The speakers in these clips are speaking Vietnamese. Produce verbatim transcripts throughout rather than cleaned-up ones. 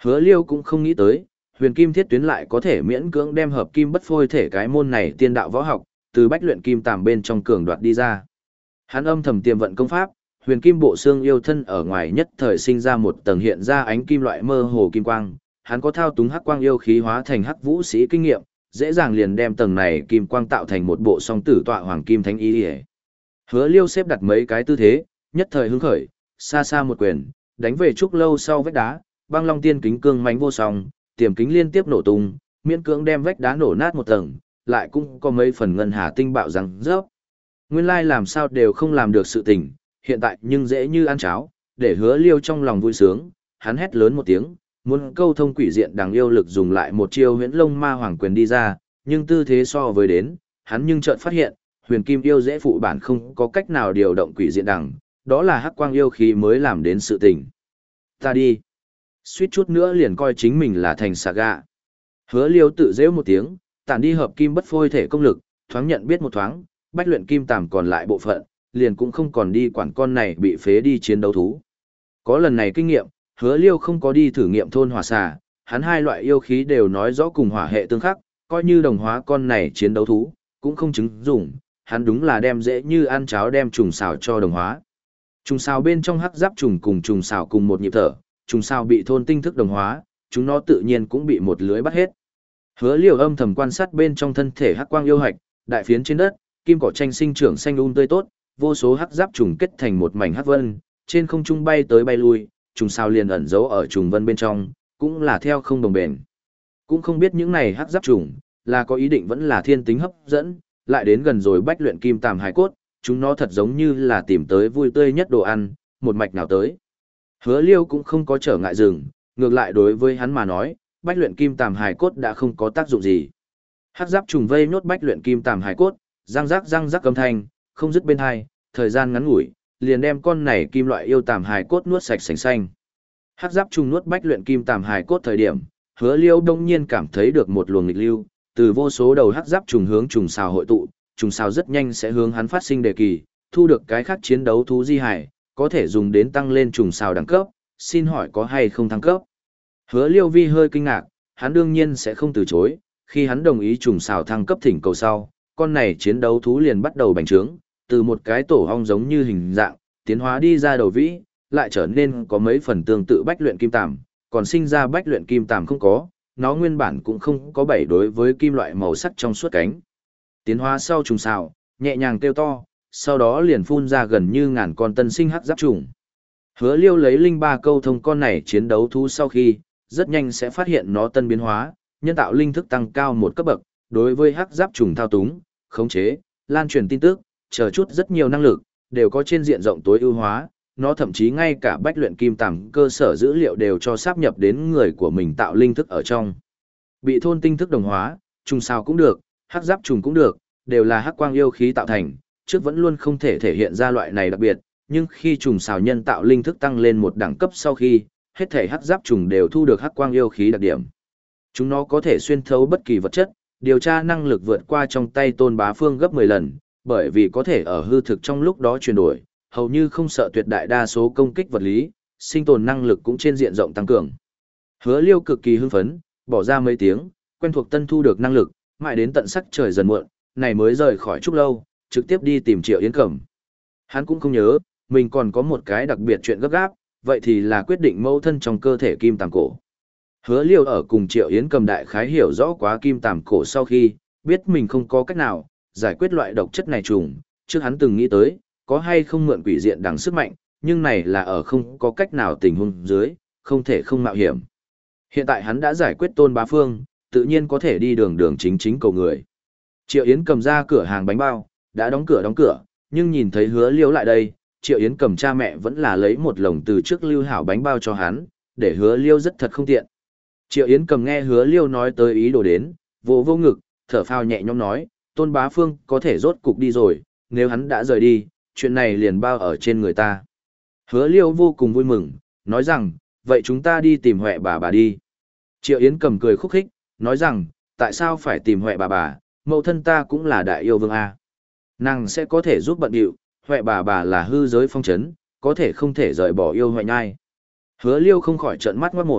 Hứa Liêu cũng không nghĩ tới, huyền kim thiết tuyến lại có thể miễn cưỡng đem hợp kim bất phôi thể cái môn này tiên đạo võ học, từ bách luyện kim tàm bên trong cường đoạt đi ra. Hắn âm thầm tiềm vận công pháp, huyền kim bộ xương yêu thân ở ngoài nhất thời sinh ra một tầng hiện ra ánh kim loại mơ hồ kim quang, hắn có thao túng hắc quang yêu khí hóa thành hắc vũ sĩ kinh nghiệm, dễ dàng liền đem tầng này kim quang tạo thành một bộ song tử tọa hoàng kim thánh ý. Hứa Liêu xếp đặt mấy cái tư thế, nhất thời hứng khởi, xa xa một quyền, đánh về trúc lâu sau vách đá, băng long tiên kính cương mãnh vô song, tiềm kính liên tiếp nổ tung, miễn cưỡng đem vách đá nổ nát một tầng, lại cũng có mấy phần ngân hà tinh bạo răng rớp. Nguyên lai làm sao đều không làm được sự tình, hiện tại nhưng dễ như ăn cháo, để Hứa Liêu trong lòng vui sướng, hắn hét lớn một tiếng, muốn câu thông quỷ diện đằng yêu lực dùng lại một chiêu huyễn lông ma hoàng quyền đi ra, nhưng tư thế so với đến, hắn nhưng chợt phát hiện, huyền kim yêu dễ phụ bản không có cách nào điều động quỷ diện đằng, đó là hắc quang yêu khí mới làm đến sự tình. Ta đi. Suýt chút nữa liền coi chính mình là thành xà gạ. Hứa Liêu tự dễu một tiếng, tản đi hợp kim bất phôi thể công lực, thoáng nhận biết một thoáng, bách luyện kim tàm còn lại bộ phận, liền cũng không còn đi quản con này bị phế đi chiến đấu thú. Có lần này kinh nghiệm, Hứa Liêu không có đi thử nghiệm thôn hỏa xà, hắn hai loại yêu khí đều nói rõ cùng hỏa hệ tương khắc, coi như đồng hóa con này chiến đấu thú, cũng không chứng dụng, hắn đúng là đem dễ như ăn cháo đem trùng xào cho đồng hóa. Trùng xào bên trong hắc giáp trùng cùng trùng xào cùng một nhịp thở, trùng xào bị thôn tinh thức đồng hóa, chúng nó tự nhiên cũng bị một lưới bắt hết. Hứa Liêu âm thầm quan sát bên trong thân thể hắc quang yêu hạch, đại phiến trên đất, kim cỏ tranh sinh trưởng xanh um tươi tốt, vô số hắc giáp trùng kết thành một mảnh hắc vân, trên không trung bay tới bay lui, trùng sao liền ẩn giấu ở trùng vân bên trong, cũng là theo không đồng bền. Cũng không biết những này hắc giáp trùng là có ý định vẫn là thiên tính hấp dẫn, lại đến gần rồi bách luyện kim tàm hải cốt, chúng nó thật giống như là tìm tới vui tươi nhất đồ ăn, một mạch nào tới. Hứa Liêu cũng không có trở ngại dừng, ngược lại đối với hắn mà nói, bách luyện kim tàm hải cốt đã không có tác dụng gì. Hắc giáp trùng vây nhốt bách luyện kim tàm hải cốt, răng rắc răng rắc âm thanh, không dứt bên hai, thời gian ngắn ngủi, liền đem con này kim loại yêu tàm hải cốt nuốt sạch sành xanh. Hắc giáp trùng nuốt bách luyện kim tàm hải cốt thời điểm, Hứa Liêu đông nhiên cảm thấy được một luồng nghịch lưu, từ vô số đầu hắc giáp trùng hướng trùng xào hội tụ, trùng xào rất nhanh sẽ hướng hắn phát sinh đề kỳ, thu được cái khác chiến đấu thú di hải, có thể dùng đến tăng lên trùng xào đẳng cấp, xin hỏi có hay không thăng cấp. Hứa Liêu vi hơi kinh ngạc, hắn đương nhiên sẽ không từ chối, khi hắn đồng ý trùng xào thăng cấp thỉnh cầu sau, con này chiến đấu thú liền bắt đầu bành trướng, từ một cái tổ ong giống như hình dạng, tiến hóa đi ra đầu vĩ, lại trở nên có mấy phần tương tự bách luyện kim tàm, còn sinh ra bách luyện kim tàm không có, nó nguyên bản cũng không có bảy đối với kim loại màu sắc trong suốt cánh. Tiến hóa sau trùng xào, nhẹ nhàng kêu to, sau đó liền phun ra gần như ngàn con tân sinh hắc giáp trùng. Hứa Liêu lấy linh ba câu thông con này chiến đấu thú sau khi, rất nhanh sẽ phát hiện nó tân biến hóa, nhân tạo linh thức tăng cao một cấp bậc, đối với hắc giáp trùng thao túng, khống chế, lan truyền tin tức, chờ chút rất nhiều năng lực, đều có trên diện rộng tối ưu hóa, nó thậm chí ngay cả bách luyện kim tàm cơ sở dữ liệu đều cho sáp nhập đến người của mình tạo linh thức ở trong. Bị thôn tinh thức đồng hóa, trùng sao cũng được, hắc giáp trùng cũng được, đều là hắc quang yêu khí tạo thành, trước vẫn luôn không thể thể hiện ra loại này đặc biệt, nhưng khi trùng xào nhân tạo linh thức tăng lên một đẳng cấp sau khi, hết thể hắc giáp trùng đều thu được hắc quang yêu khí đặc điểm. Chúng nó có thể xuyên thấu bất kỳ vật chất, điều tra năng lực vượt qua trong tay Tôn Bá Phương gấp mười lần, bởi vì có thể ở hư thực trong lúc đó chuyển đổi, hầu như không sợ tuyệt đại đa số công kích vật lý, sinh tồn năng lực cũng trên diện rộng tăng cường. Hứa Liêu cực kỳ hưng phấn, bỏ ra mấy tiếng, quen thuộc tân thu được năng lực, mãi đến tận sắc trời dần muộn, này mới rời khỏi Trúc Lâu, trực tiếp đi tìm Triệu Yến Cẩm. Hắn cũng không nhớ, mình còn có một cái đặc biệt chuyện gấp gáp, vậy thì là quyết định mâu thân trong cơ thể kim tàm cổ. Hứa Liêu ở cùng Triệu Yến Cầm đại khái hiểu rõ quá kim tàm cổ sau khi, biết mình không có cách nào giải quyết loại độc chất này trùng, trước hắn từng nghĩ tới, có hay không mượn quỷ diện đằng sức mạnh, nhưng này là ở không có cách nào tình huống dưới, không thể không mạo hiểm. Hiện tại hắn đã giải quyết Tôn Bá Phương, tự nhiên có thể đi đường đường chính chính cầu người. Triệu Yến Cầm ra cửa hàng bánh bao, đã đóng cửa đóng cửa, nhưng nhìn thấy Hứa Liêu lại đây, Triệu Yến Cầm cha mẹ vẫn là lấy một lồng từ trước lưu hảo bánh bao cho hắn, để Hứa Liêu rất thật không tiện. Triệu Yến Cầm nghe Hứa Liêu nói tới ý đồ đến, vô vô ngực, thở phào nhẹ nhõm nói, Tôn Bá Phương có thể rốt cục đi rồi, nếu hắn đã rời đi, chuyện này liền bao ở trên người ta. Hứa Liêu vô cùng vui mừng, nói rằng, vậy chúng ta đi tìm Huệ bà bà đi. Triệu Yến Cầm cười khúc khích, nói rằng, tại sao phải tìm Huệ bà bà, mẫu thân ta cũng là đại yêu vương A. Nàng sẽ có thể giúp bận điệu, Huệ bà bà là hư giới phong trấn, có thể không thể rời bỏ yêu Huệ nhai. Hứa Liêu không khỏi trợn mắt ngoát mồm,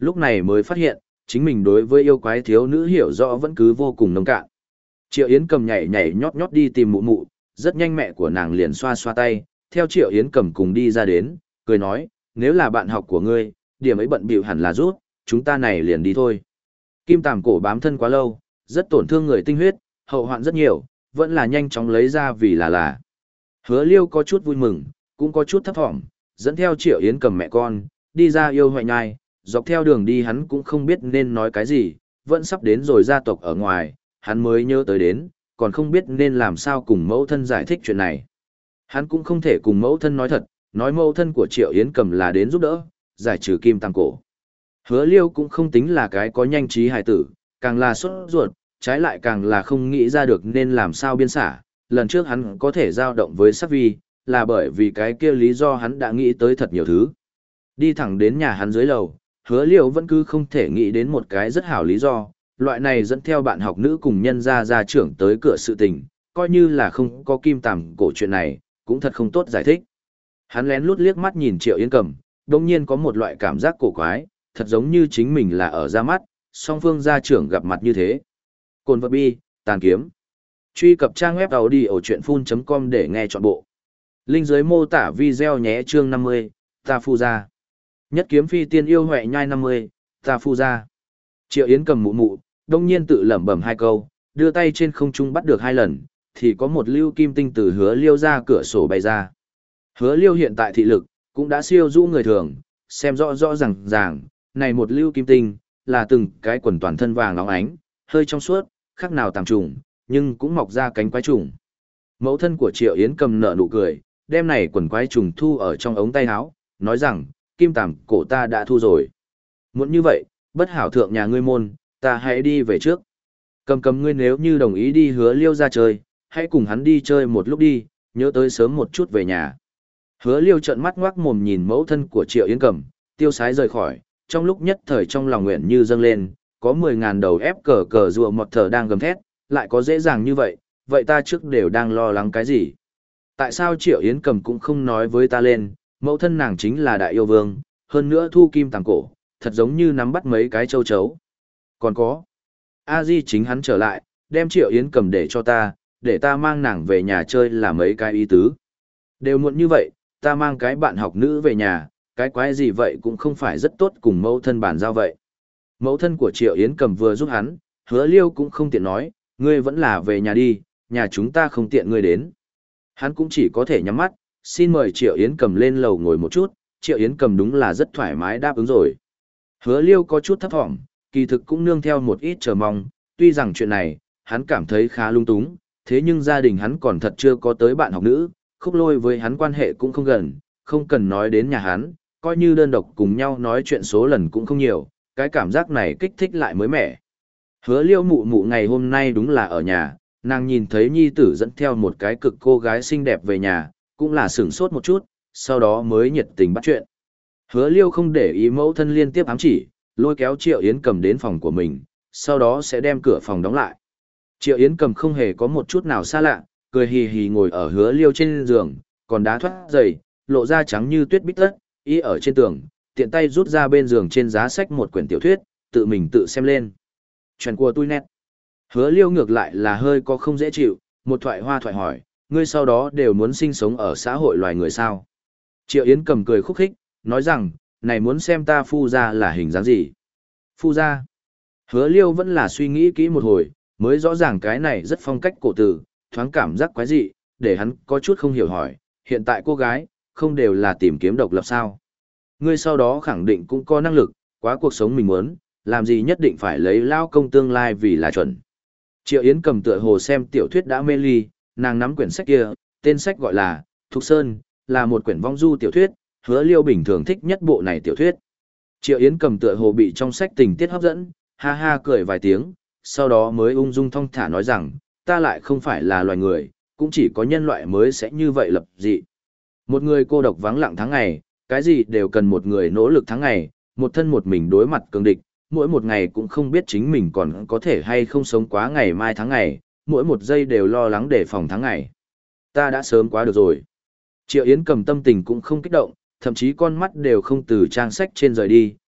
lúc này mới phát hiện, chính mình đối với yêu quái thiếu nữ hiểu rõ vẫn cứ vô cùng nông cạn. Triệu Yến cầm nhảy nhảy nhót nhót đi tìm mụ mụ, rất nhanh mẹ của nàng liền xoa xoa tay, theo Triệu Yến cầm cùng đi ra đến, cười nói, nếu là bạn học của ngươi, điểm ấy bận bịu hẳn là rút, chúng ta này liền đi thôi. Kim tàm cổ bám thân quá lâu, rất tổn thương người tinh huyết, hậu hoạn rất nhiều, vẫn là nhanh chóng lấy ra vì là là. Hứa Liêu có chút vui mừng, cũng có chút thấp thỏm, dẫn theo Triệu Yến cầm mẹ con, đi ra yêu hoại nhai, dọc theo đường đi hắn cũng không biết nên nói cái gì, vẫn sắp đến rồi gia tộc ở ngoài, hắn mới nhớ tới đến, còn không biết nên làm sao cùng mẫu thân giải thích chuyện này. Hắn cũng không thể cùng mẫu thân nói thật, nói mẫu thân của Triệu Yến cầm là đến giúp đỡ, giải trừ kim tàng cổ. Hứa Liêu cũng không tính là cái có nhanh trí hài tử, càng là sốt ruột, trái lại càng là không nghĩ ra được nên làm sao biên xả. Lần trước hắn có thể giao động với sắc vi, là bởi vì cái kia lý do hắn đã nghĩ tới thật nhiều thứ. Đi thẳng đến nhà hắn dưới lầu, Hứa Liêu vẫn cứ không thể nghĩ đến một cái rất hảo lý do, loại này dẫn theo bạn học nữ cùng nhân gia gia trưởng tới cửa sự tình, coi như là không có kim tàm cổ chuyện này, cũng thật không tốt giải thích. Hắn lén lút liếc mắt nhìn Triệu Yến Cầm, đồng nhiên có một loại cảm giác cổ quái, thật giống như chính mình là ở ra mắt, song phương gia trưởng gặp mặt như thế. Cồn vật bi, tàn kiếm. Truy cập trang web audiochuyenphun.com để nghe trọn bộ. Linh dưới mô tả video nhé chương năm mươi, ta phu ra. Nhất kiếm phi tiên yêu huệ nhai năm mươi, ta phu ra. Triệu Yến Cầm mụ mụ, đông nhiên tự lẩm bẩm hai câu, đưa tay trên không trung bắt được hai lần, thì có một lưu kim tinh từ Hứa Liêu ra cửa sổ bay ra. Hứa Liêu hiện tại thị lực, cũng đã siêu rũ người thường, xem rõ rõ ràng ràng, này một lưu kim tinh, là từng cái quần toàn thân vàng óng ánh, hơi trong suốt, khác nào tàng trùng, nhưng cũng mọc ra cánh quái trùng. Mẫu thân của Triệu Yến Cầm nở nụ cười, đem này quần quái trùng thu ở trong ống tay áo, nói rằng, kim tàm cổ ta đã thu rồi. Muốn như vậy, bất hảo thượng nhà ngươi môn, ta hãy đi về trước. Cầm cầm ngươi nếu như đồng ý đi Hứa Liêu ra chơi, hãy cùng hắn đi chơi một lúc đi, nhớ tới sớm một chút về nhà. Hứa Liêu trợn mắt ngoác mồm nhìn mẫu thân của Triệu Yến Cầm, tiêu sái rời khỏi, trong lúc nhất thời trong lòng nguyện như dâng lên, có mười ngàn đầu ép cờ cờ rùa một thở đang gầm thét, lại có dễ dàng như vậy, vậy ta trước đều đang lo lắng cái gì? Tại sao Triệu Yến Cầm cũng không nói với ta lên, mẫu thân nàng chính là đại yêu vương, hơn nữa thu kim tàng cổ, thật giống như nắm bắt mấy cái châu chấu. Còn có, A Di chính hắn trở lại, đem Triệu Yến Cầm để cho ta, để ta mang nàng về nhà chơi là mấy cái ý tứ. Đều muộn như vậy, ta mang cái bạn học nữ về nhà, cái quái gì vậy cũng không phải rất tốt cùng mẫu thân bàn giao vậy. Mẫu thân của Triệu Yến Cầm vừa giúp hắn, Hứa Liêu cũng không tiện nói, ngươi vẫn là về nhà đi, nhà chúng ta không tiện ngươi đến. Hắn cũng chỉ có thể nhắm mắt, xin mời Triệu Yến Cầm lên lầu ngồi một chút, Triệu Yến Cầm đúng là rất thoải mái đáp ứng rồi. Hứa Liêu có chút thấp thỏm, kỳ thực cũng nương theo một ít chờ mong, tuy rằng chuyện này, hắn cảm thấy khá lung túng, thế nhưng gia đình hắn còn thật chưa có tới bạn học nữ, Khúc Lôi với hắn quan hệ cũng không gần, không cần nói đến nhà hắn, coi như đơn độc cùng nhau nói chuyện số lần cũng không nhiều, cái cảm giác này kích thích lại mới mẻ. Hứa Liêu mụ mụ ngày hôm nay đúng là ở nhà, nàng nhìn thấy nhi tử dẫn theo một cái cực cô gái xinh đẹp về nhà, cũng là sửng sốt một chút, sau đó mới nhiệt tình bắt chuyện. Hứa Liêu không để ý mẫu thân liên tiếp ám chỉ, lôi kéo Triệu Yến Cầm đến phòng của mình, sau đó sẽ đem cửa phòng đóng lại. Triệu Yến Cầm không hề có một chút nào xa lạ, cười hì hì ngồi ở Hứa Liêu trên giường, còn đá thoát giày, lộ ra trắng như tuyết bít tất, ý ở trên tường, tiện tay rút ra bên giường trên giá sách một quyển tiểu thuyết, tự mình tự xem lên. Chuyện của tôi nét. Hứa Liêu ngược lại là hơi có không dễ chịu, một thoại hoa thoại hỏi, ngươi sau đó đều muốn sinh sống ở xã hội loài người sao? Triệu Yến Cầm cười khúc khích, nói rằng, này muốn xem ta phu ra là hình dáng gì? Phu ra. Hứa Liêu vẫn là suy nghĩ kỹ một hồi, mới rõ ràng cái này rất phong cách cổ tử, thoáng cảm giác quái dị, để hắn có chút không hiểu hỏi, hiện tại cô gái, không đều là tìm kiếm độc lập sao? Ngươi sau đó khẳng định cũng có năng lực, quá cuộc sống mình muốn, làm gì nhất định phải lấy lao công tương lai vì là chuẩn. Triệu Yến Cầm tựa hồ xem tiểu thuyết đã mê ly, nàng nắm quyển sách kia, tên sách gọi là Thục Sơn, là một quyển vong du tiểu thuyết, Hứa Liêu bình thường thích nhất bộ này tiểu thuyết. Triệu Yến Cầm tựa hồ bị trong sách tình tiết hấp dẫn, ha ha cười vài tiếng, sau đó mới ung dung thong thả nói rằng, ta lại không phải là loài người, cũng chỉ có nhân loại mới sẽ như vậy lập dị. Một người cô độc vắng lặng tháng ngày, cái gì đều cần một người nỗ lực tháng ngày, một thân một mình đối mặt cường địch, mỗi một ngày cũng không biết chính mình còn có thể hay không sống quá ngày mai tháng ngày, mỗi một giây đều lo lắng đề phòng tháng ngày. Ta đã sớm quá được rồi. Triệu Yến Cầm tâm tình cũng không kích động, thậm chí con mắt đều không từ trang sách trên rời đi,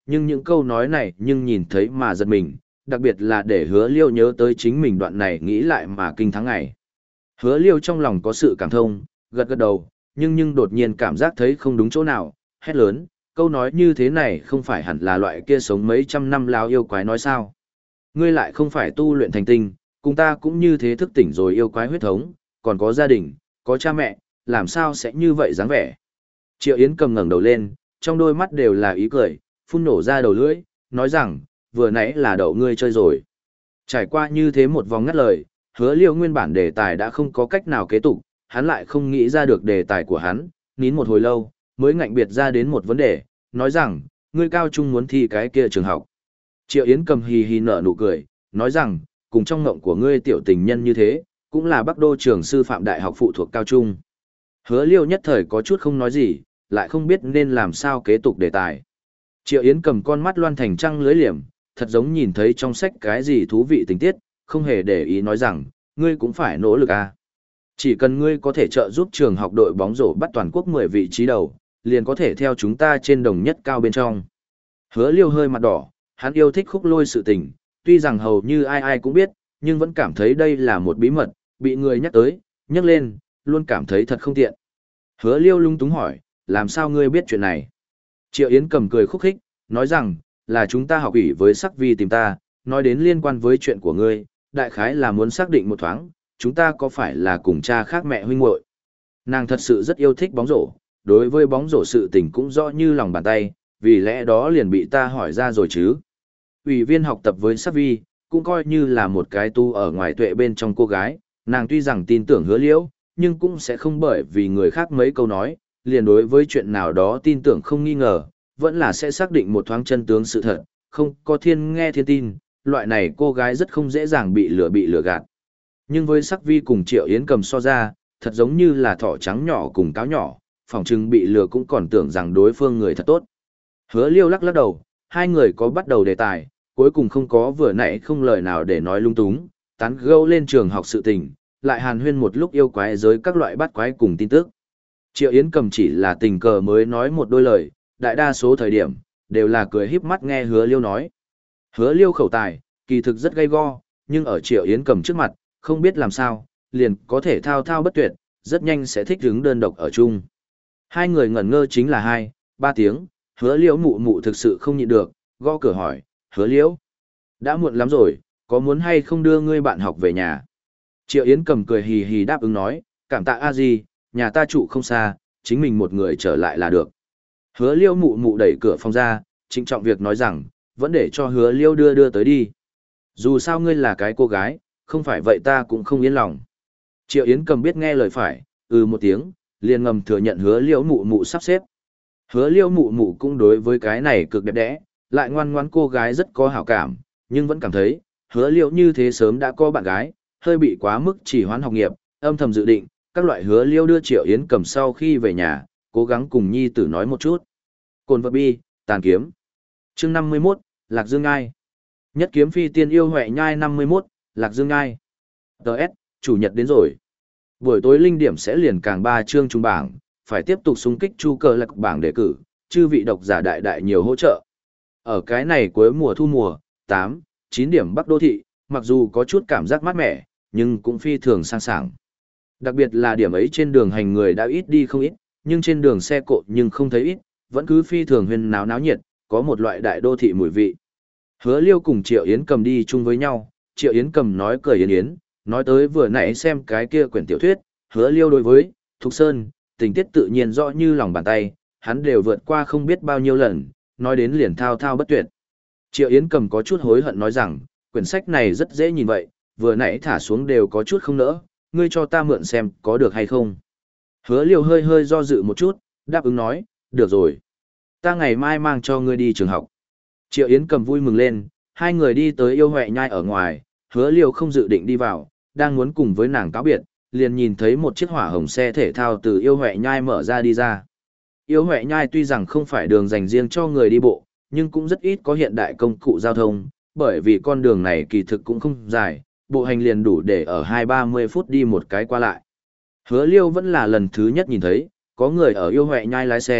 nhưng những câu nói này nhưng nhìn thấy mà giật mình, đặc biệt là để hứa liêu nhớ tới chính mình đoạn này nghĩ lại mà kinh thắng ngày. Hứa liêu trong lòng có sự cảm thông, gật gật đầu, nhưng nhưng đột nhiên cảm giác thấy không đúng chỗ nào, hét lớn, câu nói như thế này không phải hẳn là loại kia sống mấy trăm năm lao yêu quái nói sao. Ngươi lại không phải tu luyện thành tinh, cùng ta cũng như thế thức tỉnh rồi yêu quái huyết thống, còn có gia đình, có cha mẹ, làm sao sẽ như vậy dáng vẻ. Triệu Yến cầm ngẩng đầu lên, trong đôi mắt đều là ý cười, phun nổ ra đầu lưỡi, nói rằng, vừa nãy là đậu ngươi chơi rồi. Trải qua như thế một vòng ngắt lời, hứa liêu nguyên bản đề tài đã không có cách nào kế tục, hắn lại không nghĩ ra được đề tài của hắn, nín một hồi lâu, mới ngạnh biệt ra đến một vấn đề, nói rằng, ngươi cao trung muốn thi cái kia trường học. Triệu Yến cầm hì hì nở nụ cười, nói rằng, cùng trong ngộng của ngươi tiểu tình nhân như thế, cũng là Bắc Đô trường sư phạm đại học phụ thuộc cao trung. Hứa liêu nhất thời có chút không nói gì, lại không biết nên làm sao kế tục đề tài. Triệu Yến cầm con mắt loan thành trăng lưới liềm, thật giống nhìn thấy trong sách cái gì thú vị tình tiết, không hề để ý nói rằng, ngươi cũng phải nỗ lực à. Chỉ cần ngươi có thể trợ giúp trường học đội bóng rổ bắt toàn quốc mười vị trí đầu, liền có thể theo chúng ta trên đồng nhất cao bên trong. Hứa liêu hơi mặt đỏ, hắn yêu thích khúc lôi sự tình, tuy rằng hầu như ai ai cũng biết, nhưng vẫn cảm thấy đây là một bí mật, bị người nhắc tới, nhắc lên, luôn cảm thấy thật không tiện. Hứa liêu lung túng hỏi, làm sao ngươi biết chuyện này? Triệu Yến cầm cười khúc khích, nói rằng, là chúng ta học ủy với sắc vi tìm ta, nói đến liên quan với chuyện của ngươi, đại khái là muốn xác định một thoáng, chúng ta có phải là cùng cha khác mẹ huynh muội. Nàng thật sự rất yêu thích bóng rổ, đối với bóng rổ sự tình cũng rõ như lòng bàn tay, vì lẽ đó liền bị ta hỏi ra rồi chứ. Ủy viên học tập với sắc vi, cũng coi như là một cái tu ở ngoài tuệ bên trong cô gái, nàng tuy rằng tin tưởng hứa liễu, nhưng cũng sẽ không bởi vì người khác mấy câu nói, liền đối với chuyện nào đó tin tưởng không nghi ngờ, vẫn là sẽ xác định một thoáng chân tướng sự thật, không có thiên nghe thiên tin, loại này cô gái rất không dễ dàng bị lừa bị lừa gạt. Nhưng với sắc vi cùng Triệu Yến cầm so ra, thật giống như là thỏ trắng nhỏ cùng cáo nhỏ, phỏng chừng bị lừa cũng còn tưởng rằng đối phương người thật tốt. Hứa liêu lắc lắc đầu, hai người có bắt đầu đề tài, cuối cùng không có vừa nãy không lời nào để nói lung túng, tán gẫu lên trường học sự tình, lại hàn huyên một lúc yêu quái giới các loại bắt quái cùng tin tức. Triệu Yến cầm chỉ là tình cờ mới nói một đôi lời, đại đa số thời điểm, đều là cười híp mắt nghe hứa liêu nói. Hứa liêu khẩu tài, kỳ thực rất gay go, nhưng ở Triệu Yến cầm trước mặt, không biết làm sao, liền có thể thao thao bất tuyệt, rất nhanh sẽ thích hứng đơn độc ở chung. Hai người ngẩn ngơ chính là hai, ba tiếng, hứa liễu mụ mụ thực sự không nhịn được, gõ cửa hỏi, hứa liễu, đã muộn lắm rồi, có muốn hay không đưa ngươi bạn học về nhà? Triệu Yến cầm cười hì hì đáp ứng nói, cảm tạ a di, nhà ta trụ không xa, chính mình một người trở lại là được. Hứa liễu mụ mụ đẩy cửa phòng ra, trịnh trọng việc nói rằng, vẫn để cho hứa liễu đưa đưa tới đi. Dù sao ngươi là cái cô gái, không phải vậy ta cũng không yên lòng. Triệu Yến cầm biết nghe lời phải, ừ một tiếng, liền ngầm thừa nhận hứa liễu mụ mụ sắp xếp. Hứa liễu mụ mụ cũng đối với cái này cực đẹp đẽ, lại ngoan ngoãn cô gái rất có hảo cảm, nhưng vẫn cảm thấy, hứa liễu như thế sớm đã có bạn gái, hơi bị quá mức chỉ hoãn học nghiệp, âm thầm dự định, các loại hứa liễu đưa Triệu Yến cầm sau khi về nhà, cố gắng cùng nhi tử nói một chút. Cồn vật bi, tàn kiếm. Chương năm mươi mốt, Lạc Dương Ngai. Nhất kiếm phi tiên yêu huệ nhai năm mươi mốt, Lạc Dương Ngai. Đợt, chủ nhật đến rồi. Buổi tối linh điểm sẽ liền càng ba chương trung bảng, phải tiếp tục xung kích chu cờ lạc bảng đề cử, chư vị độc giả đại đại nhiều hỗ trợ. Ở cái này cuối mùa thu mùa, tám, chín điểm Bắc Đô thị, mặc dù có chút cảm giác mát mẻ, nhưng cũng phi thường sang sảng. Đặc biệt là điểm ấy trên đường hành người đã ít đi không ít, nhưng trên đường xe cộ nhưng không thấy ít, vẫn cứ phi thường huyên náo náo nhiệt, có một loại đại đô thị mùi vị. Hứa Liêu cùng Triệu Yến cầm đi chung với nhau, Triệu Yến cầm nói cười yến yến, nói tới vừa nãy xem cái kia quyển tiểu thuyết, Hứa Liêu đối với Thục Sơn, tình tiết tự nhiên rõ như lòng bàn tay, hắn đều vượt qua không biết bao nhiêu lần, nói đến liền thao thao bất tuyệt. Triệu Yến cầm có chút hối hận nói rằng, quyển sách này rất dễ nhìn vậy, vừa nãy thả xuống đều có chút không nỡ, ngươi cho ta mượn xem có được hay không. Hứa Liêu hơi hơi do dự một chút, đáp ứng nói, được rồi. Ta ngày mai mang cho ngươi đi trường học. Triệu Yến cầm vui mừng lên, hai người đi tới yêu huệ nhai ở ngoài, Hứa Liêu không dự định đi vào, đang muốn cùng với nàng cáo biệt, liền nhìn thấy một chiếc hỏa hồng xe thể thao từ yêu huệ nhai mở ra đi ra. Yêu huệ nhai tuy rằng không phải đường dành riêng cho người đi bộ, nhưng cũng rất ít có hiện đại công cụ giao thông, bởi vì con đường này kỳ thực cũng không dài, bộ hành liền đủ để ở hai ba mươi phút đi một cái qua lại. Hứa Liêu vẫn là lần thứ nhất nhìn thấy, có người ở yêu huệ nhai lái xe,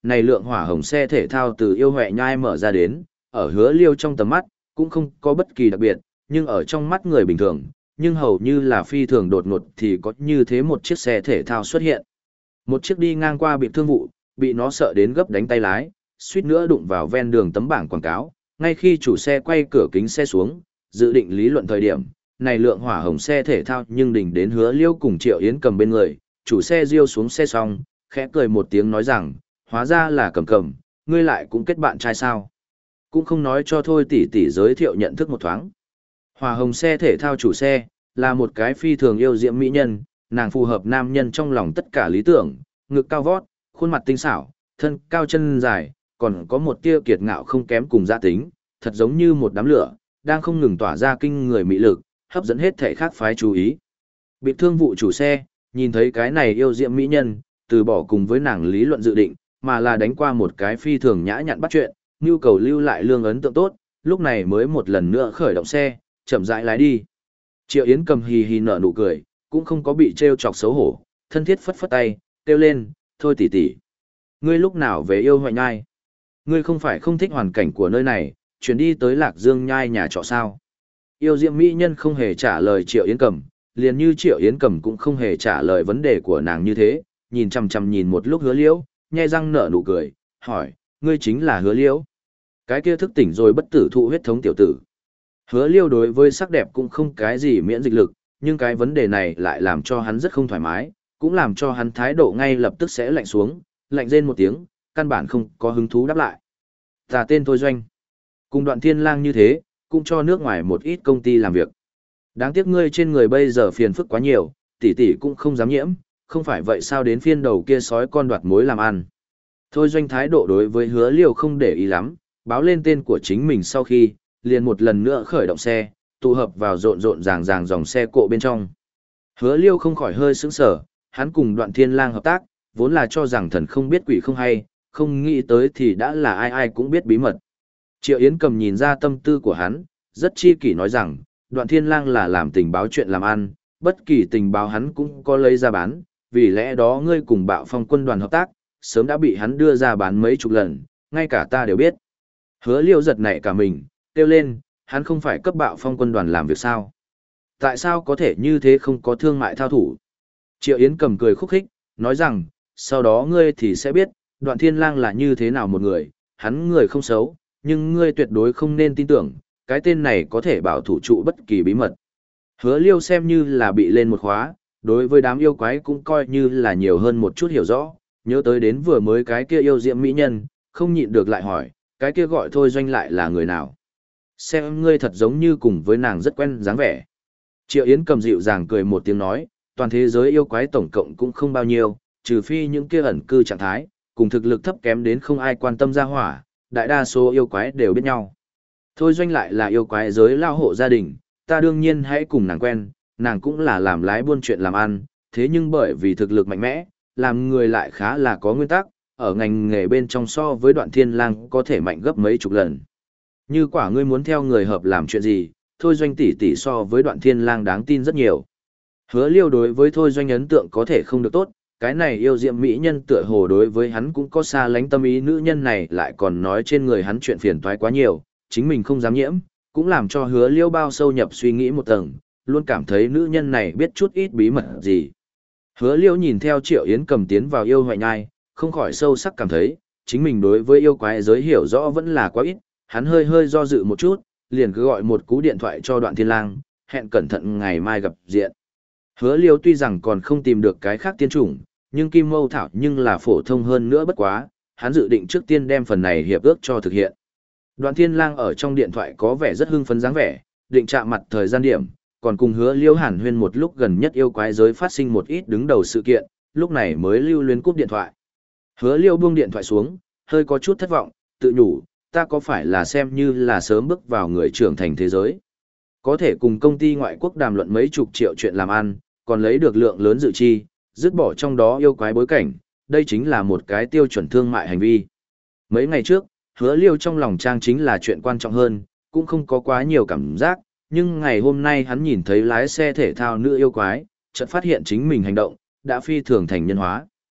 này lượng hỏa hồng xe thể thao từ yêu hoẹ nhai mở ra đến, ở Hứa Liêu trong tầm mắt, cũng không có bất kỳ đặc biệt, nhưng ở trong mắt người bình thường, nhưng hầu như là phi thường đột ngột thì có như thế một chiếc xe thể thao xuất hiện. Một chiếc đi ngang qua bị thương vụ, bị nó sợ đến gấp đánh tay lái, suýt nữa đụng vào ven đường tấm bảng quảng cáo, ngay khi chủ xe quay cửa kính xe xuống, dự định lý luận thời điểm, này lượng hỏa hồng xe thể thao nhưng đỉnh đến Hứa Liêu cùng Triệu Yến Cầm bên người, chủ xe riêu xuống xe xong, khẽ cười một tiếng nói rằng, hóa ra là Cầm Cầm, ngươi lại cũng kết bạn trai sao? Cũng không nói cho thôi tỷ tỷ giới thiệu nhận thức một thoáng. Hỏa hồng xe thể thao chủ xe, là một cái phi thường yêu diễm mỹ nhân, nàng phù hợp nam nhân trong lòng tất cả lý tưởng, ngực cao vót, khuôn mặt tinh xảo, thân cao chân dài, còn có một tia kiệt ngạo không kém cùng gia tính, thật giống như một đám lửa, đang không ngừng tỏa ra kinh người mỹ lực, hấp dẫn hết thể khác phái chú ý. Bị thương vụ chủ xe, nhìn thấy cái này yêu diễm mỹ nhân, từ bỏ cùng với nàng lý luận dự định, mà là đánh qua một cái phi thường nhã nhặn bắt chuyện, nhu cầu lưu lại lương ấn tượng tốt, lúc này mới một lần nữa khởi động xe, chậm rãi lái đi. Triệu Yến Cầm hì hì nở nụ cười, cũng không có bị trêu chọc xấu hổ, thân thiết phất phất tay, kêu lên, thôi tỷ tỷ, ngươi lúc nào về yêu hoại nhai? Ngươi không phải không thích hoàn cảnh của nơi này, chuyển đi tới Lạc Dương nhai nhà trọ sao? Yêu diệm mỹ nhân không hề trả lời Triệu Yến Cầm, liền như Triệu Yến Cầm cũng không hề trả lời vấn đề của nàng như thế, nhìn chằm chằm nhìn một lúc Hứa Liễu, nhe răng nở nụ cười, hỏi, ngươi chính là Hứa Liễu? Cái kia thức tỉnh rồi bất tử thụ huyết thống tiểu tử. Hứa Liêu đối với sắc đẹp cũng không cái gì miễn dịch lực, nhưng cái vấn đề này lại làm cho hắn rất không thoải mái, cũng làm cho hắn thái độ ngay lập tức sẽ lạnh xuống, lạnh rên một tiếng, căn bản không có hứng thú đáp lại. Ta tên Thôi Doanh. Cùng Đoạn Thiên Lang như thế, cũng cho nước ngoài một ít công ty làm việc. Đáng tiếc ngươi trên người bây giờ phiền phức quá nhiều, tỷ tỷ cũng không dám nhiễm, không phải vậy sao đến phiên đầu kia sói con đoạt mối làm ăn. Thôi Doanh thái độ đối với Hứa Liêu không để ý lắm, báo lên tên của chính mình sau khi, liền một lần nữa khởi động xe, tụ hợp vào rộn rộn ràng ràng dòng xe cộ bên trong. Hứa Liêu không khỏi hơi sững sờ, hắn cùng Đoạn Thiên Lang hợp tác, vốn là cho rằng thần không biết quỷ không hay, không nghĩ tới thì đã là ai ai cũng biết bí mật. Triệu Yến Cầm nhìn ra tâm tư của hắn, rất chi kỷ nói rằng, Đoạn Thiên Lang là làm tình báo chuyện làm ăn, bất kỳ tình báo hắn cũng có lấy ra bán, vì lẽ đó ngươi cùng Bạo Phong quân đoàn hợp tác, sớm đã bị hắn đưa ra bán mấy chục lần, ngay cả ta đều biết. Hứa Liêu giật nảy cả mình, kêu lên, hắn không phải cấp Bạo Phong quân đoàn làm việc sao? Tại sao có thể như thế không có thương mại thao thủ? Triệu Yến Cầm cười khúc khích, nói rằng, sau đó ngươi thì sẽ biết, Đoạn Thiên Lang là như thế nào một người, hắn người không xấu, nhưng ngươi tuyệt đối không nên tin tưởng, cái tên này có thể bảo thủ trụ bất kỳ bí mật. Hứa Liêu xem như là bị lên một khóa, đối với đám yêu quái cũng coi như là nhiều hơn một chút hiểu rõ, nhớ tới đến vừa mới cái kia yêu diệm mỹ nhân, không nhịn được lại hỏi, cái kia gọi Thôi Doanh lại là người nào? Xem ngươi thật giống như cùng với nàng rất quen dáng vẻ. Triệu Yến Cầm dịu dàng cười một tiếng nói, toàn thế giới yêu quái tổng cộng cũng không bao nhiêu, trừ phi những kia ẩn cư trạng thái, cùng thực lực thấp kém đến không ai quan tâm ra hỏa, đại đa số yêu quái đều biết nhau. Thôi Doanh lại là yêu quái giới lao hộ gia đình, ta đương nhiên hãy cùng nàng quen, nàng cũng là làm lái buôn chuyện làm ăn, thế nhưng bởi vì thực lực mạnh mẽ, làm người lại khá là có nguyên tắc, ở ngành nghề bên trong so với Đoạn Thiên Lang có thể mạnh gấp mấy chục lần. Như quả ngươi muốn theo người hợp làm chuyện gì, Thôi Doanh tỷ tỷ so với Đoạn Thiên Lang đáng tin rất nhiều. Hứa Liêu đối với Thôi Doanh ấn tượng có thể không được tốt, cái này yêu diệm mỹ nhân tựa hồ đối với hắn cũng có xa lánh tâm ý, nữ nhân này lại còn nói trên người hắn chuyện phiền toái quá nhiều, chính mình không dám nhiễm, cũng làm cho Hứa Liêu bao sâu nhập suy nghĩ một tầng, luôn cảm thấy nữ nhân này biết chút ít bí mật gì. Hứa Liêu nhìn theo Triệu Yến Cầm tiến vào yêu hoại nhai, không khỏi sâu sắc cảm thấy, chính mình đối với yêu quái giới hiểu rõ vẫn là quá ít, hắn hơi hơi do dự một chút, liền cứ gọi một cú điện thoại cho Đoạn Thiên Lang, hẹn cẩn thận ngày mai gặp diện. Hứa Liêu tuy rằng còn không tìm được cái khác tiên chủng, nhưng Kim Mâu Thảo nhưng là phổ thông hơn nữa bất quá, hắn dự định trước tiên đem phần này hiệp ước cho thực hiện. Đoạn Thiên Lang ở trong điện thoại có vẻ rất hưng phấn dáng vẻ, định chạm mặt thời gian điểm, còn cùng Hứa Liêu hàn huyên một lúc gần nhất yêu quái giới phát sinh một ít đứng đầu sự kiện, lúc này mới lưu luyến cúp điện thoại. Hứa Liêu buông điện thoại xuống, hơi có chút thất vọng, tự nhủ, ta có phải là xem như là sớm bước vào người trưởng thành thế giới. Có thể cùng công ty ngoại quốc đàm luận mấy chục triệu chuyện làm ăn, còn lấy được lượng lớn dự chi, dứt bỏ trong đó yêu quái bối cảnh, đây chính là một cái tiêu chuẩn thương mại hành vi. Mấy ngày trước, Hứa Liêu trong lòng trang chính là chuyện quan trọng hơn, cũng không có quá nhiều cảm giác, nhưng ngày hôm nay hắn nhìn thấy lái xe thể thao nữ yêu quái, chợt phát hiện chính mình hành động, đã phi thường thành nhân hóa.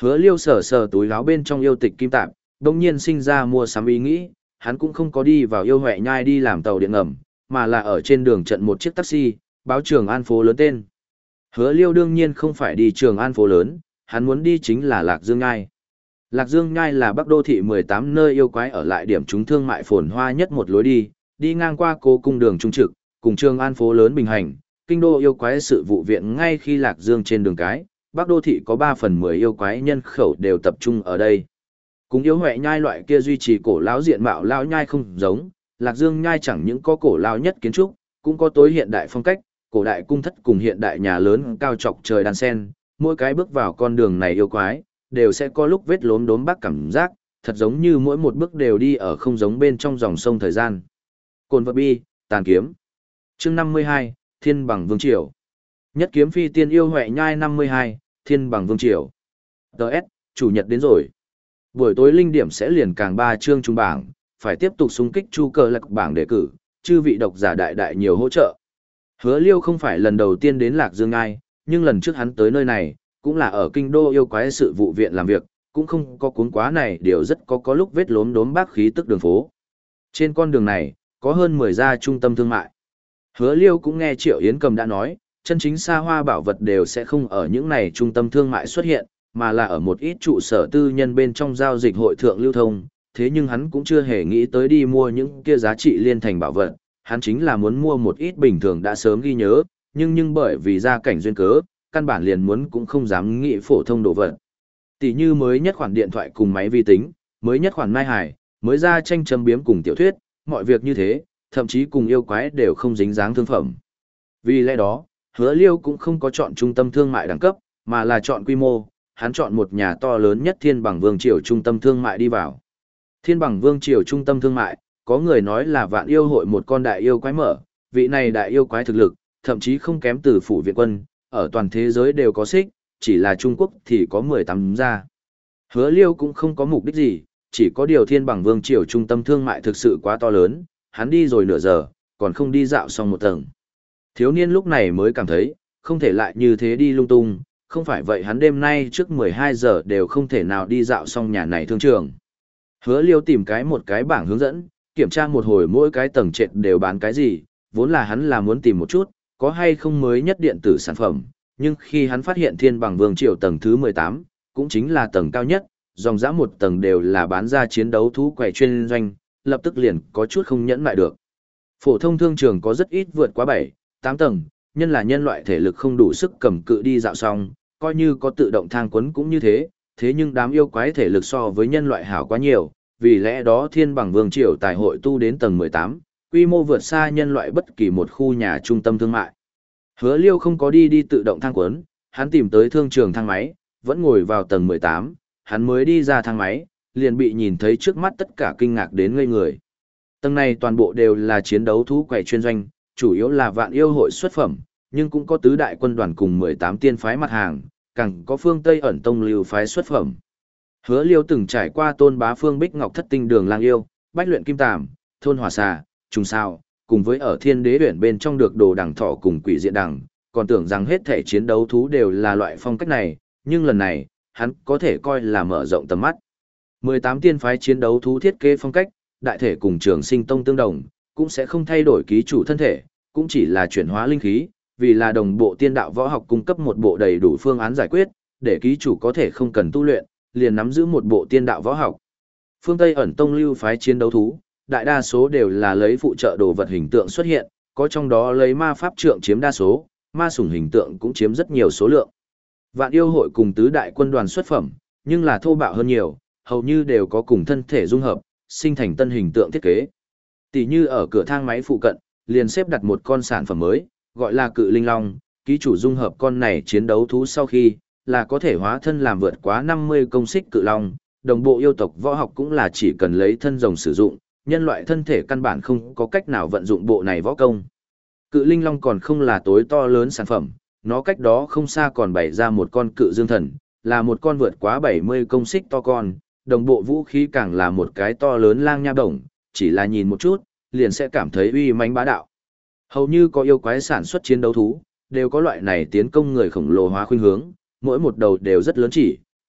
Hứa Liêu sờ sờ túi áo bên trong yêu tịch kim tạm, đồng nhiên sinh ra mua sắm ý nghĩ, hắn cũng không có đi vào yêu huệ nhai đi làm tàu điện ngầm, mà là ở trên đường trận một chiếc taxi, báo Trường An phố lớn tên. Hứa Liêu đương nhiên không phải đi Trường An phố lớn, hắn muốn đi chính là Lạc Dương Nhai. Lạc Dương Nhai là Bắc Đô thị mười tám nơi yêu quái ở lại điểm chúng thương mại phồn hoa nhất một lối đi, đi ngang qua Cố cung đường trung trực, cùng Trường An phố lớn bình hành, kinh đô yêu quái sự vụ viện ngay khi Lạc Dương trên đường cái, Bắc Đô thị có ba phần mười yêu quái nhân khẩu đều tập trung ở đây. Cùng yêu huệ nhai loại kia duy trì cổ lão diện mạo lão nhai không giống, Lạc Dương Nhai chẳng những có cổ lão nhất kiến trúc, cũng có tối hiện đại phong cách, cổ đại cung thất cùng hiện đại nhà lớn cao chọc trời đan sen, mỗi cái bước vào con đường này yêu quái, đều sẽ có lúc vết lốm đốm bác cảm giác, thật giống như mỗi một bước đều đi ở không giống bên trong dòng sông thời gian. Cồn vật bi, tàn kiếm. Chương năm mươi hai, Thiên bằng Vương Triều. Nhất kiếm phi tiên yêu huệ nhai năm mươi hai, Thiên bằng Vương Triều. Đợt, chủ nhật đến rồi. Buổi tối linh điểm sẽ liền càng ba chương trung bảng, phải tiếp tục xung kích chu cờ lạc bảng đề cử, chư vị độc giả đại đại nhiều hỗ trợ. Hứa Liêu không phải lần đầu tiên đến Lạc Dương Nhai, nhưng lần trước hắn tới nơi này, cũng là ở kinh đô yêu quái sự vụ viện làm việc, cũng không có cuốn quá này điều rất có có lúc vết lốm đốm bác khí tức đường phố. Trên con đường này, có hơn mười gia trung tâm thương mại. Hứa Liêu cũng nghe Triệu Yến Cầm đã nói, chân chính xa hoa bảo vật đều sẽ không ở những này trung tâm thương mại xuất hiện, mà là ở một ít trụ sở tư nhân bên trong giao dịch hội thượng lưu thông, thế nhưng hắn cũng chưa hề nghĩ tới đi mua những kia giá trị liên thành bảo vật, hắn chính là muốn mua một ít bình thường đã sớm ghi nhớ, nhưng nhưng bởi vì gia cảnh duyên cớ, căn bản liền muốn cũng không dám nghĩ phổ thông đồ vật. Tỷ như mới nhất khoản điện thoại cùng máy vi tính, mới nhất khoản mai hải, mới ra tranh châm biếm cùng tiểu thuyết, mọi việc như thế, thậm chí cùng yêu quái đều không dính dáng thương phẩm. Vì lẽ đó, Hứa Liêu cũng không có chọn trung tâm thương mại đẳng cấp, mà là chọn quy mô, hắn chọn một nhà to lớn nhất Thiên Bằng Vương Triều trung tâm thương mại đi vào. Thiên Bằng Vương Triều trung tâm thương mại, có người nói là vạn yêu hội một con đại yêu quái mở, vị này đại yêu quái thực lực, thậm chí không kém từ phủ viện quân, ở toàn thế giới đều có xích, chỉ là Trung Quốc thì có mười tám gia. Hứa Liêu cũng không có mục đích gì, chỉ có điều Thiên Bằng Vương Triều trung tâm thương mại thực sự quá to lớn, hắn đi rồi nửa giờ, còn không đi dạo xong một tầng. Thiếu niên lúc này mới cảm thấy, không thể lại như thế đi lung tung, không phải vậy hắn đêm nay trước mười hai giờ đều không thể nào đi dạo xong nhà này thương trường. Hứa Liêu tìm cái một cái bảng hướng dẫn, kiểm tra một hồi mỗi cái tầng trệt đều bán cái gì, vốn là hắn là muốn tìm một chút, có hay không mới nhất điện tử sản phẩm, nhưng khi hắn phát hiện Thiên Bằng Vương Triều tầng thứ mười tám, cũng chính là tầng cao nhất, dòng dã một tầng đều là bán ra chiến đấu thú quầy chuyên doanh, lập tức liền có chút không nhẫn lại được. Phổ thông thương trường có rất ít vượt quá bảy, tám tầng, nhân là nhân loại thể lực không đủ sức cầm cự đi dạo xong, coi như có tự động thang quấn cũng như thế, thế nhưng đám yêu quái thể lực so với nhân loại hảo quá nhiều, vì lẽ đó Thiên Bằng Vương Triều tài hội tu đến tầng mười tám, quy mô vượt xa nhân loại bất kỳ một khu nhà trung tâm thương mại. Hứa Liêu không có đi đi tự động thang quấn, hắn tìm tới thương trường thang máy, vẫn ngồi vào tầng mười tám, hắn mới đi ra thang máy, liền bị nhìn thấy trước mắt tất cả kinh ngạc đến ngây người. Tầng này toàn bộ đều là chiến đấu thú quầy chuyên doanh, chủ yếu là vạn yêu hội xuất phẩm, nhưng cũng có tứ đại quân đoàn cùng mười tám tiên phái mặt hàng, càng có phương Tây ẩn tông lưu phái xuất phẩm. Hứa Liêu từng trải qua Tôn Bá Phương Bích Ngọc Thất Tinh Đường Lang Yêu, Bách Luyện Kim Tàm, Thôn Hỏa Xà, Trùng Sao, cùng với ở Thiên Đế Uyển bên trong được đồ đằng thọ cùng quỷ diện đằng, còn tưởng rằng hết thể chiến đấu thú đều là loại phong cách này, nhưng lần này, hắn có thể coi là mở rộng tầm mắt. mười tám tiên phái chiến đấu thú thiết kế phong cách, đại thể cùng Trường Sinh Tông tương đồng, cũng sẽ không thay đổi ký chủ thân thể, cũng chỉ là chuyển hóa linh khí, vì là đồng bộ tiên đạo võ học cung cấp một bộ đầy đủ phương án giải quyết, để ký chủ có thể không cần tu luyện, liền nắm giữ một bộ tiên đạo võ học. Phương Tây ẩn tông lưu phái chiến đấu thú, đại đa số đều là lấy phụ trợ đồ vật hình tượng xuất hiện, có trong đó lấy ma pháp trượng chiếm đa số, ma sủng hình tượng cũng chiếm rất nhiều số lượng. Vạn yêu hội cùng tứ đại quân đoàn xuất phẩm, nhưng là thô bạo hơn nhiều, hầu như đều có cùng thân thể dung hợp, sinh thành tân hình tượng thiết kế. Tỷ như ở cửa thang máy phụ cận, liền xếp đặt một con sản phẩm mới, gọi là Cự Linh Long, ký chủ dung hợp con này chiến đấu thú sau khi, là có thể hóa thân làm vượt quá năm mươi công xích cự long, đồng bộ yêu tộc võ học cũng là chỉ cần lấy thân rồng sử dụng, nhân loại thân thể căn bản không có cách nào vận dụng bộ này võ công. Cự Linh Long còn không là tối to lớn sản phẩm, nó cách đó không xa còn bày ra một con cự dương thần, là một con vượt quá bảy mươi công xích to con, đồng bộ vũ khí càng là một cái to lớn lang nha bổng, chỉ là nhìn một chút, liền sẽ cảm thấy uy mãnh bá đạo. Hầu như có yêu quái sản xuất chiến đấu thú, đều có loại này tiến công người khổng lồ hóa khuynh hướng, mỗi một đầu đều rất lớn chỉ,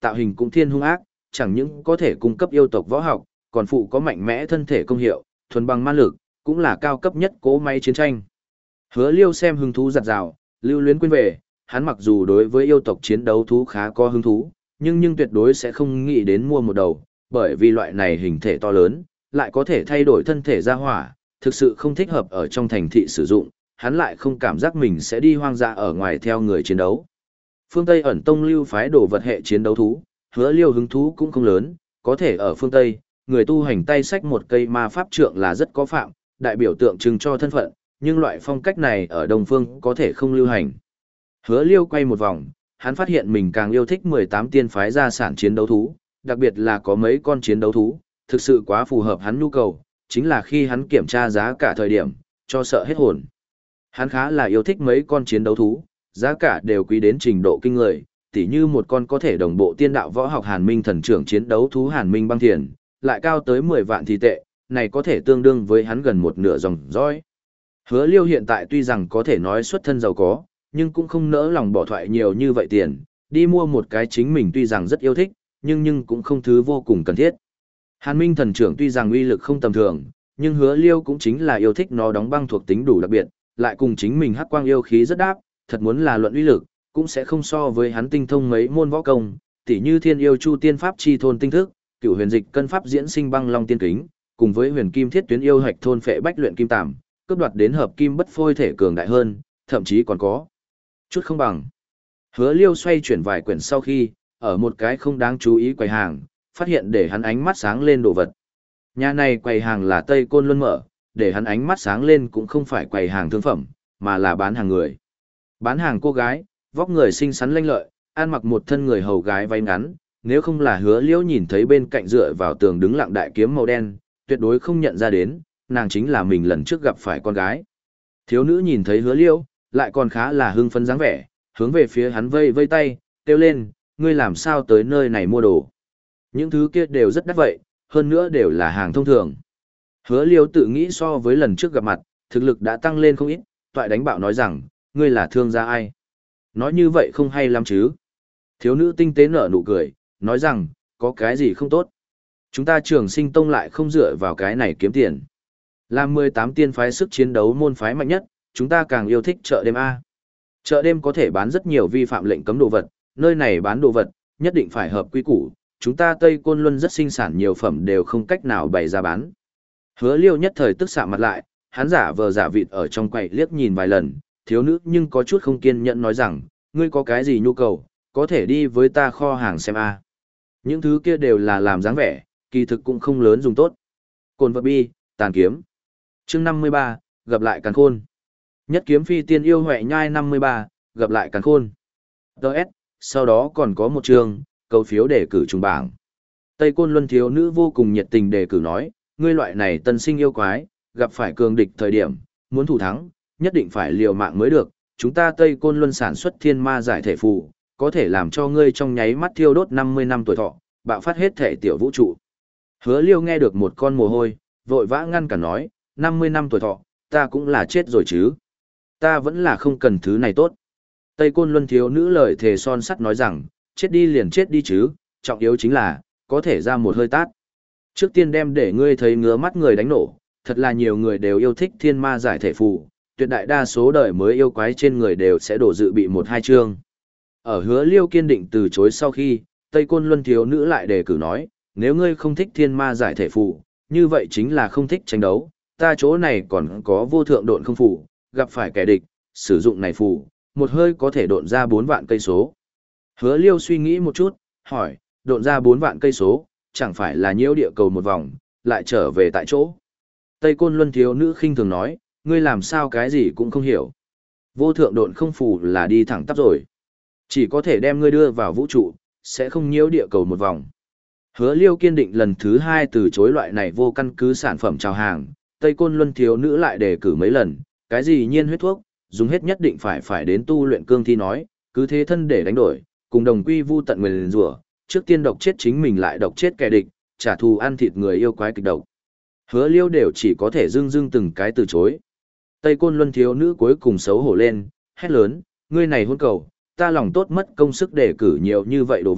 tạo hình cũng thiên hung ác, chẳng những có thể cung cấp yêu tộc võ học, còn phụ có mạnh mẽ thân thể công hiệu, thuần bằng ma lực, cũng là cao cấp nhất cỗ máy chiến tranh. Hứa Liêu xem hứng thú giặt rào, lưu luyến quên về, hắn mặc dù đối với yêu tộc chiến đấu thú khá có hứng thú, nhưng nhưng tuyệt đối sẽ không nghĩ đến mua một đầu, bởi vì loại này hình thể to lớn, lại có thể thay đổi thân thể ra hỏa, thực sự không thích hợp ở trong thành thị sử dụng, hắn lại không cảm giác mình sẽ đi hoang dã ở ngoài theo người chiến đấu. Phương Tây ẩn tông lưu phái đồ vật hệ chiến đấu thú, Hứa Liêu hứng thú cũng không lớn, có thể ở phương Tây, người tu hành tay xách một cây ma pháp trượng là rất có phạm, đại biểu tượng trưng cho thân phận, nhưng loại phong cách này ở Đông Phương có thể không lưu hành. Hứa Liêu quay một vòng, hắn phát hiện mình càng yêu thích mười tám tiên phái gia sản chiến đấu thú, đặc biệt là có mấy con chiến đấu thú, thực sự quá phù hợp hắn nhu cầu, chính là khi hắn kiểm tra giá cả thời điểm, cho sợ hết hồn. Hắn khá là yêu thích mấy con chiến đấu thú, giá cả đều quý đến trình độ kinh người, tỉ như một con có thể đồng bộ tiên đạo võ học Hàn Minh thần trưởng chiến đấu thú Hàn Minh băng thiền, lại cao tới mười vạn thì tệ, này có thể tương đương với hắn gần một nửa dòng dõi. Hứa Liêu hiện tại tuy rằng có thể nói xuất thân giàu có, nhưng cũng không nỡ lòng bỏ thoại nhiều như vậy tiền, đi mua một cái chính mình tuy rằng rất yêu thích, nhưng nhưng cũng không thứ vô cùng cần thiết. Hàn Minh thần trưởng tuy rằng uy lực không tầm thường, nhưng Hứa Liêu cũng chính là yêu thích nó đóng băng thuộc tính đủ đặc biệt, lại cùng chính mình hắc quang yêu khí rất đáp, thật muốn là luận uy lực, cũng sẽ không so với hắn tinh thông mấy môn võ công, tỉ như Thiên Yêu Chu Tiên Pháp chi thôn tinh thức, Cửu Huyền Dịch cân pháp diễn sinh băng long tiên kính, cùng với Huyền Kim Thiết Tuyến yêu hạch thôn phệ bách luyện kim tạm, cướp đoạt đến hợp kim bất phôi thể cường đại hơn, thậm chí còn có chút không bằng. Hứa Liêu xoay chuyển vài quyển sau khi, ở một cái không đáng chú ý quầy hàng, phát hiện để hắn ánh mắt sáng lên đồ vật. Nhà này quầy hàng là Tây Côn Luân mở, để hắn ánh mắt sáng lên cũng không phải quầy hàng thương phẩm, mà là bán hàng người. Bán hàng cô gái, vóc người xinh xắn lanh lợi, ăn mặc một thân người hầu gái váy ngắn, nếu không là Hứa Liễu nhìn thấy bên cạnh dựa vào tường đứng lặng đại kiếm màu đen, tuyệt đối không nhận ra đến, nàng chính là mình lần trước gặp phải con gái. Thiếu nữ nhìn thấy Hứa Liễu, lại còn khá là hưng phấn dáng vẻ, hướng về phía hắn vây vây tay, kêu lên, ngươi làm sao tới nơi này mua đồ. Những thứ kia đều rất đắt vậy, hơn nữa đều là hàng thông thường. Hứa Liễu tự nghĩ so với lần trước gặp mặt, thực lực đã tăng lên không ít, toại đánh bạo nói rằng, ngươi là thương gia ai? Nói như vậy không hay lắm chứ. Thiếu nữ tinh tế nở nụ cười, nói rằng, có cái gì không tốt. Chúng ta Trường Sinh Tông lại không dựa vào cái này kiếm tiền. Làm mười tám tiên phái sức chiến đấu môn phái mạnh nhất, chúng ta càng yêu thích chợ đêm A. Chợ đêm có thể bán rất nhiều vi phạm lệnh cấm đồ vật, nơi này bán đồ vật, nhất định phải hợp quy củ. Chúng ta Tây Côn Luân rất sinh sản nhiều phẩm đều không cách nào bày ra bán. Hứa Liêu nhất thời tức sạm mặt lại, hắn giả vờ giả vịt ở trong quầy liếc nhìn vài lần, thiếu nữ nhưng có chút không kiên nhẫn nói rằng, ngươi có cái gì nhu cầu, có thể đi với ta kho hàng xem A. Những thứ kia đều là làm dáng vẻ, kỳ thực cũng không lớn dùng tốt. Cồn vật bi, tàn kiếm. Chương năm mươi ba, gặp lại càn khôn. Nhất kiếm phi tiên yêu huệ nhai năm mươi ba, gặp lại càn khôn. Đợt, sau đó còn có một chương, cầu phiếu đề cử trùng bảng. Tây Côn Luân thiếu nữ vô cùng nhiệt tình đề cử nói, ngươi loại này tân sinh yêu quái, gặp phải cường địch thời điểm, muốn thủ thắng, nhất định phải liều mạng mới được. Chúng ta Tây Côn Luân sản xuất thiên ma giải thể phù, có thể làm cho ngươi trong nháy mắt thiêu đốt năm mươi năm tuổi thọ, bạo phát hết thể tiểu vũ trụ. Hứa Liêu nghe được một con mồ hôi, vội vã ngăn cản nói, năm mươi năm tuổi thọ, ta cũng là chết rồi chứ. Ta vẫn là không cần thứ này tốt. Tây Côn Luân thiếu nữ lời thề son sắt nói rằng, chết đi liền chết đi chứ, trọng yếu chính là, có thể ra một hơi tát. Trước tiên đem để ngươi thấy ngứa mắt người đánh nổ, thật là nhiều người đều yêu thích thiên ma giải thể phù, tuyệt đại đa số đời mới yêu quái trên người đều sẽ đổ dự bị một hai chương. Ở Hứa Liêu kiên định từ chối sau khi, Tây Côn Luân thiếu nữ lại đề cử nói, nếu ngươi không thích thiên ma giải thể phù, như vậy chính là không thích tranh đấu, ta chỗ này còn có vô thượng độn không phù, gặp phải kẻ địch, sử dụng này phù, một hơi có thể độn ra bốn vạn cây số. Hứa Liêu suy nghĩ một chút, hỏi, độn ra bốn vạn cây số, chẳng phải là nhiễu địa cầu một vòng, lại trở về tại chỗ. Tây Côn Luân thiếu nữ khinh thường nói, ngươi làm sao cái gì cũng không hiểu. Vô thượng độn không phù là đi thẳng tắp rồi. Chỉ có thể đem ngươi đưa vào vũ trụ, sẽ không nhiễu địa cầu một vòng. Hứa Liêu kiên định lần thứ hai từ chối loại này vô căn cứ sản phẩm chào hàng, Tây Côn Luân thiếu nữ lại đề cử mấy lần, cái gì nhiên huyết thuốc, dùng hết nhất định phải phải đến tu luyện cương thi nói, cứ thế thân để đánh đổi, cùng đồng quy vu tận nguyền rủa, trước tiên độc chết chính mình lại độc chết kẻ địch, trả thù ăn thịt người yêu quái kịch độc. Hứa Liêu đều chỉ có thể dưng dưng từng cái từ chối. Tây Côn Luân thiếu nữ cuối cùng xấu hổ lên, hét lớn, ngươi này hôn cầu, ta lòng tốt mất công sức để cử nhiều như vậy đồ vật,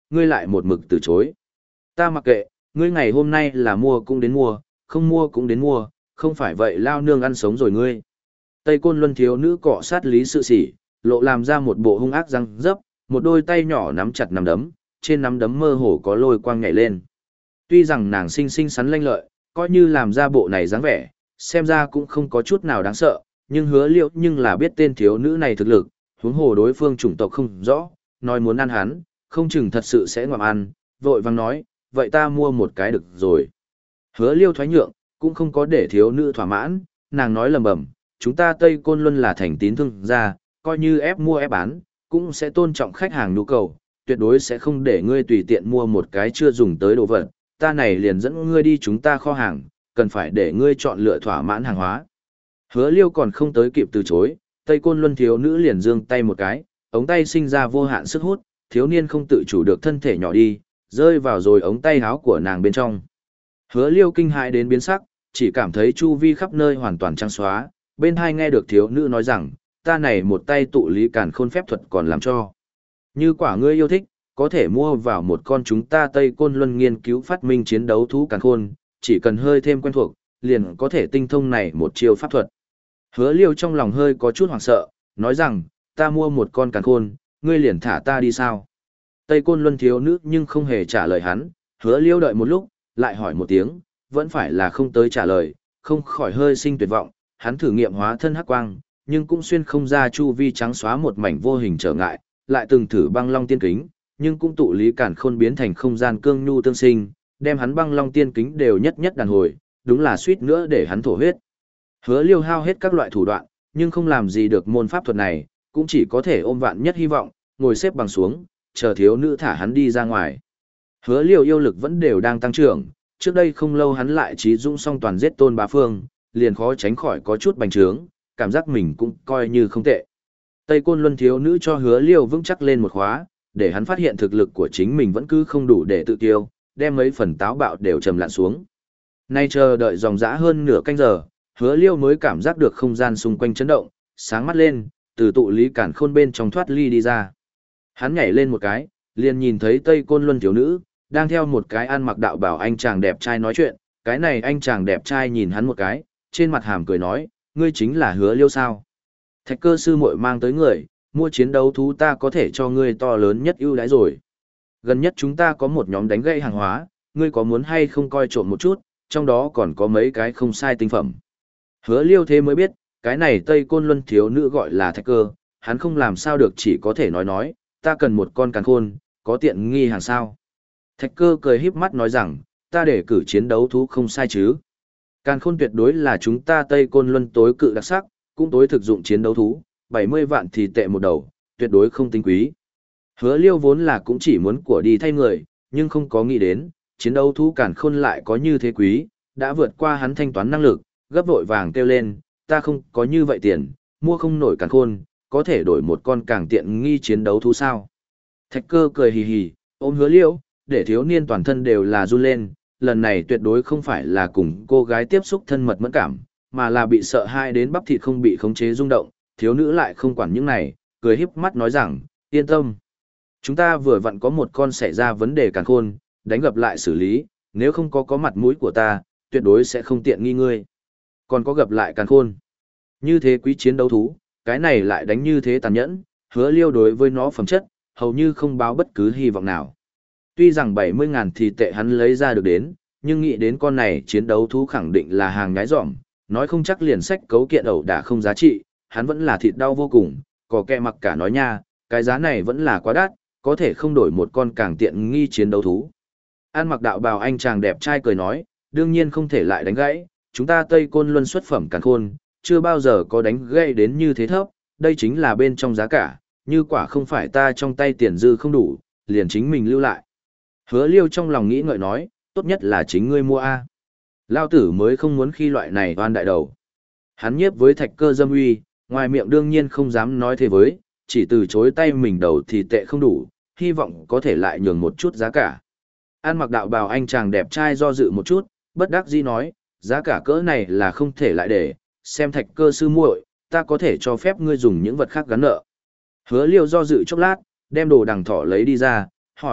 ngươi lại một mực từ chối. Ta mặc kệ, ngươi ngày hôm nay là mua cũng đến mua, không mua cũng đến mua, không phải vậy lao nương ăn sống rồi ngươi. Tây Côn Luân thiếu nữ cọ sát Lý Sự Sỉ, lộ làm ra một bộ hung ác răng dấp, một đôi tay nhỏ nắm chặt nắm đấm, trên nắm đấm mơ hồ có lôi quang nhảy lên. Tuy rằng nàng xinh xinh xắn lanh lợi, coi như làm ra bộ này dáng vẻ, xem ra cũng không có chút nào đáng sợ, nhưng Hứa Liêu nhưng là biết tên thiếu nữ này thực lực, huống hồ đối phương chủng tộc không rõ, nói muốn ăn hắn, không chừng thật sự sẽ ngoạm ăn, vội vàng nói, vậy ta mua một cái được rồi. Hứa Liêu thoái nhượng, cũng không có để thiếu nữ thỏa mãn, nàng nói lầm bầm, chúng ta Tây Côn Luân là thành tín thương gia, coi như ép mua ép bán, cũng sẽ tôn trọng khách hàng nhu cầu, tuyệt đối sẽ không để ngươi tùy tiện mua một cái chưa dùng tới đồ vật, ta này liền dẫn ngươi đi chúng ta kho hàng, cần phải để ngươi chọn lựa thỏa mãn hàng hóa. Hứa Liêu còn không tới kịp từ chối, Tây Côn Luân thiếu nữ liền giương tay một cái, ống tay sinh ra vô hạn sức hút, thiếu niên không tự chủ được thân thể nhỏ đi, rơi vào rồi ống tay áo của nàng bên trong. Hứa Liêu kinh hãi đến biến sắc, chỉ cảm thấy chu vi khắp nơi hoàn toàn trắng xóa, bên hai nghe được thiếu nữ nói rằng, ta này một tay tụ lý càn khôn phép thuật còn làm cho. Như quả ngươi yêu thích, có thể mua vào một con chúng ta Tây Côn Luân nghiên cứu phát minh chiến đấu thú càn khôn, chỉ cần hơi thêm quen thuộc, liền có thể tinh thông này một chiêu pháp thuật. Hứa Liêu trong lòng hơi có chút hoảng sợ, nói rằng, ta mua một con càn khôn, ngươi liền thả ta đi sao? Tây Côn Luân thiếu nữ nhưng không hề trả lời hắn, Hứa Liêu đợi một lúc, lại hỏi một tiếng, vẫn phải là không tới trả lời, không khỏi hơi sinh tuyệt vọng, hắn thử nghiệm hóa thân hắc quang, nhưng cũng xuyên không ra chu vi trắng xóa một mảnh vô hình trở ngại, lại từng thử băng long tiên kính, nhưng cũng tụ lý cản khôn biến thành không gian cương nhu tương sinh, đem hắn băng long tiên kính đều nhất nhất đàn hồi, đúng là suýt nữa để hắn thổ huyết. Hứa Liêu hao hết các loại thủ đoạn, nhưng không làm gì được môn pháp thuật này, cũng chỉ có thể ôm vạn nhất hy vọng, ngồi xếp bằng xuống, chờ thiếu nữ thả hắn đi ra ngoài. Hứa Liêu yêu lực vẫn đều đang tăng trưởng, trước đây không lâu hắn lại trí dũng song toàn giết Tôn Bá Phương, liền khó tránh khỏi có chút bành trướng, cảm giác mình cũng coi như không tệ. Tây Côn Luân thiếu nữ cho Hứa Liêu vững chắc lên một khóa, để hắn phát hiện thực lực của chính mình vẫn cứ không đủ để tự tiêu, đem mấy phần táo bạo đều trầm lặn xuống. Nay chờ đợi dòng dã hơn nửa canh giờ, Hứa Liêu mới cảm giác được không gian xung quanh chấn động, sáng mắt lên, từ tụ lý cản khôn bên trong thoát ly đi ra. Hắn nhảy lên một cái, liền nhìn thấy Tây Côn Luân thiếu nữ, đang theo một cái ăn mặc đạo bảo anh chàng đẹp trai nói chuyện, cái này anh chàng đẹp trai nhìn hắn một cái, trên mặt hàm cười nói, ngươi chính là Hứa Liêu sao? Thạch Cơ sư muội mang tới người, mua chiến đấu thú ta có thể cho ngươi to lớn nhất ưu đãi rồi. Gần nhất chúng ta có một nhóm đánh gãy hàng hóa, ngươi có muốn hay không coi trộm một chút, trong đó còn có mấy cái không sai tinh phẩm. Hứa Liêu thế mới biết, cái này Tây Côn Luân thiếu nữ gọi là Thạch Cơ, hắn không làm sao được chỉ có thể nói nói, ta cần một con càn khôn, có tiện nghi hàng sao. Thạch Cơ cười híp mắt nói rằng, ta để cử chiến đấu thú không sai chứ. Càn khôn tuyệt đối là chúng ta Tây Côn Luân tối cự đặc sắc, cũng tối thực dụng chiến đấu thú, bảy mươi vạn thì tệ một đầu, tuyệt đối không tính quý. Hứa Liêu vốn là cũng chỉ muốn của đi thay người, nhưng không có nghĩ đến, chiến đấu thú càn khôn lại có như thế quý, đã vượt qua hắn thanh toán năng lực, gấp vội vàng kêu lên, ta không có như vậy tiền, mua không nổi càn khôn, có thể đổi một con càng tiện nghi chiến đấu thú sao. Thạch Cơ cười hì hì, ôm Hứa Liêu, để thiếu niên toàn thân đều là run lên, lần này tuyệt đối không phải là cùng cô gái tiếp xúc thân mật mẫn cảm, mà là bị sợ hãi đến bắp thịt không bị khống chế rung động, thiếu nữ lại không quản những này, cười híp mắt nói rằng, yên tâm. Chúng ta vừa vặn có một con xảy ra vấn đề càn khôn, đánh gặp lại xử lý, nếu không có có mặt mũi của ta, tuyệt đối sẽ không tiện nghi ngươi. Còn có gặp lại càn khôn. Như thế quý chiến đấu thú, cái này lại đánh như thế tàn nhẫn, Hứa Liêu đối với nó phẩm chất, hầu như không báo bất cứ hy vọng nào. Tuy rằng bảy mươi ngàn thì tệ hắn lấy ra được đến, nhưng nghĩ đến con này chiến đấu thú khẳng định là hàng nhái dỏm, nói không chắc liền sách cấu kiện ẩu đả không giá trị, hắn vẫn là thịt đau vô cùng, có kẻ mặc cả nói nha, cái giá này vẫn là quá đắt, có thể không đổi một con càng tiện nghi chiến đấu thú. An mặc đạo bào anh chàng đẹp trai cười nói, đương nhiên không thể lại đánh gãy, chúng ta Tây Côn Luân xuất phẩm càn khôn, chưa bao giờ có đánh gãy đến như thế thấp, đây chính là bên trong giá cả, như quả không phải ta trong tay tiền dư không đủ, liền chính mình lưu lại. Hứa Liêu trong lòng nghĩ ngợi nói, tốt nhất là chính ngươi mua A. Lao tử mới không muốn khi loại này oan đại đầu. Hắn nhiếp với Thạch Cơ dâm uy, ngoài miệng đương nhiên không dám nói thế với, chỉ từ chối tay mình đầu thì tệ không đủ, hy vọng có thể lại nhường một chút giá cả. An mặc đạo bào anh chàng đẹp trai do dự một chút, bất đắc dĩ nói, giá cả cỡ này là không thể lại để, xem Thạch Cơ sư muội, ta có thể cho phép ngươi dùng những vật khác gắn nợ. Hứa Liêu do dự chốc lát, đem đồ đằng thỏ lấy đi ra, hỏi,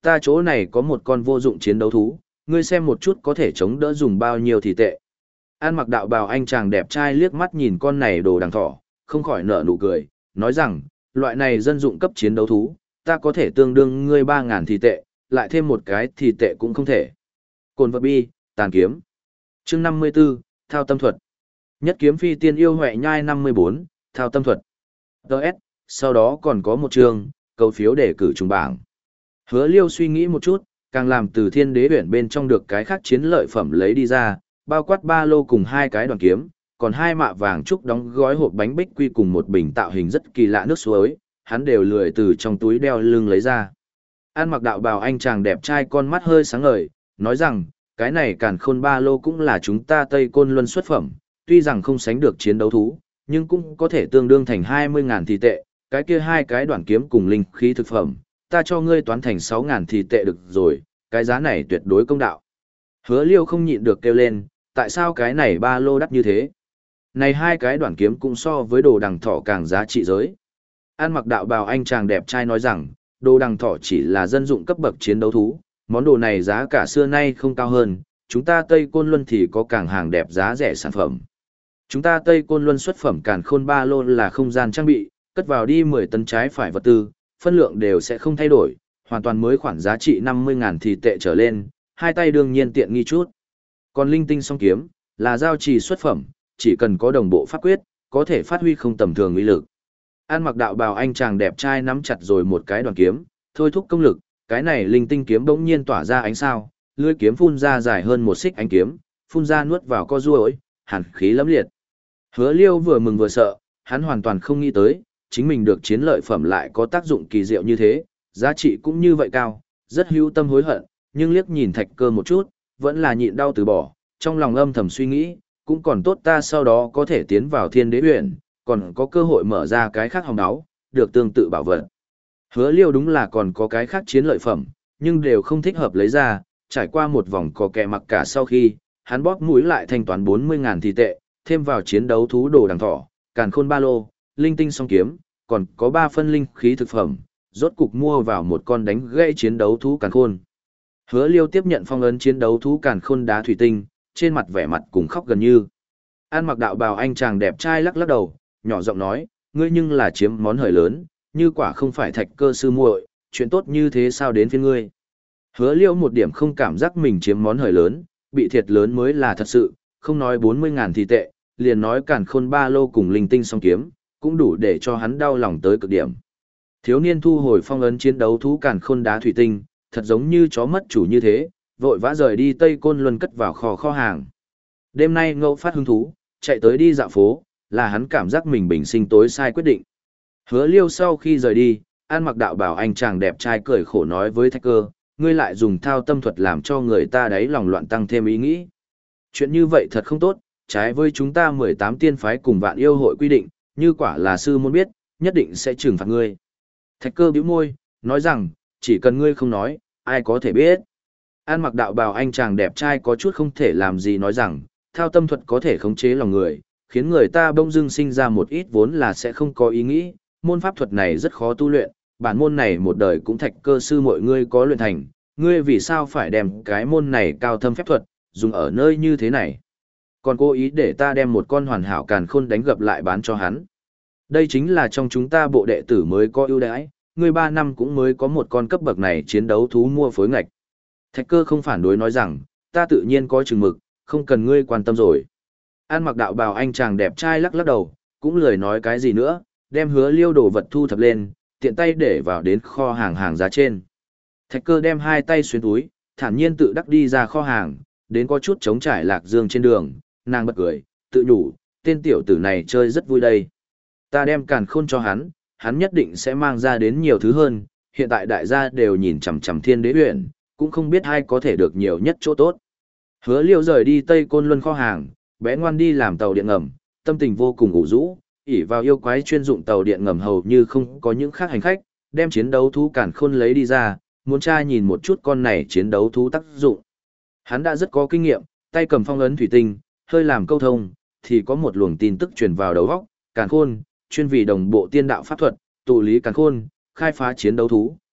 ta chỗ này có một con vô dụng chiến đấu thú, ngươi xem một chút có thể chống đỡ dùng bao nhiêu thì tệ. An mặc đạo bào anh chàng đẹp trai liếc mắt nhìn con này đồ đằng thỏ, không khỏi nở nụ cười, nói rằng, loại này dân dụng cấp chiến đấu thú, ta có thể tương đương ngươi ba ngàn thì tệ, lại thêm một cái thì tệ cũng không thể. Cồn vật bi, tàn kiếm. Chương năm mươi 54, thao tâm thuật. Nhất kiếm phi tiên yêu huệ nhai năm mươi bốn, thao tâm thuật. Đợt, sau đó còn có một chương, cầu phiếu để cử trùng bảng. Hứa Liêu suy nghĩ một chút, càng làm từ thiên đế huyển bên trong được cái khác chiến lợi phẩm lấy đi ra, bao quát ba lô cùng hai cái đoàn kiếm, còn hai mạ vàng trúc đóng gói hộp bánh bích quy cùng một bình tạo hình rất kỳ lạ nước suối, hắn đều lười từ trong túi đeo lưng lấy ra. An mặc đạo bào anh chàng đẹp trai con mắt hơi sáng ngời, nói rằng, cái này càn khôn ba lô cũng là chúng ta Tây Côn Luân xuất phẩm, tuy rằng không sánh được chiến đấu thú, nhưng cũng có thể tương đương thành hai mươi ngàn thì tệ, cái kia hai cái đoạn kiếm cùng linh khí thực phẩm, ta cho ngươi toán thành sáu ngàn thì tệ được rồi, cái giá này tuyệt đối công đạo. Hứa Liêu không nhịn được kêu lên, tại sao cái này ba lô đắt như thế? Này hai cái đoạn kiếm cũng so với đồ đằng thỏ càng giá trị giới. An mặc đạo bào anh chàng đẹp trai nói rằng, đồ đằng thỏ chỉ là dân dụng cấp bậc chiến đấu thú, món đồ này giá cả xưa nay không cao hơn, chúng ta Tây Côn Luân thì có càng hàng đẹp giá rẻ sản phẩm. Chúng ta Tây Côn Luân xuất phẩm càn khôn ba lô là không gian trang bị, cất vào đi mười tấn trái phải vật tư, phân lượng đều sẽ không thay đổi, hoàn toàn mới khoản giá trị năm mươi ngàn thì tệ trở lên, hai tay đương nhiên tiện nghi chút. Còn linh tinh song kiếm, là giao trì xuất phẩm, chỉ cần có đồng bộ pháp quyết, có thể phát huy không tầm thường uy lực. An mặc đạo bào anh chàng đẹp trai nắm chặt rồi một cái đoàn kiếm, thôi thúc công lực, cái này linh tinh kiếm bỗng nhiên tỏa ra ánh sao, lưỡi kiếm phun ra dài hơn một xích ánh kiếm, phun ra nuốt vào co ruồi, hàn khí lẫm liệt. Hứa Liêu vừa mừng vừa sợ, hắn hoàn toàn không nghĩ tới, chính mình được chiến lợi phẩm lại có tác dụng kỳ diệu như thế, giá trị cũng như vậy cao, rất hữu tâm hối hận, nhưng liếc nhìn Thạch Cơ một chút, vẫn là nhịn đau từ bỏ, trong lòng âm thầm suy nghĩ, cũng còn tốt ta sau đó có thể tiến vào Thiên Đế Huyền, còn có cơ hội mở ra cái khác hòm đáo, được tương tự bảo vật. Hứa Liêu đúng là còn có cái khác chiến lợi phẩm, nhưng đều không thích hợp lấy ra, trải qua một vòng có kẻ mặc cả sau khi, hắn bóp mũi lại thanh toán bốn mươi ngàn thì tệ, thêm vào chiến đấu thú đồ đằng thỏ, càn khôn ba lô, linh tinh song kiếm, còn có ba phân linh khí thực phẩm, rốt cục mua vào một con đánh gãy chiến đấu thú càn khôn. Hứa Liêu tiếp nhận phong ấn chiến đấu thú càn khôn đá thủy tinh, trên mặt vẻ mặt cùng khóc gần như. An mặc đạo bào anh chàng đẹp trai lắc lắc đầu, nhỏ giọng nói, ngươi nhưng là chiếm món hời lớn, như quả không phải Thạch Cơ sư muội, chuyện tốt như thế sao đến phiên ngươi. Hứa Liêu một điểm không cảm giác mình chiếm món hời lớn, bị thiệt lớn mới là thật sự, không nói bốn mươi ngàn thì tệ, liền nói càn khôn ba lô cùng linh tinh song kiếm, cũng đủ để cho hắn đau lòng tới cực điểm. Thiếu niên thu hồi phong ấn chiến đấu thú càn khôn đá thủy tinh, thật giống như chó mất chủ như thế, vội vã rời đi Tây Côn Luân cất vào kho kho hàng. Đêm nay ngẫu phát hứng thú, chạy tới đi dạo phố, là hắn cảm giác mình bình sinh tối sai quyết định. Hứa Liêu sau khi rời đi, An mặc đạo bảo anh chàng đẹp trai cười khổ nói với Thạch Cơ, ngươi lại dùng thao tâm thuật làm cho người ta đáy lòng loạn tăng thêm ý nghĩ. Chuyện như vậy thật không tốt, trái với chúng ta mười tám tiên phái cùng vạn yêu hội quy định, như quả là sư môn biết, nhất định sẽ trừng phạt ngươi. Thạch Cơ bĩu môi, nói rằng, chỉ cần ngươi không nói, ai có thể biết. An mặc đạo bào anh chàng đẹp trai có chút không thể làm gì nói rằng, thao tâm thuật có thể khống chế lòng người, khiến người ta bỗng dưng sinh ra một ít vốn là sẽ không có ý nghĩ, môn pháp thuật này rất khó tu luyện, bản môn này một đời cũng Thạch Cơ sư mọi ngươi có luyện thành, ngươi vì sao phải đem cái môn này cao thâm phép thuật, dùng ở nơi như thế này. Còn cố ý để ta đem một con hoàn hảo càn khôn đánh gập lại bán cho hắn. Đây chính là trong chúng ta bộ đệ tử mới có ưu đãi, ngươi ba năm cũng mới có một con cấp bậc này chiến đấu thú mua phối ngạch. Thạch Cơ không phản đối nói rằng, ta tự nhiên có chừng mực, không cần ngươi quan tâm rồi. An mặc đạo bào anh chàng đẹp trai lắc lắc đầu, cũng lười nói cái gì nữa, đem Hứa Liêu đồ vật thu thập lên, tiện tay để vào đến kho hàng hàng giá trên. Thạch Cơ đem hai tay xuyên túi, thản nhiên tự đắc đi ra kho hàng, đến có chút trống trải lạc dương trên đường, nàng bật cười, tự nhủ, tên tiểu tử này chơi rất vui đây. Ta đem càn khôn cho hắn, hắn nhất định sẽ mang ra đến nhiều thứ hơn, hiện tại đại gia đều nhìn chằm chằm Thiên Đế Huyền, cũng không biết ai có thể được nhiều nhất chỗ tốt. Hứa Liêu rời đi Tây Côn Luân kho hàng, bé ngoan đi làm tàu điện ngầm, tâm tình vô cùng ủ rũ, ỷ vào yêu quái chuyên dụng tàu điện ngầm hầu như không có những khác hành khách, đem chiến đấu thú càn khôn lấy đi ra, muốn tra nhìn một chút con này chiến đấu thú tác dụng. Hắn đã rất có kinh nghiệm, tay cầm phong ấn thủy tinh, hơi làm câu thông, thì có một luồng tin tức truyền vào đầu óc, càn khôn, chuyên vì đồng bộ tiên đạo pháp thuật, tụ lý càn khôn, khai phá chiến đấu thú,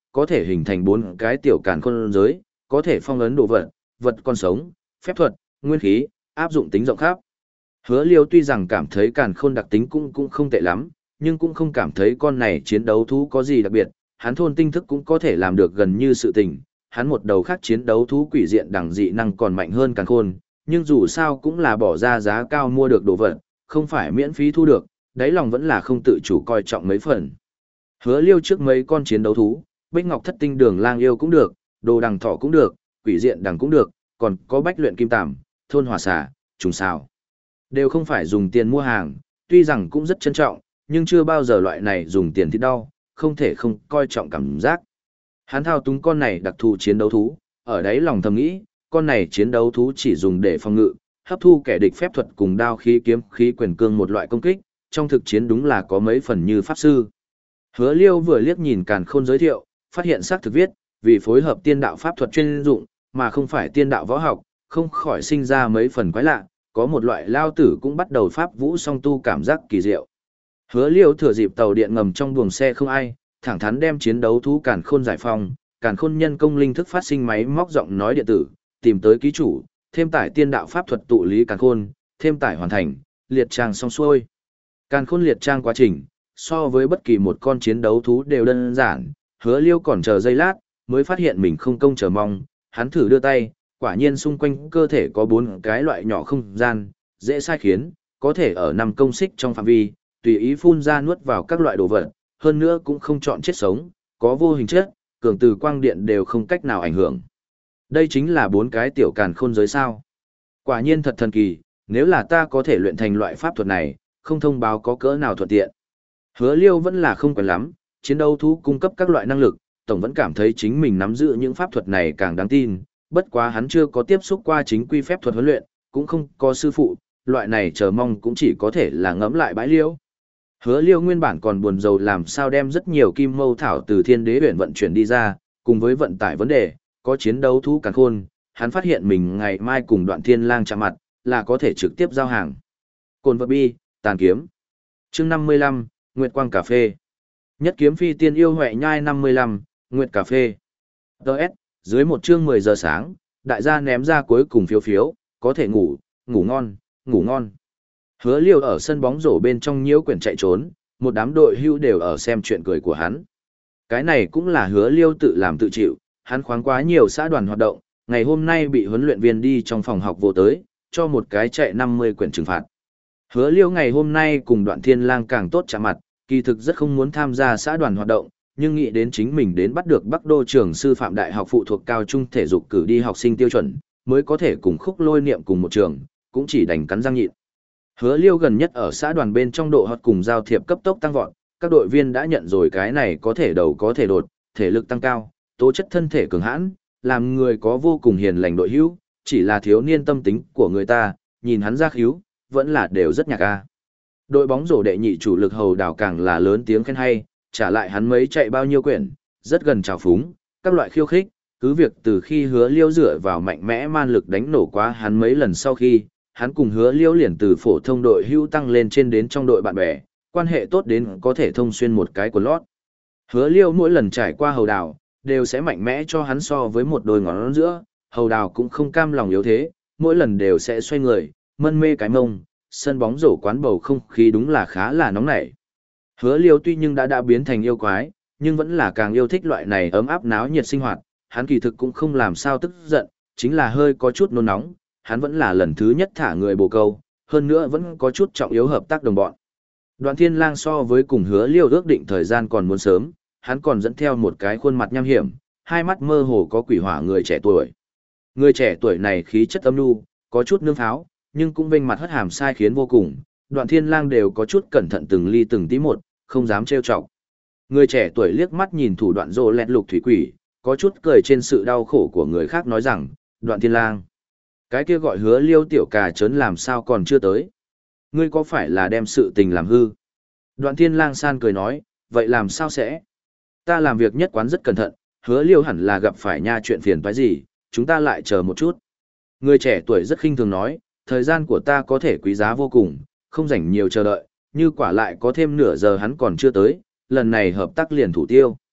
có thể hình thành bốn cái tiểu càn khôn giới, có thể phong ấn đồ vật, vật còn sống, phép thuật, nguyên khí, áp dụng tính rộng khắp. Hứa Liêu tuy rằng cảm thấy càn khôn đặc tính cũng cũng không tệ lắm, nhưng cũng không cảm thấy con này chiến đấu thú có gì đặc biệt, hắn thôn tinh thức cũng có thể làm được gần như sự tình, hắn một đầu khác chiến đấu thú quỷ diện đẳng dị năng còn mạnh hơn càn khôn, nhưng dù sao cũng là bỏ ra giá cao mua được đồ vật, không phải miễn phí thu được, đáy lòng vẫn là không tự chủ coi trọng mấy phần. Hứa Liêu trước mấy con chiến đấu thú, Bích Ngọc Thất Tinh Đường Lang Yêu cũng được, Đồ Đằng Thỏ cũng được, Quỷ Diện Đằng cũng được, còn có Bách Luyện Kim Tằm, Thôn Hỏa Xà, Trùng Sào. Đều không phải dùng tiền mua hàng, tuy rằng cũng rất trân trọng, nhưng chưa bao giờ loại này dùng tiền thì đau, không thể không coi trọng cảm giác. Hắn thao túng con này đặc thù chiến đấu thú, ở đấy lòng thầm nghĩ, con này chiến đấu thú chỉ dùng để phòng ngự, hấp thu kẻ địch phép thuật cùng đao khí kiếm khí quyền cương một loại công kích, trong thực chiến đúng là có mấy phần như pháp sư. Hứa Liêu vừa liếc nhìn càn khôn giới thiệu, phát hiện xác thực viết, vì phối hợp tiên đạo pháp thuật chuyên dụng, mà không phải tiên đạo võ học, không khỏi sinh ra mấy phần quái lạ, có một loại lao tử cũng bắt đầu pháp vũ song tu cảm giác kỳ diệu. Hứa Liêu thừa dịp tàu điện ngầm trong buồng xe không ai, thẳng thắn đem chiến đấu thú càn khôn giải phong, càn khôn nhân công linh thức phát sinh máy móc giọng nói điện tử, tìm tới ký chủ, thêm tải tiên đạo pháp thuật tụ lý càn khôn, thêm tải hoàn thành, liệt trang xong xuôi. Càn khôn liệt trang quá trình, so với bất kỳ một con chiến đấu thú đều đơn giản, Hứa Liêu còn chờ giây lát, mới phát hiện mình không công chờ mong, hắn thử đưa tay, quả nhiên xung quanh cơ thể có bốn cái loại nhỏ không gian, dễ sai khiến, có thể ở năm công xích trong phạm vi, tùy ý phun ra nuốt vào các loại đồ vật, hơn nữa cũng không chọn chết sống, có vô hình chất, cường từ quang điện đều không cách nào ảnh hưởng. Đây chính là bốn cái tiểu càn khôn giới sao. Quả nhiên thật thần kỳ, nếu là ta có thể luyện thành loại pháp thuật này, không thông báo có cỡ nào thuận tiện. Hứa Liêu vẫn là không quen lắm, chiến đấu thú cung cấp các loại năng lực, tổng vẫn cảm thấy chính mình nắm giữ những pháp thuật này càng đáng tin, bất quá hắn chưa có tiếp xúc qua chính quy phép thuật huấn luyện, cũng không có sư phụ, loại này chờ mong cũng chỉ có thể là ngẫm lại bãi liêu. Hứa Liêu nguyên bản còn buồn rầu làm sao đem rất nhiều kim mâu thảo từ Thiên Đế Huyền vận chuyển đi ra, cùng với vận tải vấn đề, có chiến đấu thú càn khôn, hắn phát hiện mình ngày mai cùng Đoạn Thiên Lang chạm mặt, là có thể trực tiếp giao hàng. Cồn vật bi, tàn kiếm. Chương năm mươi lăm, Nguyệt Quang Cà Phê. Nhất kiếm phi tiên yêu huệ nhai năm mươi lăm, Nguyệt Cà Phê. Đợt, dưới một chương mười giờ sáng, đại gia ném ra cuối cùng phiếu phiếu, có thể ngủ, ngủ ngon, ngủ ngon. Hứa Liêu ở sân bóng rổ bên trong nhiễu quyển chạy trốn, một đám đội hưu đều ở xem chuyện cười của hắn. Cái này cũng là Hứa Liêu tự làm tự chịu, hắn khoáng quá nhiều xã đoàn hoạt động, ngày hôm nay bị huấn luyện viên đi trong phòng học vô tới, cho một cái chạy năm mươi quyển trừng phạt. Hứa Liêu ngày hôm nay cùng Đoạn Thiên Lang càng tốt chạm mặt, kỳ thực rất không muốn tham gia xã đoàn hoạt động, nhưng nghĩ đến chính mình đến bắt được Bắc Đô trường sư phạm đại học phụ thuộc cao trung thể dục cử đi học sinh tiêu chuẩn, mới có thể cùng Khúc Lôi niệm cùng một trường, cũng chỉ đành cắn răng nhịn. Hứa Liêu gần nhất ở xã đoàn bên trong độ hot cùng giao thiệp cấp tốc tăng vọt, các đội viên đã nhận rồi cái này có thể đầu có thể đột, thể lực tăng cao, tố chất thân thể cường hãn, làm người có vô cùng hiền lành đội hữu, chỉ là thiếu niên tâm tính của người ta, nhìn hắn ra khíu, vẫn là đều rất nhạc a. Đội bóng rổ đệ nhị chủ lực Hầu Đào càng là lớn tiếng khen hay, trả lại hắn mấy chạy bao nhiêu quyển, rất gần trào phúng, các loại khiêu khích, cứ việc từ khi Hứa Liêu dựa vào mạnh mẽ man lực đánh nổ quá hắn mấy lần sau khi, hắn cùng Hứa Liêu liền từ phổ thông đội hưu tăng lên trên đến trong đội bạn bè, quan hệ tốt đến có thể thông xuyên một cái của lót. Hứa Liêu mỗi lần trải qua Hầu Đào, đều sẽ mạnh mẽ cho hắn so với một đôi ngón giữa, Hầu Đào cũng không cam lòng yếu thế, mỗi lần đều sẽ xoay người, mân mê cái mông, sân bóng rổ quán bầu không khí đúng là khá là nóng nảy. Hứa Liêu tuy nhưng đã đã biến thành yêu quái, nhưng vẫn là càng yêu thích loại này ấm áp náo nhiệt sinh hoạt, hắn kỳ thực cũng không làm sao tức giận, chính là hơi có chút nôn nóng, hắn vẫn là lần thứ nhất thả người bồ câu, hơn nữa vẫn có chút trọng yếu hợp tác đồng bọn. Đoạn Thiên Lang so với cùng Hứa Liêu ước định thời gian còn muốn sớm, hắn còn dẫn theo một cái khuôn mặt nham hiểm, hai mắt mơ hồ có quỷ hỏa người trẻ tuổi. Người trẻ tuổi này khí chất âm nhu, có chút nương pháo, nhưng cũng vênh mặt hất hàm sai khiến vô cùng, Đoạn Thiên Lang đều có chút cẩn thận từng ly từng tí một, không dám trêu chọc. Người trẻ tuổi liếc mắt nhìn thủ đoạn rồ lẹt lục thủy quỷ, có chút cười trên sự đau khổ của người khác nói rằng, Đoạn Thiên Lang, cái kia gọi Hứa Liêu tiểu cà trớn làm sao còn chưa tới? Ngươi có phải là đem sự tình làm hư? Đoạn Thiên Lang san cười nói, vậy làm sao sẽ? Ta làm việc nhất quán rất cẩn thận, Hứa Liêu hẳn là gặp phải nha chuyện phiền toái gì, chúng ta lại chờ một chút. Người trẻ tuổi rất khinh thường nói, thời gian của ta có thể quý giá vô cùng, không rảnh nhiều chờ đợi, như quả lại có thêm nửa giờ hắn còn chưa tới, lần này hợp tác liền thủ tiêu.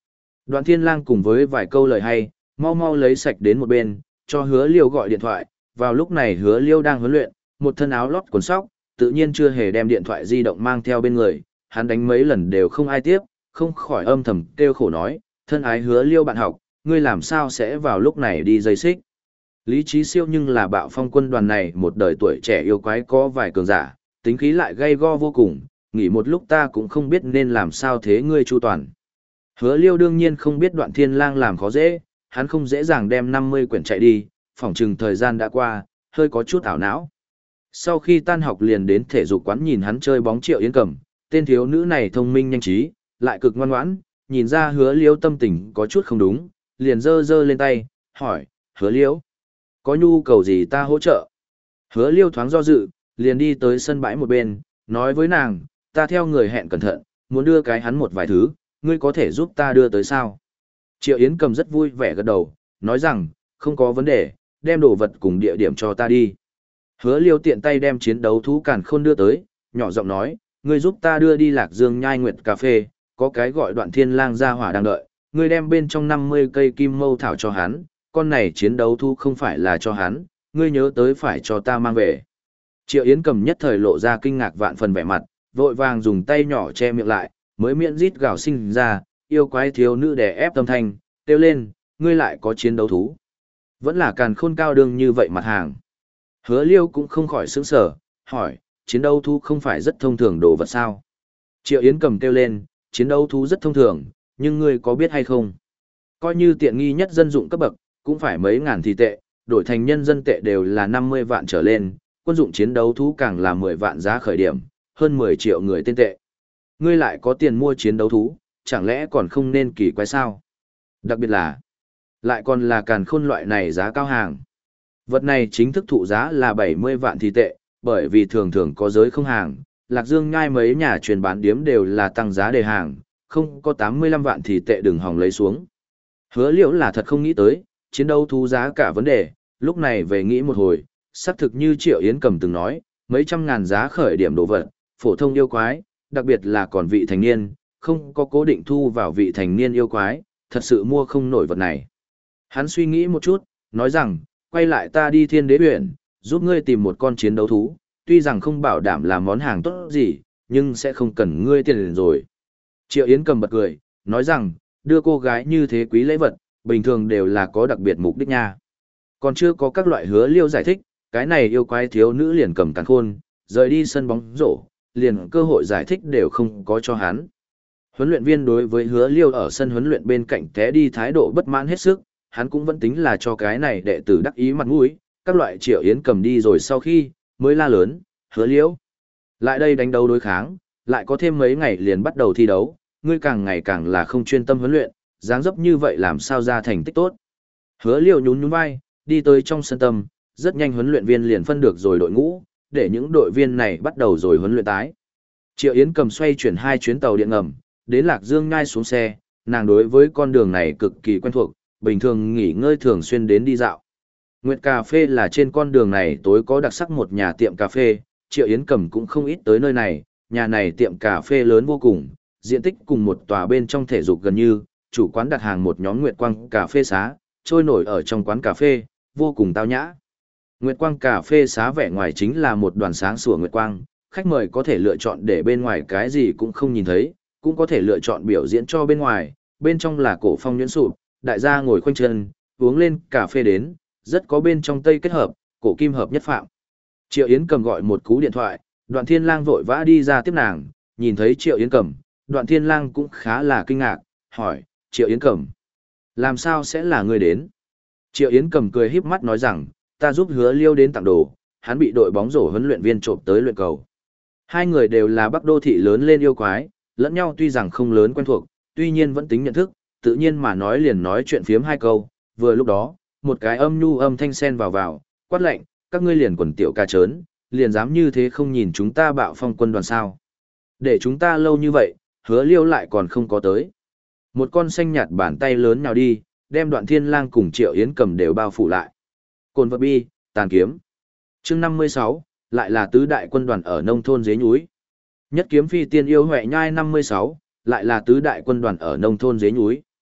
Đoạn Thiên Lang cùng với vài câu lời hay, mau mau lấy sạch đến một bên, cho Hứa Liêu gọi điện thoại. Vào lúc này Hứa Liêu đang huấn luyện, một thân áo lót quần sóc, tự nhiên chưa hề đem điện thoại di động mang theo bên người, hắn đánh mấy lần đều không ai tiếp, không khỏi âm thầm kêu khổ nói, thân ái Hứa Liêu bạn học, ngươi làm sao sẽ vào lúc này đi dây xích. Lý trí siêu nhưng là bạo phong quân đoàn này một đời tuổi trẻ yêu quái có vài cường giả, tính khí lại gay go vô cùng, nghỉ một lúc ta cũng không biết nên làm sao thế ngươi chu toàn. Hứa Liêu đương nhiên không biết Đoạn Thiên Lang làm khó dễ, hắn không dễ dàng đem năm mươi quyển chạy đi, phỏng chừng thời gian đã qua, hơi có chút ảo não. Sau khi tan học liền đến thể dục quán nhìn hắn chơi bóng Triệu Yến Cẩm, tên thiếu nữ này thông minh nhanh trí, lại cực ngoan ngoãn, nhìn ra Hứa Liêu tâm tình có chút không đúng, liền giơ giơ lên tay, hỏi, Hứa Liêu, có nhu cầu gì ta hỗ trợ? Hứa Liêu thoáng do dự, liền đi tới sân bãi một bên, nói với nàng, ta theo người hẹn cẩn thận, muốn đưa cái hắn một vài thứ, ngươi có thể giúp ta đưa tới sao? Triệu Yến Cầm rất vui vẻ gật đầu, nói rằng, không có vấn đề, đem đồ vật cùng địa điểm cho ta đi. Hứa Liêu tiện tay đem chiến đấu thú càn khôn đưa tới, nhỏ giọng nói, ngươi giúp ta đưa đi Lạc Dương Nhai Nguyệt cà phê, có cái gọi Đoạn Thiên Lang ra hỏa đang đợi, ngươi đem bên trong năm mươi cây kim mâu thảo cho hắn, con này chiến đấu thú không phải là cho hắn, ngươi nhớ tới phải cho ta mang về. Triệu Yến Cầm nhất thời lộ ra kinh ngạc vạn phần vẻ mặt, vội vàng dùng tay nhỏ che miệng lại, mới miệng rít gào sinh ra, yêu quái thiếu nữ đè ép tâm thanh, kêu lên, ngươi lại có chiến đấu thú. Vẫn là càn khôn cao đương như vậy mặt hàng. Hứa Liêu cũng không khỏi sững sở, hỏi, chiến đấu thú không phải rất thông thường đồ vật sao? Triệu Yến Cầm kêu lên, chiến đấu thú rất thông thường, nhưng ngươi có biết hay không? Coi như tiện nghi nhất dân dụng cấp bậc, cũng phải mấy ngàn thì tệ, đổi thành nhân dân tệ đều là năm mươi vạn trở lên, quân dụng chiến đấu thú càng là mười vạn giá khởi điểm, hơn mười triệu người tên tệ. Ngươi lại có tiền mua chiến đấu thú, chẳng lẽ còn không nên kỳ quái sao? Đặc biệt là, lại còn là càn khôn loại này giá cao hàng. Vật này chính thức thụ giá là bảy mươi vạn thì tệ, bởi vì thường thường có giới không hàng, Lạc Dương Nhai mấy nhà truyền bán điếm đều là tăng giá đề hàng, không có tám mươi lăm vạn thì tệ đừng hòng lấy xuống. Hứa Liễu là thật không nghĩ tới, chiến đấu thú giá cả vấn đề, lúc này về nghĩ một hồi, xác thực như Triệu Yến Cầm từng nói, mấy trăm ngàn giá khởi điểm đồ vật, phổ thông yêu quái, đặc biệt là còn vị thành niên, không có cố định thu vào vị thành niên yêu quái, thật sự mua không nổi vật này. Hắn suy nghĩ một chút, nói rằng, quay lại ta đi Thiên Đế huyện, giúp ngươi tìm một con chiến đấu thú, tuy rằng không bảo đảm là món hàng tốt gì, nhưng sẽ không cần ngươi tiền rồi. Triệu Yến Cầm bật cười, nói rằng, đưa cô gái như thế quý lễ vật, bình thường đều là có đặc biệt mục đích nha. Còn chưa có các loại Hứa Liêu giải thích, cái này yêu quái thiếu nữ liền cầm càn khôn, rời đi sân bóng rổ, liền cơ hội giải thích đều không có cho hắn. Huấn luyện viên đối với Hứa Liêu ở sân huấn luyện bên cạnh té đi thái độ bất mãn hết sức, hắn cũng vẫn tính là cho cái này đệ tử đắc ý mặt mũi, các loại Triệu Yến Cầm đi rồi sau khi, mới la lớn, Hứa Liêu. Lại đây đánh đấu đối kháng, lại có thêm mấy ngày liền bắt đầu thi đấu, ngươi càng ngày càng là không chuyên tâm huấn luyện, dáng dấp như vậy làm sao ra thành tích tốt. Hứa Liêu nhún nhún vai, đi tới trong sân tâm, rất nhanh huấn luyện viên liền phân được rồi đội ngũ, để những đội viên này bắt đầu rồi huấn luyện tái. Triệu Yến Cầm xoay chuyển hai chuyến tàu điện ngầm, đến Lạc Dương Nhai xuống xe, nàng đối với con đường này cực kỳ quen thuộc, bình thường nghỉ ngơi thường xuyên đến đi dạo. Nguyệt Cà Phê là trên con đường này tối có đặc sắc một nhà tiệm cà phê, Triệu Yến Cầm cũng không ít tới nơi này, nhà này tiệm cà phê lớn vô cùng, diện tích cùng một tòa bên trong thể dục gần như, chủ quán đặt hàng một nhóm Nguyệt Quang cà phê xá, trôi nổi ở trong quán cà phê, vô cùng tao nhã. Nguyệt Quang cà phê xá vẻ ngoài chính là một đoàn sáng sủa Nguyệt Quang, khách mời có thể lựa chọn để bên ngoài cái gì cũng không nhìn thấy, cũng có thể lựa chọn biểu diễn cho bên ngoài, bên trong là cổ phong nhuyễn sụp, đại gia ngồi khoanh chân, uống lên cà phê đến, rất có bên trong tây kết hợp, cổ kim hợp nhất phạm. Triệu Yến Cầm gọi một cú điện thoại, Đoạn Thiên Lang vội vã đi ra tiếp nàng, nhìn thấy Triệu Yến Cầm, Đoạn Thiên Lang cũng khá là kinh ngạc, hỏi, Triệu Yến Cầm, làm sao sẽ là người đến? Triệu Yến Cầm cười híp mắt nói rằng, ta giúp Hứa Liêu đến tặng đồ, hắn bị đội bóng rổ huấn luyện viên trộm tới luyện cầu. Hai người đều là Bắc Đô thị lớn lên yêu quái, lẫn nhau tuy rằng không lớn quen thuộc, tuy nhiên vẫn tính nhận thức, tự nhiên mà nói liền nói chuyện phiếm hai câu, vừa lúc đó, một cái âm nhu âm thanh sen vào vào, quát lệnh, các ngươi liền quần tiểu ca trớn, liền dám như thế không nhìn chúng ta bạo phong quân đoàn sao. Để chúng ta lâu như vậy, Hứa Liêu lại còn không có tới. Một con xanh nhạt bàn tay lớn nào đi, đem Đoạn Thiên Lang cùng Triệu Yến Cầm đều bao phủ lại. Cồn vật bi, tàn kiếm. Chương năm mươi sáu, lại là tứ đại quân đoàn ở nông thôn dưới núi. Nhất kiếm phi tiên yêu Huệ Nhai năm mươi sáu, lại là tứ đại quân đoàn ở nông thôn dưới núi.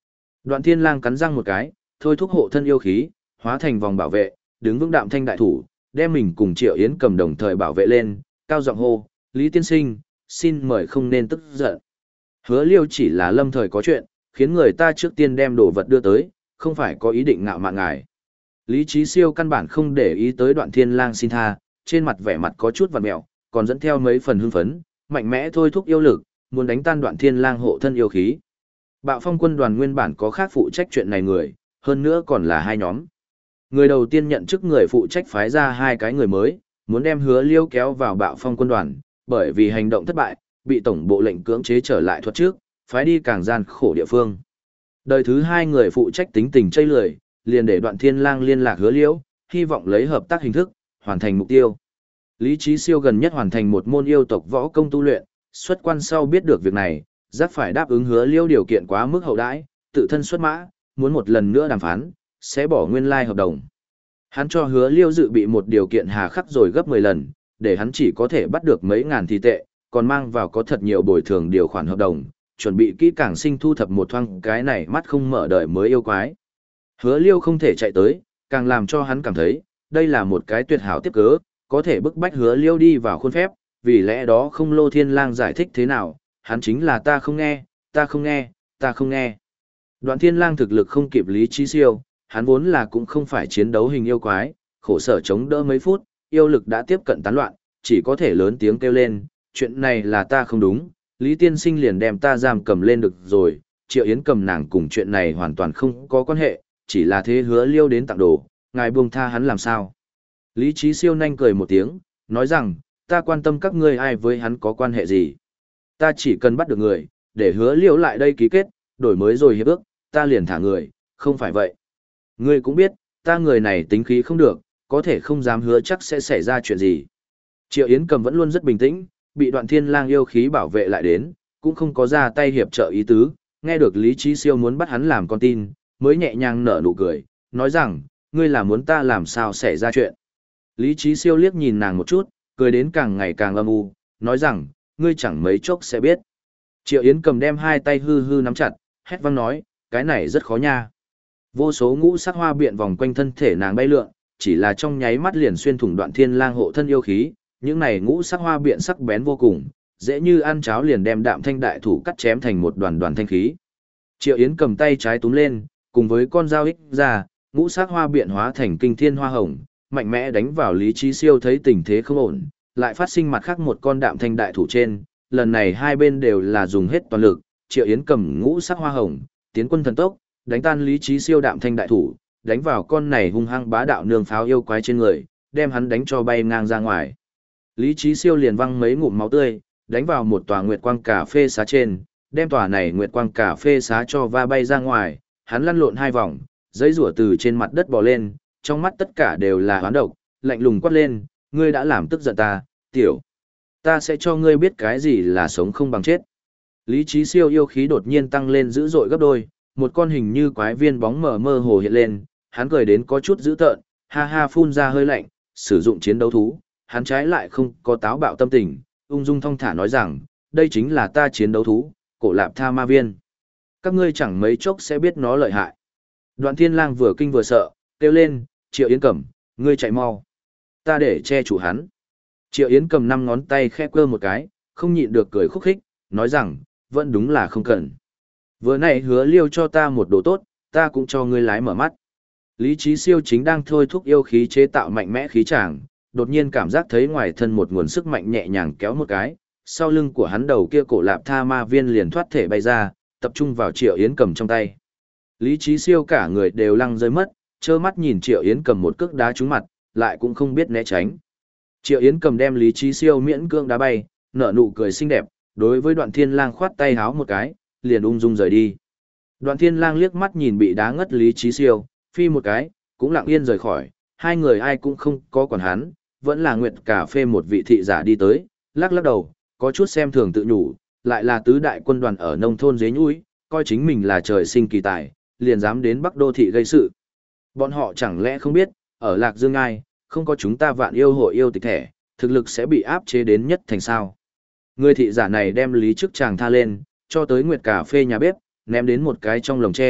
Đoạn Thiên Lang cắn răng một cái, thôi thúc hộ thân yêu khí, hóa thành vòng bảo vệ, đứng vững đạm thanh đại thủ, đem mình cùng Triệu Yến Cầm đồng thời bảo vệ lên, cao giọng hô, Lý tiên sinh, xin mời không nên tức giận. Hứa Liêu chỉ là lâm thời có chuyện, khiến người ta trước tiên đem đồ vật đưa tới, không phải có ý định ngạo mạn ngài. Lý Chí Siêu căn bản không để ý tới Đoạn Thiên Lang xin tha, trên mặt vẻ mặt có chút vặn mẹo, còn dẫn theo mấy phần hưng phấn, mạnh mẽ thôi thúc yêu lực, muốn đánh tan Đoạn Thiên Lang hộ thân yêu khí. Bạo Phong quân đoàn nguyên bản có khác phụ trách chuyện này người, hơn nữa còn là hai nhóm. Người đầu tiên nhận chức người phụ trách phái ra hai cái người mới, muốn đem Hứa Liêu kéo vào Bạo Phong quân đoàn, bởi vì hành động thất bại, bị tổng bộ lệnh cưỡng chế trở lại thuật trước, phái đi càng gian khổ địa phương. Đời thứ hai người phụ trách tính tình chây lười, liền để Đoạn Thiên Lang liên lạc Hứa Liêu, hy vọng lấy hợp tác hình thức, hoàn thành mục tiêu. Lý Chí Siêu gần nhất hoàn thành một môn yêu tộc võ công tu luyện, xuất quan sau biết được việc này, giác phải đáp ứng Hứa Liêu điều kiện quá mức hậu đãi, tự thân xuất mã, muốn một lần nữa đàm phán, sẽ bỏ nguyên lai hợp đồng. Hắn cho Hứa Liêu dự bị một điều kiện hà khắc rồi gấp mười lần, để hắn chỉ có thể bắt được mấy ngàn thi tệ, còn mang vào có thật nhiều bồi thường điều khoản hợp đồng, chuẩn bị kỹ càng sinh thu thập một thoáng cái này mắt không mở đời mới yêu quái. Hứa Liêu không thể chạy tới, càng làm cho hắn cảm thấy, đây là một cái tuyệt hảo tiếp cớ, có thể bức bách Hứa Liêu đi vào khuôn phép, vì lẽ đó không Lô Thiên Lang giải thích thế nào, hắn chính là ta không nghe, ta không nghe, ta không nghe. Đoạn Thiên Lang thực lực không kịp Lý Chí Siêu, hắn vốn là cũng không phải chiến đấu hình yêu quái, khổ sở chống đỡ mấy phút, yêu lực đã tiếp cận tán loạn, chỉ có thể lớn tiếng kêu lên, chuyện này là ta không đúng, Lý Tiên Sinh liền đem ta giam cầm lên được rồi, Triệu Yến cầm nàng cùng chuyện này hoàn toàn không có quan hệ, chỉ là thế Hứa Liêu đến tặng đồ, ngài buông tha hắn làm sao. Lý Chí Siêu nhanh cười một tiếng, nói rằng, ta quan tâm các ngươi ai với hắn có quan hệ gì. Ta chỉ cần bắt được người, để Hứa Liêu lại đây ký kết, đổi mới rồi hiệp ước, ta liền thả người, không phải vậy. Ngươi cũng biết, ta người này tính khí không được, có thể không dám hứa chắc sẽ xảy ra chuyện gì. Triệu Yến Cầm vẫn luôn rất bình tĩnh, bị Đoạn Thiên Lang yêu khí bảo vệ lại đến, cũng không có ra tay hiệp trợ ý tứ, nghe được Lý Chí Siêu muốn bắt hắn làm con tin, mới nhẹ nhàng nở nụ cười, nói rằng, ngươi là muốn ta làm sao xảy ra chuyện. Lý Chí Siêu liếc nhìn nàng một chút, cười đến càng ngày càng âm u, nói rằng, ngươi chẳng mấy chốc sẽ biết. Triệu Yến Cầm đem hai tay hư hư nắm chặt, hét vang nói, cái này rất khó nha. Vô số ngũ sắc hoa biện vòng quanh thân thể nàng bay lượn, chỉ là trong nháy mắt liền xuyên thủng Đoạn Thiên Lang hộ thân yêu khí, những này ngũ sắc hoa biện sắc bén vô cùng, dễ như ăn cháo liền đem Đạm Thanh đại thủ cắt chém thành một đoàn đoàn thanh khí. Triệu Yến cầm tay trái túm lên, cùng với con dao ích ra, ngũ sắc hoa biện hóa thành kinh thiên hoa hồng, mạnh mẽ đánh vào Lý Chí Siêu thấy tình thế không ổn, lại phát sinh mặt khác một con Đạm Thanh đại thủ trên, lần này hai bên đều là dùng hết toàn lực, Triệu Yến cầm ngũ sắc hoa hồng, tiến quân thần tốc, đánh tan Lý Chí Siêu Đạm Thanh đại thủ, đánh vào con này hung hăng bá đạo nương pháo yêu quái trên người, đem hắn đánh cho bay ngang ra ngoài. Lý Chí Siêu liền văng mấy ngụm máu tươi, đánh vào một tòa nguyệt quang cà phê xá trên, đem tòa này nguyệt quang cà phê xá cho va bay ra ngoài, hắn lăn lộn hai vòng, giấy rủa từ trên mặt đất bò lên, trong mắt tất cả đều là hoán độc, lạnh lùng quát lên, ngươi đã làm tức giận ta, tiểu. Ta sẽ cho ngươi biết cái gì là sống không bằng chết. Lý Chí Siêu yêu khí đột nhiên tăng lên dữ dội gấp đôi, một con hình như quái viên bóng mờ mơ hồ hiện lên, hắn cười đến có chút dữ tợn, ha ha phun ra hơi lạnh, sử dụng chiến đấu thú, hắn trái lại không có táo bạo tâm tình, ung dung thong thả nói rằng, đây chính là ta chiến đấu thú, cổ lạp tha ma viên. Các ngươi chẳng mấy chốc sẽ biết nó lợi hại. Đoạn Thiên Lang vừa kinh vừa sợ, kêu lên, Triệu Yến Cầm, ngươi chạy mau. Ta để che chủ hắn. Triệu Yến Cầm năm ngón tay khẽ quơ một cái, không nhịn được cười khúc khích, nói rằng, vẫn đúng là không cần. Vừa nãy Hứa Liêu cho ta một đồ tốt, ta cũng cho ngươi lái mở mắt. Lý Chí Siêu chính đang thôi thúc yêu khí chế tạo mạnh mẽ khí tràng, đột nhiên cảm giác thấy ngoài thân một nguồn sức mạnh nhẹ nhàng kéo một cái, sau lưng của hắn đầu kia cổ lạp tha ma viên liền thoát thể bay ra, tập trung vào Triệu Yến Cầm trong tay. Lý Chí Siêu cả người đều lăng rơi mất, trơ mắt nhìn Triệu Yến Cầm một cước đá trúng mặt, lại cũng không biết né tránh. Triệu Yến Cầm đem Lý Chí Siêu miễn cưỡng đá bay, nở nụ cười xinh đẹp, đối với Đoạn Thiên Lang khoát tay háo một cái, liền ung dung rời đi. Đoạn Thiên Lang liếc mắt nhìn bị đá ngất Lý Chí Siêu, phi một cái, cũng lặng yên rời khỏi, hai người ai cũng không có quản hắn, vẫn là Nguyệt cà phê một vị thị giả đi tới, lắc lắc đầu, có chút xem thường tự nhủ, lại là tứ đại quân đoàn ở nông thôn dế nhũi, coi chính mình là trời sinh kỳ tài, liền dám đến Bắc đô thị gây sự. Bọn họ chẳng lẽ không biết, ở Lạc Dương Ai, không có chúng ta Vạn Yêu hội yêu tịch thẻ, thực lực sẽ bị áp chế đến nhất thành sao. Người thị giả này đem Lý Chức Tràng tha lên, cho tới Nguyệt cà phê nhà bếp, ném đến một cái trong lồng tre,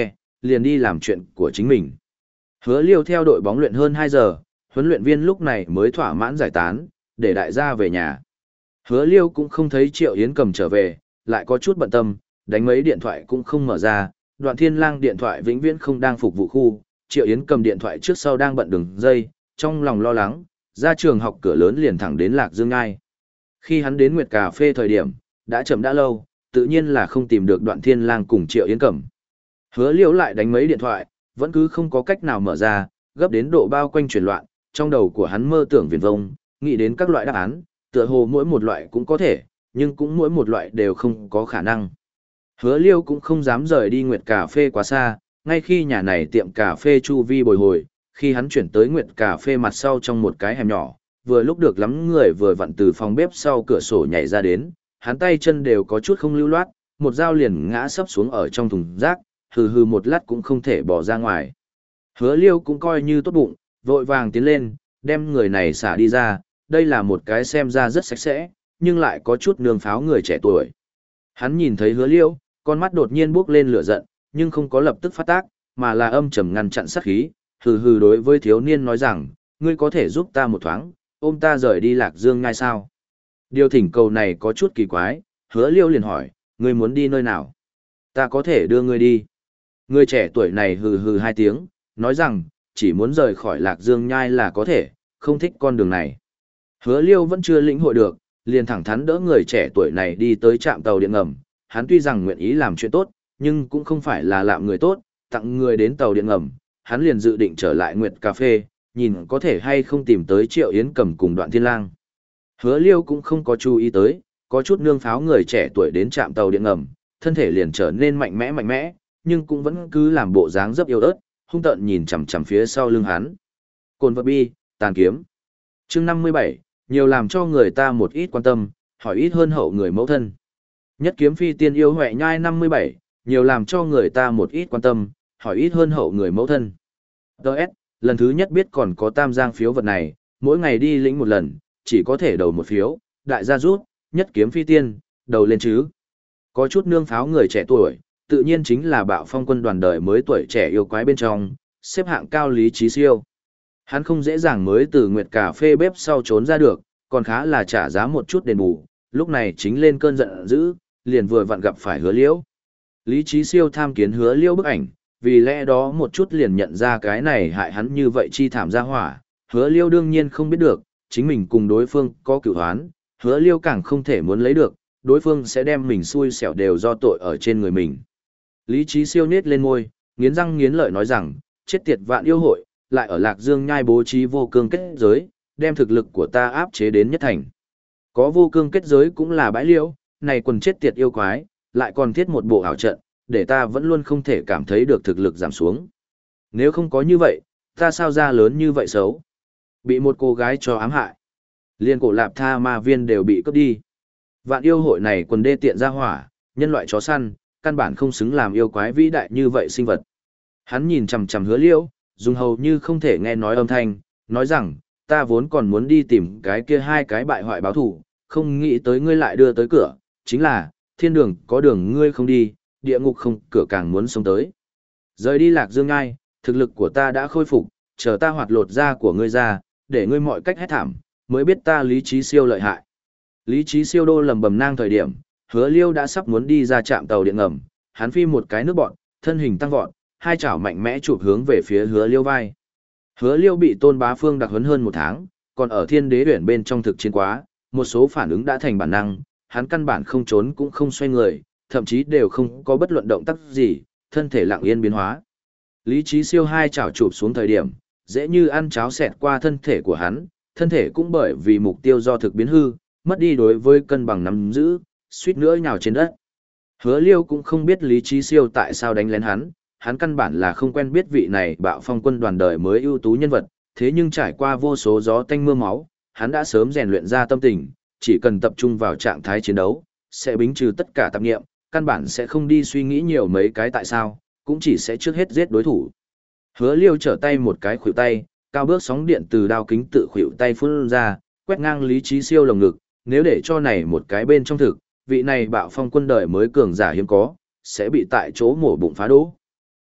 liền đi làm chuyện của chính mình. Hứa Liêu theo đội bóng luyện hơn hai giờ, huấn luyện viên lúc này mới thỏa mãn giải tán, để đại gia về nhà. Hứa Liêu cũng không thấy Triệu Yến Cầm trở về, lại có chút bận tâm, đánh mấy điện thoại cũng không mở ra, Đoạn Thiên Lang điện thoại vĩnh viễn không đang phục vụ khu, Triệu Yến Cầm điện thoại trước sau đang bận đường dây, trong lòng lo lắng, ra trường học cửa lớn liền thẳng đến Lạc Dương Ngai. Khi hắn đến Nguyệt Cà Phê thời điểm, đã chậm đã lâu, tự nhiên là không tìm được Đoạn Thiên Lang cùng Triệu Yến Cầm. Hứa Liễu lại đánh mấy điện thoại, vẫn cứ không có cách nào mở ra, gấp đến độ bao quanh chuyển loạn, trong đầu của hắn mơ tưởng viển vông, nghĩ đến các loại đáp án, tựa hồ mỗi một loại cũng có thể, nhưng cũng mỗi một loại đều không có khả năng. Hứa Liêu cũng không dám rời đi Nguyệt Cà Phê quá xa, ngay khi nhà này tiệm cà phê chu vi bồi hồi, khi hắn chuyển tới Nguyệt Cà Phê mặt sau trong một cái hẻm nhỏ, vừa lúc được lắm người vừa vặn từ phòng bếp sau cửa sổ nhảy ra đến, hắn tay chân đều có chút không lưu loát, một dao liền ngã sấp xuống ở trong thùng rác, hừ hừ một lát cũng không thể bỏ ra ngoài. Hứa Liêu cũng coi như tốt bụng, vội vàng tiến lên, đem người này xả đi ra, đây là một cái xem ra rất sạch sẽ, nhưng lại có chút nương pháo người trẻ tuổi. Hắn nhìn thấy Hứa Liêu, con mắt đột nhiên bốc lên lửa giận, nhưng không có lập tức phát tác, mà là âm trầm ngăn chặn sát khí, hừ hừ đối với thiếu niên nói rằng, ngươi có thể giúp ta một thoáng, ôm ta rời đi Lạc Dương ngay sao? Điều thỉnh cầu này có chút kỳ quái, Hứa Liêu liền hỏi, ngươi muốn đi nơi nào? Ta có thể đưa ngươi đi. Người trẻ tuổi này hừ hừ hai tiếng, nói rằng, chỉ muốn rời khỏi Lạc Dương Nhai là có thể, không thích con đường này. Hứa Liêu vẫn chưa lĩnh hội được, liền thẳng thắn đỡ người trẻ tuổi này đi tới trạm tàu điện ngầm. Hắn tuy rằng nguyện ý làm chuyện tốt, nhưng cũng không phải là làm người tốt, tặng người đến tàu điện ngầm. Hắn liền dự định trở lại Nguyệt Cà Phê, nhìn có thể hay không tìm tới Triệu Yến Cầm cùng Đoạn Thiên Lang. Hứa Liêu cũng không có chú ý tới, có chút nương pháo người trẻ tuổi đến trạm tàu điện ngầm, thân thể liền trở nên mạnh mẽ mạnh mẽ, nhưng cũng vẫn cứ làm bộ dáng rất yếu ớt, hung tợn nhìn chằm chằm phía sau lưng hắn. Cồn vật bi, tàn kiếm. Chương năm mươi bảy, nhiều làm cho người ta một ít quan tâm, hỏi ít hơn hậu người mẫu thân. Nhất kiếm phi tiên yêu huệ nhai năm mươi bảy, nhiều làm cho người ta một ít quan tâm, hỏi ít hơn hậu người mẫu thân. đê ét, lần thứ nhất biết còn có tam giang phiếu vật này, mỗi ngày đi lĩnh một lần, chỉ có thể đầu một phiếu, đại gia rút, nhất kiếm phi tiên, đầu lên chứ. Có chút nương pháo người trẻ tuổi, tự nhiên chính là bạo phong quân đoàn đời mới tuổi trẻ yêu quái bên trong, xếp hạng cao Lý Trí Siêu. Hắn không dễ dàng mới từ Nguyệt Cà Phê bếp sau trốn ra được, còn khá là trả giá một chút đền bù, lúc này chính lên cơn giận dữ, liền vừa vặn gặp phải Hứa Liễu. Lý Trí Siêu tham kiến Hứa Liễu bức ảnh, vì lẽ đó một chút liền nhận ra cái này hại hắn như vậy chi thảm ra hỏa, Hứa Liễu đương nhiên không biết được, chính mình cùng đối phương có cửu hoán, Hứa Liễu càng không thể muốn lấy được, đối phương sẽ đem mình xui xẻo đều do tội ở trên người mình. Lý Trí Siêu nết lên môi, nghiến răng nghiến lợi nói rằng, chết tiệt vạn yêu hội, lại ở Lạc Dương Nhai bố trí vô cương kết giới, đem thực lực của ta áp chế đến nhất thành. Có vô cương kết giới cũng là bãi liễu, này quần chết tiệt yêu quái, lại còn thiết một bộ ảo trận, để ta vẫn luôn không thể cảm thấy được thực lực giảm xuống. Nếu không có như vậy, ta sao ra lớn như vậy xấu? Bị một cô gái cho ám hại. Liên cổ lạp tha ma viên đều bị cướp đi. Vạn yêu hội này quần đê tiện ra hỏa, nhân loại chó săn, căn bản không xứng làm yêu quái vĩ đại như vậy sinh vật. Hắn nhìn chằm chằm Hứa Liễu, dùng hầu như không thể nghe nói âm thanh, nói rằng, ta vốn còn muốn đi tìm cái kia hai cái bại hoại báo thủ, không nghĩ tới ngươi lại đưa tới cửa, chính là, thiên đường có đường ngươi không đi, địa ngục không cửa càng muốn sống tới. Rời đi Lạc Dương Ngai, thực lực của ta đã khôi phục, chờ ta hoạt lột da của ngươi ra, để ngươi mọi cách hét thảm, mới biết ta Lý Trí Siêu lợi hại. Lý Trí Siêu đô lầm bầm nang thời điểm, Hứa Liêu đã sắp muốn đi ra trạm tàu điện ngầm, hắn phi một cái nước bọn, thân hình tăng vọt, hai chảo mạnh mẽ chụp hướng về phía Hứa Liêu vai. Hứa Liêu bị Tôn Bá Phương đặc huấn hơn một tháng, còn ở Thiên Đế Uyển bên trong thực chiến quá, một số phản ứng đã thành bản năng, hắn căn bản không trốn cũng không xoay người, thậm chí đều không có bất luận động tác gì, thân thể lặng yên biến hóa. Lý Trí Siêu hai chảo chụp xuống thời điểm, dễ như ăn cháo xẹt qua thân thể của hắn, thân thể cũng bởi vì mục tiêu do thực biến hư, mất đi đối với cân bằng nắm giữ, suýt nữa nhào trên đất. Hứa Liêu cũng không biết Lý Trí Siêu tại sao đánh lén hắn, hắn căn bản là không quen biết vị này bạo phong quân đoàn đời mới ưu tú nhân vật, thế nhưng trải qua vô số gió tanh mưa máu, hắn đã sớm rèn luyện ra tâm tình, chỉ cần tập trung vào trạng thái chiến đấu, sẽ bính trừ tất cả tạp nghiệm, căn bản sẽ không đi suy nghĩ nhiều mấy cái tại sao, cũng chỉ sẽ trước hết giết đối thủ. Hứa Liêu trở tay một cái khuỷu tay, cao bước sóng điện từ đao kính tự khuỷu tay phun ra, quét ngang Lý Trí Siêu lồng ngực, nếu để cho này một cái bên trong thực, vị này bạo phong quân đời mới cường giả hiếm có, sẽ bị tại chỗ mổ bụng phá đố.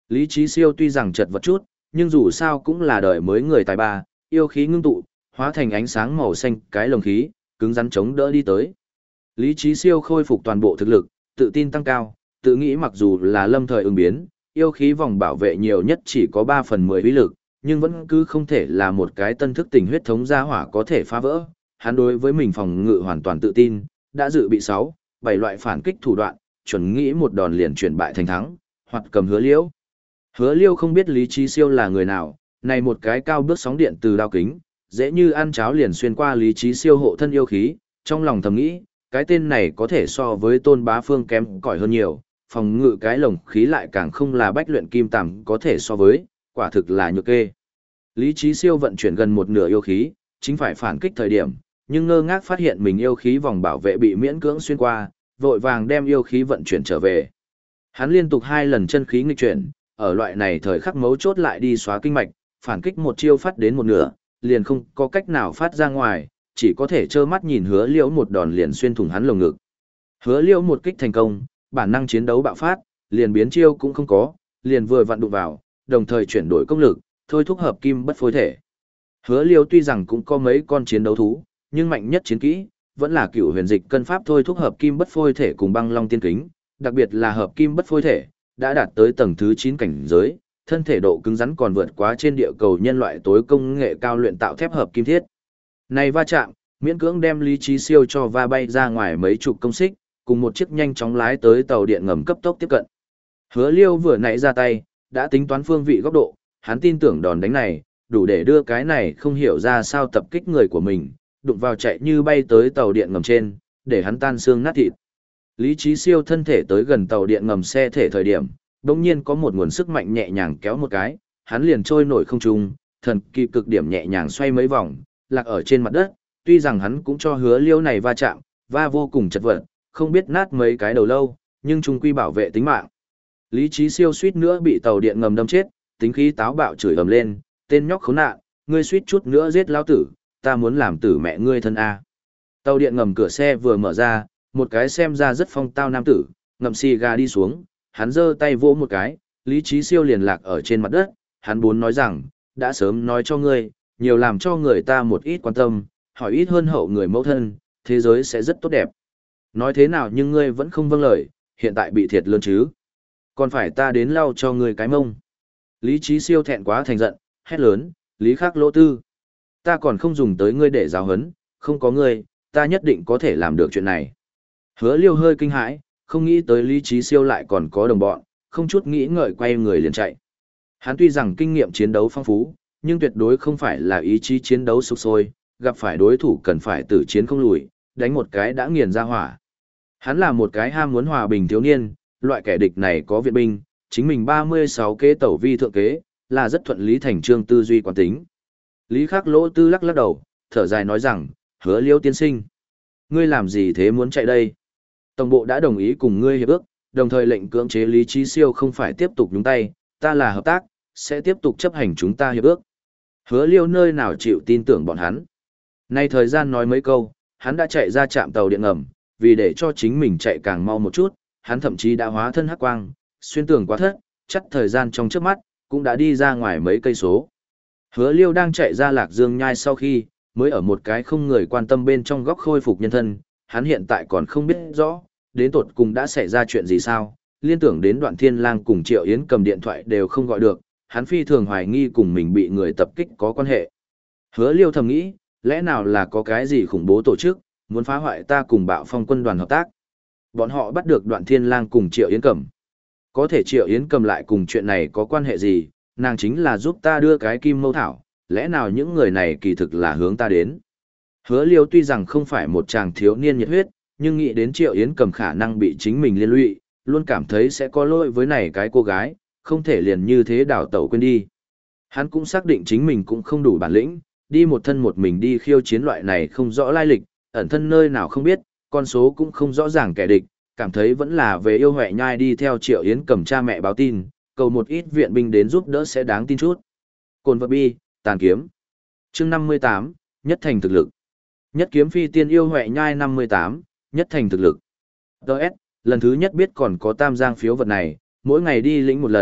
Lý Chí Siêu tuy rằng chật vật chút, nhưng dù sao cũng là đời mới người tài ba, yêu khí ngưng tụ, hóa thành ánh sáng màu xanh cái lồng khí, cứng rắn chống đỡ đi tới. Lý Chí Siêu khôi phục toàn bộ thực lực, tự tin tăng cao, tự nghĩ mặc dù là lâm thời ứng biến, yêu khí vòng bảo vệ nhiều nhất chỉ có ba phần mười uy lực, nhưng vẫn cứ không thể là một cái tân thức tình huyết thống gia hỏa có thể phá vỡ. Hắn đối với mình phòng ngự hoàn toàn tự tin, đã dự bị sáu, bảy loại phản kích thủ đoạn, chuẩn nghĩ một đòn liền chuyển bại thành thắng, hoặc cầm Hứa Liễu. Hứa Liêu không biết Lý Chí Siêu là người nào, này một cái cao bước sóng điện từ đao kính, dễ như ăn cháo liền xuyên qua Lý Chí Siêu hộ thân yêu khí, trong lòng thầm nghĩ, cái tên này có thể so với Tôn Bá Phương kém cỏi hơn nhiều, phòng ngự cái lồng khí lại càng không là bách luyện kim tằm có thể so với, quả thực là nhược kê. Lý Chí Siêu vận chuyển gần một nửa yêu khí, chính phải phản kích thời điểm, nhưng ngơ ngác phát hiện mình yêu khí vòng bảo vệ bị miễn cưỡng xuyên qua, vội vàng đem yêu khí vận chuyển trở về. Hắn liên tục hai lần chân khí nghịch chuyển, ở loại này thời khắc mấu chốt lại đi xóa kinh mạch, phản kích một chiêu phát đến một nửa, liền không có cách nào phát ra ngoài, chỉ có thể trơ mắt nhìn Hứa Liễu một đòn liền xuyên thủng hắn lồng ngực. Hứa Liễu một kích thành công, bản năng chiến đấu bạo phát, liền biến chiêu cũng không có, liền vừa vặn đụng vào, đồng thời chuyển đổi công lực, thôi thúc hợp kim bất phối thể. Hứa Liễu tuy rằng cũng có mấy con chiến đấu thú, nhưng mạnh nhất chiến kỹ vẫn là Cửu Huyền Dịch cân pháp thôi thúc hợp kim bất phối thể cùng Băng Long tiên kính, đặc biệt là hợp kim bất phối thể, đã đạt tới tầng thứ chín cảnh giới, thân thể độ cứng rắn còn vượt quá trên địa cầu nhân loại tối công nghệ cao luyện tạo thép hợp kim thiết. Này va chạm, miễn cưỡng đem Lý Chí Siêu cho va bay ra ngoài mấy chục công xích, cùng một chiếc nhanh chóng lái tới tàu điện ngầm cấp tốc tiếp cận. Hứa Liêu vừa nãy ra tay, đã tính toán phương vị góc độ, hắn tin tưởng đòn đánh này, đủ để đưa cái này không hiểu ra sao tập kích người của mình, đụng vào chạy như bay tới tàu điện ngầm trên, để hắn tan xương nát thịt. Lý Chí Siêu thân thể tới gần tàu điện ngầm xe thể thời điểm, đột nhiên có một nguồn sức mạnh nhẹ nhàng kéo một cái, hắn liền trôi nổi không trung, thần kỳ cực điểm nhẹ nhàng xoay mấy vòng, lạc ở trên mặt đất, tuy rằng hắn cũng cho Hứa Liêu này va chạm, va vô cùng chật vật, không biết nát mấy cái đầu lâu, nhưng chung quy bảo vệ tính mạng. Lý Chí Siêu suýt nữa bị tàu điện ngầm đâm chết, tính khí táo bạo chửi ầm lên, tên nhóc khốn nạn, ngươi suýt chút nữa giết lão tử, ta muốn làm tử mẹ ngươi thân a. Tàu điện ngầm cửa xe vừa mở ra, một cái xem ra rất phong tao nam tử, ngậm xì gà đi xuống, hắn giơ tay vỗ một cái, Lý Chí Siêu liền lạc ở trên mặt đất, hắn muốn nói rằng, đã sớm nói cho ngươi, nhiều làm cho người ta một ít quan tâm, hỏi ít hơn hậu người mẫu thân, thế giới sẽ rất tốt đẹp. Nói thế nào nhưng ngươi vẫn không vâng lời, hiện tại bị thiệt lớn chứ. Còn phải ta đến lau cho ngươi cái mông. Lý Chí Siêu thẹn quá thành giận, hét lớn, Lý Khắc Lỗ Tư. Ta còn không dùng tới ngươi để giáo huấn, không có ngươi, ta nhất định có thể làm được chuyện này. Hứa Liêu hơi kinh hãi, không nghĩ tới Lý Chí Siêu lại còn có đồng bọn, không chút nghĩ ngợi quay người liền chạy. Hắn tuy rằng kinh nghiệm chiến đấu phong phú, nhưng tuyệt đối không phải là ý chí chiến đấu sục sôi, gặp phải đối thủ cần phải tử chiến không lùi, đánh một cái đã nghiền ra hỏa. Hắn là một cái ham muốn hòa bình thiếu niên, loại kẻ địch này có viện binh, chính mình ba mươi sáu kế tẩu vi thượng kế, là rất thuận lý thành trương tư duy quán tính. Lý Khắc Lỗ Tư lắc lắc đầu, thở dài nói rằng, Hứa Liêu tiên sinh, ngươi làm gì thế muốn chạy đây? Tổng bộ đã đồng ý cùng ngươi hiệp ước, đồng thời lệnh cưỡng chế Lý Chí Siêu không phải tiếp tục nhúng tay, ta là hợp tác, sẽ tiếp tục chấp hành chúng ta hiệp ước. Hứa Liêu nơi nào chịu tin tưởng bọn hắn. Nay thời gian nói mấy câu, hắn đã chạy ra trạm tàu điện ngầm, vì để cho chính mình chạy càng mau một chút, hắn thậm chí đã hóa thân hắc quang, xuyên tường quá thất, chắc thời gian trong trước mắt, cũng đã đi ra ngoài mấy cây số. Hứa Liêu đang chạy ra Lạc Dương nhai sau khi, mới ở một cái không người quan tâm bên trong góc khôi phục nhân thân, hắn hiện tại còn không biết rõ, đến tột cùng đã xảy ra chuyện gì sao, liên tưởng đến Đoạn Thiên Lang cùng Triệu Yến cầm điện thoại đều không gọi được, hắn phi thường hoài nghi cùng mình bị người tập kích có quan hệ. Hứa Liêu thầm nghĩ, lẽ nào là có cái gì khủng bố tổ chức, muốn phá hoại ta cùng Bạo Phong quân đoàn hợp tác. Bọn họ bắt được Đoạn Thiên Lang cùng Triệu Yến cầm. Có thể Triệu Yến cầm lại cùng chuyện này có quan hệ gì, nàng chính là giúp ta đưa cái kim mâu thảo, lẽ nào những người này kỳ thực là hướng ta đến. Hứa Liêu tuy rằng không phải một chàng thiếu niên nhiệt huyết, nhưng nghĩ đến Triệu Yến cầm khả năng bị chính mình liên lụy, luôn cảm thấy sẽ có lỗi với này cái cô gái, không thể liền như thế đảo tẩu quên đi. Hắn cũng xác định chính mình cũng không đủ bản lĩnh, đi một thân một mình đi khiêu chiến loại này không rõ lai lịch, ẩn thân nơi nào không biết, con số cũng không rõ ràng kẻ địch, cảm thấy vẫn là về yêu Huệ Nhai đi theo Triệu Yến cầm cha mẹ báo tin, cầu một ít viện binh đến giúp đỡ sẽ đáng tin chút. Cồn vật bi, tàn kiếm. Chương năm mươi tám, nhất thành thực lực. Nhất kiếm phi tiên yêu Huệ Nhai năm mươi tám, nhất thành thực lực. đê ét, lần thứ nhất biết còn có tam giang phiếu vật này, mỗi ngày đi lĩnh một lần,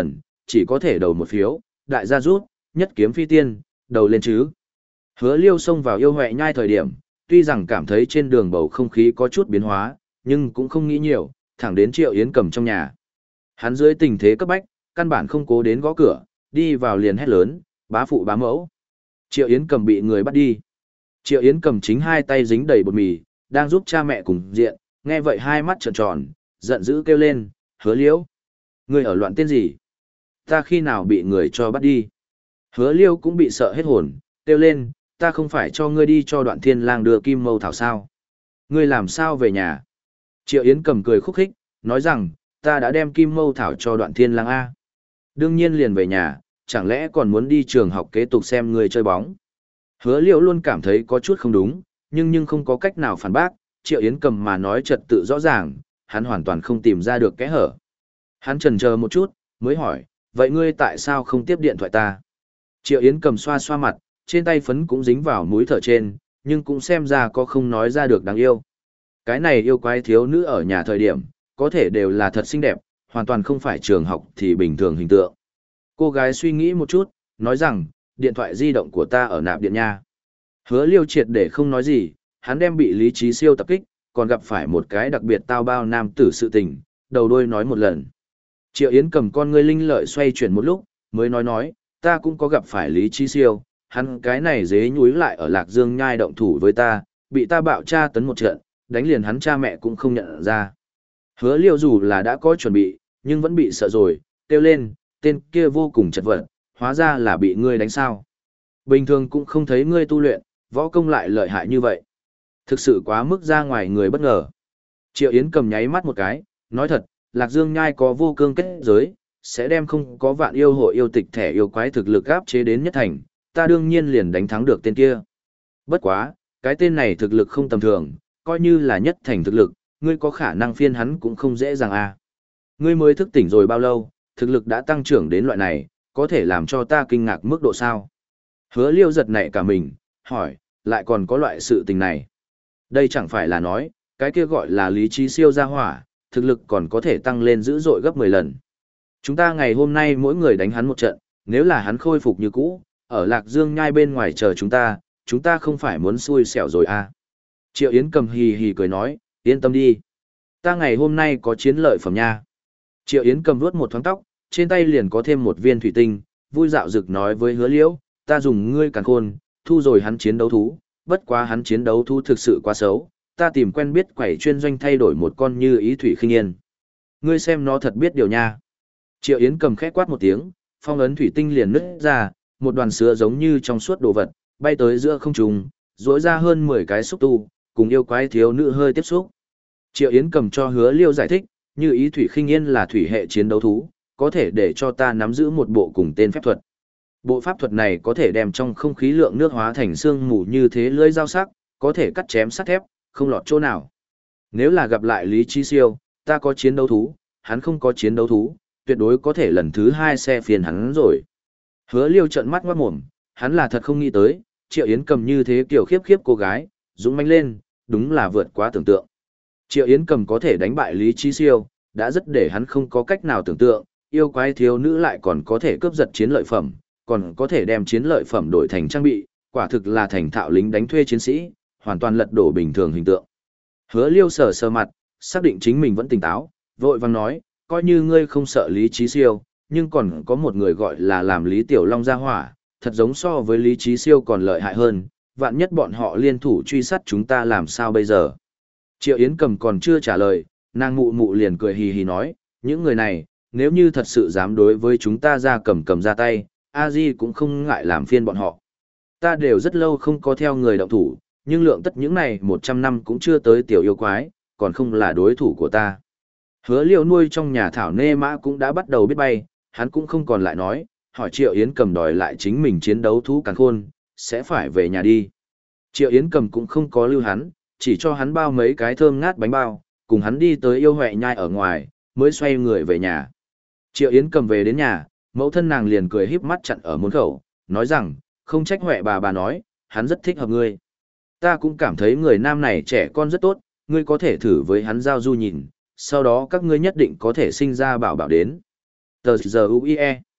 chỉ có thể đầu một phiếu, đại gia rút, nhất kiếm phi tiên, đầu lên chứ. Hứa Liêu xông vào yêu Huệ Nhai thời điểm, tuy rằng cảm thấy trên đường bầu không khí có chút biến hóa, nhưng cũng không nghĩ nhiều, thẳng đến Triệu Yến Cầm trong nhà. Hắn dưới tình thế cấp bách, căn bản không cố đến gõ cửa, đi vào liền hét lớn, bá phụ bá mẫu. Triệu Yến Cầm bị người bắt đi. Triệu Yến Cầm chính hai tay dính đầy bột mì, đang giúp cha mẹ cùng diện, nghe vậy hai mắt trợn tròn, giận dữ kêu lên, Hứa Liêu. Ngươi ở loạn tên gì? Ta khi nào bị người cho bắt đi? Hứa Liêu cũng bị sợ hết hồn, kêu lên, ta không phải cho ngươi đi cho Đoạn Thiên Lang đưa kim mâu thảo sao? Ngươi làm sao về nhà? Triệu Yến Cầm cười khúc khích, nói rằng, ta đã đem kim mâu thảo cho Đoạn Thiên Lang A. Đương nhiên liền về nhà, chẳng lẽ còn muốn đi trường học kế tục xem ngươi chơi bóng? Hứa Liêu luôn cảm thấy có chút không đúng, nhưng nhưng không có cách nào phản bác, Triệu Yến Cầm mà nói trật tự rõ ràng, hắn hoàn toàn không tìm ra được kẽ hở. Hắn chần chờ một chút, mới hỏi, vậy ngươi tại sao không tiếp điện thoại ta? Triệu Yến Cầm xoa xoa mặt, trên tay phấn cũng dính vào mũi thở trên, nhưng cũng xem ra có không nói ra được đáng yêu. Cái này yêu quái thiếu nữ ở nhà thời điểm, có thể đều là thật xinh đẹp, hoàn toàn không phải trường học thì bình thường hình tượng. Cô gái suy nghĩ một chút, nói rằng, điện thoại di động của ta ở nạp điện nha. Hứa Liêu triệt để không nói gì, hắn đem bị Lý Trí Siêu tập kích, còn gặp phải một cái đặc biệt tao bao nam tử sự tình, đầu đuôi nói một lần. Triệu Yến Cầm con ngươi linh lợi xoay chuyển một lúc, mới nói nói, ta cũng có gặp phải Lý Trí Siêu, hắn cái này dế nhúi lại ở Lạc Dương nhai động thủ với ta, bị ta bạo tra tấn một trận, đánh liền hắn cha mẹ cũng không nhận ra. Hứa Liêu dù là đã có chuẩn bị, nhưng vẫn bị sợ rồi, kêu lên, tên kia vô cùng chật vật, hóa ra là bị ngươi đánh sao. Bình thường cũng không thấy ngươi tu luyện, võ công lại lợi hại như vậy. Thực sự quá mức ra ngoài người bất ngờ. Triệu Yến Cầm nháy mắt một cái, nói thật, Lạc Dương nhai có vô cương kết giới, sẽ đem không có vạn yêu hội yêu tịch thẻ yêu quái thực lực áp chế đến nhất thành, ta đương nhiên liền đánh thắng được tên kia. Bất quá, cái tên này thực lực không tầm thường, coi như là nhất thành thực lực, ngươi có khả năng phiên hắn cũng không dễ dàng à. Ngươi mới thức tỉnh rồi bao lâu, thực lực đã tăng trưởng đến loại này, có thể làm cho ta kinh ngạc mức độ sao? Hứa Liêu giật nảy cả mình, hỏi, lại còn có loại sự tình này. Đây chẳng phải là nói, cái kia gọi là Lý Trí Siêu gia hỏa, thực lực còn có thể tăng lên dữ dội gấp mười lần. Chúng ta ngày hôm nay mỗi người đánh hắn một trận, nếu là hắn khôi phục như cũ, ở Lạc Dương nhai bên ngoài chờ chúng ta, chúng ta không phải muốn xui xẻo rồi à. Triệu Yến Cầm hì hì cười nói, yên tâm đi. Ta ngày hôm nay có chiến lợi phẩm nha. Triệu Yến Cầm vuốt một thoáng tóc, trên tay liền có thêm một viên thủy tinh, vui dạo dực nói với Hứa Liễu, ta dùng ngươi càn khôn, thu rồi hắn chiến đấu thú, bất quá hắn chiến đấu thú thực sự quá xấu, ta tìm quen biết quẩy chuyên doanh thay đổi một con như ý thủy khinh yên. Ngươi xem nó thật biết điều nha. Triệu Yến Cầm khẽ quát một tiếng, phong ấn thủy tinh liền nứt ra, một đoàn sữa giống như trong suốt đồ vật, bay tới giữa không trung, rỗi ra hơn mười cái xúc tu, cùng yêu quái thiếu nữ hơi tiếp xúc. Triệu Yến Cầm cho Hứa Liêu giải thích, như ý thủy khinh yên là thủy hệ chiến đấu thú, có thể để cho ta nắm giữ một bộ cùng tên phép thuật. Bộ pháp thuật này có thể đem trong không khí lượng nước hóa thành xương mù như thế lưỡi dao sắc, có thể cắt chém sắt thép, không lọt chỗ nào. Nếu là gặp lại Lý Trí Siêu, ta có chiến đấu thú, hắn không có chiến đấu thú, tuyệt đối có thể lần thứ hai xe phiền hắn rồi. Hứa Liêu trợn mắt ngoát mồm, hắn là thật không nghĩ tới, Triệu Yến Cầm như thế kiểu khiếp khiếp cô gái, dũng mãnh lên, đúng là vượt quá tưởng tượng. Triệu Yến Cầm có thể đánh bại Lý Trí Siêu, đã rất để hắn không có cách nào tưởng tượng, yêu quái thiếu nữ lại còn có thể cướp giật chiến lợi phẩm, còn có thể đem chiến lợi phẩm đổi thành trang bị, quả thực là thành thạo lính đánh thuê chiến sĩ, hoàn toàn lật đổ bình thường hình tượng. Hứa Liêu sờ sờ mặt, xác định chính mình vẫn tỉnh táo, vội vàng nói, coi như ngươi không sợ Lý Trí Siêu, nhưng còn có một người gọi là làm Lý Tiểu Long gia hỏa, thật giống so với Lý Trí Siêu còn lợi hại hơn, vạn nhất bọn họ liên thủ truy sát chúng ta làm sao bây giờ. Triệu Yến Cầm còn chưa trả lời, nàng mụ mụ liền cười hì hì nói, những người này, nếu như thật sự dám đối với chúng ta ra cầm cầm ra tay, a di cũng không ngại làm phiên bọn họ. Ta đều rất lâu không có theo người động thủ, nhưng lượng tất những này một trăm năm cũng chưa tới tiểu yêu quái, còn không là đối thủ của ta. Hứa Liêu nuôi trong nhà thảo nê mã cũng đã bắt đầu biết bay, hắn cũng không còn lại nói, hỏi Triệu Yến Cầm đòi lại chính mình chiến đấu thú càn khôn, sẽ phải về nhà đi. Triệu Yến Cầm cũng không có lưu hắn, chỉ cho hắn bao mấy cái thơm ngát bánh bao, cùng hắn đi tới yêu Huệ nhai ở ngoài, mới xoay người về nhà. Triệu Yến Cầm về đến nhà, mẫu thân nàng liền cười híp mắt chặn ở môn khẩu, nói rằng, không trách Huệ bà bà nói, hắn rất thích hợp ngươi. Ta cũng cảm thấy người nam này trẻ con rất tốt, ngươi có thể thử với hắn giao du nhìn, sau đó các ngươi nhất định có thể sinh ra bảo bảo đến. Tờ giờ u i e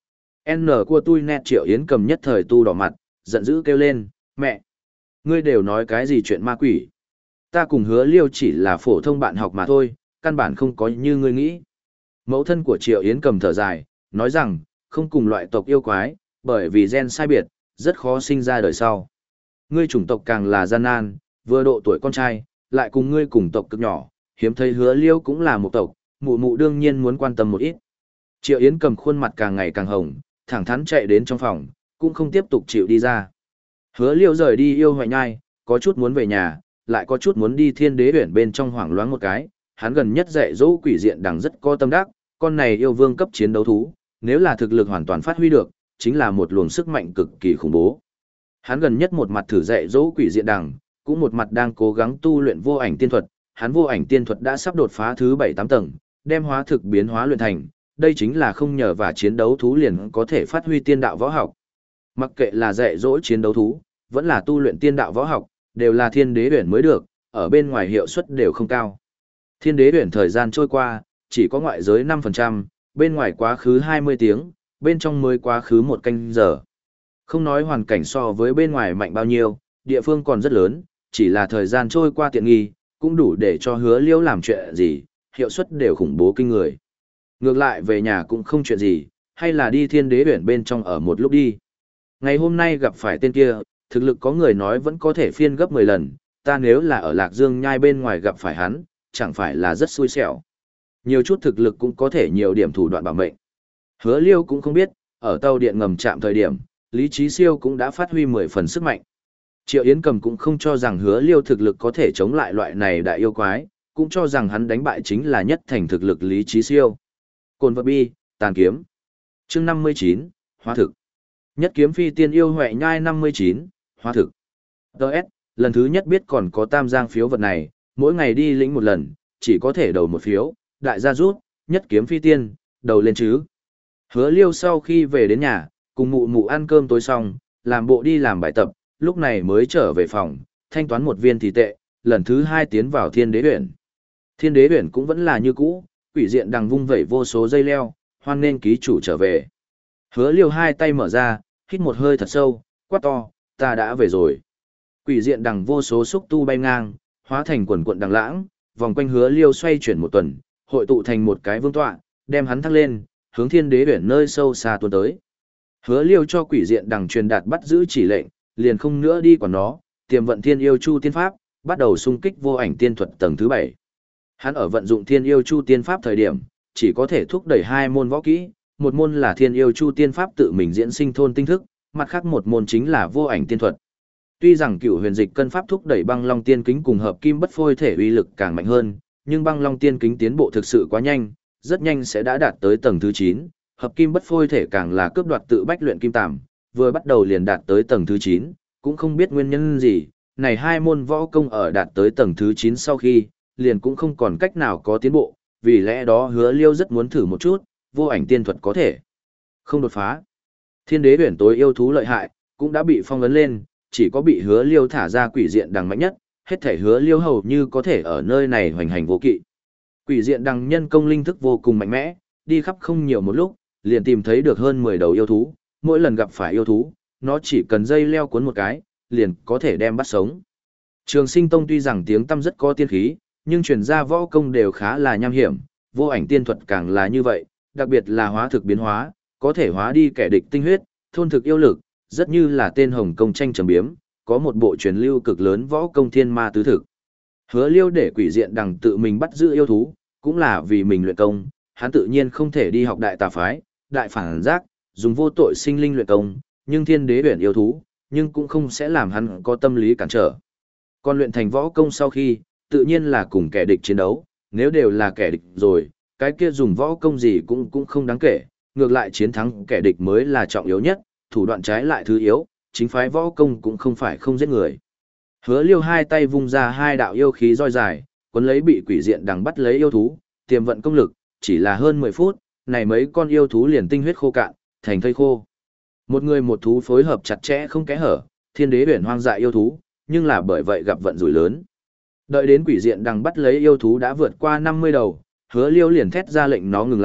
N của tôi nét Triệu Yến Cầm nhất thời tu đỏ mặt, giận dữ kêu lên, mẹ! Ngươi đều nói cái gì chuyện ma quỷ? Ta cùng Hứa Liêu chỉ là phổ thông bạn học mà thôi, căn bản không có như ngươi nghĩ. Mẫu thân của Triệu Yến Cầm thở dài, nói rằng, không cùng loại tộc yêu quái, bởi vì gen sai biệt, rất khó sinh ra đời sau. Ngươi chủng tộc càng là gian nan, vừa độ tuổi con trai, lại cùng ngươi cùng tộc cực nhỏ, hiếm thấy Hứa Liêu cũng là một tộc, mụ mụ đương nhiên muốn quan tâm một ít. Triệu Yến Cầm khuôn mặt càng ngày càng hồng, thẳng thắn chạy đến trong phòng, cũng không tiếp tục chịu đi ra. Hứa Liêu rời đi yêu hoại nhai, có chút muốn về nhà, lại có chút muốn đi Thiên Đế Uyển bên trong hoảng loáng một cái, hắn gần nhất dạy dỗ quỷ diện đằng rất có tâm đắc, con này yêu vương cấp chiến đấu thú, nếu là thực lực hoàn toàn phát huy được, chính là một luồng sức mạnh cực kỳ khủng bố. Hắn gần nhất một mặt thử dạy dỗ quỷ diện đằng, cũng một mặt đang cố gắng tu luyện vô ảnh tiên thuật, hắn vô ảnh tiên thuật đã sắp đột phá thứ bảy tám tầng, đem hóa thực biến hóa luyện thành, đây chính là không nhờ và chiến đấu thú liền có thể phát huy tiên đạo võ học. Mặc kệ là dạy dỗ chiến đấu thú, vẫn là tu luyện tiên đạo võ học, đều là Thiên Đế Uyển mới được, ở bên ngoài hiệu suất đều không cao. Thiên Đế Uyển thời gian trôi qua, chỉ có ngoại giới năm phần trăm, bên ngoài quá khứ hai mươi tiếng, bên trong mới quá khứ một canh giờ. Không nói hoàn cảnh so với bên ngoài mạnh bao nhiêu, địa phương còn rất lớn, chỉ là thời gian trôi qua tiện nghi, cũng đủ để cho Hứa Liêu làm chuyện gì, hiệu suất đều khủng bố kinh người. Ngược lại về nhà cũng không chuyện gì, hay là đi Thiên Đế Uyển bên trong ở một lúc đi. Ngày hôm nay gặp phải tên kia, thực lực có người nói vẫn có thể phiên gấp mười lần, ta nếu là ở Lạc Dương nhai bên ngoài gặp phải hắn, chẳng phải là rất xui xẻo. Nhiều chút thực lực cũng có thể nhiều điểm thủ đoạn bảo mệnh. Hứa Liêu cũng không biết, ở tàu điện ngầm chạm thời điểm, Lý Chí Siêu cũng đã phát huy mười phần sức mạnh. Triệu Yến Cầm cũng không cho rằng Hứa Liêu thực lực có thể chống lại loại này đại yêu quái, cũng cho rằng hắn đánh bại chính là nhất thành thực lực Lý Chí Siêu. Cồn vật bi, tàn kiếm. Chương năm mươi chín, hóa thực. Nhất kiếm phi tiên yêu huệ nhai năm mươi chín, hóa thực. Đợt, lần thứ nhất biết còn có tam giang phiếu vật này, mỗi ngày đi lĩnh một lần, chỉ có thể đầu một phiếu, đại gia rút, nhất kiếm phi tiên, đầu lên chứ. Hứa Liêu sau khi về đến nhà, cùng mụ mụ ăn cơm tối xong, làm bộ đi làm bài tập, lúc này mới trở về phòng, thanh toán một viên thì tệ, lần thứ hai tiến vào Thiên Đế Uyển. Thiên Đế Uyển cũng vẫn là như cũ, quỷ diện đằng vung vẩy vô số dây leo, hoan nên ký chủ trở về. Hứa Liêu hai tay mở ra, hít một hơi thật sâu, quát to, ta đã về rồi. Quỷ diện đằng vô số xúc tu bay ngang, hóa thành quần cuộn đằng lãng, vòng quanh Hứa Liêu xoay chuyển một tuần, hội tụ thành một cái vương tọa, đem hắn thăng lên, hướng Thiên Đế Uyển nơi sâu xa tuôn tới. Hứa Liêu cho quỷ diện đằng truyền đạt bắt giữ chỉ lệnh, liền không nữa đi quản nó, tiềm vận Thiên Yêu Chu tiên pháp, bắt đầu xung kích vô ảnh tiên thuật tầng thứ bảy. Hắn ở vận dụng Thiên Yêu Chu tiên pháp thời điểm, chỉ có thể thúc đẩy hai môn võ kỹ, một môn là Thiên Yêu Chu tiên pháp tự mình diễn sinh thôn tinh thức, mặt khác một môn chính là vô ảnh tiên thuật. Tuy rằng Cửu Huyền Dịch cân pháp thúc đẩy Băng Long Tiên Kính cùng hợp kim bất phôi thể uy lực càng mạnh hơn, nhưng Băng Long Tiên Kính tiến bộ thực sự quá nhanh, rất nhanh sẽ đã đạt tới tầng thứ chín, hợp kim bất phôi thể càng là cướp đoạt tự bách luyện kim tàm, vừa bắt đầu liền đạt tới tầng thứ chín, cũng không biết nguyên nhân gì, này hai môn võ công ở đạt tới tầng thứ chín sau khi, liền cũng không còn cách nào có tiến bộ, vì lẽ đó Hứa Liêu rất muốn thử một chút, vô ảnh tiên thuật có thể không đột phá. Thiên Đế Uyển tối yêu thú lợi hại, cũng đã bị phong ấn lên, chỉ có bị Hứa Liêu thả ra quỷ diện đằng mạnh nhất, hết thể Hứa Liêu hầu như có thể ở nơi này hoành hành vô kỵ. Quỷ diện đằng nhân công linh thức vô cùng mạnh mẽ, đi khắp không nhiều một lúc, liền tìm thấy được hơn mười đầu yêu thú, mỗi lần gặp phải yêu thú, nó chỉ cần dây leo cuốn một cái, liền có thể đem bắt sống. Trường Sinh Tông tuy rằng tiếng tăm rất có tiên khí, nhưng truyền ra võ công đều khá là nham hiểm, vô ảnh tiên thuật càng là như vậy, đặc biệt là hóa thực biến hóa, có thể hóa đi kẻ địch tinh huyết, thôn thực yêu lực, rất như là tên Hồng Công tranh trầm biếm, có một bộ truyền lưu cực lớn võ công thiên ma tứ thực. Hứa Liêu để quỷ diện đằng tự mình bắt giữ yêu thú, cũng là vì mình luyện công, hắn tự nhiên không thể đi học đại tà phái, đại phản giác, dùng vô tội sinh linh luyện công, nhưng Thiên Đế Uyển yêu thú, nhưng cũng không sẽ làm hắn có tâm lý cản trở. Còn luyện thành võ công sau khi, tự nhiên là cùng kẻ địch chiến đấu, nếu đều là kẻ địch rồi, cái kia dùng võ công gì cũng cũng không đáng kể, ngược lại chiến thắng kẻ địch mới là trọng yếu nhất, thủ đoạn trái lại thứ yếu, chính phái võ công cũng không phải không giết người. Hứa Liêu hai tay vung ra hai đạo yêu khí roi dài, cuốn lấy bị quỷ diện đằng bắt lấy yêu thú, tiềm vận công lực, chỉ là hơn mười phút, này mấy con yêu thú liền tinh huyết khô cạn, thành thây khô. Một người một thú phối hợp chặt chẽ không kẽ hở, Thiên Đế Uyển hoang dại yêu thú, nhưng là bởi vậy gặp vận rủi lớn. Đợi đến quỷ diện đằng bắt lấy yêu thú đã vượt qua năm mươi đầu, Hứa Liêu liền thét ra lệnh nó ngừng lại,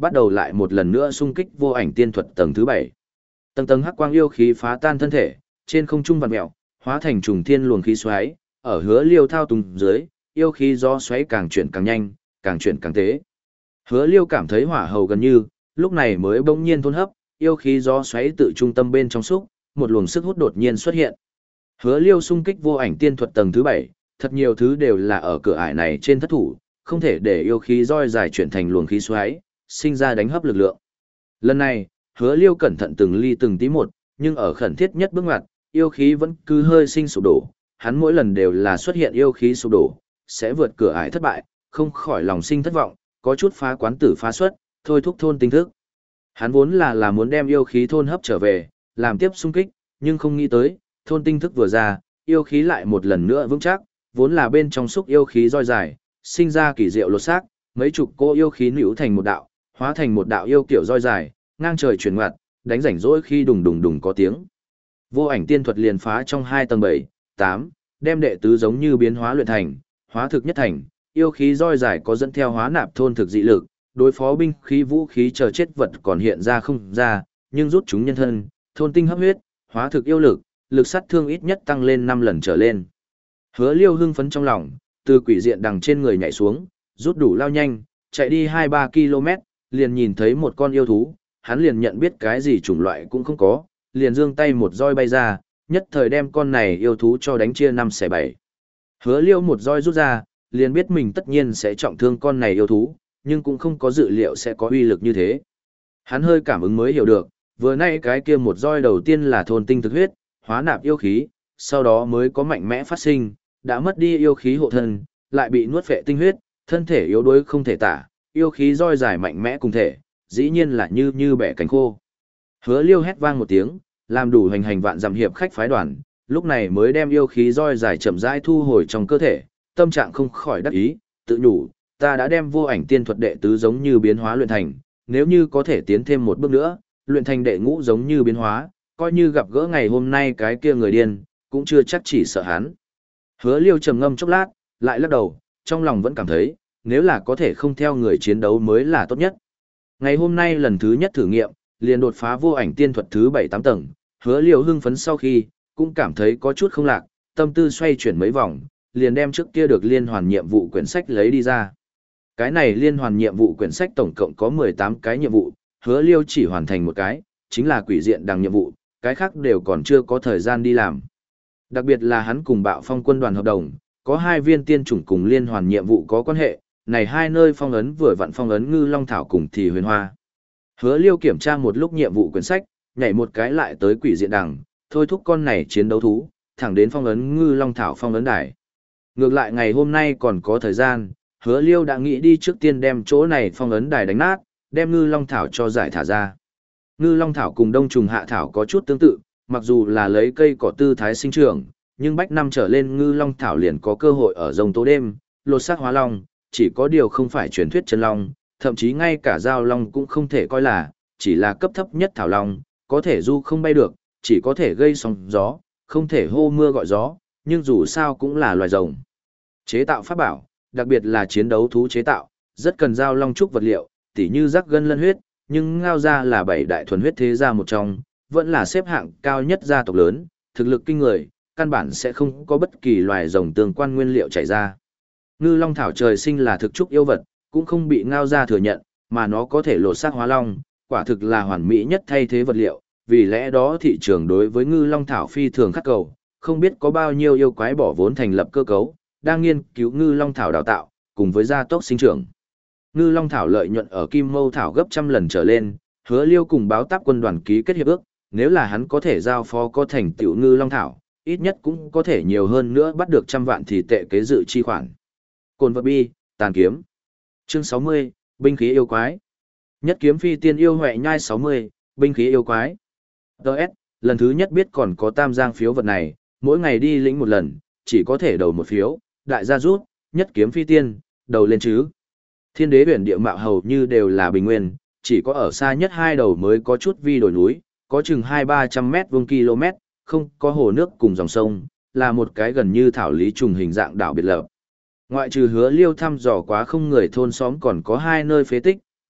bắt đầu lại một lần nữa xung kích vô ảnh tiên thuật tầng thứ bảy. Tầng tầng hắc quang yêu khí phá tan thân thể, trên không trung vặn mèo, hóa thành trùng thiên luồng khí xoáy, ở Hứa Liêu thao túng dưới, yêu khí gió xoáy càng chuyển càng nhanh, càng chuyển càng tế. Hứa Liêu cảm thấy hỏa hầu gần như, lúc này mới bỗng nhiên thôn hấp, yêu khí gió xoáy tự trung tâm bên trong xúc, một luồng sức hút đột nhiên xuất hiện. Hứa Liêu xung kích vô ảnh tiên thuật tầng thứ bảy, thật nhiều thứ đều là ở cửa ải này trên thất thủ, không thể để yêu khí roi dài chuyển thành luồng khí xoáy, sinh ra đánh hấp lực lượng. Lần này, Hứa Liêu cẩn thận từng ly từng tí một, nhưng ở khẩn thiết nhất bước ngoặt, yêu khí vẫn cứ hơi sinh sụp đổ, hắn mỗi lần đều là xuất hiện yêu khí sụp đổ, sẽ vượt cửa ải thất bại, không khỏi lòng sinh thất vọng, có chút phá quán tử phá xuất, thôi thúc thôn tinh thức. Hắn vốn là là muốn đem yêu khí thôn hấp trở về, làm tiếp xung kích, nhưng không nghĩ tới, thôn tinh thức vừa ra, yêu khí lại một lần nữa vững chắc, vốn là bên trong xúc yêu khí roi dài, sinh ra kỳ diệu lột xác, mấy chục cô yêu khí nữu thành một đạo, hóa thành một đạo yêu kiểu roi dài, ngang trời chuyển ngoặt, đánh rảnh rỗi khi đùng đùng đùng có tiếng. Vô ảnh tiên thuật liền phá trong hai tầng bảy, tám, đem đệ tứ giống như biến hóa luyện thành, hóa thực nhất thành, yêu khí roi dài có dẫn theo hóa nạp thôn thực dị lực, đối phó binh khí vũ khí chờ chết vật còn hiện ra không ra, nhưng rút chúng nhân thân, thôn tinh hấp huyết, hóa thực yêu lực, lực sát thương ít nhất tăng lên năm lần trở lên. Hứa Liêu hưng phấn trong lòng, từ quỷ diện đằng trên người nhảy xuống, rút đủ lao nhanh, chạy đi hai ba ki lô mét, liền nhìn thấy một con yêu thú, hắn liền nhận biết cái gì chủng loại cũng không có, liền giương tay một roi bay ra, nhất thời đem con này yêu thú cho đánh chia năm xẻ bảy. Hứa Liêu một roi rút ra, liền biết mình tất nhiên sẽ trọng thương con này yêu thú, nhưng cũng không có dự liệu sẽ có uy lực như thế. Hắn hơi cảm ứng mới hiểu được, vừa nay cái kia một roi đầu tiên là thôn tinh thực huyết, hóa nạp yêu khí, sau đó mới có mạnh mẽ phát sinh, đã mất đi yêu khí hộ thân, lại bị nuốt phệ tinh huyết, thân thể yếu đuối không thể tả, yêu khí roi dài mạnh mẽ cùng thể, dĩ nhiên là như như bẻ cánh khô. Hứa Liêu hét vang một tiếng, làm đủ hành hành vạn dặm hiệp khách phái đoàn, lúc này mới đem yêu khí roi dài chậm rãi thu hồi trong cơ thể, tâm trạng không khỏi đắc ý, tự nhủ, ta đã đem vô ảnh tiên thuật đệ tứ giống như biến hóa luyện thành, nếu như có thể tiến thêm một bước nữa, luyện thành đệ ngũ giống như biến hóa, coi như gặp gỡ ngày hôm nay cái kia người điên, cũng chưa chắc chỉ sợ hắn. Hứa Liêu trầm ngâm chốc lát, lại lắc đầu, trong lòng vẫn cảm thấy, nếu là có thể không theo người chiến đấu mới là tốt nhất. Ngày hôm nay lần thứ nhất thử nghiệm, liền đột phá vô ảnh tiên thuật thứ bảy tám tầng, Hứa Liêu hưng phấn sau khi, cũng cảm thấy có chút không lạc, tâm tư xoay chuyển mấy vòng, liền đem trước kia được liên hoàn nhiệm vụ quyển sách lấy đi ra. Cái này liên hoàn nhiệm vụ quyển sách tổng cộng có mười tám cái nhiệm vụ, Hứa Liêu chỉ hoàn thành một cái, chính là quỷ diện đằng nhiệm vụ, cái khác đều còn chưa có thời gian đi làm. Đặc biệt là hắn cùng Bạo Phong quân đoàn hợp đồng, có hai viên tiên chủng cùng liên hoàn nhiệm vụ có quan hệ, này hai nơi phong ấn vừa vặn phong ấn Ngư Long Thảo cùng Thì Huyền Hoa. Hứa Liêu kiểm tra một lúc nhiệm vụ quyển sách, nhảy một cái lại tới quỷ diện đằng, thôi thúc con này chiến đấu thú, thẳng đến phong ấn Ngư Long Thảo phong ấn đài. Ngược lại ngày hôm nay còn có thời gian, Hứa Liêu đã nghĩ đi trước tiên đem chỗ này phong ấn đài đánh nát, đem Ngư Long Thảo cho giải thả ra. Ngư Long Thảo cùng Đông Trùng Hạ Thảo có chút tương tự, mặc dù là lấy cây cỏ tư thái sinh trưởng, nhưng bách năm trở lên Ngư Long Thảo liền có cơ hội ở rồng tố đêm, lột xác hóa long, chỉ có điều không phải truyền thuyết chân long, thậm chí ngay cả giao long cũng không thể coi là, chỉ là cấp thấp nhất thảo long, có thể du không bay được, chỉ có thể gây sóng gió, không thể hô mưa gọi gió, nhưng dù sao cũng là loài rồng. Chế tạo pháp bảo, đặc biệt là chiến đấu thú chế tạo, rất cần giao long trúc vật liệu, tỉ như rắc gân lân huyết, nhưng Ngao gia là bảy đại thuần huyết thế gia một trong, vẫn là xếp hạng cao nhất gia tộc lớn, thực lực kinh người, căn bản sẽ không có bất kỳ loài rồng tương quan nguyên liệu chảy ra. Ngư Long Thảo trời sinh là thực trúc yêu vật, cũng không bị Ngao gia thừa nhận, mà nó có thể lột xác hóa long, quả thực là hoàn mỹ nhất thay thế vật liệu, vì lẽ đó thị trường đối với Ngư Long Thảo phi thường khắc cầu, không biết có bao nhiêu yêu quái bỏ vốn thành lập cơ cấu, đang nghiên cứu Ngư Long Thảo đào tạo, cùng với gia tốc sinh trưởng. Ngư Long Thảo lợi nhuận ở Kim Mâu Thảo gấp trăm lần trở lên, Hứa Liêu cùng báo táp quân đoàn ký kết hiệp ước, nếu là hắn có thể giao phó có thành tựu Ngư Long Thảo, ít nhất cũng có thể nhiều hơn nữa bắt được trăm vạn thì tệ kế dự chi khoản. Cồn vật bi, tàn kiếm. Chương sáu mươi, binh khí yêu quái. Nhất kiếm phi tiên yêu huệ nhai sáu mươi, binh khí yêu quái. đê ét, lần thứ nhất biết còn có tam giang phiếu vật này, mỗi ngày đi lĩnh một lần, chỉ có thể đầu một phiếu, đại gia rút, nhất kiếm phi tiên, đầu lên chứ. Thiên đế huyền địa mạo hầu như đều là bình nguyên, chỉ có ở xa nhất hai đầu mới có chút vi đồi núi, có chừng hai ba trăm mét vuông km, không có hồ nước cùng dòng sông, là một cái gần như thảo lý trùng hình dạng đảo biệt lập. Ngoại trừ Hứa Liêu thăm dò quá không người thôn xóm còn có hai nơi phế tích,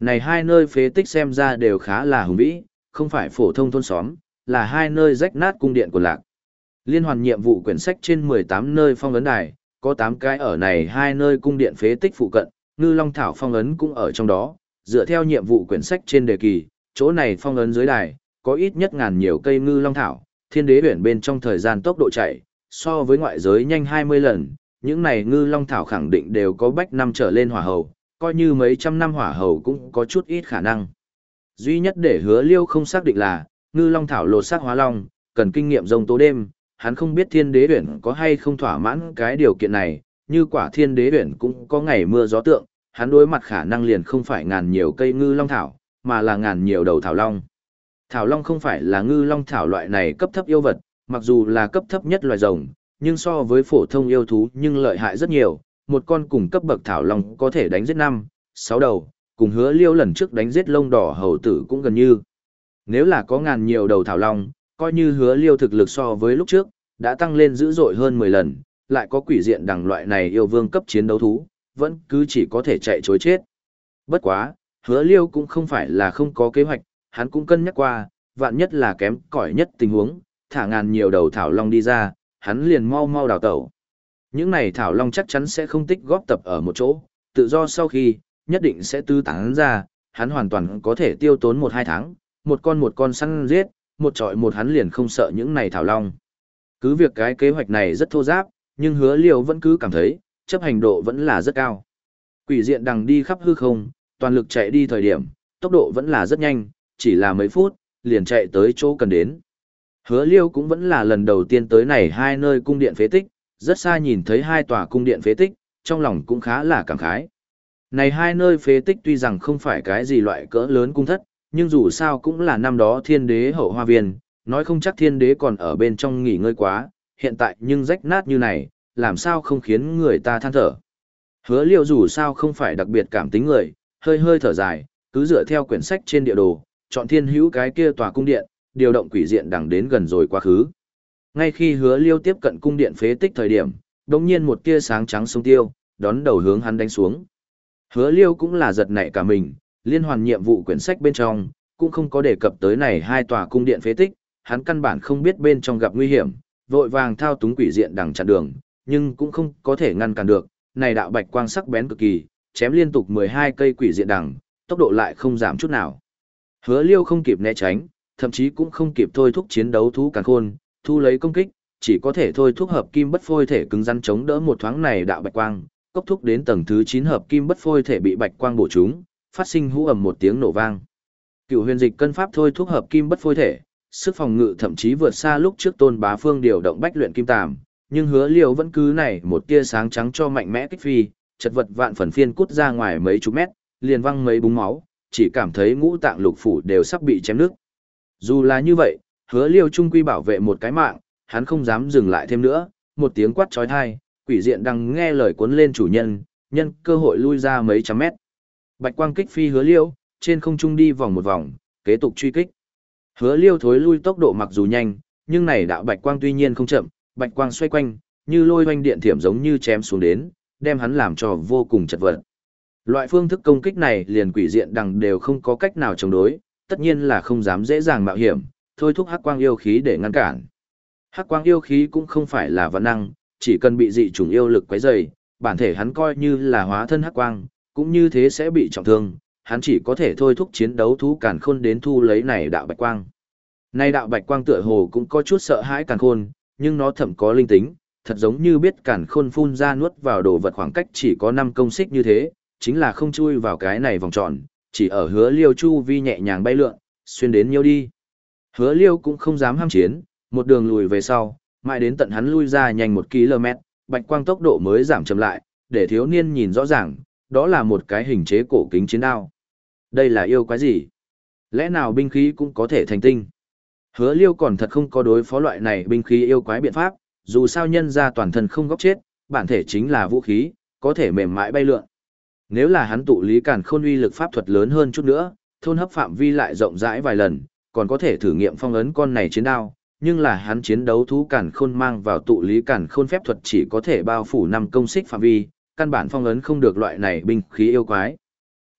Này hai nơi phế tích xem ra đều khá là hùng vĩ, không phải phổ thông thôn xóm, là hai nơi rách nát cung điện của lạc. Liên hoàn nhiệm vụ quyển sách trên mười tám nơi phong ấn đài, có tám cái ở này hai nơi cung điện phế tích phụ cận, ngư long thảo phong ấn cũng ở trong đó, dựa theo nhiệm vụ quyển sách trên đề kỳ, chỗ này phong ấn dưới đài, có ít nhất ngàn nhiều cây ngư long thảo, thiên đế biển bên trong thời gian tốc độ chạy, so với ngoại giới nhanh hai mươi lần, những này ngư long thảo khẳng định đều có bách năm trở lên hỏa hầu, coi như mấy trăm năm hỏa hầu cũng có chút ít khả năng. Duy nhất để hứa liêu không xác định là, ngư long thảo lột xác hóa long, cần kinh nghiệm rông tố đêm, hắn không biết thiên đế biển có hay không thỏa mãn cái điều kiện này, như quả thiên đế biển cũng có ngày mưa gió tượng, hắn đối mặt khả năng liền không phải ngàn nhiều cây ngư long thảo, mà là ngàn nhiều đầu thảo long. Thảo long không phải là ngư long thảo loại này cấp thấp yêu vật, mặc dù là cấp thấp nhất loài rồng, nhưng so với phổ thông yêu thú nhưng lợi hại rất nhiều, một con cùng cấp bậc thảo long có thể đánh giết năm, sáu đầu, cùng hứa liêu lần trước đánh giết lông đỏ hầu tử cũng gần như. Nếu là có ngàn nhiều đầu thảo long, coi như hứa liêu thực lực so với lúc trước, đã tăng lên dữ dội hơn mười lần, lại có quỷ diện đằng loại này yêu vương cấp chiến đấu thú, vẫn cứ chỉ có thể chạy chối chết. Bất quá, hứa liêu cũng không phải là không có kế hoạch, hắn cũng cân nhắc qua, vạn nhất là kém cỏi nhất tình huống, thả ngàn nhiều đầu thảo long đi ra, hắn liền mau mau đào tẩu. Những này thảo long chắc chắn sẽ không tích góp tập ở một chỗ, tự do sau khi, nhất định sẽ tư tán ra, hắn hoàn toàn có thể tiêu tốn một hai tháng, một con một con săn giết, một trọi một hắn liền không sợ những này thảo long. Cứ việc cái kế hoạch này rất thô giáp, nhưng hứa liêu vẫn cứ cảm thấy, chấp hành độ vẫn là rất cao. Quỷ diện đằng đi khắp hư không, toàn lực chạy đi thời điểm, tốc độ vẫn là rất nhanh, chỉ là mấy phút, liền chạy tới chỗ cần đến. Hứa liêu cũng vẫn là lần đầu tiên tới này hai nơi cung điện phế tích, rất xa nhìn thấy hai tòa cung điện phế tích, trong lòng cũng khá là cảm khái. Này hai nơi phế tích tuy rằng không phải cái gì loại cỡ lớn cung thất, nhưng dù sao cũng là năm đó thiên đế hậu hoa viên, nói không chắc thiên đế còn ở bên trong nghỉ ngơi quá, hiện tại nhưng rách nát như này, làm sao không khiến người ta than thở. Hứa liêu dù sao không phải đặc biệt cảm tính người, hơi hơi thở dài, cứ dựa theo quyển sách trên địa đồ, chọn thiên hữu cái kia tòa cung điện, điều động quỷ diện đằng đến gần rồi quá khứ. Ngay khi hứa liêu tiếp cận cung điện phế tích thời điểm, đột nhiên một tia sáng trắng sông tiêu, đón đầu hướng hắn đánh xuống. Hứa liêu cũng là giật nảy cả mình, liên hoàn nhiệm vụ quyển sách bên trong, cũng không có đề cập tới này hai tòa cung điện phế tích, hắn căn bản không biết bên trong gặp nguy hiểm, vội vàng thao túng quỷ diện đằng chặn đường, nhưng cũng không có thể ngăn cản được, này đạo bạch quang sắc bén cực kỳ, chém liên tục mười hai cây quỷ diện đằng, tốc độ lại không giảm chút nào. Hứa liêu không kịp né tránh, thậm chí cũng không kịp thôi thúc chiến đấu thú càn khôn, thu lấy công kích, chỉ có thể thôi thúc hợp kim bất phôi thể cứng rắn chống đỡ một thoáng này đạo bạch quang, cốc thúc đến tầng thứ chín hợp kim bất phôi thể bị bạch quang bổ trúng, phát sinh hú ầm một tiếng nổ vang. Cựu huyền dịch cân pháp thôi thúc hợp kim bất phôi thể, sức phòng ngự thậm chí vượt xa lúc trước Tôn Bá Phương điều động bách luyện kim tàm, nhưng hứa liêu vẫn cứ này một tia sáng trắng cho mạnh mẽ kích phi, chật vật vạn phần phiên cút ra ngoài mấy chục mét, liền văng mấy búng máu, chỉ cảm thấy ngũ tạng lục phủ đều sắp bị chém nước. Dù là như vậy, hứa liêu trung quy bảo vệ một cái mạng, hắn không dám dừng lại thêm nữa, một tiếng quát trói thai, quỷ diện đang nghe lời cuốn lên chủ nhân, nhân cơ hội lui ra mấy trăm mét. Bạch quang kích phi hứa liêu, trên không trung đi vòng một vòng, kế tục truy kích. Hứa liêu thối lui tốc độ mặc dù nhanh, nhưng này đạo bạch quang tuy nhiên không chậm, bạch quang xoay quanh, như lôi hoanh điện thiểm giống như chém xuống đến, đem hắn làm cho vô cùng chật vật. Loại phương thức công kích này liền quỷ diện đằng đều không có cách nào chống đối, tất nhiên là không dám dễ dàng mạo hiểm, thôi thúc hắc quang yêu khí để ngăn cản. Hắc quang yêu khí cũng không phải là vạn năng, chỉ cần bị dị chủng yêu lực quấy rầy, bản thể hắn coi như là hóa thân hắc quang, cũng như thế sẽ bị trọng thương, hắn chỉ có thể thôi thúc chiến đấu thú càn khôn đến thu lấy này đạo bạch quang. Này đạo bạch quang tựa hồ cũng có chút sợ hãi càn khôn, nhưng nó thậm có linh tính, thật giống như biết càn khôn phun ra nuốt vào đồ vật khoảng cách chỉ có năm công xích như thế, chính là không chui vào cái này vòng tròn, chỉ ở hứa liêu chu vi nhẹ nhàng bay lượn, xuyên đến nhiêu đi. Hứa liêu cũng không dám ham chiến, một đường lùi về sau, mãi đến tận hắn lui ra nhanh một ki lô mét, bạch quang tốc độ mới giảm chậm lại, để thiếu niên nhìn rõ ràng, đó là một cái hình chế cổ kính chiến đao. Đây là yêu quái gì? Lẽ nào binh khí cũng có thể thành tinh? Hứa liêu còn thật không có đối phó loại này binh khí yêu quái biện pháp, dù sao nhân ra toàn thân không góc chết, bản thể chính là vũ khí, có thể mềm mại bay lượn. Nếu là hắn tụ lý càn khôn uy lực pháp thuật lớn hơn chút nữa, thôn hấp phạm vi lại rộng rãi vài lần, còn có thể thử nghiệm phong ấn con này chiến đao, nhưng là hắn chiến đấu thú càn khôn mang vào tụ lý càn khôn phép thuật chỉ có thể bao phủ năm công xích phạm vi, căn bản phong ấn không được loại này binh khí yêu quái.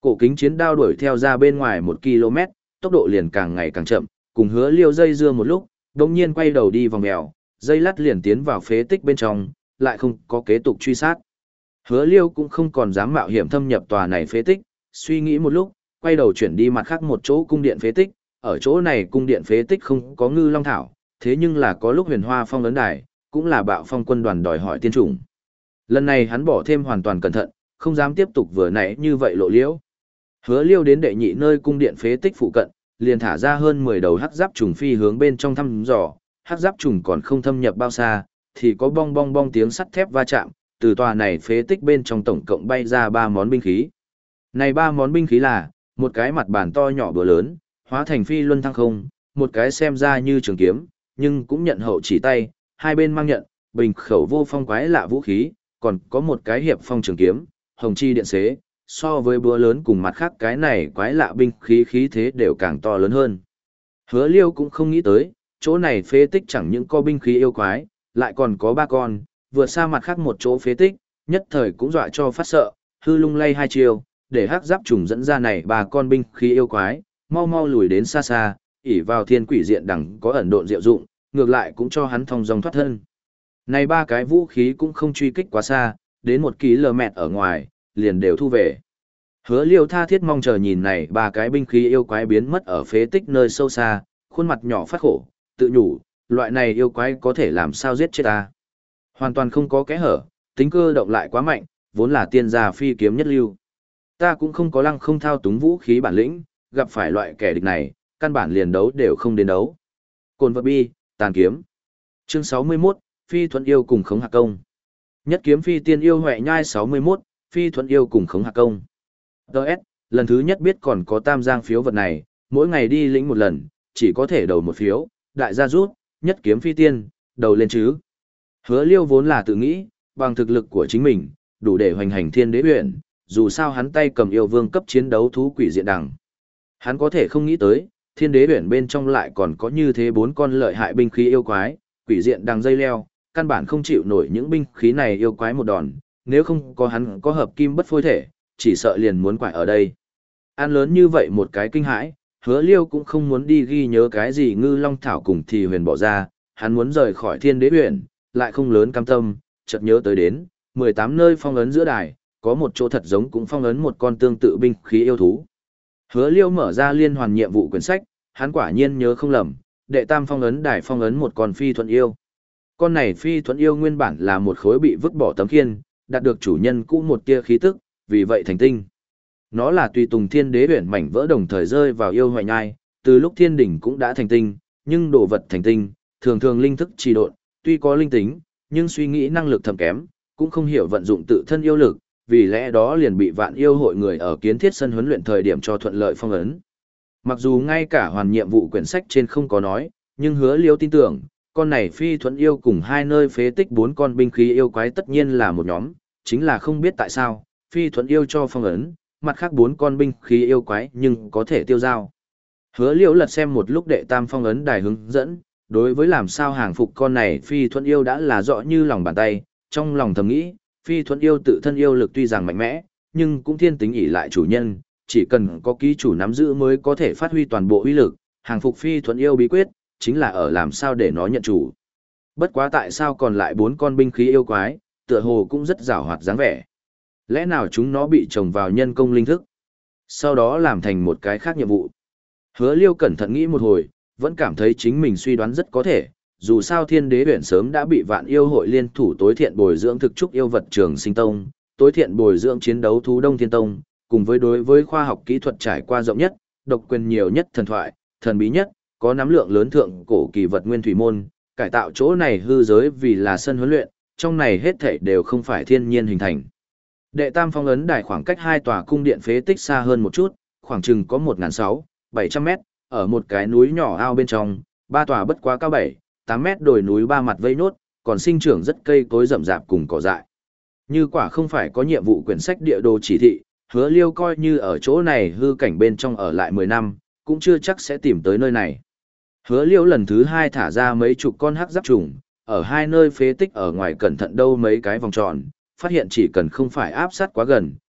Cổ kính chiến đao đuổi theo ra bên ngoài một ki lô mét, tốc độ liền càng ngày càng chậm, cùng hứa liêu dây dưa một lúc, đồng nhiên quay đầu đi vòng mèo, dây lát liền tiến vào phế tích bên trong, lại không có kế tục truy sát. Hứa liêu cũng không còn dám mạo hiểm thâm nhập tòa này phế tích, suy nghĩ một lúc, quay đầu chuyển đi mặt khác một chỗ cung điện phế tích, ở chỗ này cung điện phế tích không có ngư long thảo, thế nhưng là có lúc huyền hoa phong ấn đài, cũng là bạo phong quân đoàn đòi hỏi tiên chủng. Lần này hắn bỏ thêm hoàn toàn cẩn thận, không dám tiếp tục vừa nãy như vậy lộ liễu. Hứa liêu đến đệ nhị nơi cung điện phế tích phụ cận, liền thả ra hơn mười đầu hắc giáp trùng phi hướng bên trong thăm dò, hắc giáp trùng còn không thâm nhập bao xa, thì có bong bong bong tiếng sắt thép va chạm, từ tòa này phế tích bên trong tổng cộng bay ra ba món binh khí. Này ba món binh khí là, một cái mặt bàn to nhỏ bữa lớn, hóa thành phi luân thăng không, một cái xem ra như trường kiếm, nhưng cũng nhận hậu chỉ tay, hai bên mang nhận, bình khẩu vô phong quái lạ vũ khí, còn có một cái hiệp phong trường kiếm, hồng chi điện xế, so với búa lớn cùng mặt khác cái này quái lạ binh khí khí thế đều càng to lớn hơn. Hứa liêu cũng không nghĩ tới, chỗ này phế tích chẳng những có binh khí yêu quái, lại còn có ba con, vượt xa mặt khác một chỗ phế tích, nhất thời cũng dọa cho phát sợ, hư lung lay hai chiều, để hắc giáp trùng dẫn ra này ba con binh khí yêu quái, mau mau lùi đến xa xa, ỉ vào thiên quỷ diện đẳng có ẩn độn diệu dụng, ngược lại cũng cho hắn thông dòng thoát thân. Này ba cái vũ khí cũng không truy kích quá xa, đến một km ở ngoài, liền đều thu về. Hứa liêu tha thiết mong chờ nhìn này ba cái binh khí yêu quái biến mất ở phế tích nơi sâu xa, khuôn mặt nhỏ phát khổ, tự nhủ, loại này yêu quái có thể làm sao giết chết ta. Hoàn toàn không có kẽ hở, tính cơ động lại quá mạnh, vốn là tiên gia phi kiếm nhất lưu. Ta cũng không có lăng không thao túng vũ khí bản lĩnh, gặp phải loại kẻ địch này, căn bản liền đấu đều không đến đấu. Cồn vật bi, tàn kiếm. Chương sáu mươi mốt, Phi thuận yêu cùng khống hạc công. Nhất kiếm phi tiên yêu huệ nhai sáu mươi mốt, Phi thuận yêu cùng khống hạc công. Đợt, lần thứ nhất biết còn có tam giang phiếu vật này, mỗi ngày đi lĩnh một lần, chỉ có thể đầu một phiếu, đại gia rút, nhất kiếm phi tiên, đầu lên chứ. Hứa liêu vốn là tự nghĩ, bằng thực lực của chính mình, đủ để hoành hành thiên đế huyện, dù sao hắn tay cầm yêu vương cấp chiến đấu thú quỷ diện đằng. Hắn có thể không nghĩ tới, thiên đế huyện bên trong lại còn có như thế bốn con lợi hại binh khí yêu quái, quỷ diện đằng dây leo, căn bản không chịu nổi những binh khí này yêu quái một đòn, nếu không có hắn có hợp kim bất phôi thể, chỉ sợ liền muốn quải ở đây. Ăn lớn như vậy một cái kinh hãi, hứa liêu cũng không muốn đi ghi nhớ cái gì ngư long thảo cùng thì huyền bỏ ra, hắn muốn rời khỏi thiên đế huyện, lại không lớn cam tâm, chợt nhớ tới đến, mười tám nơi phong ấn giữa đài, có một chỗ thật giống cũng phong ấn một con tương tự binh khí yêu thú. Hứa liêu mở ra liên hoàn nhiệm vụ quyển sách, hắn quả nhiên nhớ không lầm, đệ tam phong ấn đài phong ấn một con phi thuận yêu. Con này phi thuận yêu nguyên bản là một khối bị vứt bỏ tấm khiên, đạt được chủ nhân cũ một tia khí tức, vì vậy thành tinh. Nó là tùy tùng thiên đế huyển mảnh vỡ đồng thời rơi vào yêu hoại nhai, từ lúc thiên đỉnh cũng đã thành tinh, nhưng đồ vật thành tinh, thường thường linh thức trì độn, tuy có linh tính, nhưng suy nghĩ năng lực thầm kém, cũng không hiểu vận dụng tự thân yêu lực, vì lẽ đó liền bị vạn yêu hội người ở kiến thiết sân huấn luyện thời điểm cho thuận lợi phong ấn. Mặc dù ngay cả hoàn nhiệm vụ quyển sách trên không có nói, nhưng hứa liêu tin tưởng, con này phi thuận yêu cùng hai nơi phế tích bốn con binh khí yêu quái tất nhiên là một nhóm, chính là không biết tại sao, phi thuận yêu cho phong ấn, mặt khác bốn con binh khí yêu quái nhưng có thể tiêu dao. Hứa liêu lật xem một lúc đệ tam phong ấn đài hướng dẫn, đối với làm sao hàng phục con này phi thuận yêu đã là rõ như lòng bàn tay, trong lòng thầm nghĩ, phi thuận yêu tự thân yêu lực tuy rằng mạnh mẽ, nhưng cũng thiên tính ỷ lại chủ nhân, chỉ cần có ký chủ nắm giữ mới có thể phát huy toàn bộ uy lực, hàng phục phi thuận yêu bí quyết, chính là ở làm sao để nó nhận chủ. Bất quá tại sao còn lại bốn con binh khí yêu quái, tựa hồ cũng rất giàu hoạt dáng vẻ. Lẽ nào chúng nó bị trồng vào nhân công linh thức, sau đó làm thành một cái khác nhiệm vụ. Hứa liêu cẩn thận nghĩ một hồi, vẫn cảm thấy chính mình suy đoán rất có thể, dù sao thiên đế huyện sớm đã bị vạn yêu hội liên thủ tối thiện bồi dưỡng thực trúc yêu vật trường sinh tông, tối thiện bồi dưỡng chiến đấu thú đông thiên tông, cùng với đối với khoa học kỹ thuật trải qua rộng nhất, độc quyền nhiều nhất thần thoại, thần bí nhất, có nắm lượng lớn thượng cổ kỳ vật nguyên thủy môn, cải tạo chỗ này hư giới vì là sân huấn luyện, trong này hết thảy đều không phải thiên nhiên hình thành. Đệ tam phong ấn đài khoảng cách hai tòa cung điện phế tích xa hơn một chút, khoảng chừng có một nghìn sáu trăm, bảy trăm mét, ở một cái núi nhỏ ao bên trong, ba tòa bất quá cao bảy, tám mét đồi núi ba mặt vây nốt, còn sinh trưởng rất cây cối rậm rạp cùng cỏ dại. Như quả không phải có nhiệm vụ quyển sách địa đồ chỉ thị, hứa liêu coi như ở chỗ này hư cảnh bên trong ở lại mười năm, cũng chưa chắc sẽ tìm tới nơi này. Hứa liêu lần thứ hai thả ra mấy chục con hắc giáp trùng, ở hai nơi phế tích ở ngoài cẩn thận đâu mấy cái vòng tròn, phát hiện chỉ cần không phải áp sát quá gần,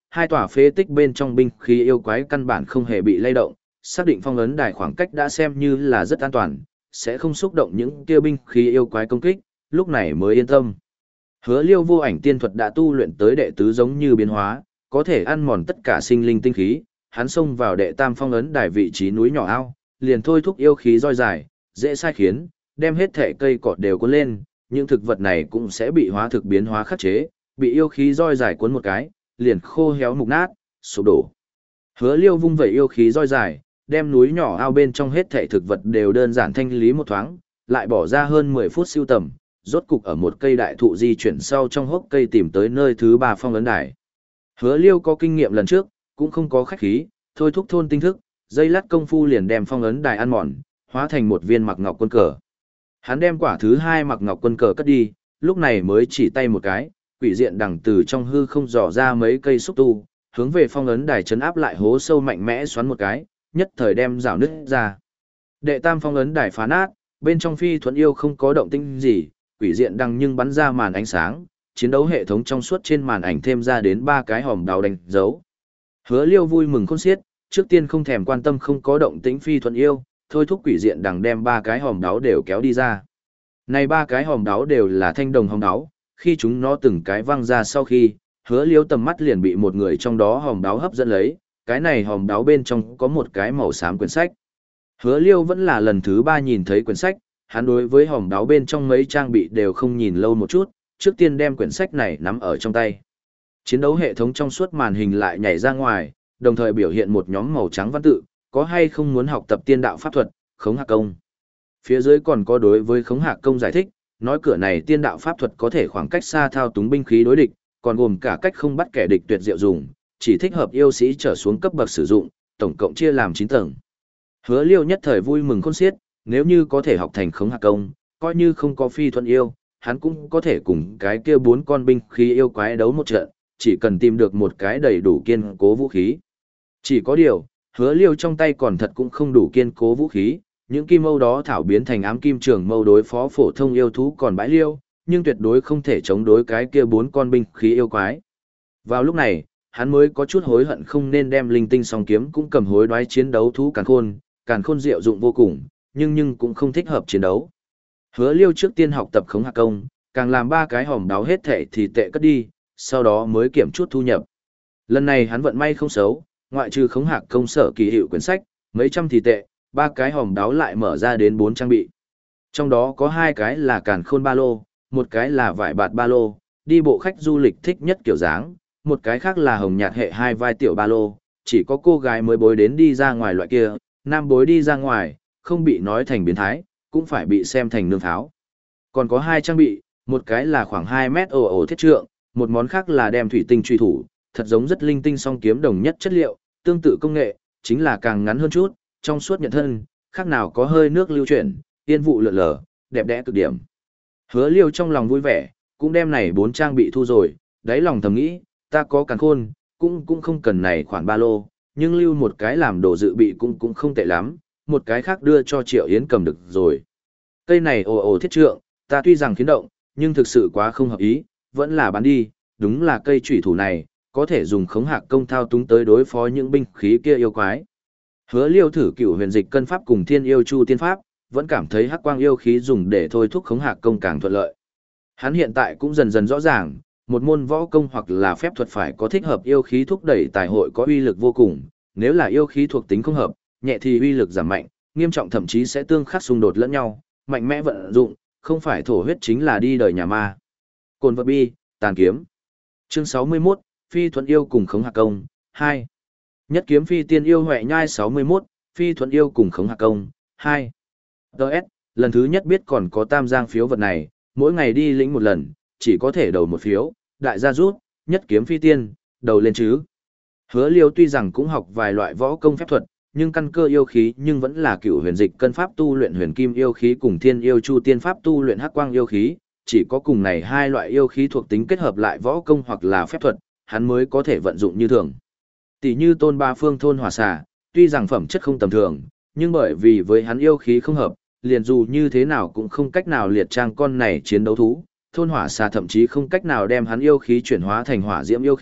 hai tòa phế tích bên trong binh khí yêu quái căn bản không hề bị lay động, xác định phong ấn đài khoảng cách đã xem như là rất an toàn, sẽ không xúc động những kia binh khí yêu quái công kích, lúc này mới yên tâm. Hứa Liêu vô ảnh tiên thuật đã tu luyện tới đệ tứ giống như biến hóa, có thể ăn mòn tất cả sinh linh tinh khí, hắn xông vào đệ tam phong ấn đài vị trí núi nhỏ ao, liền thôi thúc yêu khí roi dài, dễ sai khiến, đem hết thể cây cọt đều cuốn lên, những thực vật này cũng sẽ bị hóa thực biến hóa khắc chế, bị yêu khí roi dài cuốn một cái, liền khô héo mục nát, sụp đổ. Hứa Liêu vung vẩy yêu khí roi dài, đem núi nhỏ ao bên trong hết thể thực vật đều đơn giản thanh lý một thoáng, lại bỏ ra hơn mười phút siêu tầm, rốt cục ở một cây đại thụ di chuyển sau trong hốc cây tìm tới nơi thứ ba phong ấn đài. Hứa Liêu có kinh nghiệm lần trước, cũng không có khách khí, thôi thúc thôn tinh thức, dây lát công phu liền đem phong ấn đài ăn mòn, hóa thành một viên mặc ngọc quân cờ. Hắn đem quả thứ hai mặc ngọc quân cờ cất đi, lúc này mới chỉ tay một cái, quỷ diện đằng từ trong hư không dò ra mấy cây xúc tu, hướng về phong ấn đài chấn áp lại hố sâu mạnh mẽ xoắn một cái, nhất thời đem rào nứt ra. Đệ tam phong ấn đài phá nát, bên trong phi thuẫn yêu không có động tĩnh gì, quỷ diện đằng nhưng bắn ra màn ánh sáng, chiến đấu hệ thống trong suốt trên màn ảnh thêm ra đến ba cái hòm đào đánh dấu. Hứa Liêu vui mừng khôn xiết, trước tiên không thèm quan tâm không có động tĩnh phi thuẫn yêu, thôi thúc quỷ diện đằng đem ba cái hòm đáo đều kéo đi ra. Này ba cái hòm đáo đều là thanh đồng hòm đáo, khi chúng nó từng cái văng ra sau khi, Hứa Liêu tầm mắt liền bị một người trong đó hòm đáo hấp dẫn lấy, cái này hòm đáo bên trong có một cái màu xám quyển sách. Hứa Liêu vẫn là lần thứ ba nhìn thấy quyển sách, hắn đối với hòm đáo bên trong mấy trang bị đều không nhìn lâu một chút, trước tiên đem quyển sách này nắm ở trong tay. Chiến đấu hệ thống trong suốt màn hình lại nhảy ra ngoài, đồng thời biểu hiện một nhóm màu trắng văn tự, có hay không muốn học tập tiên đạo pháp thuật, khống hạc công. Phía dưới còn có đối với khống hạc công giải thích, nói cửa này tiên đạo pháp thuật có thể khoảng cách xa thao túng binh khí đối địch, còn gồm cả cách không bắt kẻ địch tuyệt diệu dùng, chỉ thích hợp yêu sĩ trở xuống cấp bậc sử dụng, tổng cộng chia làm chín tầng. Hứa Liêu nhất thời vui mừng khôn xiết, nếu như có thể học thành khống hạc công, coi như không có phi thuận yêu, hắn cũng có thể cùng cái kia bốn con binh khí yêu quái đấu một trận, chỉ cần tìm được một cái đầy đủ kiên cố vũ khí. Chỉ có điều, Hứa Liêu trong tay còn thật cũng không đủ kiên cố vũ khí, những kim mâu đó thảo biến thành ám kim trường mâu đối phó phổ thông yêu thú còn bãi liêu, nhưng tuyệt đối không thể chống đối cái kia bốn con binh khí yêu quái. Vào lúc này, hắn mới có chút hối hận không nên đem linh tinh song kiếm cũng cầm hối đoái chiến đấu thú càn khôn, càn khôn diệu dụng vô cùng, nhưng nhưng cũng không thích hợp chiến đấu. Hứa Liêu trước tiên học tập khống hạc công, càng làm ba cái hòm đáo hết thệ thì tệ cất đi, sau đó mới kiểm chút thu nhập. Lần này hắn vận may không xấu, ngoại trừ khống hạc công sở kỳ hiệu quyển sách, mấy trăm thì tệ, ba cái hòm đáo lại mở ra đến bốn trang bị. Trong đó có hai cái là càn khôn ba lô, một cái là vải bạt ba lô, đi bộ khách du lịch thích nhất kiểu dáng, một cái khác là hồng nhạt hệ hai vai tiểu ba lô, chỉ có cô gái mới bối đến đi ra ngoài loại kia, nam bối đi ra ngoài, không bị nói thành biến thái, cũng phải bị xem thành nương pháo. Còn có hai trang bị, một cái là khoảng hai mét ồ ồ thiết trượng, một món khác là đem thủy tinh truy thủ, thật giống rất linh tinh song kiếm đồng nhất chất liệu, tương tự công nghệ, chính là càng ngắn hơn chút, trong suốt nhận thân, khác nào có hơi nước lưu chuyển, tiên vụ lượn lờ, đẹp đẽ cực điểm. Hứa Liêu trong lòng vui vẻ, cũng đem này bốn trang bị thu rồi, đáy lòng thầm nghĩ, ta có càn khôn, cũng cũng không cần này khoản ba lô, nhưng lưu một cái làm đồ dự bị cũng cũng không tệ lắm, một cái khác đưa cho Triệu Yến cầm được rồi. Cây này ồ ồ thiết trượng, ta tuy rằng khiến động, nhưng thực sự quá không hợp ý, vẫn là bán đi, đúng là cây chủy thủ này, có thể dùng khống hạc công thao túng tới đối phó những binh khí kia yêu quái. Hứa Liêu thử cửu huyền dịch cân pháp cùng thiên yêu chu tiên pháp, vẫn cảm thấy hắc quang yêu khí dùng để thôi thúc khống hạc công càng thuận lợi. Hắn hiện tại cũng dần dần rõ ràng, một môn võ công hoặc là phép thuật phải có thích hợp yêu khí thúc đẩy tài hội có uy lực vô cùng, nếu là yêu khí thuộc tính không hợp, nhẹ thì uy lực giảm mạnh, nghiêm trọng thậm chí sẽ tương khắc xung đột lẫn nhau, mạnh mẽ vận dụng, không phải thổ huyết chính là đi đời nhà ma. Cồn vật bi, tàn kiếm. Chương sáu mươi mốt, Phi thuận yêu cùng khống hạc công, hai. Nhất kiếm phi tiên yêu huệ nhai sáu mươi mốt, Phi thuận yêu cùng khống hạc công, hai. đê ét, lần thứ nhất biết còn có tam giang phiếu vật này, mỗi ngày đi lĩnh một lần, chỉ có thể đầu một phiếu, đại gia rút, nhất kiếm phi tiên, đầu lên chứ. Hứa Liêu tuy rằng cũng học vài loại võ công phép thuật, nhưng căn cơ yêu khí nhưng vẫn là cựu huyền dịch cân pháp tu luyện huyền kim yêu khí cùng thiên yêu chu tiên pháp tu luyện hắc quang yêu khí, chỉ có cùng này hai loại yêu khí thuộc tính kết hợp lại võ công hoặc là phép thuật, hắn mới có thể vận dụng như thường. Tỷ như Tôn Ba Phương thôn hỏa xà, tuy rằng phẩm chất không tầm thường, nhưng bởi vì với hắn yêu khí không hợp, liền dù như thế nào cũng không cách nào liệt trang con này chiến đấu thú, thôn hỏa xà thậm chí không cách nào đem hắn yêu khí chuyển hóa thành hỏa diễm yêu khí,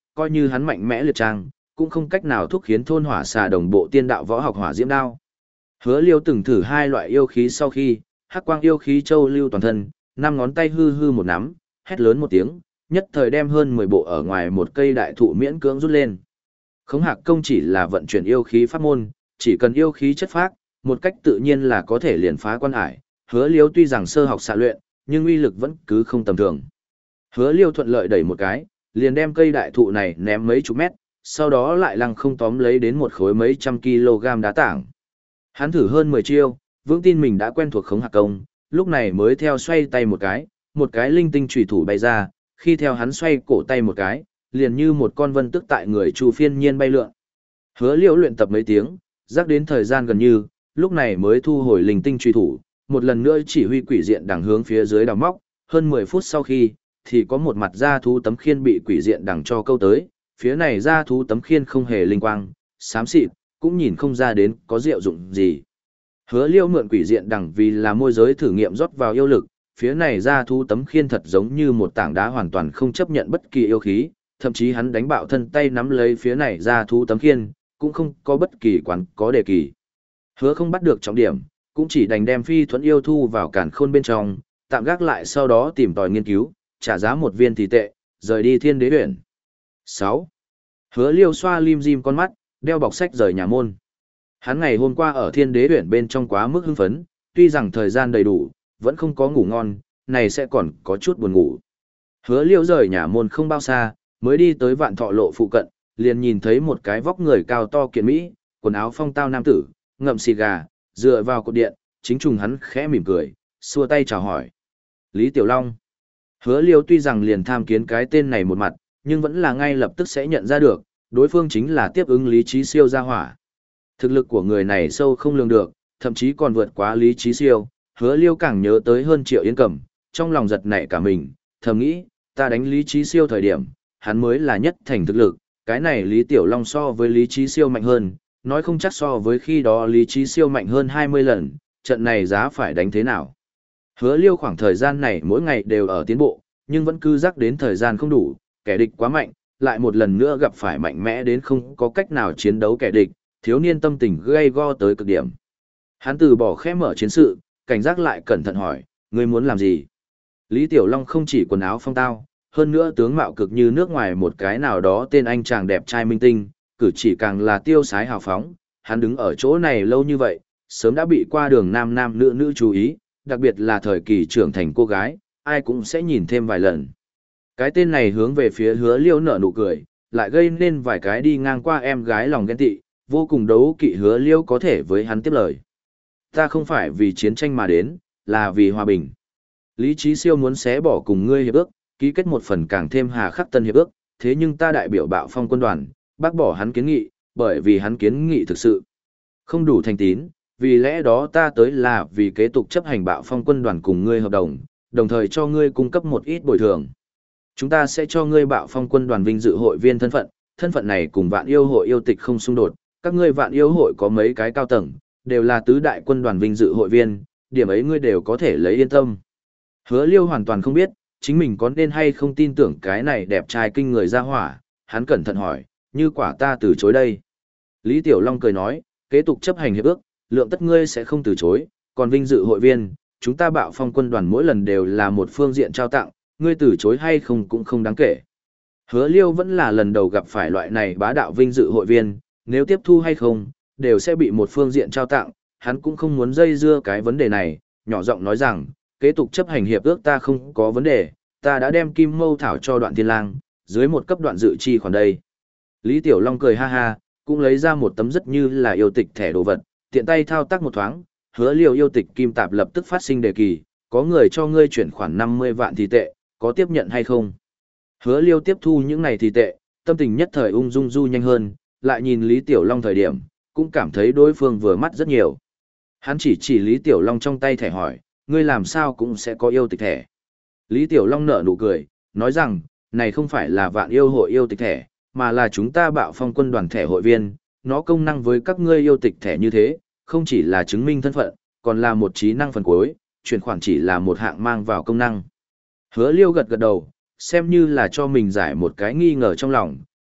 coi như hắn mạnh mẽ liệt trang, cũng không cách nào thúc khiến thôn hỏa xà đồng bộ tiên đạo võ học hỏa diễm đao. Hứa Liêu từng thử hai loại yêu khí sau khi, hắc quang yêu khí châu lưu toàn thân, năm ngón tay hư hư một nắm, hét lớn một tiếng, nhất thời đem hơn mười bộ ở ngoài một cây đại thụ miễn cưỡng rút lên. Khống Hạc công chỉ là vận chuyển yêu khí pháp môn, chỉ cần yêu khí chất phác, một cách tự nhiên là có thể liền phá quan ải. Hứa Liêu tuy rằng sơ học xạ luyện, nhưng uy lực vẫn cứ không tầm thường. Hứa Liêu thuận lợi đẩy một cái, liền đem cây đại thụ này ném mấy chục mét, sau đó lại lăng không tóm lấy đến một khối mấy trăm kg đá tảng. Hắn thử hơn mười chiêu, vững tin mình đã quen thuộc Khống Hạc công, lúc này mới theo xoay tay một cái, một cái linh tinh chủy thủ bay ra, khi theo hắn xoay cổ tay một cái, liền như một con vân tức tại người Chu Phiên nhiên bay lượn. Hứa Liễu luyện tập mấy tiếng, rắc đến thời gian gần như, lúc này mới thu hồi linh tinh chủy thủ, một lần nữa chỉ huy quỷ diện đằng hướng phía dưới đào móc, hơn mười phút sau khi, thì có một mặt da thú tấm khiên bị quỷ diện đằng cho câu tới, phía này da thú tấm khiên không hề linh quang, xám xịt, cũng nhìn không ra đến có diệu dụng gì. Hứa Liêu mượn quỷ diện đằng vì là môi giới thử nghiệm rót vào yêu lực, phía này ra thu tấm khiên thật giống như một tảng đá hoàn toàn không chấp nhận bất kỳ yêu khí, thậm chí hắn đánh bạo thân tay nắm lấy phía này ra thu tấm khiên, cũng không có bất kỳ quán có đề kỳ. Hứa không bắt được trọng điểm, cũng chỉ đành đem phi thuẫn yêu thu vào cản khôn bên trong, tạm gác lại sau đó tìm tòi nghiên cứu, trả giá một viên thì tệ, rời đi Thiên Đế huyện. sáu. Hứa Liêu xoa lim dim con mắt, đeo bọc sách rời nhà môn. Hắn ngày hôm qua ở Thiên Đế huyện bên trong quá mức hưng phấn, tuy rằng thời gian đầy đủ, vẫn không có ngủ ngon, này sẽ còn có chút buồn ngủ. Hứa Liêu rời nhà môn không bao xa, mới đi tới Vạn Thọ lộ phụ cận, liền nhìn thấy một cái vóc người cao to kiện mỹ, quần áo phong tao nam tử, ngậm xì gà, dựa vào cột điện, chính trùng hắn khẽ mỉm cười, xua tay chào hỏi. Lý Tiểu Long. Hứa Liêu tuy rằng liền tham kiến cái tên này một mặt, nhưng vẫn là ngay lập tức sẽ nhận ra được, đối phương chính là tiếp ứng Lý Trí Siêu gia hỏa. Thực lực của người này sâu không lường được, thậm chí còn vượt quá Lý Trí Siêu, Hứa Liêu càng nhớ tới hơn Triệu Yến Cẩm, trong lòng giật nảy cả mình, thầm nghĩ, ta đánh Lý Trí Siêu thời điểm, hắn mới là nhất thành thực lực, cái này Lý Tiểu Long so với Lý Trí Siêu mạnh hơn, nói không chắc so với khi đó Lý Trí Siêu mạnh hơn hai mươi lần, trận này giá phải đánh thế nào. Hứa Liêu khoảng thời gian này mỗi ngày đều ở tiến bộ, nhưng vẫn cứ rắc đến thời gian không đủ, kẻ địch quá mạnh, lại một lần nữa gặp phải mạnh mẽ đến không có cách nào chiến đấu kẻ địch, thiếu niên tâm tình gay go tới cực điểm. Hắn từ bỏ khẽ mở chiến sự, cảnh giác lại cẩn thận hỏi, ngươi muốn làm gì? Lý Tiểu Long không chỉ quần áo phong tao, hơn nữa tướng mạo cực như nước ngoài một cái nào đó tên anh chàng đẹp trai minh tinh, cử chỉ càng là tiêu sái hào phóng, hắn đứng ở chỗ này lâu như vậy, sớm đã bị qua đường nam nam nữ nữ chú ý, đặc biệt là thời kỳ trưởng thành cô gái, ai cũng sẽ nhìn thêm vài lần. Cái tên này hướng về phía Hứa Liêu nở nụ cười, lại gây nên vài cái đi ngang qua em gái lòng ghen tị, vô cùng đấu kỵ Hứa Liêu có thể với hắn tiếp lời. Ta không phải vì chiến tranh mà đến, là vì hòa bình. Lý Trí Siêu muốn xé bỏ cùng ngươi hiệp ước, ký kết một phần càng thêm hà khắc tân hiệp ước, thế nhưng ta đại biểu Bạo Phong quân đoàn, bác bỏ hắn kiến nghị, bởi vì hắn kiến nghị thực sự không đủ thành tín, vì lẽ đó ta tới là vì kế tục chấp hành Bạo Phong quân đoàn cùng ngươi hợp đồng, đồng thời cho ngươi cung cấp một ít bồi thường. Chúng ta sẽ cho ngươi Bạo Phong quân đoàn vinh dự hội viên thân phận, thân phận này cùng Vạn Yêu hội yêu tịch không xung đột, các ngươi Vạn Yêu hội có mấy cái cao tầng, đều là tứ đại quân đoàn vinh dự hội viên, điểm ấy ngươi đều có thể lấy yên tâm. Hứa Liêu hoàn toàn không biết, chính mình có nên hay không tin tưởng cái này đẹp trai kinh người ra hỏa, hắn cẩn thận hỏi, như quả ta từ chối đây. Lý Tiểu Long cười nói, kế tục chấp hành hiệp ước, lượng tất ngươi sẽ không từ chối, còn vinh dự hội viên, chúng ta Bạo Phong quân đoàn mỗi lần đều là một phương diện trao tặng, ngươi từ chối hay không cũng không đáng kể. Hứa Liêu vẫn là lần đầu gặp phải loại này bá đạo vinh dự hội viên, nếu tiếp thu hay không, đều sẽ bị một phương diện trao tặng, hắn cũng không muốn dây dưa cái vấn đề này, nhỏ giọng nói rằng, kế tục chấp hành hiệp ước ta không có vấn đề, ta đã đem kim mâu thảo cho Đoạn Thiên Lang, dưới một cấp đoạn dự chi khoản đây. Lý Tiểu Long cười ha ha, cũng lấy ra một tấm rất như là yêu tịch thẻ đồ vật, tiện tay thao tác một thoáng, Hứa Liêu yêu tịch kim tạp lập tức phát sinh đề kỳ, có người cho ngươi chuyển khoản năm mươi vạn thì tệ, có tiếp nhận hay không? Hứa Liêu tiếp thu những này thì tệ, tâm tình nhất thời ung dung du nhanh hơn, lại nhìn Lý Tiểu Long thời điểm, cũng cảm thấy đối phương vừa mắt rất nhiều. Hắn chỉ chỉ Lý Tiểu Long trong tay thẻ hỏi, ngươi làm sao cũng sẽ có yêu tịch thẻ. Lý Tiểu Long nở nụ cười, nói rằng, này không phải là Vạn Yêu hội yêu tịch thẻ, mà là chúng ta Bạo Phong quân đoàn thẻ hội viên, nó công năng với các ngươi yêu tịch thẻ như thế, không chỉ là chứng minh thân phận, còn là một trí năng phần cuối, chuyển khoản chỉ là một hạng mang vào công năng. Hứa Liêu gật gật đầu, xem như là cho mình giải một cái nghi ngờ trong lòng,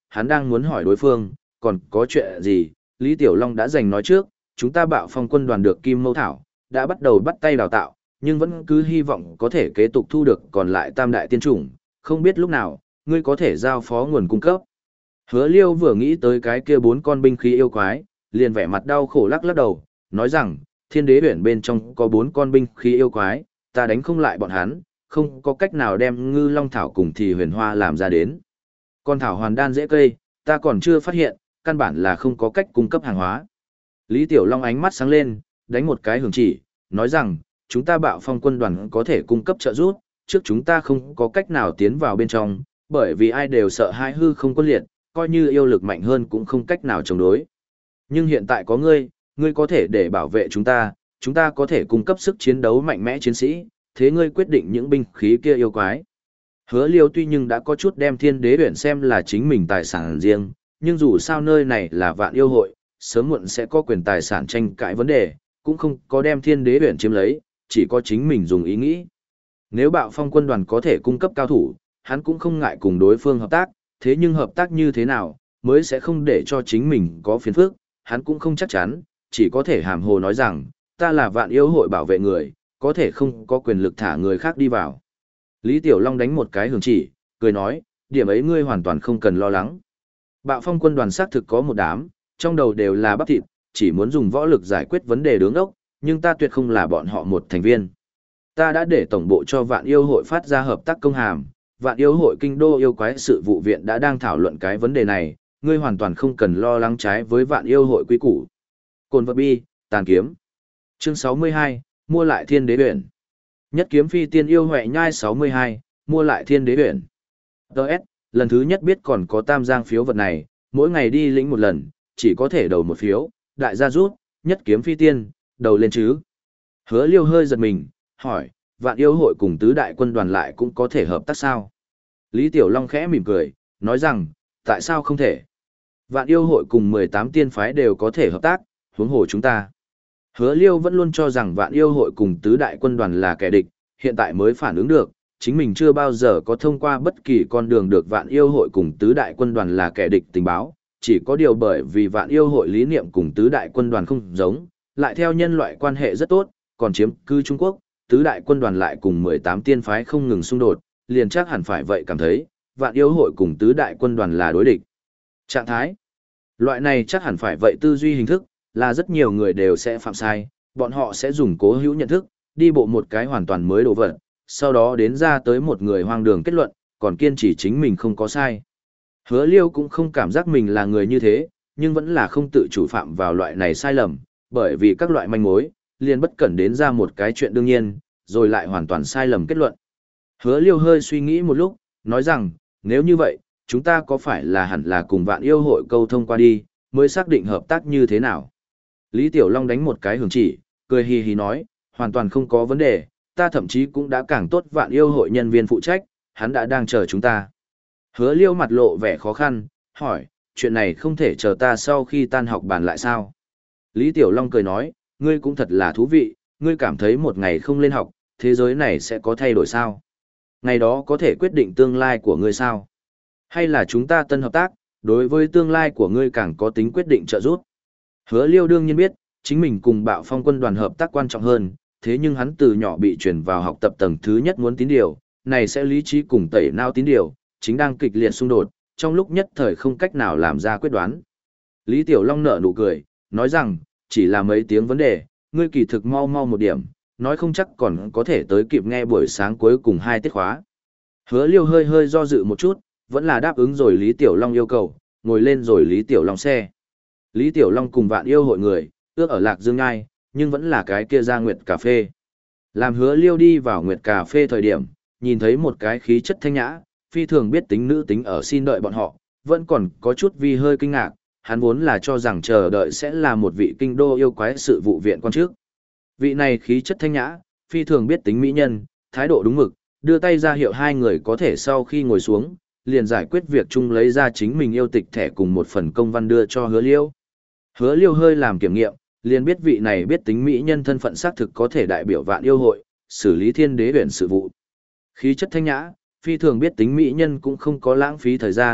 hắn đang muốn hỏi đối phương, còn có chuyện gì, Lý Tiểu Long đã giành nói trước, chúng ta Bạo Phong quân đoàn được Kim Mâu Thảo, đã bắt đầu bắt tay đào tạo, nhưng vẫn cứ hy vọng có thể kế tục thu được còn lại tam đại tiên chủng, không biết lúc nào, ngươi có thể giao phó nguồn cung cấp. Hứa Liêu vừa nghĩ tới cái kia bốn con binh khí yêu quái, liền vẻ mặt đau khổ lắc lắc đầu, nói rằng, thiên đế huyển bên trong có bốn con binh khí yêu quái, ta đánh không lại bọn hắn, không có cách nào đem ngư long thảo cùng thì huyền hoa làm ra đến. Con thảo hoàn đan dễ cây, ta còn chưa phát hiện, căn bản là không có cách cung cấp hàng hóa. Lý Tiểu Long ánh mắt sáng lên, đánh một cái hưởng chỉ, nói rằng, chúng ta Bạo Phong quân đoàn có thể cung cấp trợ giúp, trước chúng ta không có cách nào tiến vào bên trong, bởi vì ai đều sợ hai hư không quân liệt, coi như yêu lực mạnh hơn cũng không cách nào chống đối. Nhưng hiện tại có ngươi, ngươi có thể để bảo vệ chúng ta, chúng ta có thể cung cấp sức chiến đấu mạnh mẽ chiến sĩ, thế ngươi quyết định những binh khí kia yêu quái. Hứa Liêu tuy nhưng đã có chút đem thiên đế huyển xem là chính mình tài sản riêng, nhưng dù sao nơi này là vạn yêu hội, sớm muộn sẽ có quyền tài sản tranh cãi vấn đề, cũng không có đem thiên đế huyển chiếm lấy, chỉ có chính mình dùng ý nghĩ. Nếu Bạo Phong quân đoàn có thể cung cấp cao thủ, hắn cũng không ngại cùng đối phương hợp tác, thế nhưng hợp tác như thế nào, mới sẽ không để cho chính mình có phiền phức, hắn cũng không chắc chắn, chỉ có thể hàm hồ nói rằng, ta là vạn yêu hội bảo vệ người, có thể không có quyền lực thả người khác đi vào. Lý Tiểu Long đánh một cái hưởng chỉ, cười nói, điểm ấy ngươi hoàn toàn không cần lo lắng. Bạo Phong quân đoàn xác thực có một đám, trong đầu đều là bắp thịt, chỉ muốn dùng võ lực giải quyết vấn đề đứng ốc, nhưng ta tuyệt không là bọn họ một thành viên. Ta đã để tổng bộ cho vạn yêu hội phát ra hợp tác công hàm, vạn yêu hội kinh đô yêu quái sự vụ viện đã đang thảo luận cái vấn đề này, ngươi hoàn toàn không cần lo lắng trái với vạn yêu hội quy củ. Cồn vật bi, tàn kiếm. Chương sáu mươi hai, mua lại thiên đế huyển. Nhất kiếm phi tiên yêu huệ nhai sáu mươi hai, mua lại thiên đế huyển. Đợt, lần thứ nhất biết còn có tam giang phiếu vật này, mỗi ngày đi lĩnh một lần, chỉ có thể đầu một phiếu, đại gia rút, nhất kiếm phi tiên, đầu lên chứ. Hứa Liêu hơi giật mình, hỏi, vạn yêu hội cùng tứ đại quân đoàn lại cũng có thể hợp tác sao? Lý Tiểu Long khẽ mỉm cười, nói rằng, tại sao không thể? Vạn yêu hội cùng mười tám tiên phái đều có thể hợp tác, huống hồ chúng ta. Hứa Liêu vẫn luôn cho rằng vạn yêu hội cùng tứ đại quân đoàn là kẻ địch, hiện tại mới phản ứng được, chính mình chưa bao giờ có thông qua bất kỳ con đường được vạn yêu hội cùng tứ đại quân đoàn là kẻ địch tình báo, chỉ có điều bởi vì vạn yêu hội lý niệm cùng tứ đại quân đoàn không giống, lại theo nhân loại quan hệ rất tốt, còn chiếm cư Trung Quốc, tứ đại quân đoàn lại cùng mười tám tiên phái không ngừng xung đột, liền chắc hẳn phải vậy cảm thấy, vạn yêu hội cùng tứ đại quân đoàn là đối địch. Trạng thái loại này chắc hẳn phải vậy tư duy hình thức, là rất nhiều người đều sẽ phạm sai, bọn họ sẽ dùng cố hữu nhận thức, đi bộ một cái hoàn toàn mới đồ vật, sau đó đến ra tới một người hoang đường kết luận, còn kiên trì chính mình không có sai. Hứa Liêu cũng không cảm giác mình là người như thế, nhưng vẫn là không tự chủ phạm vào loại này sai lầm, bởi vì các loại manh mối, liền bất cẩn đến ra một cái chuyện đương nhiên, rồi lại hoàn toàn sai lầm kết luận. Hứa Liêu hơi suy nghĩ một lúc, nói rằng, nếu như vậy, chúng ta có phải là hẳn là cùng vạn yêu hội câu thông qua đi, mới xác định hợp tác như thế nào? Lý Tiểu Long đánh một cái hưởng chỉ, cười hì hì nói, hoàn toàn không có vấn đề, ta thậm chí cũng đã càng tốt vạn yêu hội nhân viên phụ trách, hắn đã đang chờ chúng ta. Hứa Liêu mặt lộ vẻ khó khăn, hỏi, chuyện này không thể chờ ta sau khi tan học bàn lại sao? Lý Tiểu Long cười nói, ngươi cũng thật là thú vị, ngươi cảm thấy một ngày không lên học, thế giới này sẽ có thay đổi sao? Ngày đó có thể quyết định tương lai của ngươi sao? Hay là chúng ta tân hợp tác, đối với tương lai của ngươi càng có tính quyết định trợ giúp? Hứa Liêu đương nhiên biết, chính mình cùng Bạo Phong quân đoàn hợp tác quan trọng hơn, thế nhưng hắn từ nhỏ bị chuyển vào học tập tầng thứ nhất muốn tín điều, này sẽ lý trí cùng tẩy não tín điều, chính đang kịch liệt xung đột, trong lúc nhất thời không cách nào làm ra quyết đoán. Lý Tiểu Long nở nụ cười, nói rằng, chỉ là mấy tiếng vấn đề, ngươi kỳ thực mau mau một điểm, nói không chắc còn có thể tới kịp nghe buổi sáng cuối cùng hai tiết khóa. Hứa Liêu hơi hơi do dự một chút, vẫn là đáp ứng rồi Lý Tiểu Long yêu cầu, ngồi lên rồi Lý Tiểu Long xe. Lý Tiểu Long cùng vạn yêu hội người, ước ở Lạc Dương Ngai, nhưng vẫn là cái kia ra Nguyệt Cà Phê. Làm Hứa Liêu đi vào Nguyệt Cà Phê thời điểm, nhìn thấy một cái khí chất thanh nhã, phi thường biết tính nữ tính ở xin đợi bọn họ, vẫn còn có chút vi hơi kinh ngạc, hắn vốn là cho rằng chờ đợi sẽ là một vị kinh đô yêu quái sự vụ viện quan trước. Vị này khí chất thanh nhã, phi thường biết tính mỹ nhân, thái độ đúng mực, đưa tay ra hiệu hai người có thể sau khi ngồi xuống, liền giải quyết việc chung lấy ra chính mình yêu tịch thẻ cùng một phần công văn đưa cho Hứa Liêu. Hứa Liêu hơi làm kiểm nghiệm, liền biết vị này biết tính mỹ nhân thân phận xác thực có thể đại biểu vạn yêu hội, xử lý thiên đế huyền sự vụ. Khí chất thanh nhã, phi thường biết tính mỹ nhân cũng không có lãng phí thời gian,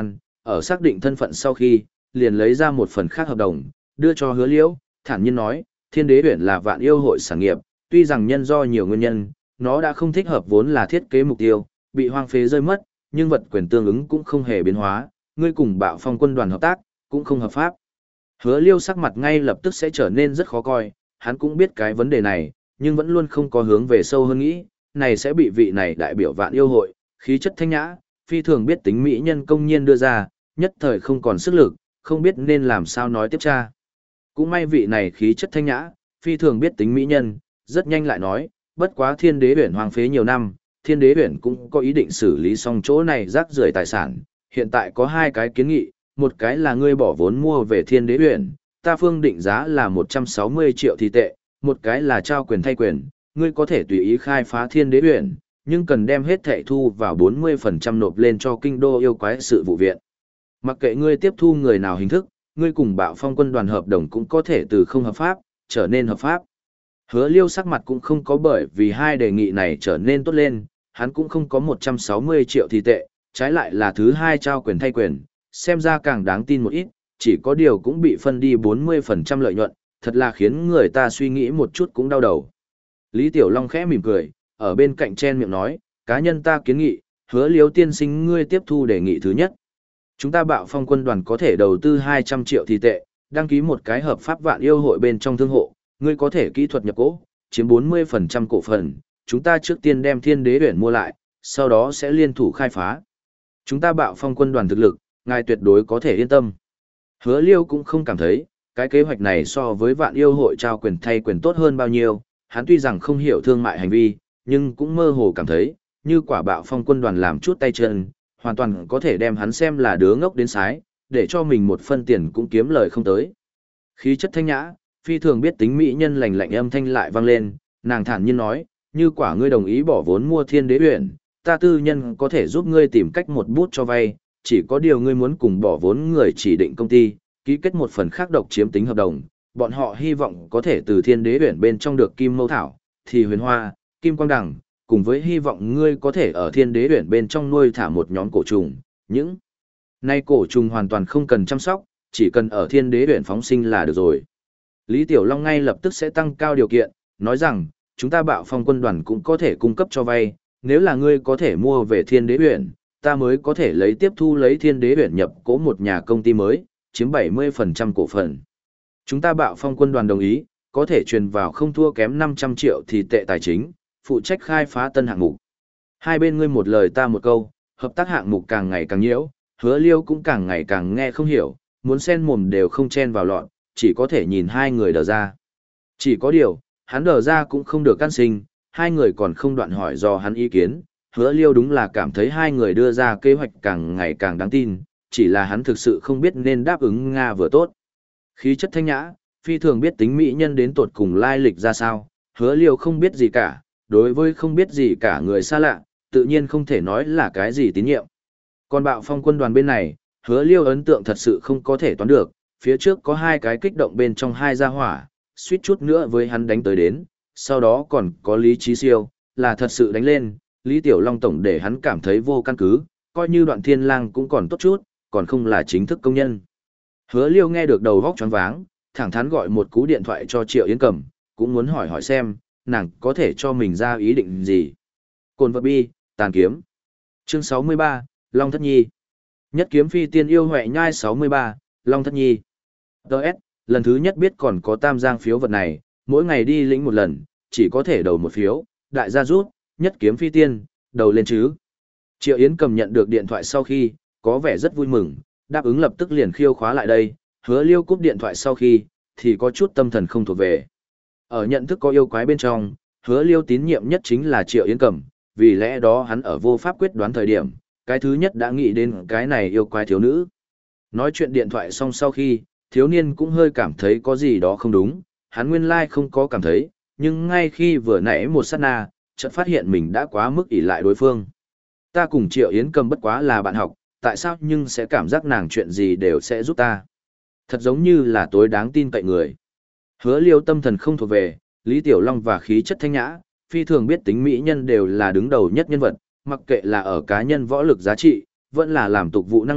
ở xác định thân phận sau khi, liền lấy ra một phần khác hợp đồng, đưa cho Hứa Liễu, thản nhiên nói, Thiên Đế Uyển là Vạn Yêu hội sản nghiệp, tuy rằng nhân do nhiều nguyên nhân, nó đã không thích hợp vốn là thiết kế mục tiêu, bị hoang phế rơi mất, nhưng vật quyền tương ứng cũng không hề biến hóa, ngươi cùng Bạo Phong quân đoàn hợp tác, cũng không hợp pháp. Hứa Liêu sắc mặt ngay lập tức sẽ trở nên rất khó coi, hắn cũng biết cái vấn đề này, nhưng vẫn luôn không có hướng về sâu hơn nghĩ, này sẽ bị vị này đại biểu Vạn Yêu hội, khí chất thanh nhã, phi thường biết tính mỹ nhân công nhiên đưa ra, nhất thời không còn sức lực, không biết nên làm sao nói tiếp tra. Cũng may vị này khí chất thanh nhã, phi thường biết tính mỹ nhân, rất nhanh lại nói, bất quá Thiên Đế Uyển hoang phế nhiều năm, Thiên Đế Uyển cũng có ý định xử lý xong chỗ này rác rưởi tài sản, hiện tại có hai cái kiến nghị, một cái là ngươi bỏ vốn mua về Thiên Đế Uyển, ta phương định giá là một trăm sáu mươi triệu thì tệ, một cái là trao quyền thay quyền, ngươi có thể tùy ý khai phá Thiên Đế Uyển, nhưng cần đem hết thệ thu vào bốn mươi phần trăm nộp lên cho kinh đô yêu quái sự vụ viện. Mặc kệ ngươi tiếp thu người nào hình thức, ngươi cùng Bạo Phong quân đoàn hợp đồng cũng có thể từ không hợp pháp, trở nên hợp pháp. Hứa Liêu sắc mặt cũng không có bởi vì hai đề nghị này trở nên tốt lên, hắn cũng không có một trăm sáu mươi triệu thì tệ, trái lại là thứ hai trao quyền thay quyền, xem ra càng đáng tin một ít, chỉ có điều cũng bị phân đi bốn mươi phần trăm lợi nhuận, thật là khiến người ta suy nghĩ một chút cũng đau đầu. Lý Tiểu Long khẽ mỉm cười, ở bên cạnh chen miệng nói, cá nhân ta kiến nghị, Hứa Liêu tiên sinh ngươi tiếp thu đề nghị thứ nhất. Chúng ta Bạo Phong quân đoàn có thể đầu tư hai trăm triệu thì tệ, đăng ký một cái hợp pháp Vạn Yêu hội bên trong thương hộ, ngươi có thể kỹ thuật nhập cổ, chiếm bốn mươi phần trăm cổ phần, chúng ta trước tiên đem Thiên Đế Uyển mua lại, sau đó sẽ liên thủ khai phá. Chúng ta Bạo Phong quân đoàn thực lực, ngài tuyệt đối có thể yên tâm. Hứa Liêu cũng không cảm thấy, cái kế hoạch này so với Vạn Yêu hội trao quyền thay quyền tốt hơn bao nhiêu, hắn tuy rằng không hiểu thương mại hành vi, nhưng cũng mơ hồ cảm thấy, như quả Bạo Phong quân đoàn làm chút tay chân, hoàn toàn có thể đem hắn xem là đứa ngốc đến sái, để cho mình một phân tiền cũng kiếm lời không tới. Khí chất thanh nhã, phi thường biết tính mỹ nhân lành lạnh âm thanh lại vang lên, nàng thản nhiên nói, như quả ngươi đồng ý bỏ vốn mua Thiên Đế Uyển, ta tư nhân có thể giúp ngươi tìm cách một bút cho vay, chỉ có điều ngươi muốn cùng bỏ vốn người chỉ định công ty, ký kết một phần khác độc chiếm tính hợp đồng, bọn họ hy vọng có thể từ Thiên Đế Uyển bên trong được kim mâu thảo, thì huyền hoa, kim quang đằng, cùng với hy vọng ngươi có thể ở Thiên Đế Uyển bên trong nuôi thả một nhóm cổ trùng, những nay cổ trùng hoàn toàn không cần chăm sóc, chỉ cần ở Thiên Đế Uyển phóng sinh là được rồi. Lý Tiểu Long ngay lập tức sẽ tăng cao điều kiện, nói rằng, chúng ta Bạo Phong quân đoàn cũng có thể cung cấp cho vay, nếu là ngươi có thể mua về Thiên Đế Uyển, ta mới có thể lấy tiếp thu lấy Thiên Đế Uyển nhập cổ một nhà công ty mới, chiếm bảy mươi phần trăm cổ phần. Chúng ta Bạo Phong quân đoàn đồng ý, có thể truyền vào không thua kém năm trăm triệu thì tệ tài chính, phụ trách khai phá tân hạng mục. Hai bên ngươi một lời ta một câu, hợp tác hạng mục càng ngày càng nhiễu, Hứa Liêu cũng càng ngày càng nghe không hiểu, muốn xen mồm đều không chen vào lọn, chỉ có thể nhìn hai người đờ ra. Chỉ có điều, hắn đờ ra cũng không được can sinh, hai người còn không đoạn hỏi do hắn ý kiến, Hứa Liêu đúng là cảm thấy hai người đưa ra kế hoạch càng ngày càng đáng tin, chỉ là hắn thực sự không biết nên đáp ứng Nga vừa tốt. Khí chất thanh nhã, phi thường biết tính mỹ nhân đến tột cùng lai lịch ra sao, Hứa Liêu không biết gì cả, đối với không biết gì cả người xa lạ, tự nhiên không thể nói là cái gì tín nhiệm. Còn Bạo Phong quân đoàn bên này, Hứa Liêu ấn tượng thật sự không có thể toán được, phía trước có hai cái kích động bên trong hai gia hỏa, suýt chút nữa với hắn đánh tới đến, sau đó còn có Lý Trí Siêu, là thật sự đánh lên, Lý Tiểu Long tổng để hắn cảm thấy vô căn cứ, coi như Đoạn Thiên Lang cũng còn tốt chút, còn không là chính thức công nhân. Hứa Liêu nghe được đầu vóc choáng váng, thẳng thắn gọi một cú điện thoại cho Triệu Yến Cầm, cũng muốn hỏi hỏi xem, nàng có thể cho mình ra ý định gì. Cồn vật bi, tàn kiếm. Chương sáu mươi ba, Long Thất Nhi. Nhất kiếm phi tiên yêu huệ nhai sáu mươi ba, Long Thất Nhi. Đợt, lần thứ nhất biết còn có tam giang phiếu vật này, mỗi ngày đi lĩnh một lần, chỉ có thể đầu một phiếu, đại gia rút, nhất kiếm phi tiên, đầu lên chứ. Triệu Yến Cầm nhận được điện thoại sau khi, có vẻ rất vui mừng, đáp ứng lập tức liền khiêu khóa lại đây, Hứa Liêu cúp điện thoại sau khi, thì có chút tâm thần không thuộc về. Ở nhận thức có yêu quái bên trong, Hứa Liêu tín nhiệm nhất chính là Triệu Yến Cầm, vì lẽ đó hắn ở vô pháp quyết đoán thời điểm, cái thứ nhất đã nghĩ đến cái này yêu quái thiếu nữ. Nói chuyện điện thoại xong sau khi, thiếu niên cũng hơi cảm thấy có gì đó không đúng, hắn nguyên lai không có cảm thấy, nhưng ngay khi vừa nãy một sát na, chợt phát hiện mình đã quá mức ỷ lại đối phương. Ta cùng Triệu Yến Cầm bất quá là bạn học, tại sao nhưng sẽ cảm giác nàng chuyện gì đều sẽ giúp ta. Thật giống như là tối đáng tin cậy người. Hứa Liêu tâm thần không thuộc về, Lý Tiểu Long và khí chất thanh nhã, phi thường biết tính mỹ nhân đều là đứng đầu nhất nhân vật, mặc kệ là ở cá nhân võ lực giá trị, vẫn là làm tục vụ năng lực,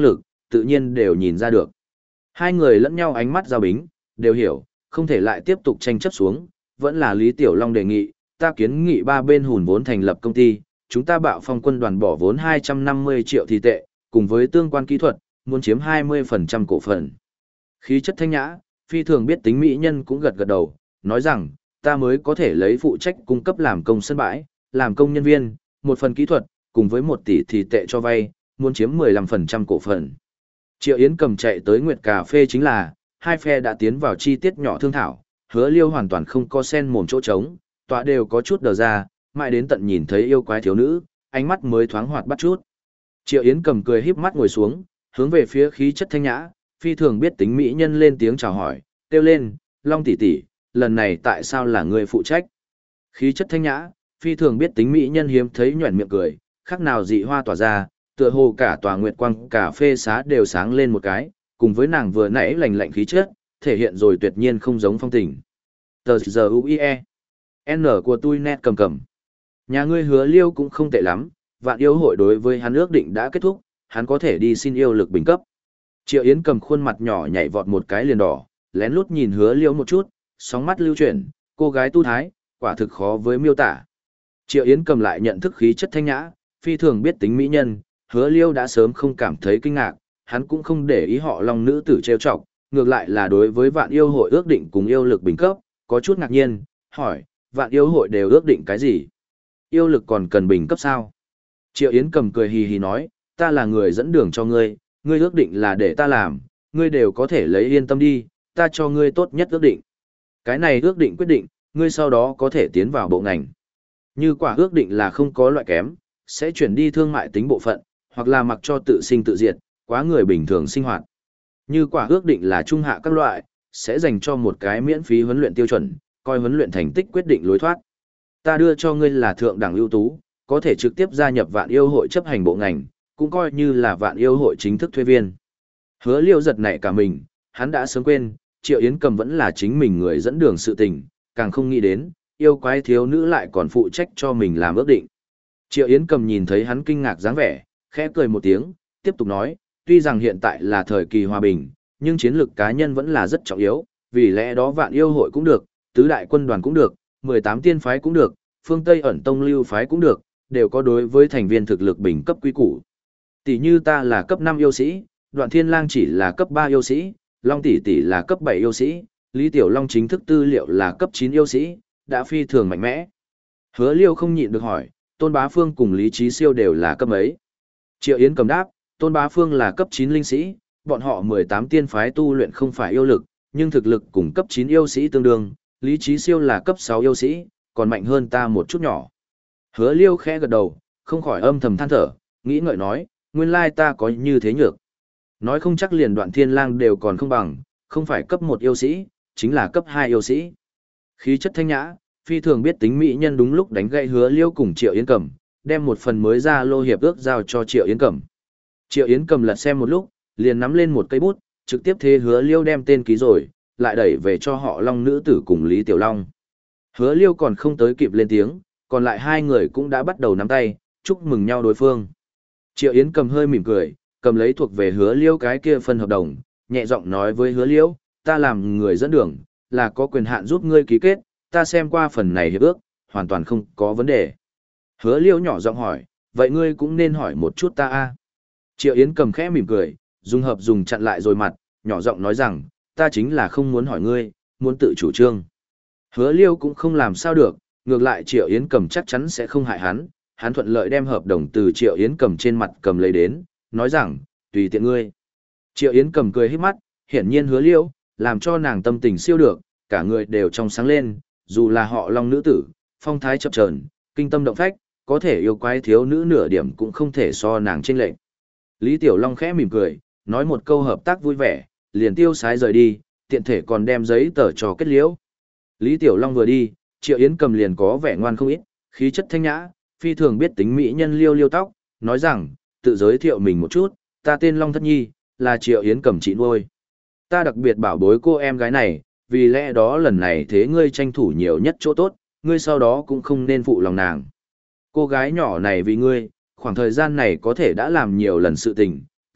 tự nhiên đều nhìn ra được. Hai người lẫn nhau ánh mắt giao bính, đều hiểu, không thể lại tiếp tục tranh chấp xuống, vẫn là Lý Tiểu Long đề nghị, ta kiến nghị ba bên hùn vốn thành lập công ty, chúng ta bạo phong quân đoàn bỏ vốn hai trăm năm mươi triệu thì tệ, cùng với tương quan kỹ thuật, muốn chiếm hai mươi phần trăm cổ phần. Khí chất thanh nhã, phi thường biết tính mỹ nhân cũng gật gật đầu, nói rằng, ta mới có thể lấy phụ trách cung cấp làm công sân bãi, làm công nhân viên, một phần kỹ thuật, cùng với một tỷ thì tệ cho vay, muốn chiếm mười lăm phần trăm cổ phần. Triệu Yến cầm chạy tới Nguyệt Cà Phê chính là, hai phe đã tiến vào chi tiết nhỏ thương thảo, Hứa Liêu hoàn toàn không có sen mồm chỗ trống, tọa đều có chút đờ ra, mãi đến tận nhìn thấy yêu quái thiếu nữ, ánh mắt mới thoáng hoạt bắt chút. Triệu Yến cầm cười híp mắt ngồi xuống, hướng về phía khí chất thanh nhã, phi thường biết tính mỹ nhân lên tiếng chào hỏi, kêu lên, Long tỷ tỷ, lần này tại sao là người phụ trách? Khí chất thanh nhã, phi thường biết tính mỹ nhân hiếm thấy nhuẩn miệng cười, khác nào dị hoa tỏa ra, tựa hồ cả tòa nguyệt quang cà phê xá đều sáng lên một cái, cùng với nàng vừa nãy lạnh lạnh khí chất, thể hiện rồi tuyệt nhiên không giống phong tình. Tờ giờ u i e N của tôi nét cầm cầm. Nhà ngươi Hứa Liêu cũng không tệ lắm, vạn yêu hội đối với hắn ước định đã kết thúc, hắn có thể đi xin yêu lực bình cấp. Triệu Yến cầm khuôn mặt nhỏ nhảy vọt một cái liền đỏ, lén lút nhìn Hứa Liêu một chút, sóng mắt lưu chuyển, cô gái tu thái, quả thực khó với miêu tả. Triệu Yến cầm lại nhận thức khí chất thanh nhã, phi thường biết tính mỹ nhân, Hứa Liêu đã sớm không cảm thấy kinh ngạc, hắn cũng không để ý họ Long nữ tử trêu chọc, ngược lại là đối với vạn yêu hội ước định cùng yêu lực bình cấp, có chút ngạc nhiên, hỏi, vạn yêu hội đều ước định cái gì? Yêu lực còn cần bình cấp sao? Triệu Yến cầm cười hì hì nói, ta là người dẫn đường cho ngươi, ngươi ước định là để ta làm, ngươi đều có thể lấy yên tâm đi, ta cho ngươi tốt nhất ước định. Cái này ước định quyết định, ngươi sau đó có thể tiến vào bộ ngành. Như quả ước định là không có loại kém, sẽ chuyển đi thương mại tính bộ phận, hoặc là mặc cho tự sinh tự diệt, quá người bình thường sinh hoạt. Như quả ước định là trung hạ các loại, sẽ dành cho một cái miễn phí huấn luyện tiêu chuẩn, coi huấn luyện thành tích quyết định lối thoát. Ta đưa cho ngươi là thượng đẳng ưu tú, có thể trực tiếp gia nhập vạn yêu hội chấp hành bộ ngành, cũng coi như là vạn yêu hội chính thức thuê viên. Hứa Liêu giật nảy cả mình, hắn đã sớm quên, Triệu Yến cầm vẫn là chính mình người dẫn đường sự tình, càng không nghĩ đến, yêu quái thiếu nữ lại còn phụ trách cho mình làm ước định. Triệu Yến cầm nhìn thấy hắn kinh ngạc dáng vẻ, khẽ cười một tiếng, tiếp tục nói, tuy rằng hiện tại là thời kỳ hòa bình, nhưng chiến lược cá nhân vẫn là rất trọng yếu, vì lẽ đó vạn yêu hội cũng được, tứ đại quân đoàn cũng được, mười tám tiên phái cũng được, phương Tây ẩn tông lưu phái cũng được, đều có đối với thành viên thực lực bình cấp quy củ. Tỷ như ta là cấp năm yêu sĩ, Đoạn Thiên Lang chỉ là cấp ba yêu sĩ, Long tỷ tỷ là cấp bảy yêu sĩ, Lý Tiểu Long chính thức tư liệu là cấp chín yêu sĩ, đã phi thường mạnh mẽ. Hứa Liêu không nhịn được hỏi, Tôn Bá Phương cùng Lý Chí Siêu đều là cấp mấy? Triệu Yến cầm đáp, Tôn Bá Phương là cấp chín linh sĩ, bọn họ mười tám tiên phái tu luyện không phải yêu lực, nhưng thực lực cùng cấp chín yêu sĩ tương đương, Lý Chí Siêu là cấp sáu yêu sĩ, còn mạnh hơn ta một chút nhỏ. Hứa Liêu khẽ gật đầu, không khỏi âm thầm than thở, nghĩ ngợi nói, nguyên lai ta có như thế nhược. Nói không chắc liền Đoạn Thiên Lang đều còn không bằng, không phải cấp một yêu sĩ, chính là cấp hai yêu sĩ. Khí chất thanh nhã, phi thường biết tính mỹ nhân đúng lúc đánh gậy Hứa Liêu cùng Triệu Yến Cầm, đem một phần mới ra lô hiệp ước giao cho Triệu Yến Cầm. Triệu Yến Cầm lật xem một lúc, liền nắm lên một cây bút, trực tiếp thế Hứa Liêu đem tên ký rồi, lại đẩy về cho họ Long nữ tử cùng Lý Tiểu Long. Hứa Liêu còn không tới kịp lên tiếng, còn lại hai người cũng đã bắt đầu nắm tay, chúc mừng nhau đối phương. Triệu Yến Cầm hơi mỉm cười, cầm lấy thuộc về Hứa Liêu cái kia phân hợp đồng, nhẹ giọng nói với Hứa Liêu, ta làm người dẫn đường, là có quyền hạn giúp ngươi ký kết, ta xem qua phần này hiệp ước, hoàn toàn không có vấn đề. Hứa Liêu nhỏ giọng hỏi, vậy ngươi cũng nên hỏi một chút ta a. Triệu Yến Cầm khẽ mỉm cười, dùng hợp dùng chặn lại rồi mặt, nhỏ giọng nói rằng, ta chính là không muốn hỏi ngươi, muốn tự chủ trương. Hứa Liêu cũng không làm sao được, ngược lại Triệu Yến Cầm chắc chắn sẽ không hại hắn, hắn thuận lợi đem hợp đồng từ Triệu Yến Cầm trên mặt cầm lấy đến, nói rằng, tùy tiện ngươi. Triệu Yến Cầm cười híp mắt, hiển nhiên Hứa Liêu, làm cho nàng tâm tình siêu được, cả người đều trong sáng lên, dù là họ Long nữ tử, phong thái chập chờn, kinh tâm động phách, có thể yêu quái thiếu nữ nửa điểm cũng không thể so nàng chênh lệch. Lý Tiểu Long khẽ mỉm cười, nói một câu hợp tác vui vẻ, liền tiêu sái rời đi, tiện thể còn đem giấy tờ cho kết liễu. Lý Tiểu Long vừa đi, Triệu Yến Cầm liền có vẻ ngoan không ít, khí chất thanh nhã, phi thường biết tính mỹ nhân liêu liêu tóc, nói rằng, tự giới thiệu mình một chút, ta tên Long Thất Nhi, là Triệu Yến Cầm chị nuôi. Ta đặc biệt bảo bối cô em gái này, vì lẽ đó lần này thế ngươi tranh thủ nhiều nhất chỗ tốt, ngươi sau đó cũng không nên phụ lòng nàng. Cô gái nhỏ này vì ngươi, khoảng thời gian này có thể đã làm nhiều lần sự tình,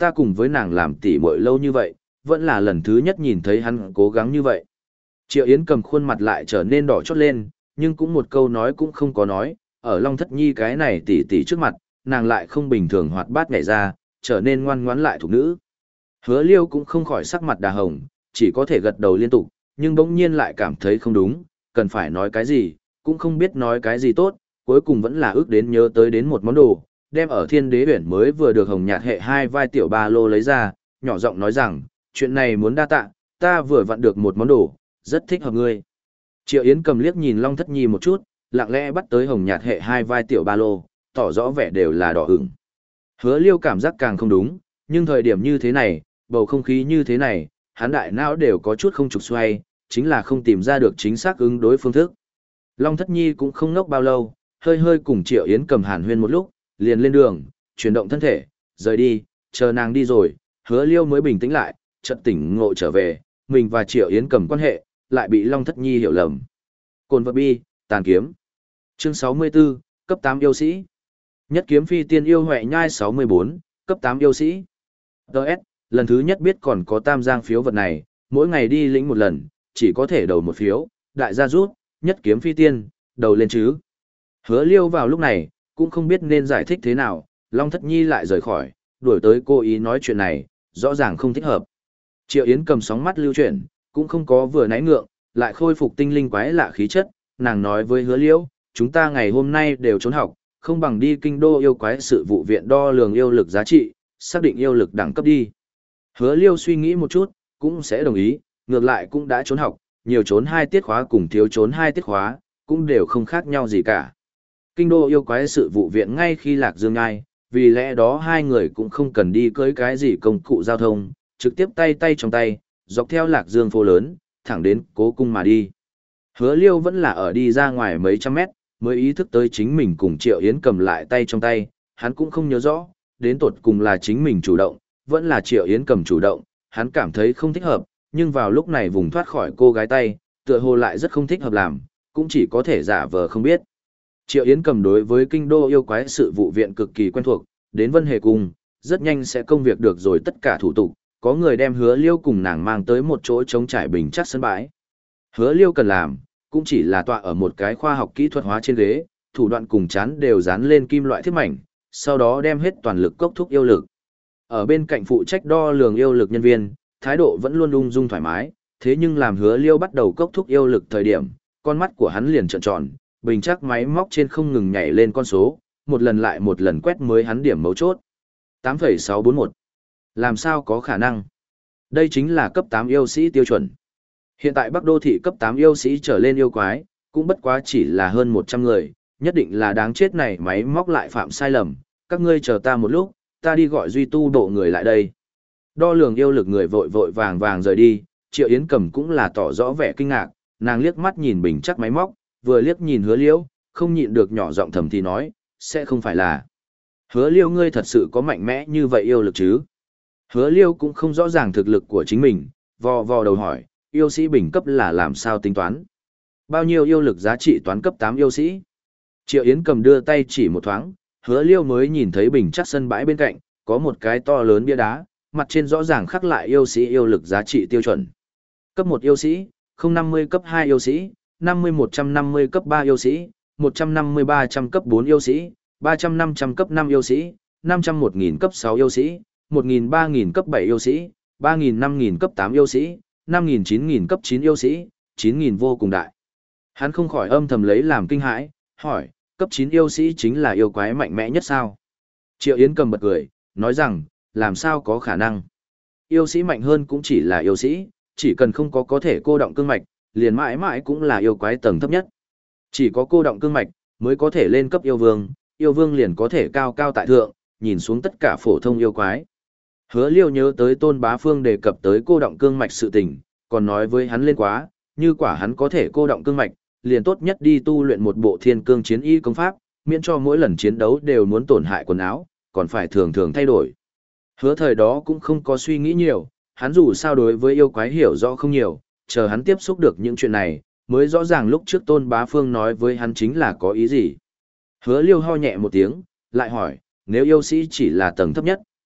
ta cùng với nàng làm tỉ muội lâu như vậy, vẫn là lần thứ nhất nhìn thấy hắn cố gắng như vậy. Triệu Yến cầm khuôn mặt lại trở nên đỏ chót lên, nhưng cũng một câu nói cũng không có nói, ở Long Thất Nhi cái này tỉ tỉ trước mặt, nàng lại không bình thường hoạt bát nhảy ra, trở nên ngoan ngoãn lại thục nữ. Hứa Liêu cũng không khỏi sắc mặt đà hồng, chỉ có thể gật đầu liên tục, nhưng bỗng nhiên lại cảm thấy không đúng, cần phải nói cái gì, cũng không biết nói cái gì tốt, cuối cùng vẫn là ước đến nhớ tới đến một món đồ, đem ở Thiên Đế Uyển mới vừa được hồng nhạt hệ hai vai tiểu ba lô lấy ra, nhỏ giọng nói rằng, chuyện này muốn đa tạ, ta vừa vặn được một món đồ, rất thích hợp ngươi. Triệu Yến cầm liếc nhìn Long Thất Nhi một chút, lặng lẽ bắt tới hồng nhạt hệ hai vai tiểu ba lô, tỏ rõ vẻ đều là đỏ ửng. Hứa Liêu cảm giác càng không đúng, nhưng thời điểm như thế này, bầu không khí như thế này, hắn đại não đều có chút không trục xoay, chính là không tìm ra được chính xác ứng đối phương thức. Long Thất Nhi cũng không ngốc bao lâu, hơi hơi cùng Triệu Yến cầm hàn huyên một lúc, liền lên đường, chuyển động thân thể, rời đi, chờ nàng đi rồi, Hứa Liêu mới bình tĩnh lại, chợt tỉnh ngộ trở về, mình và Triệu Yến cầm quan hệ, lại bị Long Thất Nhi hiểu lầm. Cồn vật bi, tàn kiếm. Chương sáu mươi tư, cấp tám yêu sĩ. Nhất kiếm phi tiên yêu huệ nhai sáu mươi bốn, cấp tám yêu sĩ. Đợt, lần thứ nhất biết còn có tam giang phiếu vật này, mỗi ngày đi lĩnh một lần, chỉ có thể đầu một phiếu, đại gia rút, nhất kiếm phi tiên, đầu lên chứ. Hứa Liêu vào lúc này, cũng không biết nên giải thích thế nào, Long Thất Nhi lại rời khỏi, đuổi tới cô ý nói chuyện này, rõ ràng không thích hợp. Triệu Yến cầm sóng mắt lưu chuyển, cũng không có vừa nãy ngượng, lại khôi phục tinh linh quái lạ khí chất, nàng nói với Hứa Liêu, chúng ta ngày hôm nay đều trốn học, không bằng đi kinh đô yêu quái sự vụ viện đo lường yêu lực giá trị, xác định yêu lực đẳng cấp đi. Hứa Liêu suy nghĩ một chút, cũng sẽ đồng ý, ngược lại cũng đã trốn học, nhiều trốn hai tiết khóa cùng thiếu trốn hai tiết khóa, cũng đều không khác nhau gì cả. Kinh đô yêu quái sự vụ viện ngay khi Lạc Dương ngai, vì lẽ đó hai người cũng không cần đi cưới cái gì công cụ giao thông, trực tiếp tay tay trong tay, dọc theo Lạc Dương phố lớn, thẳng đến Cố Cung mà đi. Hứa Liêu vẫn là ở đi ra ngoài mấy trăm mét, mới ý thức tới chính mình cùng Triệu Yến cầm lại tay trong tay, hắn cũng không nhớ rõ, đến tột cùng là chính mình chủ động, vẫn là Triệu Yến cầm chủ động, hắn cảm thấy không thích hợp, nhưng vào lúc này vùng thoát khỏi cô gái tay, tựa hồ lại rất không thích hợp làm, cũng chỉ có thể giả vờ không biết. Triệu Yến cầm đối với kinh đô yêu quái sự vụ viện cực kỳ quen thuộc, đến Vân Hề Cung, rất nhanh sẽ công việc được rồi tất cả thủ tục, có người đem Hứa Liêu cùng nàng mang tới một chỗ trống trải bình chắc sân bãi. Hứa Liêu cần làm, cũng chỉ là tọa ở một cái khoa học kỹ thuật hóa trên ghế, thủ đoạn cùng chán đều dán lên kim loại thiết mảnh, sau đó đem hết toàn lực cốc thúc yêu lực. Ở bên cạnh phụ trách đo lường yêu lực nhân viên, thái độ vẫn luôn ung dung thoải mái, thế nhưng làm Hứa Liêu bắt đầu cốc thúc yêu lực thời điểm, con mắt của hắn liền trợn tròn, bình chắc máy móc trên không ngừng nhảy lên con số, một lần lại một lần quét mới hắn điểm mấu chốt. tám phẩy sáu bốn mốt. Làm sao có khả năng? Đây chính là cấp tám yêu sĩ tiêu chuẩn. Hiện tại Bắc Đô thị cấp tám yêu sĩ trở lên yêu quái, cũng bất quá chỉ là hơn một trăm người, nhất định là đáng chết này máy móc lại phạm sai lầm, các ngươi chờ ta một lúc, ta đi gọi duy tu độ người lại đây. Đo lường yêu lực người vội vội vàng vàng rời đi, Triệu Yến cầm cũng là tỏ rõ vẻ kinh ngạc, nàng liếc mắt nhìn bình chắc máy móc, vừa liếc nhìn Hứa Liêu, không nhịn được nhỏ giọng thầm thì nói, sẽ không phải là. Hứa Liêu ngươi thật sự có mạnh mẽ như vậy yêu lực chứ? Hứa Liêu cũng không rõ ràng thực lực của chính mình, vò vò đầu hỏi, yêu sĩ bình cấp là làm sao tính toán? Bao nhiêu yêu lực giá trị toán cấp tám yêu sĩ? Triệu Yến cầm đưa tay chỉ một thoáng, Hứa Liêu mới nhìn thấy bình chắc sân bãi bên cạnh, có một cái to lớn bia đá, mặt trên rõ ràng khắc lại yêu sĩ yêu lực giá trị tiêu chuẩn. Cấp một yêu sĩ, không năm mươi cấp hai yêu sĩ, năm mươi một trăm năm mươi cấp ba yêu sĩ, một trăm năm mươi ba trăm cấp bốn yêu sĩ, ba trăm năm trăm cấp năm yêu sĩ, năm trăm một nghìn cấp sáu yêu sĩ, một nghìn ba nghìn cấp bảy yêu sĩ, ba nghìn năm nghìn cấp tám yêu sĩ, năm nghìn chín nghìn cấp chín yêu sĩ, chín nghìn vô cùng đại. Hắn không khỏi âm thầm lấy làm kinh hãi, hỏi, cấp chín yêu sĩ chính là yêu quái mạnh mẽ nhất sao? Triệu Yến cầm bật cười, nói rằng, làm sao có khả năng? Yêu sĩ mạnh hơn cũng chỉ là yêu sĩ, chỉ cần không có có thể cô động cương mạch, liền mãi mãi cũng là yêu quái tầng thấp nhất. Chỉ có cô động cương mạch, mới có thể lên cấp yêu vương, yêu vương liền có thể cao cao tại thượng, nhìn xuống tất cả phổ thông yêu quái. Hứa Liêu nhớ tới Tôn Bá Phương đề cập tới cô động cương mạch sự tình, còn nói với hắn lên quá, như quả hắn có thể cô động cương mạch, liền tốt nhất đi tu luyện một bộ thiên cương chiến y công pháp, miễn cho mỗi lần chiến đấu đều muốn tổn hại quần áo, còn phải thường thường thay đổi. Hứa thời đó cũng không có suy nghĩ nhiều, hắn dù sao đối với yêu quái hiểu rõ không nhiều, chờ hắn tiếp xúc được những chuyện này, mới rõ ràng lúc trước Tôn Bá Phương nói với hắn chính là có ý gì. Hứa Liêu ho nhẹ một tiếng, lại hỏi, nếu yêu sĩ chỉ là tầng thấp nhất,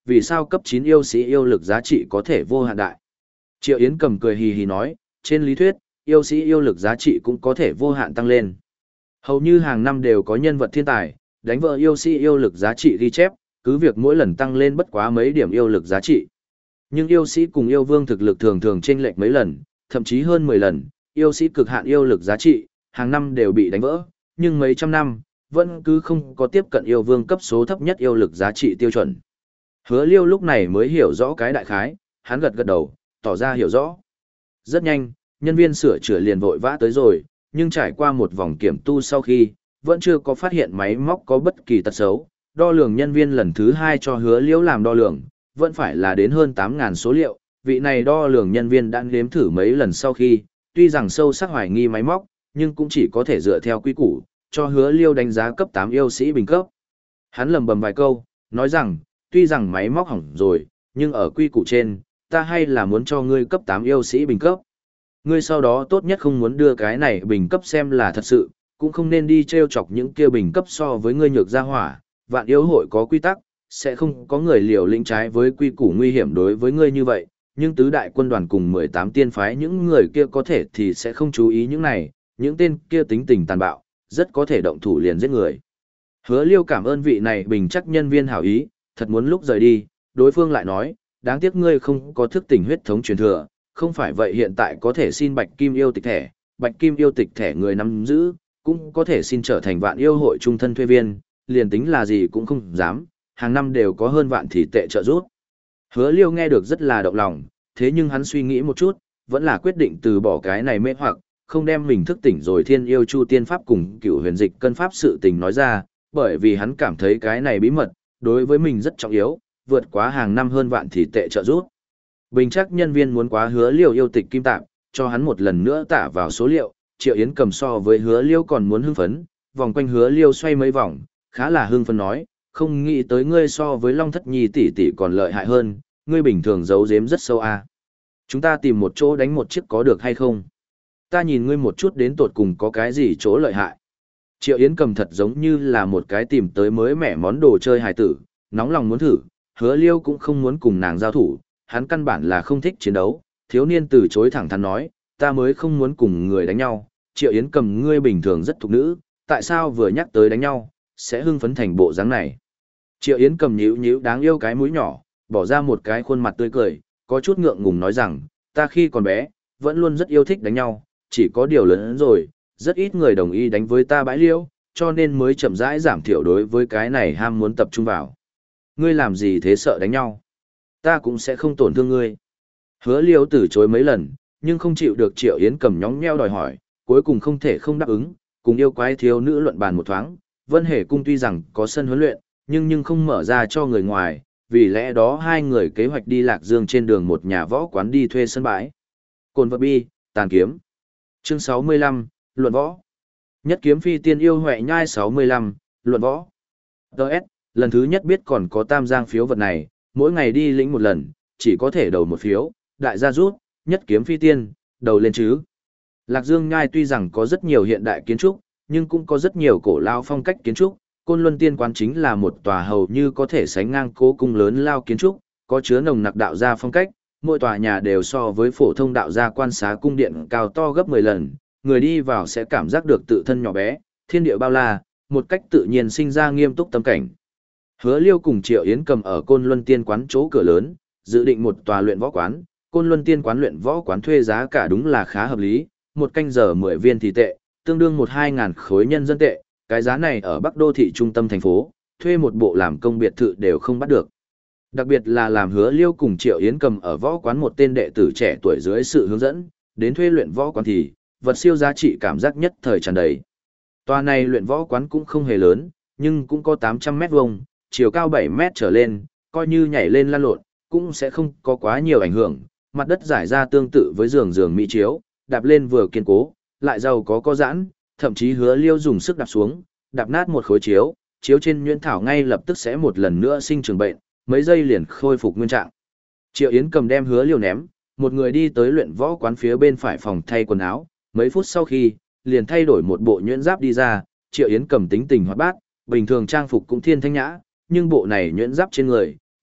vì sao cấp chín yêu sĩ yêu lực giá trị có thể vô hạn đại. Triệu Yến cầm cười hì hì nói, trên lý thuyết, yêu sĩ yêu lực giá trị cũng có thể vô hạn tăng lên. Hầu như hàng năm đều có nhân vật thiên tài, đánh vỡ yêu sĩ yêu lực giá trị ghi chép, cứ việc mỗi lần tăng lên bất quá mấy điểm yêu lực giá trị. Nhưng yêu sĩ cùng yêu vương thực lực thường thường chênh lệch mấy lần, thậm chí hơn mười lần, yêu sĩ cực hạn yêu lực giá trị, hàng năm đều bị đánh vỡ, nhưng mấy trăm năm, vẫn cứ không có tiếp cận yêu vương cấp số thấp nhất yêu lực giá trị tiêu chuẩn. Hứa Liêu lúc này mới hiểu rõ cái đại khái, hắn gật gật đầu, tỏ ra hiểu rõ. Rất nhanh, nhân viên sửa chữa liền vội vã tới rồi, nhưng trải qua một vòng kiểm tu sau khi, vẫn chưa có phát hiện máy móc có bất kỳ tật xấu. Đo lường nhân viên lần thứ hai cho Hứa Liễu làm đo lường, vẫn phải là đến hơn tám nghìn số liệu. Vị này đo lường nhân viên đã nếm thử mấy lần sau khi, tuy rằng sâu sắc hoài nghi máy móc, nhưng cũng chỉ có thể dựa theo quy củ, cho Hứa Liêu đánh giá cấp tám yêu sĩ bình cấp. Hắn lầm bầm vài câu, nói rằng, tuy rằng máy móc hỏng rồi, nhưng ở quy củ trên, ta hay là muốn cho ngươi cấp tám yêu sĩ bình cấp. Ngươi sau đó tốt nhất không muốn đưa cái này bình cấp xem là thật sự, cũng không nên đi treo chọc những kia bình cấp so với ngươi nhược gia hỏa, vạn yêu hội có quy tắc, sẽ không có người liều lĩnh trái với quy củ nguy hiểm đối với ngươi như vậy, nhưng tứ đại quân đoàn cùng mười tám tiên phái những người kia có thể thì sẽ không chú ý những này, những tên kia tính tình tàn bạo, rất có thể động thủ liền giết người. Hứa Liêu cảm ơn vị này bình chắc nhân viên hảo ý, thật muốn lúc rời đi, đối phương lại nói, đáng tiếc ngươi không có thức tỉnh huyết thống truyền thừa, không phải vậy hiện tại có thể xin bạch kim yêu tịch thẻ, bạch kim yêu tịch thẻ người nắm giữ, cũng có thể xin trở thành vạn yêu hội trung thân thuê viên, liền tính là gì cũng không dám, hàng năm đều có hơn vạn thị tệ trợ giúp. Hứa Liêu nghe được rất là động lòng, thế nhưng hắn suy nghĩ một chút, vẫn là quyết định từ bỏ cái này mê hoặc, không đem mình thức tỉnh rồi thiên yêu chu tiên pháp cùng cựu huyền dịch cân pháp sự tình nói ra, bởi vì hắn cảm thấy cái này bí mật, đối với mình rất trọng yếu, vượt quá hàng năm hơn vạn thị tệ trợ giúp. Bình chắc nhân viên muốn quá Hứa Liêu yêu tịch kim tạm, cho hắn một lần nữa tả vào số liệu, Triệu Yến cầm so với Hứa Liêu còn muốn hưng phấn, vòng quanh Hứa Liêu xoay mấy vòng, khá là hưng phấn nói, không nghĩ tới ngươi so với Long Thất Nhi tỷ tỷ còn lợi hại hơn, ngươi bình thường giấu giếm rất sâu à. Chúng ta tìm một chỗ đánh một chiếc có được hay không? Ta nhìn ngươi một chút đến tột cùng có cái gì chỗ lợi hại. Triệu Yến cầm thật giống như là một cái tìm tới mới mẻ món đồ chơi hài tử, nóng lòng muốn thử, Hứa Liêu cũng không muốn cùng nàng giao thủ, hắn căn bản là không thích chiến đấu, thiếu niên từ chối thẳng thắn nói, ta mới không muốn cùng người đánh nhau, Triệu Yến cầm ngươi bình thường rất thục nữ, tại sao vừa nhắc tới đánh nhau, sẽ hưng phấn thành bộ dáng này. Triệu Yến cầm nhíu nhíu đáng yêu cái mũi nhỏ, bỏ ra một cái khuôn mặt tươi cười, có chút ngượng ngùng nói rằng, ta khi còn bé, vẫn luôn rất yêu thích đánh nhau, chỉ có điều lớn hơn rồi, rất ít người đồng ý đánh với ta bãi liêu, cho nên mới chậm rãi giảm thiểu đối với cái này ham muốn tập trung vào. Ngươi làm gì thế sợ đánh nhau? Ta cũng sẽ không tổn thương ngươi. Hứa Liêu từ chối mấy lần, nhưng không chịu được Triệu Yến cầm nhóng nheo đòi hỏi, cuối cùng không thể không đáp ứng, cùng yêu quái thiếu nữ luận bàn một thoáng. Vân Hề Cung tuy rằng có sân huấn luyện, nhưng nhưng không mở ra cho người ngoài, vì lẽ đó hai người kế hoạch đi Lạc Dương trên đường một nhà võ quán đi thuê sân bãi. Cồn vật bi, tàn kiếm. Chương sáu mươi lăm, luận võ. Nhất kiếm phi tiên yêu huệ nhai sáu mươi lăm, luận võ. Đợt, lần thứ nhất biết còn có tam giang phiếu vật này, mỗi ngày đi lĩnh một lần, chỉ có thể đầu một phiếu, đại gia rút, nhất kiếm phi tiên, đầu lên chứ. Lạc Dương nhai tuy rằng có rất nhiều hiện đại kiến trúc, nhưng cũng có rất nhiều cổ lao phong cách kiến trúc. Côn Luân Tiên Quán chính là một tòa hầu như có thể sánh ngang cố cung lớn lao kiến trúc, có chứa nồng nặc đạo gia phong cách, mỗi tòa nhà đều so với phổ thông đạo gia quan xá cung điện cao to gấp mười lần, người đi vào sẽ cảm giác được tự thân nhỏ bé, thiên địa bao la, một cách tự nhiên sinh ra nghiêm túc tâm cảnh. Hứa Liêu cùng Triệu Yến cầm ở Côn Luân Tiên Quán chỗ cửa lớn, dự định một tòa luyện võ quán, Côn Luân Tiên Quán luyện võ quán thuê giá cả đúng là khá hợp lý, một canh giờ mười viên thì tệ, tương đương một hai ngàn khối nhân dân tệ, cái giá này ở Bắc Đô thị trung tâm thành phố, thuê một bộ làm công biệt thự đều không bắt được. Đặc biệt là làm Hứa Liêu cùng Triệu Yến cầm ở võ quán một tên đệ tử trẻ tuổi dưới sự hướng dẫn, đến thuê luyện võ quán thì, vật siêu giá trị cảm giác nhất thời tràn đầy. Tòa này luyện võ quán cũng không hề lớn, nhưng cũng có tám trăm mét vuông, chiều cao bảy mét trở lên, coi như nhảy lên lăn lộn, cũng sẽ không có quá nhiều ảnh hưởng. Mặt đất giải ra tương tự với giường giường mỹ chiếu, đạp lên vừa kiên cố, lại giàu có có giãn, thậm chí Hứa Liêu dùng sức đạp xuống, đạp nát một khối chiếu, chiếu trên nhuyễn thảo ngay lập tức sẽ một lần nữa sinh trưởng bệnh, mấy giây liền khôi phục nguyên trạng. Triệu Yến cầm đem Hứa Liêu ném, một người đi tới luyện võ quán phía bên phải phòng thay quần áo, mấy phút sau khi, liền thay đổi một bộ nhuyễn giáp đi ra, Triệu Yến cầm tính tình hoạt bát, bình thường trang phục cũng thiên thanh nhã, nhưng bộ này nhuyễn giáp trên người,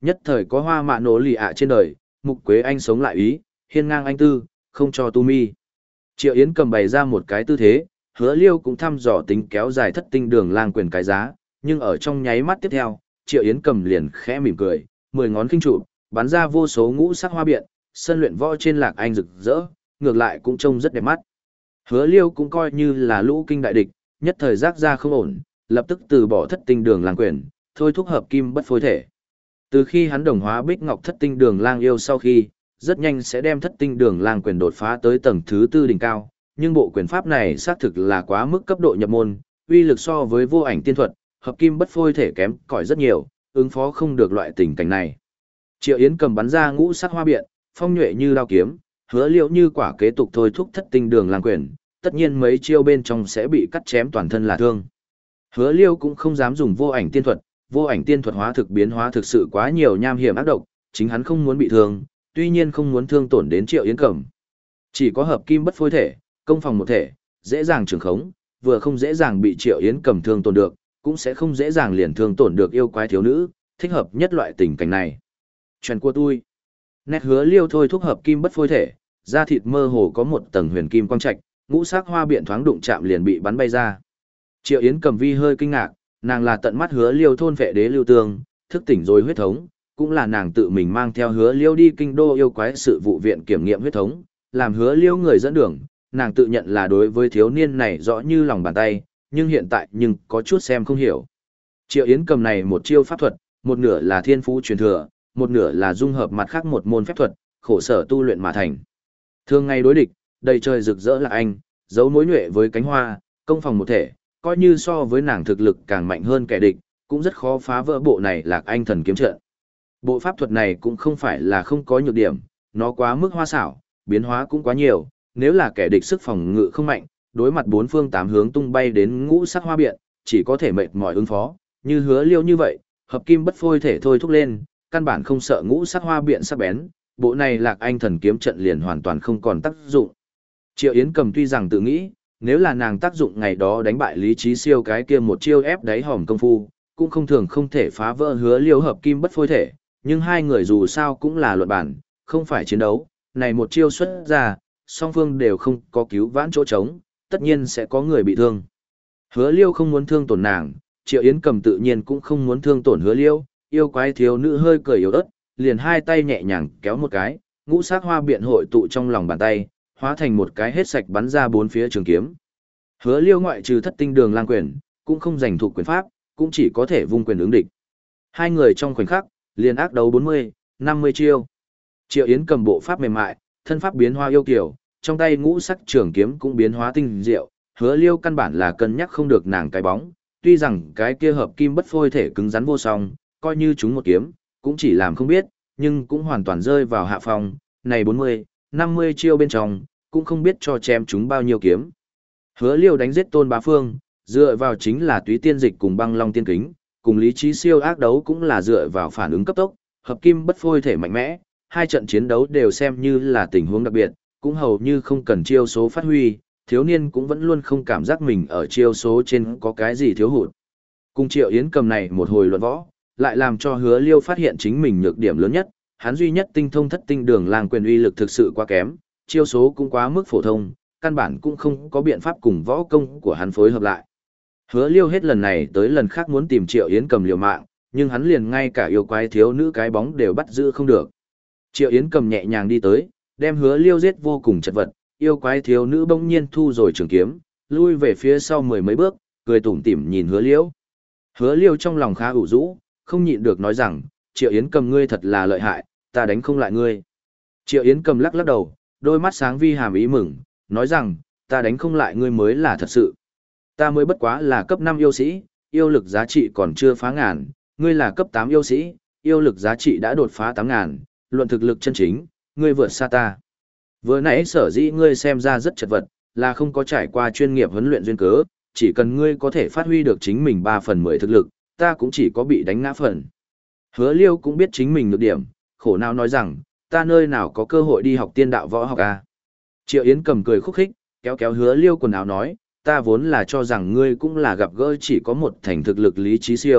Nhất thời có hoa mạ nổ lì ạ trên đời, Mục Quế Anh sống lại ý, hiên ngang anh tư, không cho tu mi. Triệu Yến cầm bày ra một cái tư thế, Hứa Liêu cũng thăm dò tính kéo dài thất tinh đường lang quyền cái giá, nhưng ở trong nháy mắt tiếp theo, Triệu Yến cầm liền khẽ mỉm cười, mười ngón khinh trụ, bắn ra vô số ngũ sắc hoa biện, sân luyện võ trên Lạc Anh rực rỡ, ngược lại cũng trông rất đẹp mắt. Hứa Liêu cũng coi như là lũ kinh đại địch, nhất thời giác ra không ổn, lập tức từ bỏ thất tinh đường lang quyền, thôi thúc hợp kim bất phối thể. Từ khi hắn đồng hóa Bích Ngọc thất tinh đường lang yêu sau khi, rất nhanh sẽ đem thất tinh đường lang quyền đột phá tới tầng thứ tư đỉnh cao, nhưng bộ quyền pháp này xác thực là quá mức cấp độ nhập môn, uy lực so với vô ảnh tiên thuật, hợp kim bất phôi thể kém cỏi rất nhiều, ứng phó không được loại tình cảnh này. Triệu Yến cầm bắn ra ngũ sắc hoa biện, phong nhuệ như đao kiếm, Hứa Liêu như quả kế tục thôi thúc thất tinh đường lang quyền, tất nhiên mấy chiêu bên trong sẽ bị cắt chém toàn thân là thương. Hứa Liêu cũng không dám dùng vô ảnh tiên thuật, vô ảnh tiên thuật hóa thực biến hóa thực sự quá nhiều nham hiểm ác độc, chính hắn không muốn bị thương, tuy nhiên không muốn thương tổn đến Triệu Yến Cầm. Chỉ có hợp kim bất phôi thể, công phòng một thể, dễ dàng trường khống, vừa không dễ dàng bị Triệu Yến Cầm thương tổn được, cũng sẽ không dễ dàng liền thương tổn được yêu quái thiếu nữ, thích hợp nhất loại tình cảnh này. Chuyện của tôi. Nét Hứa Liêu thôi thúc hợp kim bất phôi thể, da thịt mơ hồ có một tầng huyền kim quang trạch, ngũ sắc hoa biện thoáng đụng chạm liền bị bắn bay ra. Triệu Yến Cầm vi hơi kinh ngạc, nàng là tận mắt Hứa Liêu thôn vệ đế lưu tương, thức tỉnh rồi huyết thống, cũng là nàng tự mình mang theo Hứa Liêu đi kinh đô yêu quái sự vụ viện kiểm nghiệm huyết thống, làm Hứa Liêu người dẫn đường, nàng tự nhận là đối với thiếu niên này rõ như lòng bàn tay, nhưng hiện tại nhưng có chút xem không hiểu. Triệu Yến Cầm này một chiêu pháp thuật, một nửa là thiên phú truyền thừa, một nửa là dung hợp mặt khác một môn phép thuật, khổ sở tu luyện mà thành. Thường ngày đối địch, đầy trời rực rỡ là anh, giấu mối nhuệ với cánh hoa, công phòng một thể, coi như so với nàng thực lực càng mạnh hơn kẻ địch, cũng rất khó phá vỡ bộ này Lạc Anh thần kiếm trận. Bộ pháp thuật này cũng không phải là không có nhược điểm, nó quá mức hoa xảo, biến hóa cũng quá nhiều, nếu là kẻ địch sức phòng ngự không mạnh, đối mặt bốn phương tám hướng tung bay đến ngũ sắc hoa biện, chỉ có thể mệt mỏi ứng phó, như Hứa Liêu như vậy, hợp kim bất phôi thể thôi thúc lên, căn bản không sợ ngũ sắc hoa biện sắc bén, bộ này Lạc Anh thần kiếm trận liền hoàn toàn không còn tác dụng. Triệu Yến Cầm tuy rằng tự nghĩ, nếu là nàng tác dụng ngày đó đánh bại Lý Trí Siêu cái kia một chiêu ép đáy hòm công phu, cũng không thường không thể phá vỡ Hứa Liêu hợp kim bất phôi thể, nhưng hai người dù sao cũng là luận bản, không phải chiến đấu, này một chiêu xuất ra, song phương đều không có cứu vãn chỗ trống, tất nhiên sẽ có người bị thương. Hứa Liêu không muốn thương tổn nàng, Triệu Yến Cầm tự nhiên cũng không muốn thương tổn Hứa Liêu, yêu quái thiếu nữ hơi cười yếu ớt, liền hai tay nhẹ nhàng kéo một cái, ngũ sắc hoa biện hội tụ trong lòng bàn tay, hóa thành một cái hết sạch bắn ra bốn phía trường kiếm. Hứa Liêu ngoại trừ thất tinh đường lang quyền, cũng không giành thuộc quyền pháp, cũng chỉ có thể vung quyền ứng địch. Hai người trong khoảnh khắc, liền ác đấu bốn mươi, năm mươi chiêu. Triệu Yến Cầm bộ pháp mềm mại, thân pháp biến hóa yêu kiều, trong tay ngũ sắc trường kiếm cũng biến hóa tinh diệu, Hứa Liêu căn bản là cân nhắc không được nàng cái bóng, tuy rằng cái kia hợp kim bất phôi thể cứng rắn vô song, coi như chúng một kiếm, cũng chỉ làm không biết, nhưng cũng hoàn toàn rơi vào hạ phòng, này bốn mươi, năm mươi chiêu bên trong, cũng không biết cho chém chúng bao nhiêu kiếm. Hứa Liêu đánh giết Tôn Bá Phương, dựa vào chính là Túy Tiên Dịch cùng Băng Long Tiên Kính, cùng Lý Trí Siêu ác đấu cũng là dựa vào phản ứng cấp tốc, hợp kim bất phôi thể mạnh mẽ, hai trận chiến đấu đều xem như là tình huống đặc biệt, cũng hầu như không cần chiêu số phát huy, thiếu niên cũng vẫn luôn không cảm giác mình ở chiêu số trên có cái gì thiếu hụt. Cùng Triệu Yến Cầm này một hồi luận võ, lại làm cho Hứa Liêu phát hiện chính mình nhược điểm lớn nhất, hắn duy nhất tinh thông thất tinh đường lang quyền uy lực thực sự quá kém, chiêu số cũng quá mức phổ thông, căn bản cũng không có biện pháp cùng võ công của hắn phối hợp lại. Hứa Liêu hết lần này tới lần khác muốn tìm Triệu Yến Cầm liều mạng, nhưng hắn liền ngay cả yêu quái thiếu nữ cái bóng đều bắt giữ không được. Triệu Yến Cầm nhẹ nhàng đi tới, đem Hứa Liêu giết vô cùng chật vật, yêu quái thiếu nữ bỗng nhiên thu rồi trường kiếm, lui về phía sau mười mấy bước, cười tủm tỉm nhìn Hứa Liêu. Hứa Liêu trong lòng khá ủ rũ, không nhịn được nói rằng, Triệu Yến Cầm ngươi thật là lợi hại, ta đánh không lại ngươi. Triệu Yến Cầm lắc lắc đầu, đôi mắt sáng vi hàm ý mừng, nói rằng, ta đánh không lại ngươi mới là thật sự. Ta mới bất quá là cấp năm yêu sĩ, yêu lực giá trị còn chưa phá ngàn, ngươi là cấp tám yêu sĩ, yêu lực giá trị đã đột phá tám ngàn, luận thực lực chân chính, ngươi vượt xa ta. Vừa nãy sở dĩ ngươi xem ra rất chật vật, là không có trải qua chuyên nghiệp huấn luyện duyên cớ, chỉ cần ngươi có thể phát huy được chính mình ba phần mười thực lực, ta cũng chỉ có bị đánh ngã phần. Hứa Liêu cũng biết chính mình nhược điểm, khổ não nói rằng, ta nơi nào có cơ hội đi học tiên đạo võ học à. Triệu Yến Cầm cười khúc khích, kéo kéo Hứa Liêu quần áo nói, ta vốn là cho rằng ngươi cũng là gặp gỡ chỉ có một thành thực lực Lý Trí Siêu,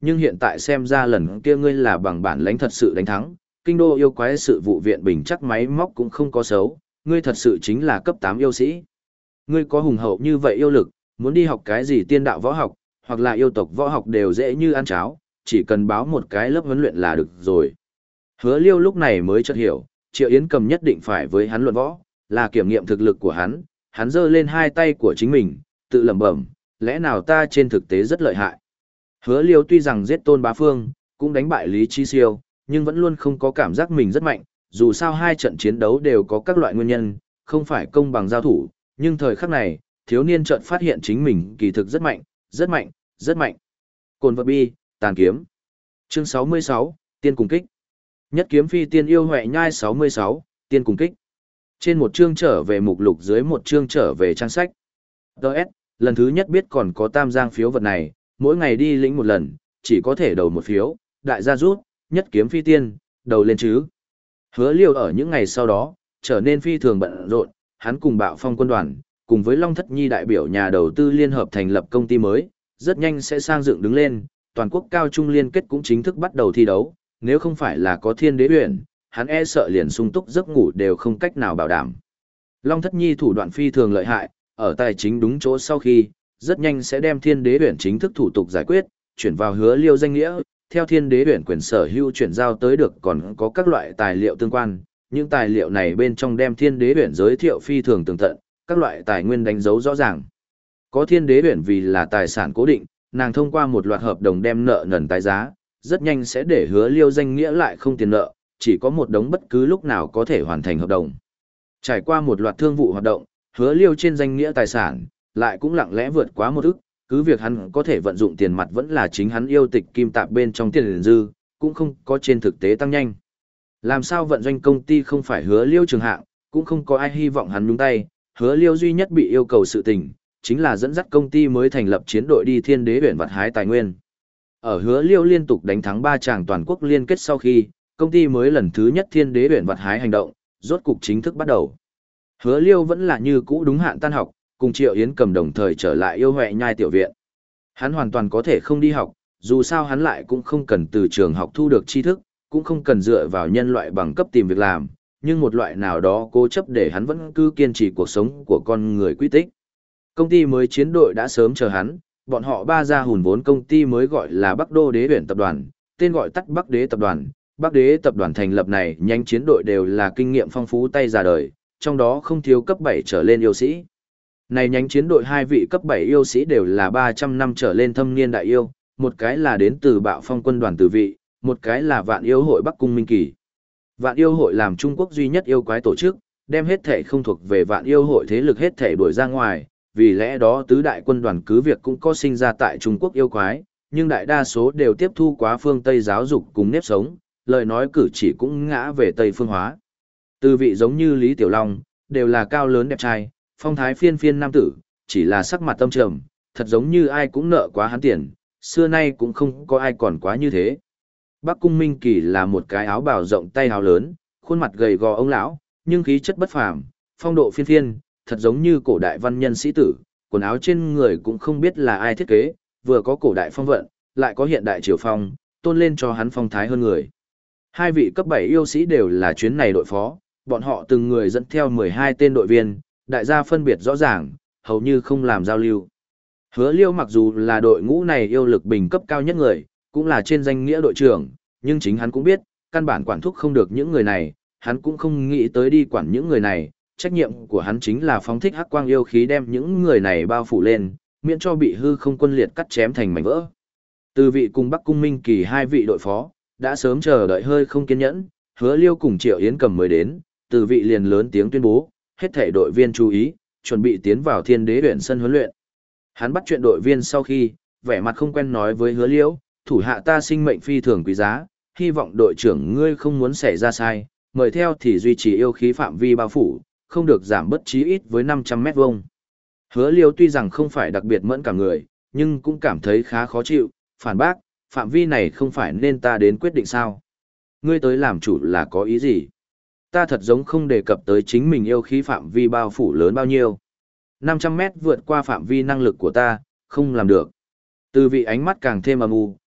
nhưng hiện tại xem ra lần kia ngươi là bằng bản lãnh thật sự đánh thắng, kinh đô yêu quái sự vụ viện bình chắc máy móc cũng không có xấu, ngươi thật sự chính là cấp tám yêu sĩ. Ngươi có hùng hậu như vậy yêu lực, muốn đi học cái gì tiên đạo võ học, hoặc là yêu tộc võ học đều dễ như ăn cháo, chỉ cần báo một cái lớp huấn luyện là được rồi. Hứa Liêu lúc này mới chợt hiểu, Triệu Yến Cầm nhất định phải với hắn luận võ, là kiểm nghiệm thực lực của hắn, hắn giơ lên hai tay của chính mình, tự lẩm bẩm, lẽ nào ta trên thực tế rất lợi hại. Hứa Liêu tuy rằng giết Tôn Bá Phương, cũng đánh bại Lý Chi Siêu, nhưng vẫn luôn không có cảm giác mình rất mạnh, dù sao hai trận chiến đấu đều có các loại nguyên nhân, không phải công bằng giao thủ, nhưng thời khắc này, thiếu niên chợt phát hiện chính mình kỳ thực rất mạnh, rất mạnh, rất mạnh. Cồn vật bi, tàn kiếm. Chương sáu mươi sáu, Tiên cùng kích. Nhất kiếm phi tiên yêu huệ nhai sáu mươi sáu, Tiên cùng kích. Trên một chương trở về mục lục, dưới một chương trở về trang sách. đê ét, lần thứ nhất biết còn có tam giang phiếu vật này, mỗi ngày đi lĩnh một lần, chỉ có thể đầu một phiếu, đại gia rút, nhất kiếm phi tiên, đầu lên chứ. Hứa Liêu ở những ngày sau đó, trở nên phi thường bận rộn, hắn cùng Bạo Phong quân đoàn, cùng với Long Thất Nhi đại biểu nhà đầu tư liên hợp thành lập công ty mới, rất nhanh sẽ sang dựng đứng lên, toàn quốc cao trung liên kết cũng chính thức bắt đầu thi đấu, nếu không phải là có Thiên Đế Uyển, hắn e sợ liền sung túc giấc ngủ đều không cách nào bảo đảm. Long Thất Nhi thủ đoạn phi thường lợi hại, ở tài chính đúng chỗ sau khi, rất nhanh sẽ đem Thiên Đế Uyển chính thức thủ tục giải quyết, chuyển vào Hứa Liêu danh nghĩa, theo Thiên Đế Uyển quyền sở hữu chuyển giao tới được còn có các loại tài liệu tương quan, những tài liệu này bên trong đem Thiên Đế Uyển giới thiệu phi thường tường tận, các loại tài nguyên đánh dấu rõ ràng. Có Thiên Đế Uyển vì là tài sản cố định, nàng thông qua một loạt hợp đồng đem nợ nần tái giá, rất nhanh sẽ để Hứa Liêu danh nghĩa lại không tiền nợ, chỉ có một đống bất cứ lúc nào có thể hoàn thành hợp đồng. Trải qua một loạt thương vụ hoạt động, Hứa Liêu trên danh nghĩa tài sản lại cũng lặng lẽ vượt quá một ức, cứ việc hắn có thể vận dụng tiền mặt vẫn là chính hắn yêu tịch kim tạp bên trong tiền dư, cũng không có trên thực tế tăng nhanh. Làm sao vận doanh công ty không phải Hứa Liêu trường hạng, cũng không có ai hy vọng hắn nhúng tay, Hứa Liêu duy nhất bị yêu cầu sự tình, chính là dẫn dắt công ty mới thành lập chiến đội đi Thiên Đế Uyển vặt hái tài nguyên. Ở Hứa Liêu liên tục đánh thắng ba tràng toàn quốc liên kết sau khi, công ty mới lần thứ nhất Thiên Đế Uyển vặt hái hành động, rốt cục chính thức bắt đầu. Hứa Liêu vẫn là như cũ đúng hạn tan học, cùng Triệu Yến Cầm đồng thời trở lại yêu huệ nhai tiểu viện. Hắn hoàn toàn có thể không đi học, dù sao hắn lại cũng không cần từ trường học thu được tri thức, cũng không cần dựa vào nhân loại bằng cấp tìm việc làm, nhưng một loại nào đó cố chấp để hắn vẫn cứ kiên trì cuộc sống của con người quy tích. Công ty mới chiến đội đã sớm chờ hắn, bọn họ ba gia hùn vốn công ty mới gọi là Bắc Đô Đế Uyển Tập đoàn, tên gọi tắt Bắc Đế Tập đoàn. Bắc Đế Tập đoàn thành lập này nhánh chiến đội đều là kinh nghiệm phong phú tay già đời, trong đó không thiếu cấp bảy trở lên yêu sĩ. Này nhánh chiến đội hai vị cấp bảy yêu sĩ đều là ba trăm năm trở lên thâm niên đại yêu, một cái là đến từ Bạo Phong quân đoàn tử vị, một cái là Vạn Yêu hội Bắc Cung Minh Kỳ. Vạn Yêu hội làm Trung Quốc duy nhất yêu quái tổ chức, đem hết thể không thuộc về Vạn Yêu hội thế lực hết thể đuổi ra ngoài, vì lẽ đó tứ đại quân đoàn cứ việc cũng có sinh ra tại Trung Quốc yêu quái, nhưng đại đa số đều tiếp thu quá phương Tây giáo dục cùng nếp sống, lời nói cử chỉ cũng ngã về Tây phương hóa. Từ vị giống như Lý Tiểu Long, đều là cao lớn đẹp trai, phong thái phiên phiên nam tử, chỉ là sắc mặt tâm trầm, thật giống như ai cũng nợ quá hắn tiền, xưa nay cũng không có ai còn quá như thế. Bắc Cung Minh Kỳ là một cái áo bào rộng tay áo lớn, khuôn mặt gầy gò ông lão, nhưng khí chất bất phàm, phong độ phiên phiên, thật giống như cổ đại văn nhân sĩ tử, quần áo trên người cũng không biết là ai thiết kế, vừa có cổ đại phong vận, lại có hiện đại triều phong, tôn lên cho hắn phong thái hơn người. Hai vị cấp bảy yêu sĩ đều là chuyến này đội phó, bọn họ từng người dẫn theo mười hai tên đội viên, đại gia phân biệt rõ ràng, hầu như không làm giao lưu. Hứa Liêu mặc dù là đội ngũ này yêu lực bình cấp cao nhất người, cũng là trên danh nghĩa đội trưởng, nhưng chính hắn cũng biết, căn bản quản thúc không được những người này, hắn cũng không nghĩ tới đi quản những người này, trách nhiệm của hắn chính là phóng thích hắc quang yêu khí đem những người này bao phủ lên, miễn cho bị hư không quân liệt cắt chém thành mảnh vỡ. Từ vị cùng Bắc Cung Minh Kỳ hai vị đội phó, đã sớm chờ đợi hơi không kiên nhẫn, Hứa Liêu cùng Triệu Yến Cầm mới đến, từ vị liền lớn tiếng tuyên bố, hết thảy đội viên chú ý, chuẩn bị tiến vào Thiên Đế Uyển sân huấn luyện. Hắn bắt chuyện đội viên sau khi, vẻ mặt không quen nói với Hứa Liêu, thủ hạ ta sinh mệnh phi thường quý giá, hy vọng đội trưởng ngươi không muốn xảy ra sai, mời theo thì duy trì yêu khí phạm vi bao phủ, không được giảm bất chí ít với năm trăm mét vuông. Hứa Liêu tuy rằng không phải đặc biệt mẫn cảm người, nhưng cũng cảm thấy khá khó chịu, phản bác, phạm vi này không phải nên ta đến quyết định sao? Ngươi tới làm chủ là có ý gì? Ta thật giống không đề cập tới chính mình yêu khí phạm vi bao phủ lớn bao nhiêu. năm trăm mét vượt qua phạm vi năng lực của ta, không làm được. Từ vị ánh mắt càng thêm âm u,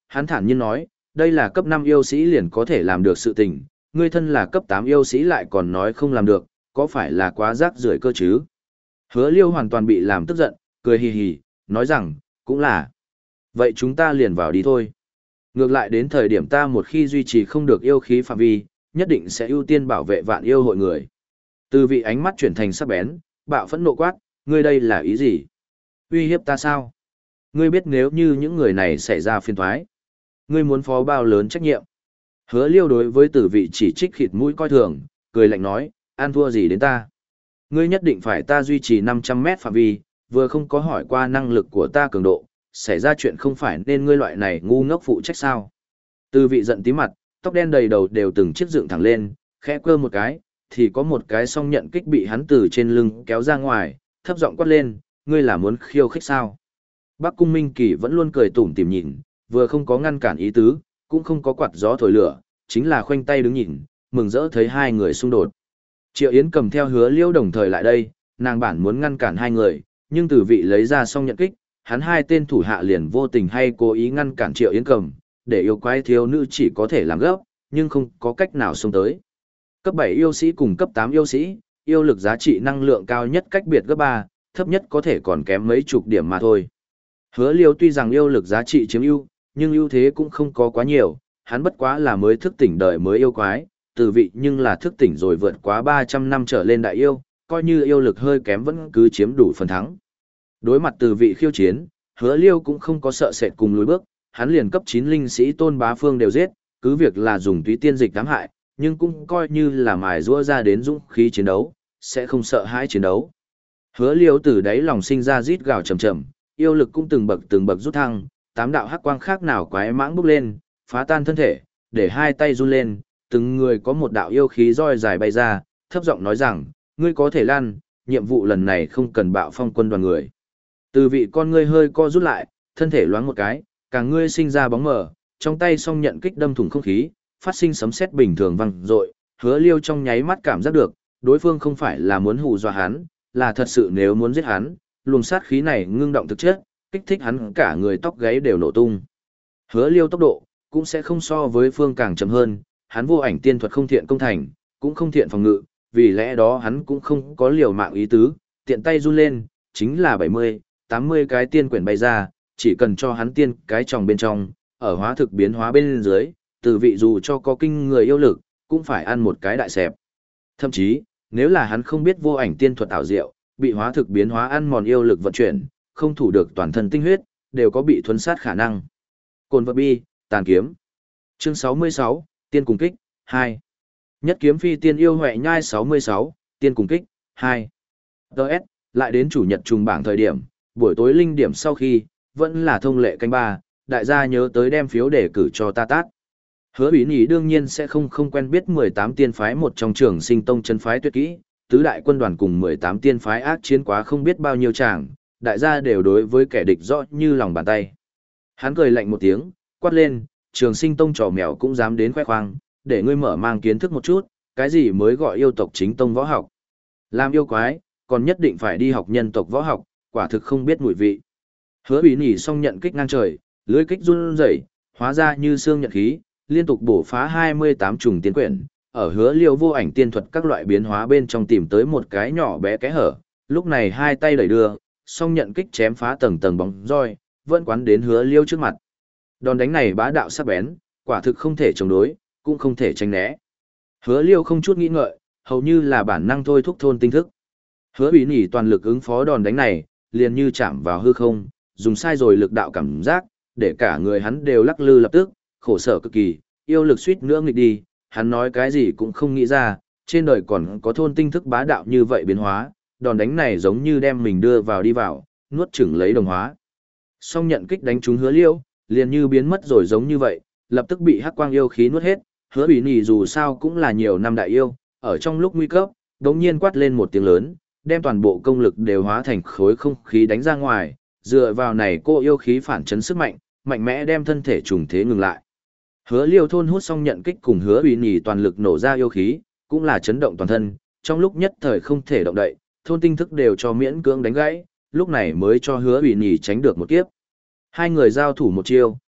Hắn thản nhiên nói, đây là cấp năm yêu sĩ liền có thể làm được sự tình, ngươi thân là cấp tám yêu sĩ lại còn nói không làm được, có phải là quá rác rưởi cơ chứ? Hứa Liêu hoàn toàn bị làm tức giận, cười hì hì, nói rằng, cũng là. Vậy chúng ta liền vào đi thôi. Ngược lại đến thời điểm ta một khi duy trì không được yêu khí phạm vi, nhất định sẽ ưu tiên bảo vệ vạn yêu hội người. Từ vị ánh mắt chuyển thành sắc bén, bạo phẫn nộ quát, ngươi đây là ý gì? Uy hiếp ta sao? Ngươi biết nếu như những người này xảy ra phiền toái, ngươi muốn phó bao lớn trách nhiệm. Hứa Liêu đối với tử vị chỉ trích khịt mũi coi thường, cười lạnh nói, an thua gì đến ta? Ngươi nhất định phải ta duy trì năm trăm mét phạm vi, vừa không có hỏi qua năng lực của ta cường độ, xảy ra chuyện không phải nên ngươi loại này ngu ngốc phụ trách sao? Từ vị giận tí mặt, tóc đen đầy đầu đều từng chiếc dựng thẳng lên, khẽ quơ một cái, thì có một cái song nhận kích bị hắn từ trên lưng kéo ra ngoài, thấp giọng quát lên, ngươi là muốn khiêu khích sao? Bắc Cung Minh Kỳ vẫn luôn cười tủm tỉm nhìn, vừa không có ngăn cản ý tứ, cũng không có quạt gió thổi lửa, chính là khoanh tay đứng nhìn, mừng rỡ thấy hai người xung đột. Triệu Yến cầm theo Hứa Liêu đồng thời lại đây, nàng bản muốn ngăn cản hai người, nhưng từ vị lấy ra song nhận kích, hắn hai tên thủ hạ liền vô tình hay cố ý ngăn cản Triệu Yến cầm, để yêu quái thiếu nữ chỉ có thể làm gấp, nhưng không có cách nào xông tới. Cấp bảy yêu sĩ cùng cấp tám yêu sĩ, yêu lực giá trị năng lượng cao nhất cách biệt gấp ba, thấp nhất có thể còn kém mấy chục điểm mà thôi. Hứa Liêu tuy rằng yêu lực giá trị chiếm ưu, nhưng ưu thế cũng không có quá nhiều, hắn bất quá là mới thức tỉnh đời mới yêu quái, từ vị nhưng là thức tỉnh rồi vượt quá ba trăm năm trở lên đại yêu, coi như yêu lực hơi kém vẫn cứ chiếm đủ phần thắng. Đối mặt từ vị khiêu chiến, Hứa Liêu cũng không có sợ sệt cùng lùi bước, hắn liền cấp chín linh sĩ Tôn Bá Phương đều giết, cứ việc là dùng túy tiên dịch ám hại, nhưng cũng coi như là mài giũa ra đến dũng khí chiến đấu, sẽ không sợ hãi chiến đấu. Hứa Liêu từ đáy lòng sinh ra rít gào trầm trầm, yêu lực cũng từng bậc từng bậc rút thăng, tám đạo hắc quang khác nào quái mãng bốc lên, phá tan thân thể, để hai tay run lên, từng người có một đạo yêu khí roi dài bay ra, thấp giọng nói rằng, ngươi có thể lăn, nhiệm vụ lần này không cần bạo phong quân đoàn người. Từ vị con ngươi hơi co rút lại, thân thể loáng một cái, cả ngươi sinh ra bóng mờ, trong tay song nhận kích đâm thủng không khí, phát sinh sấm sét bình thường vang dội, Hứa Liêu trong nháy mắt cảm giác được, đối phương không phải là muốn hù dọa hắn, là thật sự nếu muốn giết hắn, luồng sát khí này ngưng động thực chất, kích thích hắn cả người tóc gáy đều nổ tung. Hứa Liêu tốc độ cũng sẽ không so với phương càng chậm hơn, hắn vô ảnh tiên thuật không thiện công thành, cũng không thiện phòng ngự, vì lẽ đó hắn cũng không có liều mạng ý tứ, tiện tay run lên, chính là bảy mươi, tám mươi cái tiên quyển bay ra, chỉ cần cho hắn tiên cái tròng bên trong, ở hóa thực biến hóa bên dưới, từ vị dù cho có kinh người yêu lực, cũng phải ăn một cái đại xẹp. Thậm chí, nếu là hắn không biết vô ảnh tiên thuật ảo diệu, bị hóa thực biến hóa ăn mòn yêu lực vận chuyển, không thủ được toàn thân tinh huyết, đều có bị thuấn sát khả năng. Cồn vật bi, tàn kiếm. Chương sáu mươi sáu, Tiên cùng kích, hai. Nhất kiếm phi tiên yêu huệ nhai sáu mươi sáu, Tiên cùng kích, hai. Đợt, lại đến chủ nhật trùng bảng thời điểm, buổi tối linh điểm sau khi, vẫn là thông lệ canh ba, đại gia nhớ tới đem phiếu để cử cho ta tát. Hứa Bí Nhĩ đương nhiên sẽ không không quen biết mười tám tiên phái một trong trường sinh tông chân phái tuyệt kỹ, tứ đại quân đoàn cùng mười tám tiên phái ác chiến quá không biết bao nhiêu tràng, đại gia đều đối với kẻ địch rõ như lòng bàn tay. Hắn cười lạnh một tiếng, quát lên, trường sinh tông trò mèo cũng dám đến khoe khoang, để ngươi mở mang kiến thức một chút, cái gì mới gọi yêu tộc chính tông võ học. Làm yêu quái, còn nhất định phải đi học nhân tộc võ học, quả thực không biết mùi vị. Hứa Bí Nhĩ xong nhận kích ngang trời, lưỡi kích run rẩy, hóa ra như xương nhận khí, liên tục bổ phá hai mươi tám trùng tiên quyển, ở Hứa Liêu vô ảnh tiên thuật các loại biến hóa bên trong tìm tới một cái nhỏ bé kẽ hở, lúc này hai tay đẩy đưa, song nhận kích chém phá tầng tầng bóng roi, vẫn quán đến Hứa Liêu trước mặt. Đòn đánh này bá đạo sắc bén, quả thực không thể chống đối, cũng không thể tránh né. Hứa Liêu không chút nghĩ ngợi, hầu như là bản năng thôi thúc thôn tinh thức. Hứa Bí Nhĩ toàn lực ứng phó đòn đánh này, liền như chạm vào hư không, dùng sai rồi lực đạo cảm giác, để cả người hắn đều lắc lư lập tức, khổ sở cực kỳ, yêu lực suýt nữa nghịch đi, hắn nói cái gì cũng không nghĩ ra, trên đời còn có thôn tinh thức bá đạo như vậy biến hóa, đòn đánh này giống như đem mình đưa vào đi vào, nuốt chửng lấy đồng hóa. Song nhận kích đánh trúng Hứa Liêu, liền như biến mất rồi giống như vậy, lập tức bị hắc quang yêu khí nuốt hết, Hứa Bí Nhĩ dù sao cũng là nhiều năm đại yêu, ở trong lúc nguy cấp, đống nhiên quát lên một tiếng lớn, đem toàn bộ công lực đều hóa thành khối không khí đánh ra ngoài, dựa vào này cô yêu khí phản chấn sức mạnh, mạnh mẽ đem thân thể trùng thế ngừng lại. Hứa Liêu thôn hút xong nhận kích cùng Hứa Bí Nhĩ toàn lực nổ ra yêu khí, cũng là chấn động toàn thân, trong lúc nhất thời không thể động đậy, thôn tinh thức đều cho miễn cưỡng đánh gãy, lúc này mới cho Hứa Bí Nhĩ tránh được một kiếp. Hai người giao thủ một chiêu,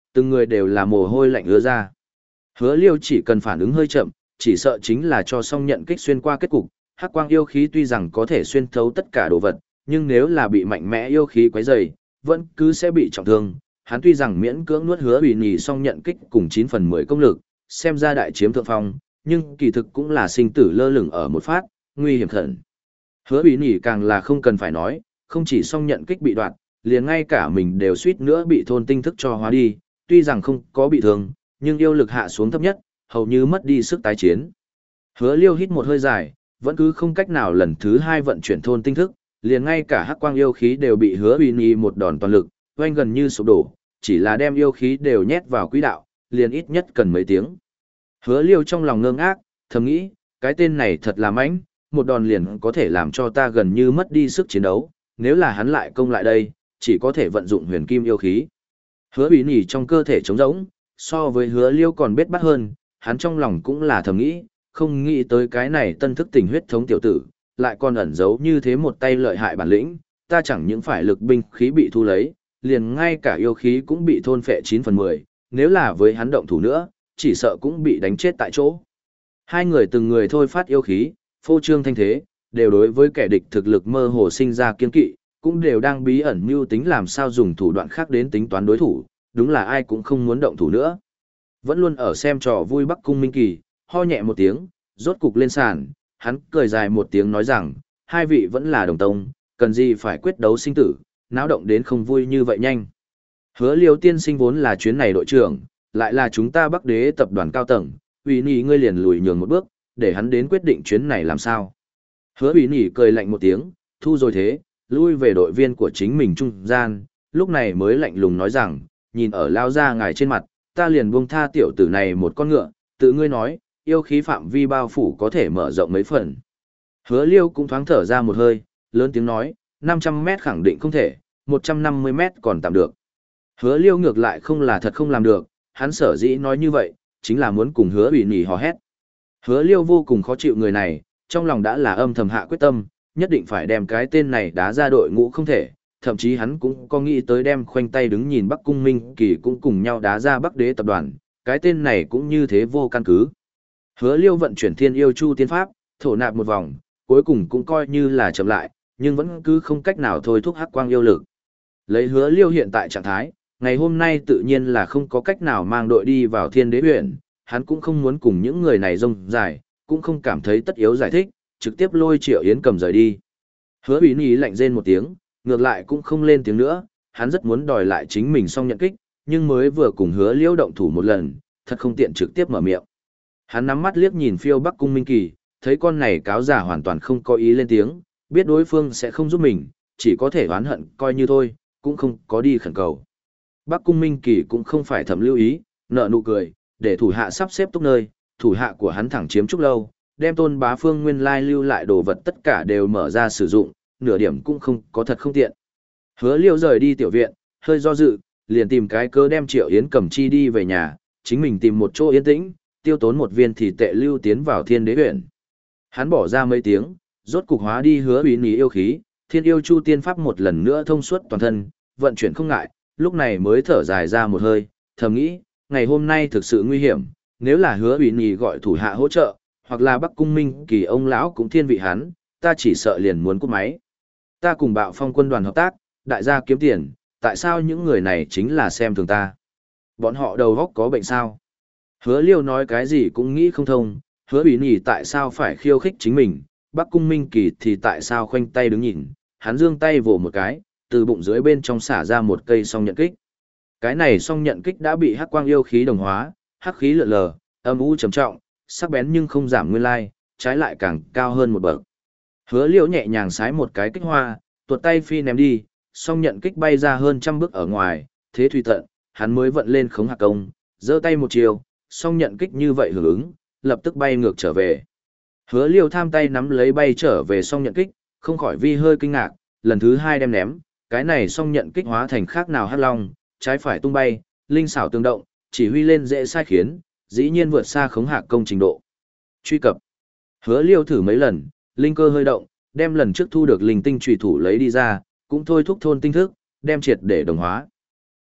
Từng người đều là mồ hôi lạnh ứa ra. Hứa Liêu chỉ cần phản ứng hơi chậm, chỉ sợ chính là cho xong nhận kích xuyên qua kết cục. Hắc quang yêu khí tuy rằng có thể xuyên thấu tất cả đồ vật, nhưng nếu là bị mạnh mẽ yêu khí quấy rầy, vẫn cứ sẽ bị trọng thương. Hắn tuy rằng miễn cưỡng nuốt Hứa Bỉ Nhỉ xong nhận kích cùng chín phần mười công lực, xem ra đại chiếm thượng phong, nhưng kỳ thực cũng là sinh tử lơ lửng ở một phát, nguy hiểm khẩn. Hứa Bỉ Nhỉ càng là không cần phải nói, không chỉ xong nhận kích bị đoạt, liền ngay cả mình đều suýt nữa bị thôn tinh thức cho hóa đi, tuy rằng không có bị thương, nhưng yêu lực hạ xuống thấp nhất, hầu như mất đi sức tái chiến. Hứa Liêu hít một hơi dài, vẫn cứ không cách nào lần thứ hai vận chuyển thôn tinh thức, liền ngay cả hắc quang yêu khí đều bị Hứa Bỉ Nhỉ một đòn toàn lực, oanh gần như sụp đổ, chỉ là đem yêu khí đều nhét vào quỹ đạo, liền ít nhất cần mấy tiếng. Hứa Liêu trong lòng ngơ ngác, thầm nghĩ, cái tên này thật là mãnh, một đòn liền có thể làm cho ta gần như mất đi sức chiến đấu, nếu là hắn lại công lại đây, chỉ có thể vận dụng huyền kim yêu khí. Hứa Bỉ Nhỉ trong cơ thể trống rỗng, so với Hứa Liêu còn bết bát hơn, hắn trong lòng cũng là thầm nghĩ, không nghĩ tới cái này tân thức tỉnh huyết thống tiểu tử, lại còn ẩn giấu như thế một tay lợi hại bản lĩnh, ta chẳng những phải lực binh khí bị thu lấy, liền ngay cả yêu khí cũng bị thôn phệ chín phần mười, nếu là với hắn động thủ nữa, chỉ sợ cũng bị đánh chết tại chỗ. Hai người từng người thôi phát yêu khí, phô trương thanh thế, đều đối với kẻ địch thực lực mơ hồ sinh ra kiên kỵ, cũng đều đang bí ẩn mưu tính làm sao dùng thủ đoạn khác đến tính toán đối thủ, đúng là ai cũng không muốn động thủ nữa. Vẫn luôn ở xem trò vui Bắc Cung Minh Kỳ, ho nhẹ một tiếng, rốt cục lên sàn, hắn cười dài một tiếng nói rằng, hai vị vẫn là đồng tông, cần gì phải quyết đấu sinh tử, náo động đến không vui như vậy nhanh. Hứa Liêu tiên sinh vốn là chuyến này đội trưởng, lại là chúng ta Bắc Đế tập đoàn cao tầng, Uy Nhi ngươi liền lùi nhường một bước, để hắn đến quyết định chuyến này làm sao. Hứa Uy Nhi cười lạnh một tiếng, thu rồi thế, lui về đội viên của chính mình trung gian, lúc này mới lạnh lùng nói rằng, nhìn ở lao ra ngài trên mặt, ta liền buông tha tiểu tử này một con ngựa, tự ngươi nói, yêu khí phạm vi bao phủ có thể mở rộng mấy phần. Hứa Liêu cũng thoáng thở ra một hơi, lớn tiếng nói, năm trăm mét khẳng định không thể, một trăm năm mươi mét còn tạm được. Hứa Liêu ngược lại không là thật không làm được, hắn sở dĩ nói như vậy, chính là muốn cùng Hứa Bỉ Nhỉ hò hét. Hứa Liêu vô cùng khó chịu người này, trong lòng đã là âm thầm hạ quyết tâm, nhất định phải đem cái tên này đá ra đội ngũ không thể, thậm chí hắn cũng có nghĩ tới đem khoanh tay đứng nhìn Bắc Cung Minh Kỳ cũng cùng nhau đá ra Bắc Đế tập đoàn, cái tên này cũng như thế vô căn cứ. Hứa Liêu vận chuyển Thiên Yêu Chu tiên pháp, thổ nạp một vòng, cuối cùng cũng coi như là chậm lại, nhưng vẫn cứ không cách nào thôi thúc hắc quang yêu lực. Lấy Hứa Liêu hiện tại trạng thái, ngày hôm nay tự nhiên là không có cách nào mang đội đi vào Thiên Đế huyện, hắn cũng không muốn cùng những người này rông dài, cũng không cảm thấy tất yếu giải thích, trực tiếp lôi Triệu Yến cầm rời đi. Hứa Bỉ Nhỉ lạnh rên một tiếng, ngược lại cũng không lên tiếng nữa, hắn rất muốn đòi lại chính mình xong nhận kích, nhưng mới vừa cùng Hứa Liêu động thủ một lần, thật không tiện trực tiếp mở miệng. Hắn nắm mắt liếc nhìn phiêu Bắc Cung Minh Kỳ, thấy con này cáo giả hoàn toàn không có ý lên tiếng, biết đối phương sẽ không giúp mình, chỉ có thể oán hận coi như thôi, cũng không có đi khẩn cầu. Bắc Cung Minh Kỳ cũng không phải thầm lưu ý, nợ nụ cười, để thủ hạ sắp xếp túc nơi, thủ hạ của hắn thẳng chiếm trúc lâu, đem Tôn Bá Phương nguyên lai lưu lại đồ vật tất cả đều mở ra sử dụng, nửa điểm cũng không có thật không tiện. Hứa Liêu rời đi tiểu viện, hơi do dự, liền tìm cái cớ đem Triệu Yến cầm chi đi về nhà, chính mình tìm một chỗ yên tĩnh, tiêu tốn một viên thì tệ lưu tiến vào Thiên Đế huyện. Hắn bỏ ra mấy tiếng, rốt cục hóa đi Hứa Bỉ Nhỉ yêu khí, Thiên Yêu Chu tiên pháp một lần nữa thông suốt toàn thân, vận chuyển không ngại, lúc này mới thở dài ra một hơi, thầm nghĩ, ngày hôm nay thực sự nguy hiểm, nếu là Hứa Bỉ Nhỉ gọi thủ hạ hỗ trợ, hoặc là Bắc Cung Minh Kỳ ông lão cũng thiên vị hắn, ta chỉ sợ liền muốn cúp máy. Ta cùng Bạo Phong quân đoàn hợp tác, đại gia kiếm tiền, tại sao những người này chính là xem thường ta? Bọn họ đầu óc có bệnh sao? Hứa Liêu nói cái gì cũng nghĩ không thông, Hứa Bỉ Nhỉ tại sao phải khiêu khích chính mình, Bắc Cung Minh Kỳ thì tại sao khoanh tay đứng nhìn, hắn giương tay vồ một cái, từ bụng dưới bên trong xả ra một cây song nhận kích. Cái này song nhận kích đã bị hắc quang yêu khí đồng hóa, hắc khí lượn lờ, âm u trầm trọng, sắc bén nhưng không giảm nguyên lai, trái lại càng cao hơn một bậc. Hứa Liễu nhẹ nhàng sái một cái kích hoa, tuột tay phi ném đi, song nhận kích bay ra hơn trăm bước ở ngoài, thế thủy tận, hắn mới vận lên khống hạ công, giơ tay một chiều, song nhận kích như vậy hưởng ứng, lập tức bay ngược trở về. Hứa Liêu tham tay nắm lấy bay trở về song nhận kích, không khỏi vi hơi kinh ngạc, lần thứ hai đem ném, cái này song nhận kích hóa thành khác nào hắc long, trái phải tung bay, linh xảo tương động, chỉ huy lên dễ sai khiến, dĩ nhiên vượt xa khống hạ công trình độ. Truy cập. Hứa Liêu thử mấy lần, linh cơ hơi động, đem lần trước thu được linh tinh trùy thủ lấy đi ra, cũng thôi thúc thôn tinh thức, đem triệt để đồng hóa.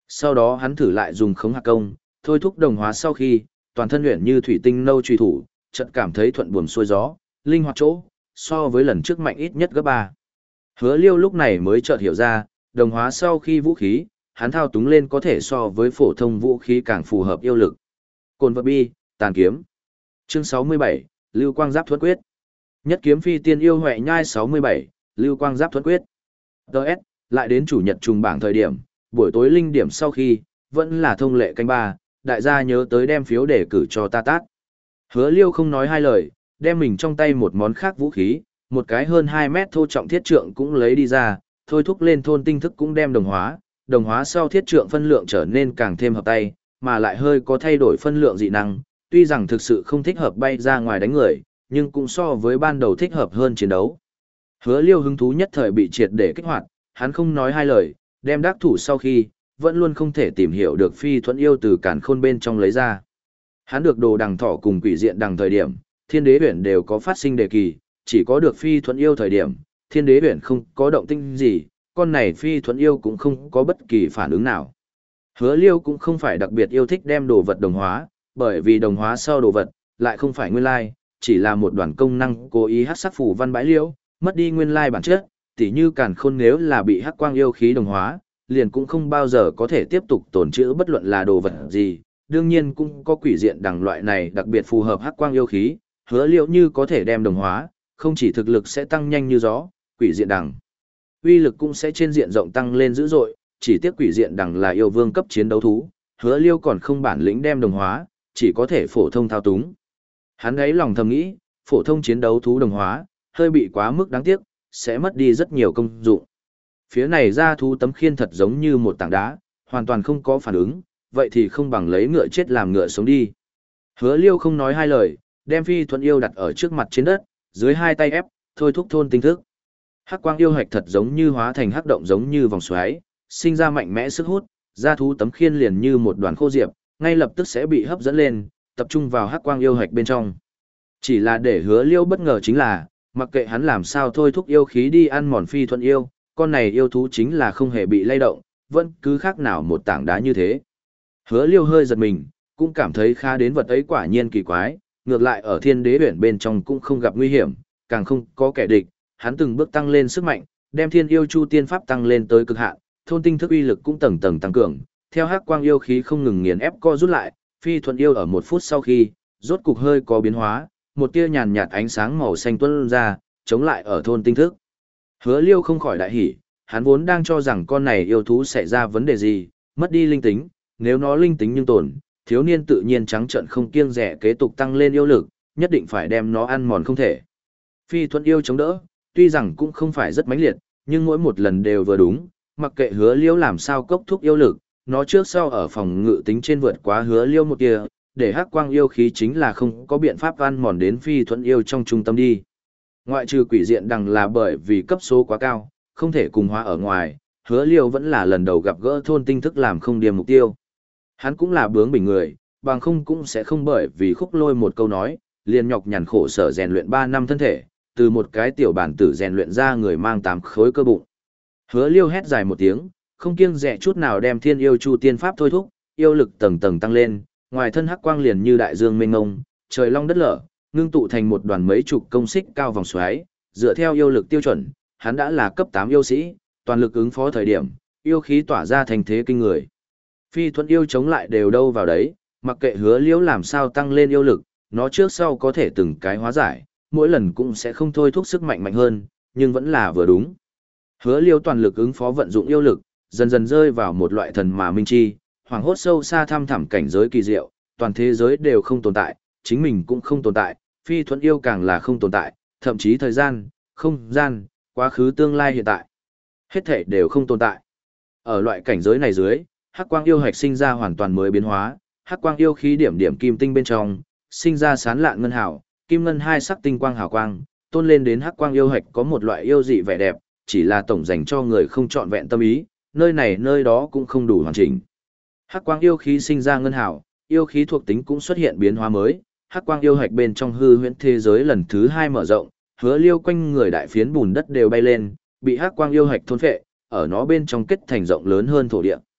Sau đó hắn thử lại dùng khống hạc công, thôi thúc đồng hóa sau khi, toàn thân luyện như thủy tinh nâu truy thủ, chợt cảm thấy thuận buồm xuôi gió, linh hoạt chỗ, so với lần trước mạnh ít nhất gấp ba. Hứa Liêu lúc này mới chợt hiểu ra, đồng hóa sau khi vũ khí, hắn thao túng lên có thể so với phổ thông vũ khí càng phù hợp yêu lực. Cồn vật bi, tàn kiếm. Chương sáu mươi bảy, Lưu Quang Giáp Thuẫn Quyết. Nhất kiếm phi tiên yêu huệ nhai sáu mươi bảy, Lưu Quang Giáp Thuẫn Quyết. đê ét, lại đến chủ nhật trùng bảng thời điểm, buổi tối linh điểm sau khi, vẫn là thông lệ canh ba, đại gia nhớ tới đem phiếu để cử cho ta tát. Hứa Liêu không nói hai lời, đem mình trong tay một món khác vũ khí, một cái hơn hai mét thô trọng thiết trượng cũng lấy đi ra, thôi thúc lên thôn tinh thức cũng đem đồng hóa, đồng hóa sau thiết trượng phân lượng trở nên càng thêm hợp tay, mà lại hơi có thay đổi phân lượng dị năng, tuy rằng thực sự không thích hợp bay ra ngoài đánh người, nhưng cũng so với ban đầu thích hợp hơn chiến đấu. Hứa Liêu hứng thú nhất thời bị triệt để kích hoạt, hắn không nói hai lời, đem đắc thủ sau khi, vẫn luôn không thể tìm hiểu được phi thuẫn yêu từ càn khôn bên trong lấy ra. Hắn được đồ đằng thỏ cùng quỷ diện đằng thời điểm, thiên đế huyển đều có phát sinh đề kỳ, chỉ có được phi thuẫn yêu thời điểm, thiên đế huyển không có động tinh gì, con này phi thuẫn yêu cũng không có bất kỳ phản ứng nào. Hứa Liêu cũng không phải đặc biệt yêu thích đem đồ vật đồng hóa, bởi vì đồng hóa sau đồ vật, lại không phải nguyên lai, chỉ là một đoàn công năng cố ý hắc sắc phủ văn bãi liêu, mất đi nguyên lai bản chất, tỉ như càn khôn nếu là bị hắc quang yêu khí đồng hóa, liền cũng không bao giờ có thể tiếp tục tồn trữ bất luận là đồ vật gì, đương nhiên cũng có quỷ diện đằng loại này đặc biệt phù hợp hắc quang yêu khí, Hứa Liêu như có thể đem đồng hóa, không chỉ thực lực sẽ tăng nhanh như gió, quỷ diện đằng uy lực cũng sẽ trên diện rộng tăng lên dữ dội, chỉ tiếc quỷ diện đằng là yêu vương cấp chiến đấu thú, Hứa Liêu còn không bản lĩnh đem đồng hóa, chỉ có thể phổ thông thao túng. Hắn ấy lòng thầm nghĩ, phổ thông chiến đấu thú đồng hóa, hơi bị quá mức đáng tiếc, sẽ mất đi rất nhiều công dụng. Phía này ra thú tấm khiên thật giống như một tảng đá, hoàn toàn không có phản ứng, vậy thì không bằng lấy ngựa chết làm ngựa sống đi. Hứa Liêu không nói hai lời, đem phi thuẫn yêu đặt ở trước mặt trên đất, dưới hai tay ép, thôi thúc thôn tinh thức. Hắc quang yêu hạch thật giống như hóa thành hắc động giống như vòng xoáy, sinh ra mạnh mẽ sức hút, ra thú tấm khiên liền như một đoàn khô diệp, ngay lập tức sẽ bị hấp dẫn lên, tập trung vào hắc quang yêu hạch bên trong. Chỉ là để Hứa Liêu bất ngờ chính là, mặc kệ hắn làm sao thôi thúc yêu khí đi ăn mòn phi thuẫn yêu, con này yêu thú chính là không hề bị lay động, vẫn cứ khác nào một tảng đá như thế. Hứa Liêu hơi giật mình, cũng cảm thấy khá đến vật ấy quả nhiên kỳ quái, ngược lại ở thiên đế huyển bên trong cũng không gặp nguy hiểm, càng không có kẻ địch, hắn từng bước tăng lên sức mạnh, đem thiên yêu chu tiên pháp tăng lên tới cực hạn, thôn tinh thức uy lực cũng tầng tầng tăng cường, theo hắc quang yêu khí không ngừng nghiền ép co rút lại, phi thuận yêu ở một phút sau khi, rốt cục hơi có biến hóa, một tia nhàn nhạt ánh sáng màu xanh tuôn ra, chống lại ở thôn tinh thức. Hứa Liêu không khỏi đại hỉ, hắn vốn đang cho rằng con này yêu thú xảy ra vấn đề gì, mất đi linh tính, nếu nó linh tính nhưng tồn, thiếu niên tự nhiên trắng trợn không kiêng dè kế tục tăng lên yêu lực, nhất định phải đem nó ăn mòn không thể. Phi thuận yêu chống đỡ, tuy rằng cũng không phải rất mãnh liệt, nhưng mỗi một lần đều vừa đúng, mặc kệ Hứa Liêu làm sao cốc thúc yêu lực, nó trước sau ở phòng ngự tính trên vượt quá Hứa Liêu một tia, để hắc quang yêu khí chính là không có biện pháp ăn mòn đến phi thuận yêu trong trung tâm đi. Ngoại trừ quỷ diện đằng là bởi vì cấp số quá cao, không thể cùng hóa ở ngoài, Hứa Liêu vẫn là lần đầu gặp gỡ thôn tinh thức làm không điểm mục tiêu. Hắn cũng là bướng bỉnh người, bằng không cũng sẽ không bởi vì khúc lôi một câu nói, liền nhọc nhằn khổ sở rèn luyện ba năm thân thể, từ một cái tiểu bản tử rèn luyện ra người mang tám khối cơ bụng. Hứa Liêu hét dài một tiếng, không kiêng dè chút nào đem thiên yêu chu tiên pháp thôi thúc, yêu lực tầng tầng tăng lên, ngoài thân hắc quang liền như đại dương mênh mông, trời long đất lở, ngưng tụ thành một đoàn mấy chục công xích cao vòng xoáy, dựa theo yêu lực tiêu chuẩn, hắn đã là cấp tám yêu sĩ, toàn lực ứng phó thời điểm, yêu khí tỏa ra thành thế kinh người. Phi thuận yêu chống lại đều đâu vào đấy, mặc kệ Hứa Liêu làm sao tăng lên yêu lực, nó trước sau có thể từng cái hóa giải, mỗi lần cũng sẽ không thôi thúc sức mạnh mạnh hơn, nhưng vẫn là vừa đúng. Hứa Liêu toàn lực ứng phó vận dụng yêu lực, dần dần rơi vào một loại thần mà minh chi, hoàng hốt sâu xa thăm thẳm cảnh giới kỳ diệu, toàn thế giới đều không tồn tại, chính mình cũng không tồn tại, phi thuận yêu càng là không tồn tại, thậm chí thời gian, không gian, quá khứ tương lai hiện tại, hết thảy đều không tồn tại. Ở loại cảnh giới này dưới, hắc quang yêu hạch sinh ra hoàn toàn mới biến hóa, hắc quang yêu khí điểm điểm kim tinh bên trong, sinh ra sán lạn ngân hào, kim ngân hai sắc tinh quang hào quang, tôn lên đến hắc quang yêu hạch có một loại yêu dị vẻ đẹp, chỉ là tổng dành cho người không trọn vẹn tâm ý, nơi này nơi đó cũng không đủ hoàn chỉnh. Hắc quang yêu khí sinh ra ngân hào, yêu khí thuộc tính cũng xuất hiện biến hóa mới, hắc quang yêu hạch bên trong hư huyễn thế giới lần thứ hai mở rộng, Hứa Liêu quanh người đại phiến bùn đất đều bay lên, bị hắc quang yêu hạch thôn phệ, ở nó bên trong kết thành rộng lớn hơn thổ địa.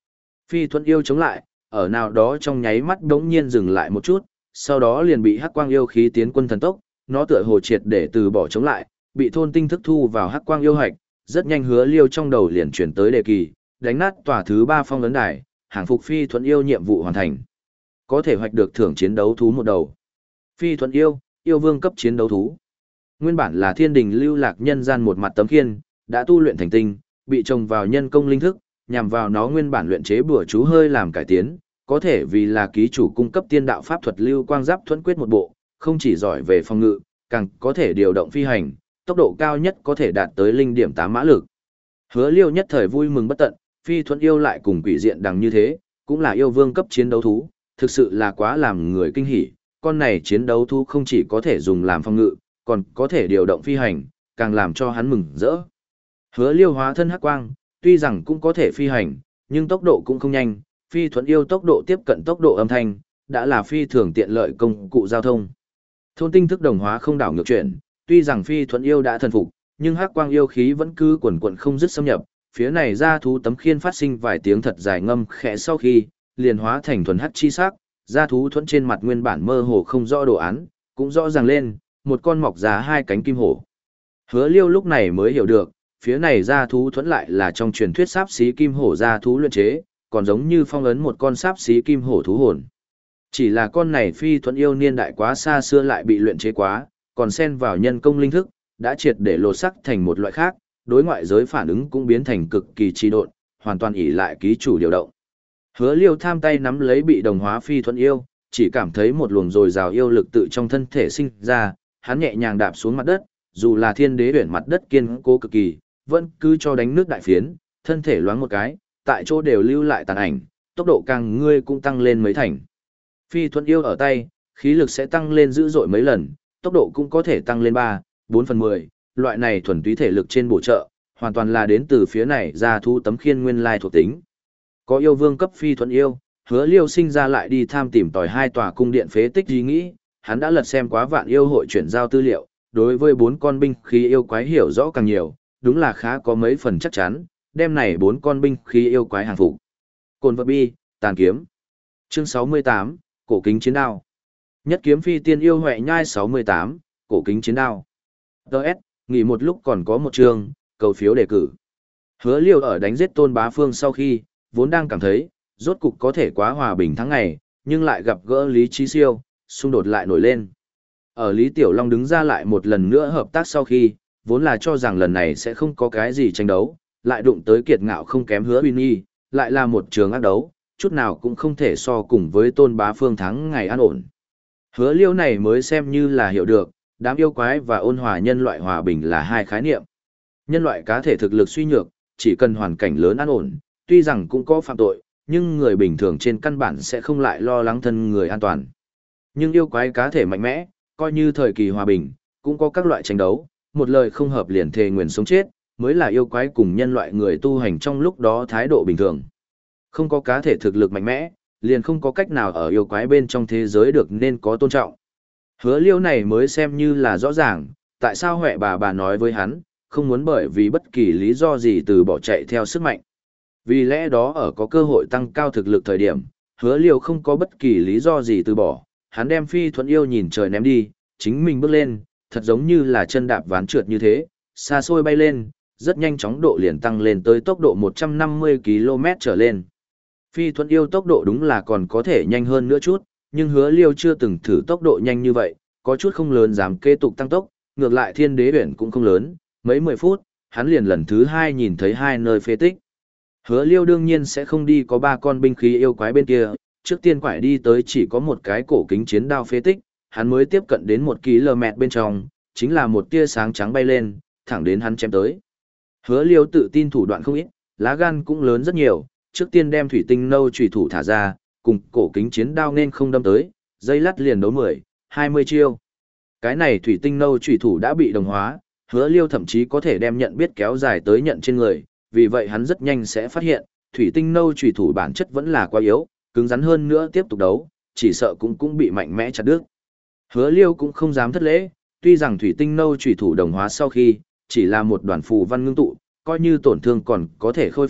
Phi thuẫn yêu chống lại, ở nào đó trong nháy mắt đống nhiên dừng lại một chút, sau đó liền bị hắc quang yêu khí tiến quân thần tốc, nó tựa hồ triệt để từ bỏ chống lại, bị thôn tinh thức thu vào hắc quang yêu hạch, rất nhanh Hứa Liêu trong đầu liền chuyển tới đề kỳ, đánh nát tòa thứ ba phong ấn đài, hàng phục phi thuẫn yêu nhiệm vụ hoàn thành. Có thể hoạch được thưởng chiến đấu thú một đầu. Phi thuẫn yêu, yêu vương cấp chiến đấu thú. Nguyên bản là thiên đình lưu lạc nhân gian một mặt tấm khiên, đã tu luyện thành tinh, bị trồng vào nhân công linh thức, nhằm vào nó nguyên bản luyện chế bùa chú hơi làm cải tiến, có thể vì là ký chủ cung cấp tiên đạo pháp thuật lưu quang giáp thuẫn quyết một bộ, không chỉ giỏi về phòng ngự, càng có thể điều động phi hành, tốc độ cao nhất có thể đạt tới linh điểm tám mã lực. Hứa Liêu nhất thời vui mừng bất tận, phi thuẫn yêu lại cùng quỷ diện đằng như thế, cũng là yêu vương cấp chiến đấu thú, thực sự là quá làm người kinh hỉ, con này chiến đấu thú không chỉ có thể dùng làm phòng ngự, còn có thể điều động phi hành, càng làm cho hắn mừng rỡ. Hứa Liêu hóa thân hắc quang, tuy rằng cũng có thể phi hành, nhưng tốc độ cũng không nhanh, phi thuẫn yêu tốc độ tiếp cận tốc độ âm thanh, đã là phi thường tiện lợi công cụ giao thông. Thôn tinh thức đồng hóa không đảo ngược chuyển, tuy rằng phi thuẫn yêu đã thần phục, nhưng hắc quang yêu khí vẫn cứ quần quần không dứt xâm nhập, phía này ra thú tấm khiên phát sinh vài tiếng thật dài ngâm khẽ sau khi, liền hóa thành thuần hắc chi sắc, ra thú thuẫn trên mặt nguyên bản mơ hồ không rõ đồ án, cũng rõ ràng lên, một con mọc ra hai cánh kim hổ. Hứa Liêu lúc này mới hiểu được, phía này ra thú thuẫn lại là trong truyền thuyết sáp xí kim hổ ra thú luyện chế, còn giống như phong ấn một con sáp xí kim hổ thú hồn. Chỉ là con này phi thuẫn yêu niên đại quá xa xưa lại bị luyện chế quá, còn xen vào nhân công linh thức, đã triệt để lột sắc thành một loại khác, đối ngoại giới phản ứng cũng biến thành cực kỳ trì độn, hoàn toàn ỷ lại ký chủ điều động. Hứa Liêu tham tay nắm lấy bị đồng hóa phi thuẫn yêu, chỉ cảm thấy một luồng dồi dào yêu lực tự trong thân thể sinh ra, hắn nhẹ nhàng đạp xuống mặt đất, dù là thiên đế huyền mặt đất kiên cố cực kỳ, vẫn cứ cho đánh nước đại phiến, thân thể loáng một cái, tại chỗ đều lưu lại tàn ảnh, tốc độ càng ngươi cũng tăng lên mấy thành. Phi thuẫn yêu ở tay, khí lực sẽ tăng lên dữ dội mấy lần, tốc độ cũng có thể tăng lên ba, bốn phần mười, loại này thuần túy thể lực trên bổ trợ, hoàn toàn là đến từ phía này ra thu tấm khiên nguyên lai thuộc tính. Có yêu vương cấp phi thuẫn yêu, Hứa Liêu sinh ra lại đi tham tìm tòi hai tòa cung điện phế tích ý nghĩ, hắn đã lật xem quá vạn yêu hội chuyển giao tư liệu, đối với bốn con binh khí yêu quái hiểu rõ càng nhiều, đúng là khá có mấy phần chắc chắn, đem này bốn con binh khí yêu quái hàng phục. Cồn vật bi, tàn kiếm. Chương sáu mươi tám, cổ kính chiến đao. Nhất kiếm phi tiên yêu huệ nhai sáu mươi tám, cổ kính chiến đao. đê ét, nghỉ một lúc còn có một chương, cầu phiếu đề cử. Hứa Liêu ở đánh giết Tôn Bá Phương sau khi, vốn đang cảm thấy, rốt cục có thể quá hòa bình tháng ngày, nhưng lại gặp gỡ Lý Chí Siêu, xung đột lại nổi lên. Ở Lý Tiểu Long đứng ra lại một lần nữa hợp tác sau khi, vốn là cho rằng lần này sẽ không có cái gì tranh đấu, lại đụng tới kiệt ngạo không kém Hứa Uy Nhi, lại là một trường ác đấu, chút nào cũng không thể so cùng với Tôn Bá Phương thắng ngày an ổn. Hứa Liêu này mới xem như là hiểu được, đám yêu quái và ôn hòa nhân loại hòa bình là hai khái niệm. Nhân loại cá thể thực lực suy nhược, chỉ cần hoàn cảnh lớn an ổn, tuy rằng cũng có phạm tội, nhưng người bình thường trên căn bản sẽ không lại lo lắng thân người an toàn. Nhưng yêu quái cá thể mạnh mẽ, coi như thời kỳ hòa bình, cũng có các loại tranh đấu, một lời không hợp liền thề nguyền sống chết, mới là yêu quái cùng nhân loại người tu hành trong lúc đó thái độ bình thường. Không có cá thể thực lực mạnh mẽ, liền không có cách nào ở yêu quái bên trong thế giới được nên có tôn trọng. Hứa Liêu này mới xem như là rõ ràng, tại sao Huệ bà bà nói với hắn, không muốn bởi vì bất kỳ lý do gì từ bỏ chạy theo sức mạnh. Vì lẽ đó ở có cơ hội tăng cao thực lực thời điểm, Hứa Liêu không có bất kỳ lý do gì từ bỏ, hắn đem phi thuẫn yêu nhìn trời ném đi, chính mình bước lên, thật giống như là chân đạp ván trượt như thế, xa xôi bay lên, rất nhanh chóng độ liền tăng lên tới tốc độ một trăm năm mươi ki lô mét trở lên. Phi thuẫn yêu tốc độ đúng là còn có thể nhanh hơn nữa chút, nhưng Hứa Liêu chưa từng thử tốc độ nhanh như vậy, có chút không lớn dám kế tục tăng tốc, ngược lại thiên đế huyển cũng không lớn, mấy mười phút, hắn liền lần thứ hai nhìn thấy hai nơi phế tích. Hứa Liêu đương nhiên sẽ không đi có ba con binh khí yêu quái bên kia, trước tiên quải đi tới chỉ có một cái cổ kính chiến đao phế tích, hắn mới tiếp cận đến một km bên trong, chính là một tia sáng trắng bay lên, thẳng đến hắn chém tới. Hứa Liêu tự tin thủ đoạn không ít, lá gan cũng lớn rất nhiều, trước tiên đem thủy tinh nâu chủy thủ thả ra, cùng cổ kính chiến đao nên không đâm tới, dây lắt liền đấu mười, hai mươi chiêu. Cái này thủy tinh nâu chủy thủ đã bị đồng hóa, Hứa Liêu thậm chí có thể đem nhận biết kéo dài tới nhận trên người, vì vậy hắn rất nhanh sẽ phát hiện, thủy tinh nâu chủy thủ bản chất vẫn là quá yếu, cứng rắn hơn nữa tiếp tục đấu, chỉ sợ cũng cũng bị mạnh mẽ chặt đứt. Hứa Liêu cũng không dám thất lễ, tuy rằng thủy tinh nâu chủy thủ đồng hóa sau khi, chỉ là một đoàn phù văn ngưng tụ, coi như tổn thương còn có thể khôi phục,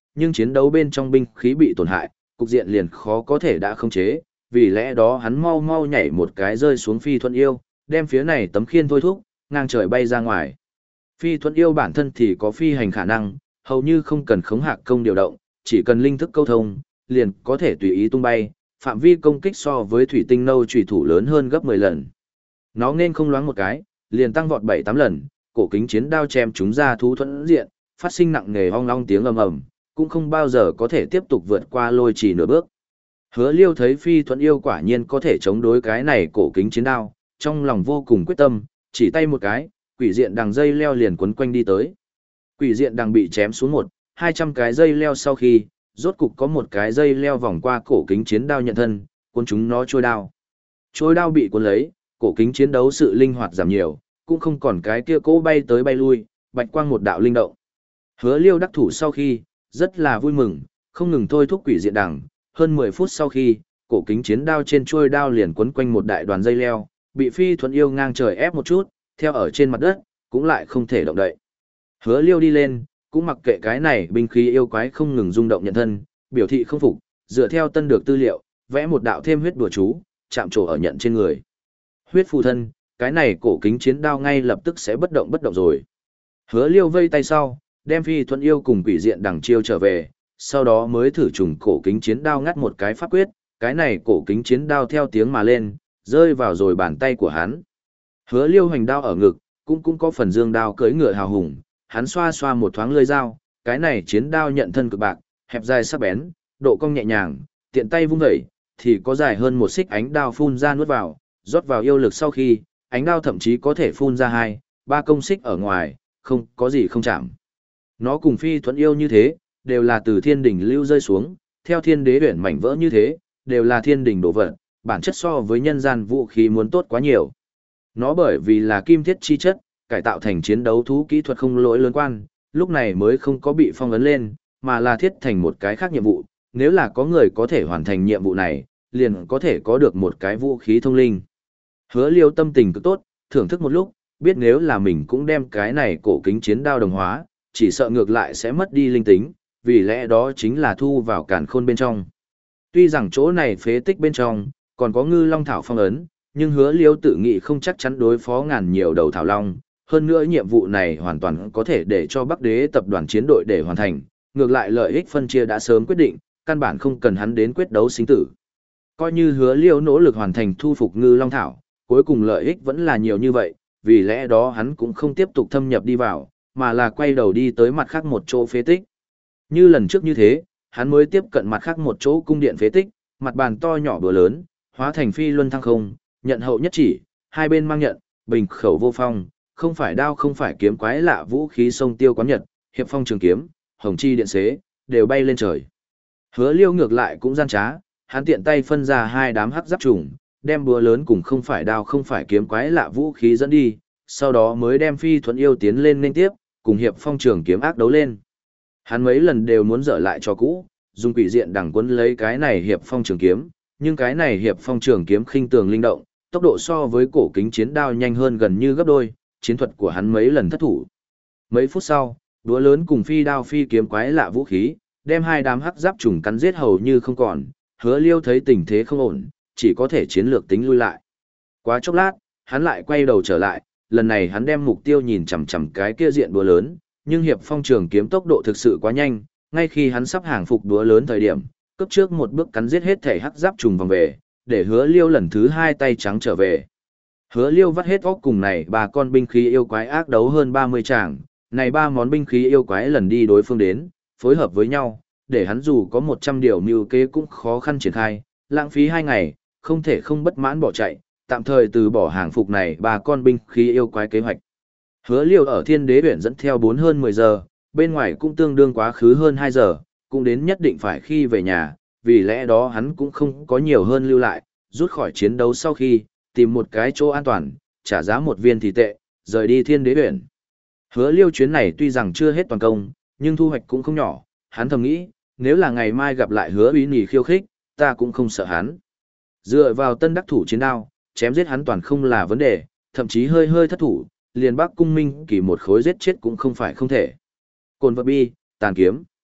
nhưng chiến đấu bên trong binh khí bị tổn hại, cục diện liền khó có thể đã khống chế, vì lẽ đó hắn mau mau nhảy một cái rơi xuống Phi Thuận Yêu, đem phía này tấm khiên thôi thúc, ngang trời bay ra ngoài. Phi Thuận Yêu bản thân thì có phi hành khả năng, hầu như không cần khống hạc công điều động, chỉ cần linh thức câu thông, liền có thể tùy ý tung bay, phạm vi công kích so với thủy tinh nâu chủy thủ lớn hơn gấp mười lần. Nó nên không loáng một cái, liền tăng vọt bảy tám lần, cổ kính chiến đao chém chúng ra thú thuẫn diện, phát sinh nặng nề ong long tiếng ầm ầm, cũng không bao giờ có thể tiếp tục vượt qua lôi chỉ nửa bước. Hứa Liêu thấy Phi Thuận Yêu quả nhiên có thể chống đối cái này cổ kính chiến đao, trong lòng vô cùng quyết tâm, chỉ tay một cái, quỷ diện đằng dây leo liền quấn quanh đi tới. Quỷ diện đằng bị chém xuống một, hai trăm cái dây leo sau khi, rốt cục có một cái dây leo vòng qua cổ kính chiến đao nhận thân, cuốn chúng nó trôi đao. Trôi đao bị cuốn lấy, cổ kính chiến đấu sự linh hoạt giảm nhiều, cũng không còn cái kia cỗ bay tới bay lui, bạch quang một đạo linh động. Hứa Liêu đắc thủ sau khi, rất là vui mừng, không ngừng thôi thúc quỷ diện đằng, hơn mười phút sau khi, cổ kính chiến đao trên chuôi đao liền quấn quanh một đại đoàn dây leo, bị Phi Thuận Yêu ngang trời ép một chút, theo ở trên mặt đất, cũng lại không thể động đậy. Hứa Liêu đi lên, cũng mặc kệ cái này binh khí yêu quái không ngừng rung động nhận thân, biểu thị không phục, dựa theo tân được tư liệu, vẽ một đạo thêm huyết đùa chú, chạm trổ ở nhận trên người. Huyết phù thân, cái này cổ kính chiến đao ngay lập tức sẽ bất động bất động rồi. Hứa Liêu vây tay sau, đem Phi Thuận Yêu cùng quỷ diện đằng chiêu trở về, sau đó mới thử trùng cổ kính chiến đao ngắt một cái pháp quyết, cái này cổ kính chiến đao theo tiếng mà lên, rơi vào rồi bàn tay của hắn. Hứa Liêu hoành đao ở ngực, cũng cũng có phần dương đao cưỡi ngựa hào hùng, hắn xoa xoa một thoáng lưỡi dao, cái này chiến đao nhận thân cực bạc, hẹp dài sắc bén, độ cong nhẹ nhàng, tiện tay vung dậy, thì có dài hơn một xích ánh đao phun ra nuốt vào, rót vào yêu lực sau khi, ánh đao thậm chí có thể phun ra hai, ba công xích ở ngoài, không có gì không chạm. Nó cùng Phi Thuận Yêu như thế, đều là từ thiên đỉnh lưu rơi xuống, theo thiên đế huyển mảnh vỡ như thế, đều là thiên đỉnh đồ vật, bản chất so với nhân gian vũ khí muốn tốt quá nhiều. Nó bởi vì là kim thiết chi chất, cải tạo thành chiến đấu thú kỹ thuật không lỗi lớn quan, lúc này mới không có bị phong ấn lên, mà là thiết thành một cái khác nhiệm vụ, nếu là có người có thể hoàn thành nhiệm vụ này, liền có thể có được một cái vũ khí thông linh. Hứa Liêu tâm tình cực tốt, thưởng thức một lúc, biết nếu là mình cũng đem cái này cổ kính chiến đao đồng hóa, chỉ sợ ngược lại sẽ mất đi linh tính, vì lẽ đó chính là thu vào càn khôn bên trong. Tuy rằng chỗ này phế tích bên trong, còn có ngư long thảo phong ấn, nhưng Hứa Liêu tự nghĩ không chắc chắn đối phó ngàn nhiều đầu thảo long, hơn nữa nhiệm vụ này hoàn toàn có thể để cho Bắc Đế tập đoàn chiến đội để hoàn thành, ngược lại lợi ích phân chia đã sớm quyết định, căn bản không cần hắn đến quyết đấu sinh tử. Coi như Hứa Liêu nỗ lực hoàn thành thu phục ngư long thảo, cuối cùng lợi ích vẫn là nhiều như vậy, vì lẽ đó hắn cũng không tiếp tục thâm nhập đi vào, mà là quay đầu đi tới mặt khác một chỗ phế tích. Như lần trước như thế, hắn mới tiếp cận mặt khác một chỗ cung điện phế tích, mặt bàn to nhỏ bừa lớn, hóa thành phi luân thăng không, nhận hậu nhất chỉ, hai bên mang nhận, bình khẩu vô phong, không phải đao không phải kiếm quái lạ vũ khí sông tiêu quán nhật, hiệp phong trường kiếm, hồng chi điện xế, đều bay lên trời. Hứa Liêu ngược lại cũng gian trá, hắn tiện tay phân ra hai đám hắc giáp trùng, đem búa lớn cùng không phải đao không phải kiếm quái lạ vũ khí dẫn đi, sau đó mới đem Phi Thuận Yêu tiến lên nên tiếp, cùng hiệp phong trường kiếm ác đấu lên. Hắn mấy lần đều muốn dở lại cho cũ, dùng quỷ diện đằng quấn lấy cái này hiệp phong trường kiếm, nhưng cái này hiệp phong trường kiếm khinh tường linh động, tốc độ so với cổ kính chiến đao nhanh hơn gần như gấp đôi, chiến thuật của hắn mấy lần thất thủ. Mấy phút sau, đũa lớn cùng phi đao phi kiếm quái lạ vũ khí, đem hai đám hắc giáp trùng cắn giết hầu như không còn, Hứa Liêu thấy tình thế không ổn, chỉ có thể chiến lược tính lui lại. Quá chốc lát, hắn lại quay đầu trở lại, lần này hắn đem mục tiêu nhìn chằm chằm cái kia diện đũa lớn, nhưng hiệp phong trường kiếm tốc độ thực sự quá nhanh, ngay khi hắn sắp hàng phục đũa lớn thời điểm, cấp trước một bước cắn giết hết thể hắc giáp trùng vòng về, để Hứa Liêu lần thứ hai tay trắng trở về. Hứa Liêu vắt hết óc cùng này ba con binh khí yêu quái ác đấu hơn ba mươi tràng, này ba món binh khí yêu quái lần đi đối phương đến, phối hợp với nhau, để hắn dù có một trăm điều mưu kế cũng khó khăn triển khai, lãng phí hai ngày, không thể không bất mãn bỏ chạy, tạm thời từ bỏ hàng phục này ba con binh khí yêu quái kế hoạch. Hứa Liêu ở Thiên Đế huyện dẫn theo bốn hơn mười giờ, bên ngoài cũng tương đương quá khứ hơn hai giờ, cũng đến nhất định phải khi về nhà, vì lẽ đó hắn cũng không có nhiều hơn lưu lại, rút khỏi chiến đấu sau khi, tìm một cái chỗ an toàn, trả giá một viên thì tệ, rời đi Thiên Đế huyện. Hứa Liêu chuyến này tuy rằng chưa hết toàn công, nhưng thu hoạch cũng không nhỏ, hắn thầm nghĩ, nếu là ngày mai gặp lại Hứa Úy Nhì khiêu khích, ta cũng không sợ hắn. Dựa vào tân đắc thủ chiến đao, chém giết hắn toàn không là vấn đề, thậm chí hơi hơi thất thủ, liền Bắc Cung Minh Kỳ một khối giết chết cũng không phải không thể. Cồn vật bi, tàn kiếm.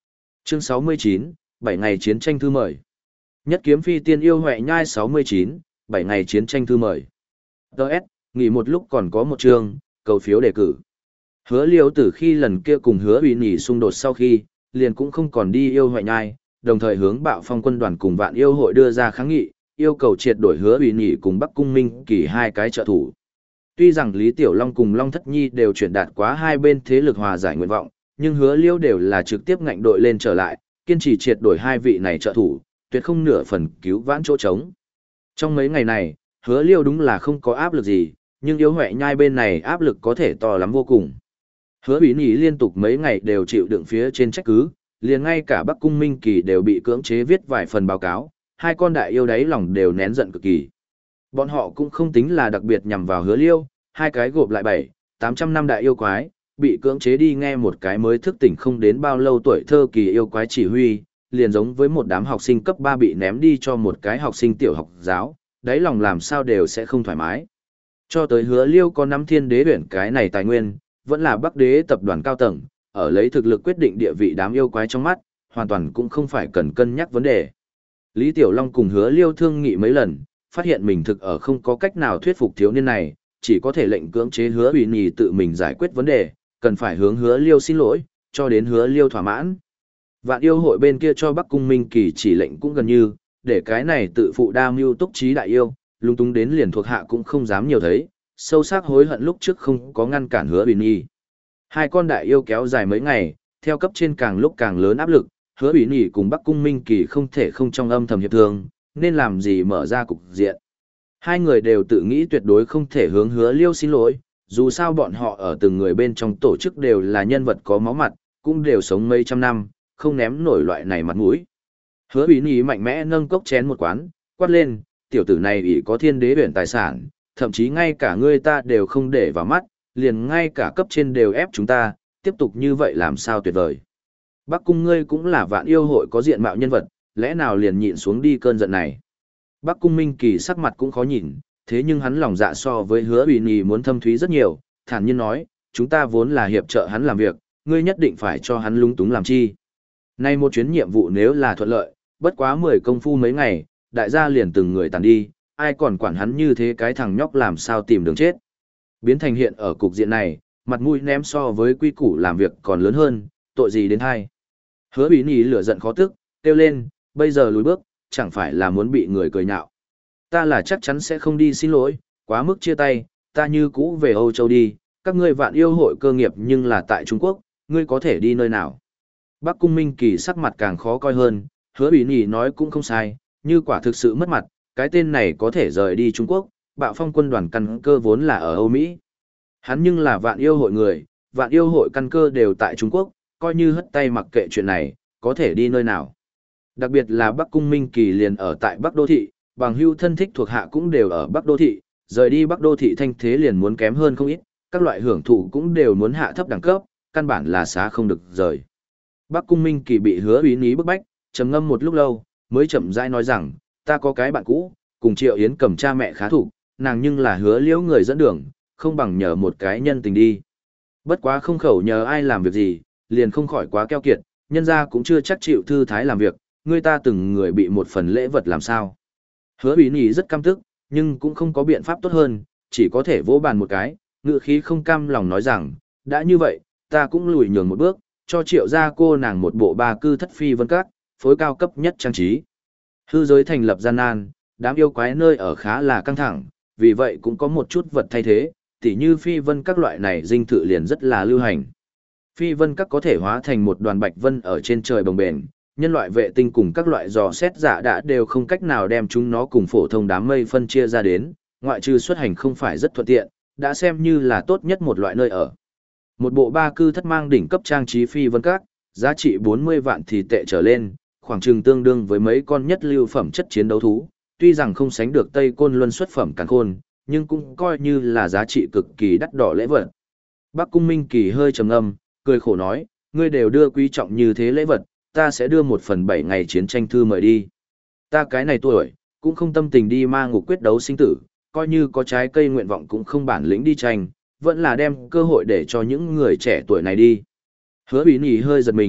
Chương sáu mươi chín, bảy ngày chiến tranh thư mời. Nhất kiếm phi tiên yêu Huệ Nhai sáu mươi chín, bảy ngày chiến tranh thư mời. đê ét, nghỉ một lúc còn có một chương, cầu phiếu đề cử. Hứa Liêu từ khi lần kia cùng Hứa Uy Nhỉ xung đột sau khi, liền cũng không còn đi yêu Huệ Nhai, đồng thời hướng Bạo Phong quân đoàn cùng Vạn Yêu hội đưa ra kháng nghị, yêu cầu triệt đổi Hứa Uy Nhỉ cùng Bắc Cung Minh Kỳ hai cái trợ thủ. Tuy rằng Lý Tiểu Long cùng Long Thất Nhi đều chuyển đạt quá hai bên thế lực hòa giải nguyện vọng, nhưng Hứa Liêu đều là trực tiếp ngạnh đội lên trở lại, kiên trì triệt đổi hai vị này trợ thủ, tuyệt không nửa phần cứu vãn chỗ trống. Trong mấy ngày này, Hứa Liêu đúng là không có áp lực gì, nhưng yêu Huệ Nhai bên này áp lực có thể to lắm vô cùng. Hứa Uy Nhỉ liên tục mấy ngày đều chịu đựng phía trên trách cứ, liền ngay cả Bắc Cung Minh Kỳ đều bị cưỡng chế viết vài phần báo cáo, hai con đại yêu đáy lòng đều nén giận cực kỳ. Bọn họ cũng không tính là đặc biệt nhằm vào Hứa Liêu, hai cái gộp lại bảy, tám trăm năm đại yêu quái, bị cưỡng chế đi nghe một cái mới thức tỉnh không đến bao lâu tuổi thơ kỳ yêu quái chỉ huy, liền giống với một đám học sinh cấp ba bị ném đi cho một cái học sinh tiểu học giáo, đáy lòng làm sao đều sẽ không thoải mái. Cho tới Hứa Liêu có nắm thiên đế huyện cái này tài nguyên, vẫn là Bắc đế tập đoàn cao tầng, ở lấy thực lực quyết định địa vị đám yêu quái trong mắt, hoàn toàn cũng không phải cần cân nhắc vấn đề. Lý Tiểu Long cùng Hứa Liêu thương nghị mấy lần, phát hiện mình thực ở không có cách nào thuyết phục thiếu niên này, chỉ có thể lệnh cưỡng chế Hứa Uy Nhỉ tự mình giải quyết vấn đề, cần phải hướng Hứa Liêu xin lỗi, cho đến Hứa Liêu thỏa mãn. Vạn yêu hội bên kia cho Bắc Cung Minh Kỳ chỉ lệnh cũng gần như, để cái này tự phụ đa mưu túc trí đại yêu, lung tung đến liền thuộc hạ cũng không dám nhiều thấy, sâu sắc hối hận lúc trước không có ngăn cản Hứa Uy Nhỉ. Hai con đại yêu kéo dài mấy ngày, theo cấp trên càng lúc càng lớn áp lực, Hứa Uy Nhỉ cùng Bắc Cung Minh Kỳ không thể không trong âm thầm hiệp thương, nên làm gì mở ra cục diện. Hai người đều tự nghĩ tuyệt đối không thể hướng Hứa Liêu xin lỗi, dù sao bọn họ ở từng người bên trong tổ chức đều là nhân vật có máu mặt, cũng đều sống mấy trăm năm, không ném nổi loại này mặt mũi. Hứa Uy Nhỉ mạnh mẽ nâng cốc chén một quán, quát lên, tiểu tử này ỷ có thiên đế biển tài sản, thậm chí ngay cả ngươi ta đều không để vào mắt, liền ngay cả cấp trên đều ép chúng ta, tiếp tục như vậy làm sao tuyệt vời. Bắc Cung ngươi cũng là Vạn yêu hội có diện mạo nhân vật, lẽ nào liền nhịn xuống đi cơn giận này. Bắc Cung Minh Kỳ sắc mặt cũng khó nhìn, thế nhưng hắn lòng dạ so với Hứa Uy Nhỉ muốn thâm thúy rất nhiều, thản nhiên nói, chúng ta vốn là hiệp trợ hắn làm việc, ngươi nhất định phải cho hắn lúng túng làm chi. Nay một chuyến nhiệm vụ nếu là thuận lợi, bất quá mười công phu mấy ngày, đại gia liền từng người tàn đi, ai còn quản hắn như thế cái thằng nhóc làm sao tìm đường chết. Biến thành hiện ở cục diện này, mặt mũi ném so với quy củ làm việc còn lớn hơn, tội gì đến hay. Hứa Uy Nhỉ lửa giận khó tức, kêu lên, bây giờ lùi bước, chẳng phải là muốn bị người cười nhạo. Ta là chắc chắn sẽ không đi xin lỗi, quá mức chia tay, ta như cũ về Âu Châu đi, các ngươi Vạn yêu hội cơ nghiệp nhưng là tại Trung Quốc, ngươi có thể đi nơi nào. Bắc Cung Minh Kỳ sắc mặt càng khó coi hơn, Hứa Uy Nhỉ nói cũng không sai, như quả thực sự mất mặt, cái tên này có thể rời đi Trung Quốc, Bạo Phong quân đoàn căn cơ vốn là ở Âu Mỹ. Hắn nhưng là Vạn yêu hội người, Vạn yêu hội căn cơ đều tại Trung Quốc, coi như hất tay mặc kệ chuyện này, có thể đi nơi nào. Đặc biệt là Bắc Cung Minh Kỳ liền ở tại Bắc Đô Thị, bằng hưu thân thích thuộc hạ cũng đều ở Bắc Đô Thị, rời đi Bắc Đô Thị thanh thế liền muốn kém hơn không ít, các loại hưởng thụ cũng đều muốn hạ thấp đẳng cấp, căn bản là xá không được rời. Bắc Cung Minh Kỳ bị Hứa Uy Nhỉ bức bách, trầm ngâm một lúc lâu, mới chậm rãi nói rằng, ta có cái bạn cũ, cùng Triệu Yến cầm cha mẹ khá thủ, nàng nhưng là Hứa Liễu người dẫn đường, không bằng nhờ một cái nhân tình đi. Bất quá không khẩu nhờ ai làm việc gì, liền không khỏi quá keo kiệt, nhân ra cũng chưa chắc chịu thư thái làm việc, người ta từng người bị một phần lễ vật làm sao. Hứa Uy Nhỉ rất căm tức, nhưng cũng không có biện pháp tốt hơn, chỉ có thể vỗ bàn một cái, ngự khí không cam lòng nói rằng, đã như vậy, ta cũng lùi nhường một bước, cho Triệu gia cô nàng một bộ ba cư thất phi vân các, phối cao cấp nhất trang trí. Hư giới thành lập gian nan, đám yêu quái nơi ở khá là căng thẳng, vì vậy cũng có một chút vật thay thế, tỉ như phi vân các loại này dinh thự liền rất là lưu hành. Phi vân các có thể hóa thành một đoàn bạch vân ở trên trời bồng bềnh, nhân loại vệ tinh cùng các loại dò xét giả đã đều không cách nào đem chúng nó cùng phổ thông đám mây phân chia ra đến, ngoại trừ xuất hành không phải rất thuận tiện, đã xem như là tốt nhất một loại nơi ở. Một bộ ba cư thất mang đỉnh cấp trang trí phi vân các, giá trị bốn mươi vạn thì tệ trở lên, khoảng chừng tương đương với mấy con nhất lưu phẩm chất chiến đấu thú, tuy rằng không sánh được Tây Côn Luân xuất phẩm càn khôn, nhưng cũng coi như là giá trị cực kỳ đắt đỏ lễ vật. Bắc Cung Minh Kỳ hơi trầm ngâm, cười khổ nói, ngươi đều đưa quý trọng như thế lễ vật, ta sẽ đưa một phần bảy ngày chiến tranh thư mời đi. Ta cái này tuổi, cũng không tâm tình đi ma ngục quyết đấu sinh tử, coi như có trái cây nguyện vọng cũng không bản lĩnh đi tranh, vẫn là đem cơ hội để cho những người trẻ tuổi này đi. Hứa Uy Nhỉ hơi giật mình,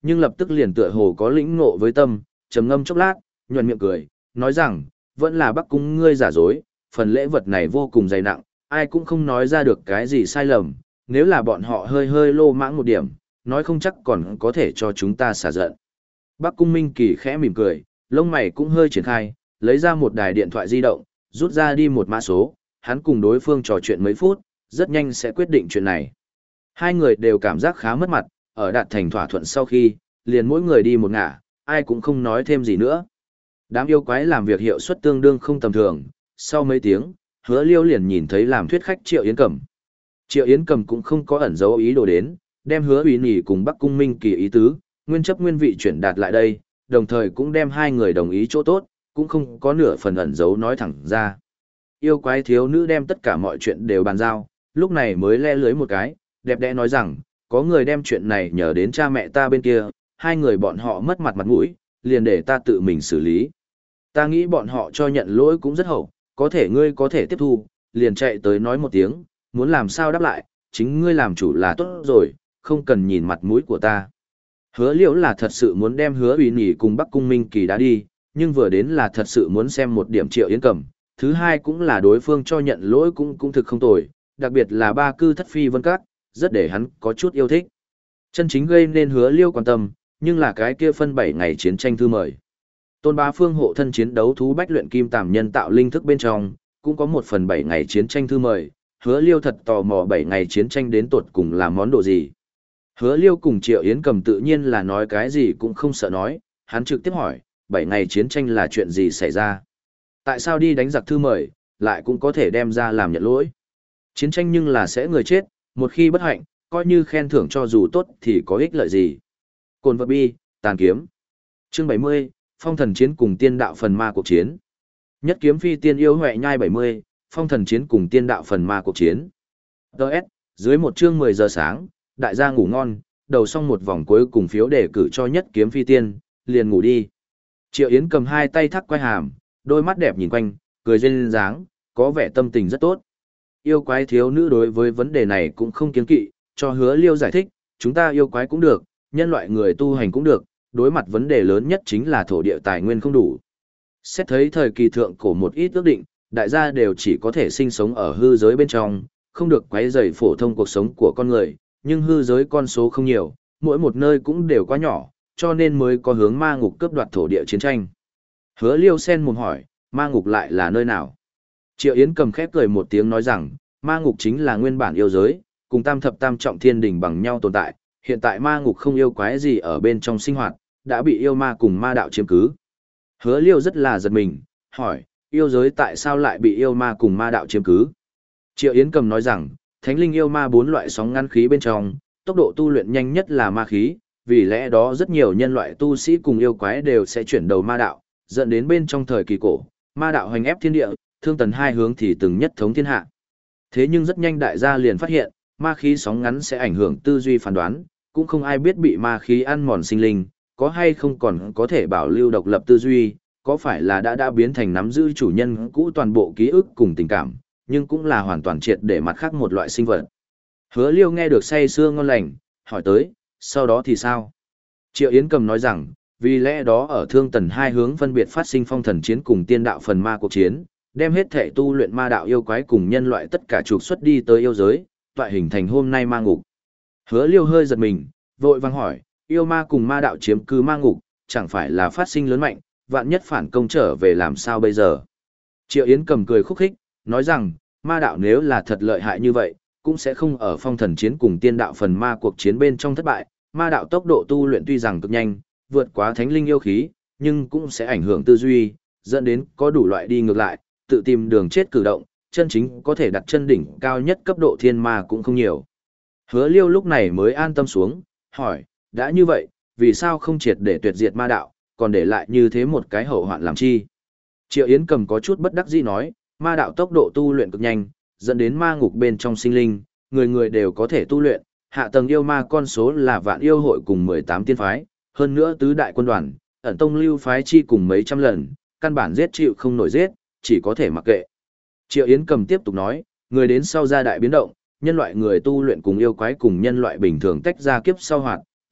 nhưng lập tức liền tựa hồ có lĩnh ngộ với tâm, trầm ngâm chốc lát, nhuận miệng cười, nói rằng, vẫn là Bắc Cung ngươi giả dối, phần lễ vật này vô cùng dày nặng, ai cũng không nói ra được cái gì sai lầm, nếu là bọn họ hơi hơi lô mãng một điểm, nói không chắc còn có thể cho chúng ta xả giận. Bắc Cung Minh Kỳ khẽ mỉm cười, lông mày cũng hơi triển khai, lấy ra một đài điện thoại di động, rút ra đi một mã số, hắn cùng đối phương trò chuyện mấy phút, rất nhanh sẽ quyết định chuyện này. Hai người đều cảm giác khá mất mặt, ở đạt thành thỏa thuận sau khi, liền mỗi người đi một ngả, ai cũng không nói thêm gì nữa. Đám yêu quái làm việc hiệu suất tương đương không tầm thường, sau mấy tiếng, Hứa Liêu liền nhìn thấy làm thuyết khách Triệu Yến Cầm. Triệu Yến Cầm cũng không có ẩn dấu ý đồ đến, đem Hứa Uy Nhỉ cùng Bắc Cung Minh Kỳ ý tứ, nguyên chấp nguyên vị chuyển đạt lại đây, đồng thời cũng đem hai người đồng ý chỗ tốt, cũng không có nửa phần ẩn dấu nói thẳng ra. Yêu quái thiếu nữ đem tất cả mọi chuyện đều bàn giao, lúc này mới le lưới một cái, đẹp đẽ nói rằng, có người đem chuyện này nhờ đến cha mẹ ta bên kia, hai người bọn họ mất mặt mặt mũi, liền để ta tự mình xử lý. Ta nghĩ bọn họ cho nhận lỗi cũng rất hậu, có thể ngươi có thể tiếp thu, liền chạy tới nói một tiếng, muốn làm sao đáp lại, chính ngươi làm chủ là tốt rồi, không cần nhìn mặt mũi của ta. Hứa Liễu là thật sự muốn đem Hứa Uy Nhỉ cùng Bắc Cung Minh Kỳ đã đi, nhưng vừa đến là thật sự muốn xem một điểm Triệu Yến Cầm, thứ hai cũng là đối phương cho nhận lỗi cũng cũng thực không tồi, đặc biệt là ba cư thất phi vân các, rất để hắn có chút yêu thích. Chân chính gây nên Hứa Liêu quan tâm, nhưng là cái kia phân bảy ngày chiến tranh thư mời. Tôn Bá Phương hộ thân chiến đấu thú bách luyện kim tàm nhân tạo linh thức bên trong, cũng có một phần bảy ngày chiến tranh thư mời, Hứa Liêu thật tò mò bảy ngày chiến tranh đến tột cùng là món đồ gì. Hứa Liêu cùng Triệu Yến Cầm tự nhiên là nói cái gì cũng không sợ nói, hắn trực tiếp hỏi, bảy ngày chiến tranh là chuyện gì xảy ra? Tại sao đi đánh giặc thư mời, lại cũng có thể đem ra làm nhận lỗi? Chiến tranh nhưng là sẽ người chết, một khi bất hạnh, coi như khen thưởng cho dù tốt thì có ích lợi gì? Cồn vật bi, tàn kiếm. Chương bảy mươi, phong thần chiến cùng tiên đạo phần ma cuộc chiến. Nhất kiếm phi tiên yêu huệ nhai bảy mươi, phong thần chiến cùng tiên đạo phần ma cuộc chiến. Đợt, dưới một chương mười giờ sáng, đại gia ngủ ngon, đầu xong một vòng cuối cùng phiếu đề cử cho nhất kiếm phi tiên, liền ngủ đi. Triệu Yến cầm hai tay thắt quai hàm, đôi mắt đẹp nhìn quanh, cười duyên dáng, có vẻ tâm tình rất tốt. Yêu quái thiếu nữ đối với vấn đề này cũng không kiêng kỵ, cho Hứa Liêu giải thích, chúng ta yêu quái cũng được, nhân loại người tu hành cũng được, đối mặt vấn đề lớn nhất chính là thổ địa tài nguyên không đủ. Xét thấy thời kỳ thượng cổ một ít ước định, đại gia đều chỉ có thể sinh sống ở hư giới bên trong, không được quấy rầy phổ thông cuộc sống của con người, nhưng hư giới con số không nhiều, mỗi một nơi cũng đều quá nhỏ, cho nên mới có hướng ma ngục cướp đoạt thổ địa chiến tranh. Hứa Liêu sen mồm hỏi, ma ngục lại là nơi nào? Triệu Yến cầm khép cười một tiếng nói rằng, ma ngục chính là nguyên bản yêu giới, cùng tam thập tam trọng thiên đỉnh bằng nhau tồn tại, hiện tại ma ngục không yêu quái gì ở bên trong sinh hoạt, đã bị yêu ma cùng ma đạo chiếm cứ. Hứa Liêu rất là giật mình, hỏi, yêu giới tại sao lại bị yêu ma cùng ma đạo chiếm cứ? Triệu Yến cầm nói rằng, thánh linh yêu ma bốn loại sóng ngăn khí bên trong, tốc độ tu luyện nhanh nhất là ma khí, vì lẽ đó rất nhiều nhân loại tu sĩ cùng yêu quái đều sẽ chuyển đầu ma đạo, dẫn đến bên trong thời kỳ cổ, ma đạo hoành ép thiên địa, thương tần hai hướng thì từng nhất thống thiên hạ. Thế nhưng rất nhanh đại gia liền phát hiện, ma khí sóng ngắn sẽ ảnh hưởng tư duy phán đoán, cũng không ai biết bị ma khí ăn mòn sinh linh, có hay không còn có thể bảo lưu độc lập tư duy, có phải là đã đã biến thành nắm giữ chủ nhân cũ toàn bộ ký ức cùng tình cảm, nhưng cũng là hoàn toàn triệt để mặt khác một loại sinh vật. Hứa Liêu nghe được say sưa ngon lành, hỏi tới, sau đó thì sao? Triệu Yến cầm nói rằng, vì lẽ đó ở thương tần hai hướng phân biệt phát sinh phong thần chiến cùng tiên đạo phần ma cuộc chiến, đem hết thể tu luyện ma đạo yêu quái cùng nhân loại tất cả trục xuất đi tới yêu giới, toại hình thành hôm nay ma ngục. Hứa Liêu hơi giật mình, vội vang hỏi, yêu ma cùng ma đạo chiếm cứ ma ngục, chẳng phải là phát sinh lớn mạnh, vạn nhất phản công trở về làm sao bây giờ? Triệu Yến cầm cười khúc khích, nói rằng, ma đạo nếu là thật lợi hại như vậy, cũng sẽ không ở phong thần chiến cùng tiên đạo phần ma cuộc chiến bên trong thất bại, ma đạo tốc độ tu luyện tuy rằng cực nhanh, vượt quá thánh linh yêu khí, nhưng cũng sẽ ảnh hưởng tư duy, dẫn đến có đủ loại đi ngược lại, tự tìm đường chết cử động, chân chính có thể đặt chân đỉnh cao nhất cấp độ thiên ma cũng không nhiều. Hứa Liêu lúc này mới an tâm xuống, hỏi, đã như vậy, vì sao không triệt để tuyệt diệt ma đạo, còn để lại như thế một cái hậu hoạn làm chi? Triệu Yến cầm có chút bất đắc dĩ nói, ma đạo tốc độ tu luyện cực nhanh, dẫn đến ma ngục bên trong sinh linh, người người đều có thể tu luyện, hạ tầng yêu ma con số là vạn yêu hội cùng mười tám tiên phái, hơn nữa tứ đại quân đoàn, ẩn tông lưu phái chi cùng mấy trăm lần, căn bản giết chịu không nổi giết, chỉ có thể mặc kệ. Triệu Yến cầm tiếp tục nói, người đến sau gia đại biến động, nhân loại người tu luyện cùng yêu quái cùng nhân loại bình thường tách ra kiếp sau hoạt,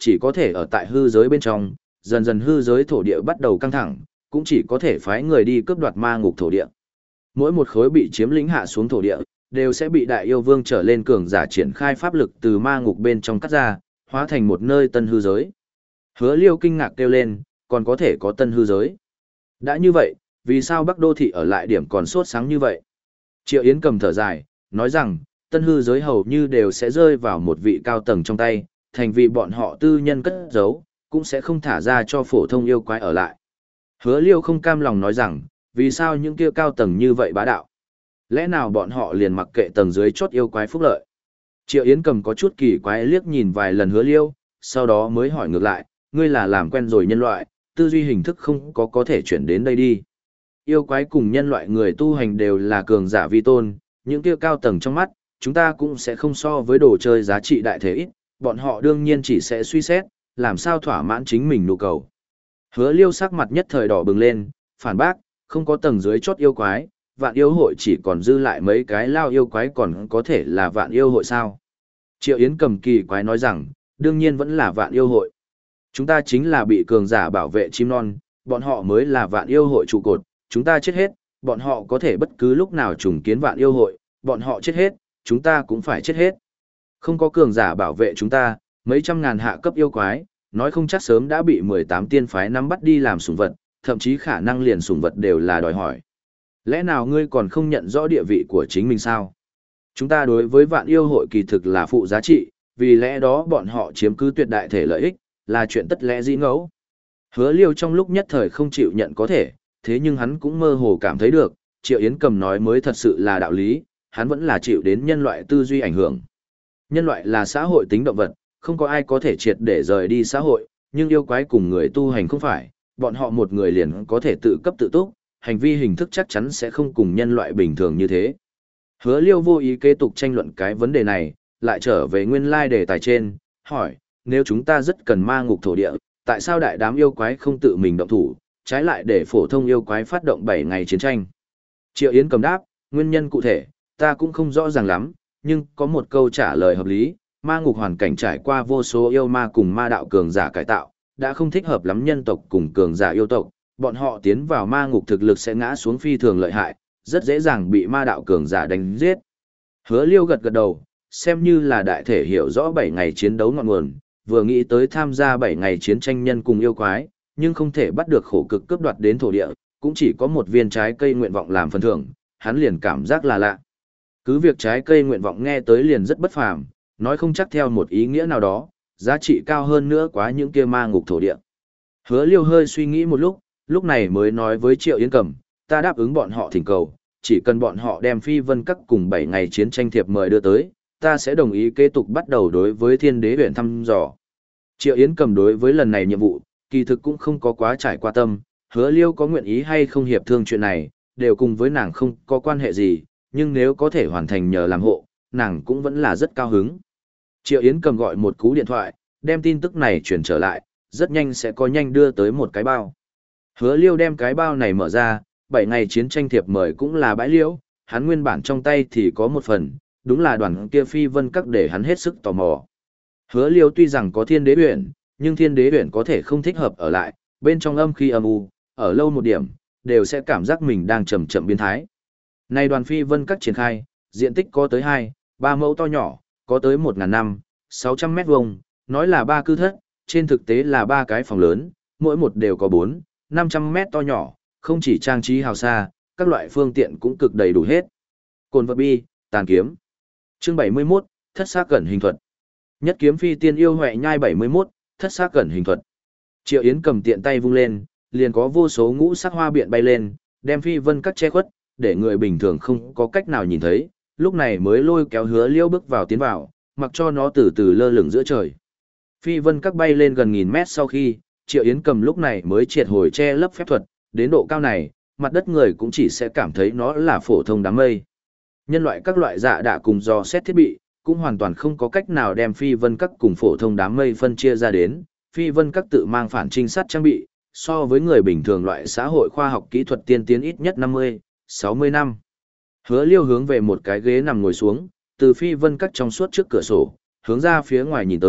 chỉ có thể ở tại hư giới bên trong, dần dần hư giới thổ địa bắt đầu căng thẳng, cũng chỉ có thể phái người đi cướp đoạt ma ngục thổ địa. Mỗi một khối bị chiếm lĩnh hạ xuống thổ địa, đều sẽ bị đại yêu vương trở lên cường giả triển khai pháp lực từ ma ngục bên trong cắt ra, hóa thành một nơi tân hư giới. Hứa Liêu kinh ngạc kêu lên, còn có thể có tân hư giới. Đã như vậy, vì sao Bắc Đô Thị ở lại điểm còn sốt sáng như vậy? Triệu Yến cầm thở dài, nói rằng, tân hư giới hầu như đều sẽ rơi vào một vị cao tầng trong tay, thành vì bọn họ tư nhân cất giấu, cũng sẽ không thả ra cho phổ thông yêu quái ở lại. Hứa Liêu không cam lòng nói rằng, vì sao những kia cao tầng như vậy bá đạo? Lẽ nào bọn họ liền mặc kệ tầng dưới chốt yêu quái phúc lợi? Triệu Yến cầm có chút kỳ quái liếc nhìn vài lần Hứa Liêu, sau đó mới hỏi ngược lại, ngươi là làm quen rồi nhân loại, tư duy hình thức không có có thể chuyển đến đây đi. Yêu quái cùng nhân loại người tu hành đều là cường giả vi tôn, những kia cao tầng trong mắt, chúng ta cũng sẽ không so với đồ chơi giá trị đại thể ít, bọn họ đương nhiên chỉ sẽ suy xét, làm sao thỏa mãn chính mình nhu cầu. Hứa Liêu sắc mặt nhất thời đỏ bừng lên, phản bác, không có tầng dưới chốt yêu quái, vạn yêu hội chỉ còn dư lại mấy cái lao yêu quái còn có thể là vạn yêu hội sao. Triệu Yến cầm kỳ quái nói rằng, đương nhiên vẫn là vạn yêu hội. Chúng ta chính là bị cường giả bảo vệ chim non, bọn họ mới là vạn yêu hội trụ cột, chúng ta chết hết, bọn họ có thể bất cứ lúc nào trùng kiến vạn yêu hội, bọn họ chết hết, chúng ta cũng phải chết hết. Không có cường giả bảo vệ chúng ta, mấy trăm ngàn hạ cấp yêu quái, nói không chắc sớm đã bị mười tám tiên phái nắm bắt đi làm sủng vật, thậm chí khả năng liền sủng vật đều là đòi hỏi. Lẽ nào ngươi còn không nhận rõ địa vị của chính mình sao? Chúng ta đối với vạn yêu hội kỳ thực là phụ giá trị, vì lẽ đó bọn họ chiếm cứ tuyệt đại thể lợi ích, là chuyện tất lẽ dĩ ngẫu. Hứa Liêu trong lúc nhất thời không chịu nhận có thể, thế nhưng hắn cũng mơ hồ cảm thấy được, Triệu Yến cầm nói mới thật sự là đạo lý, hắn vẫn là chịu đến nhân loại tư duy ảnh hưởng. Nhân loại là xã hội tính động vật, không có ai có thể triệt để rời đi xã hội, nhưng yêu quái cùng người tu hành không phải, bọn họ một người liền có thể tự cấp tự túc, hành vi hình thức chắc chắn sẽ không cùng nhân loại bình thường như thế. Hứa Liêu vô ý kế tục tranh luận cái vấn đề này, lại trở về nguyên lai đề tài trên, hỏi, nếu chúng ta rất cần ma ngục thổ địa, tại sao đại đám yêu quái không tự mình động thủ, trái lại để phổ thông yêu quái phát động bảy ngày chiến tranh? Triệu Yến cầm đáp, nguyên nhân cụ thể, ta cũng không rõ ràng lắm, nhưng có một câu trả lời hợp lý, ma ngục hoàn cảnh trải qua vô số yêu ma cùng ma đạo cường giả cải tạo, đã không thích hợp lắm nhân tộc cùng cường giả yêu tộc, bọn họ tiến vào ma ngục thực lực sẽ ngã xuống phi thường lợi hại, rất dễ dàng bị ma đạo cường giả đánh giết. Hứa Liêu gật gật đầu, xem như là đại thể hiểu rõ bảy ngày chiến đấu ngọn nguồn, vừa nghĩ tới tham gia bảy ngày chiến tranh nhân cùng yêu quái, nhưng không thể bắt được khổ cực cướp đoạt đến thổ địa, cũng chỉ có một viên trái cây nguyện vọng làm phần thưởng, hắn liền cảm giác là lạ. Cứ việc trái cây nguyện vọng nghe tới liền rất bất phàm, nói không chắc theo một ý nghĩa nào đó, giá trị cao hơn nữa quá những kia ma ngục thổ địa. Hứa Liêu hơi suy nghĩ một lúc, lúc này mới nói với Triệu Yến Cầm, ta đáp ứng bọn họ thỉnh cầu, chỉ cần bọn họ đem Phi Vân Các cùng bảy ngày chiến tranh thiệp mời đưa tới, ta sẽ đồng ý kế tục bắt đầu đối với Thiên Đế huyện thăm dò. Triệu Yến Cầm đối với lần này nhiệm vụ, kỳ thực cũng không có quá trải qua tâm, Hứa Liêu có nguyện ý hay không hiệp thương chuyện này, đều cùng với nàng không có quan hệ gì, nhưng nếu có thể hoàn thành nhờ làm hộ, nàng cũng vẫn là rất cao hứng. Triệu Yến Cầm gọi một cú điện thoại, đem tin tức này chuyển trở lại, rất nhanh sẽ có nhanh đưa tới một cái bao. Hứa Liêu đem cái bao này mở ra, bảy ngày chiến tranh thiệp mời cũng là bãi liễu, hắn nguyên bản trong tay thì có một phần, đúng là đoàn kia Phi Vân Các để hắn hết sức tò mò. Hứa Liêu tuy rằng có Thiên Đế huyện, nhưng Thiên Đế huyện có thể không thích hợp ở lại, bên trong âm khí âm u, ở lâu một điểm, đều sẽ cảm giác mình đang chậm chậm biến thái. Nay đoàn Phi Vân Các triển khai, diện tích có tới hai, ba mẫu to nhỏ, có tới một nghìn năm, sáu trăm mét vuông, nói là ba cư thất, trên thực tế là ba cái phòng lớn, mỗi một đều có bốn, năm trăm mét to nhỏ, không chỉ trang trí hào xa, các loại phương tiện cũng cực đầy đủ hết. Cồn vật bi, tàn kiếm. Chương bảy mươi mốt, thất xác cẩn hình thuật. Nhất kiếm phi tiên yêu huệ nhai bảy mươi mốt, thất xác cẩn hình thuật. Triệu Yến cầm tiện tay vung lên, liền có vô số ngũ sắc hoa biện bay lên, đem Phi Vân Các che khuất, để người bình thường không có cách nào nhìn thấy, lúc này mới lôi kéo Hứa Liêu bước vào tiến vào, mặc cho nó từ từ lơ lửng giữa trời. Phi Vân Các bay lên gần nghìn mét sau khi, Triệu Yến cầm lúc này mới triệt hồi che lấp phép thuật, đến độ cao này, mặt đất người cũng chỉ sẽ cảm thấy nó là phổ thông đám mây. Nhân loại các loại dạ đạ cùng dò xét thiết bị, cũng hoàn toàn không có cách nào đem Phi Vân Các cùng phổ thông đám mây phân chia ra đến. Phi Vân Các tự mang phản trinh sát trang bị, so với người bình thường loại xã hội khoa học kỹ thuật tiên tiến ít nhất năm mươi, sáu mươi năm. Hứa Liêu hướng về một cái ghế nằm ngồi xuống, từ Phi Vân Các trong suốt trước cửa sổ, hướng ra phía ngoài nhìn tới,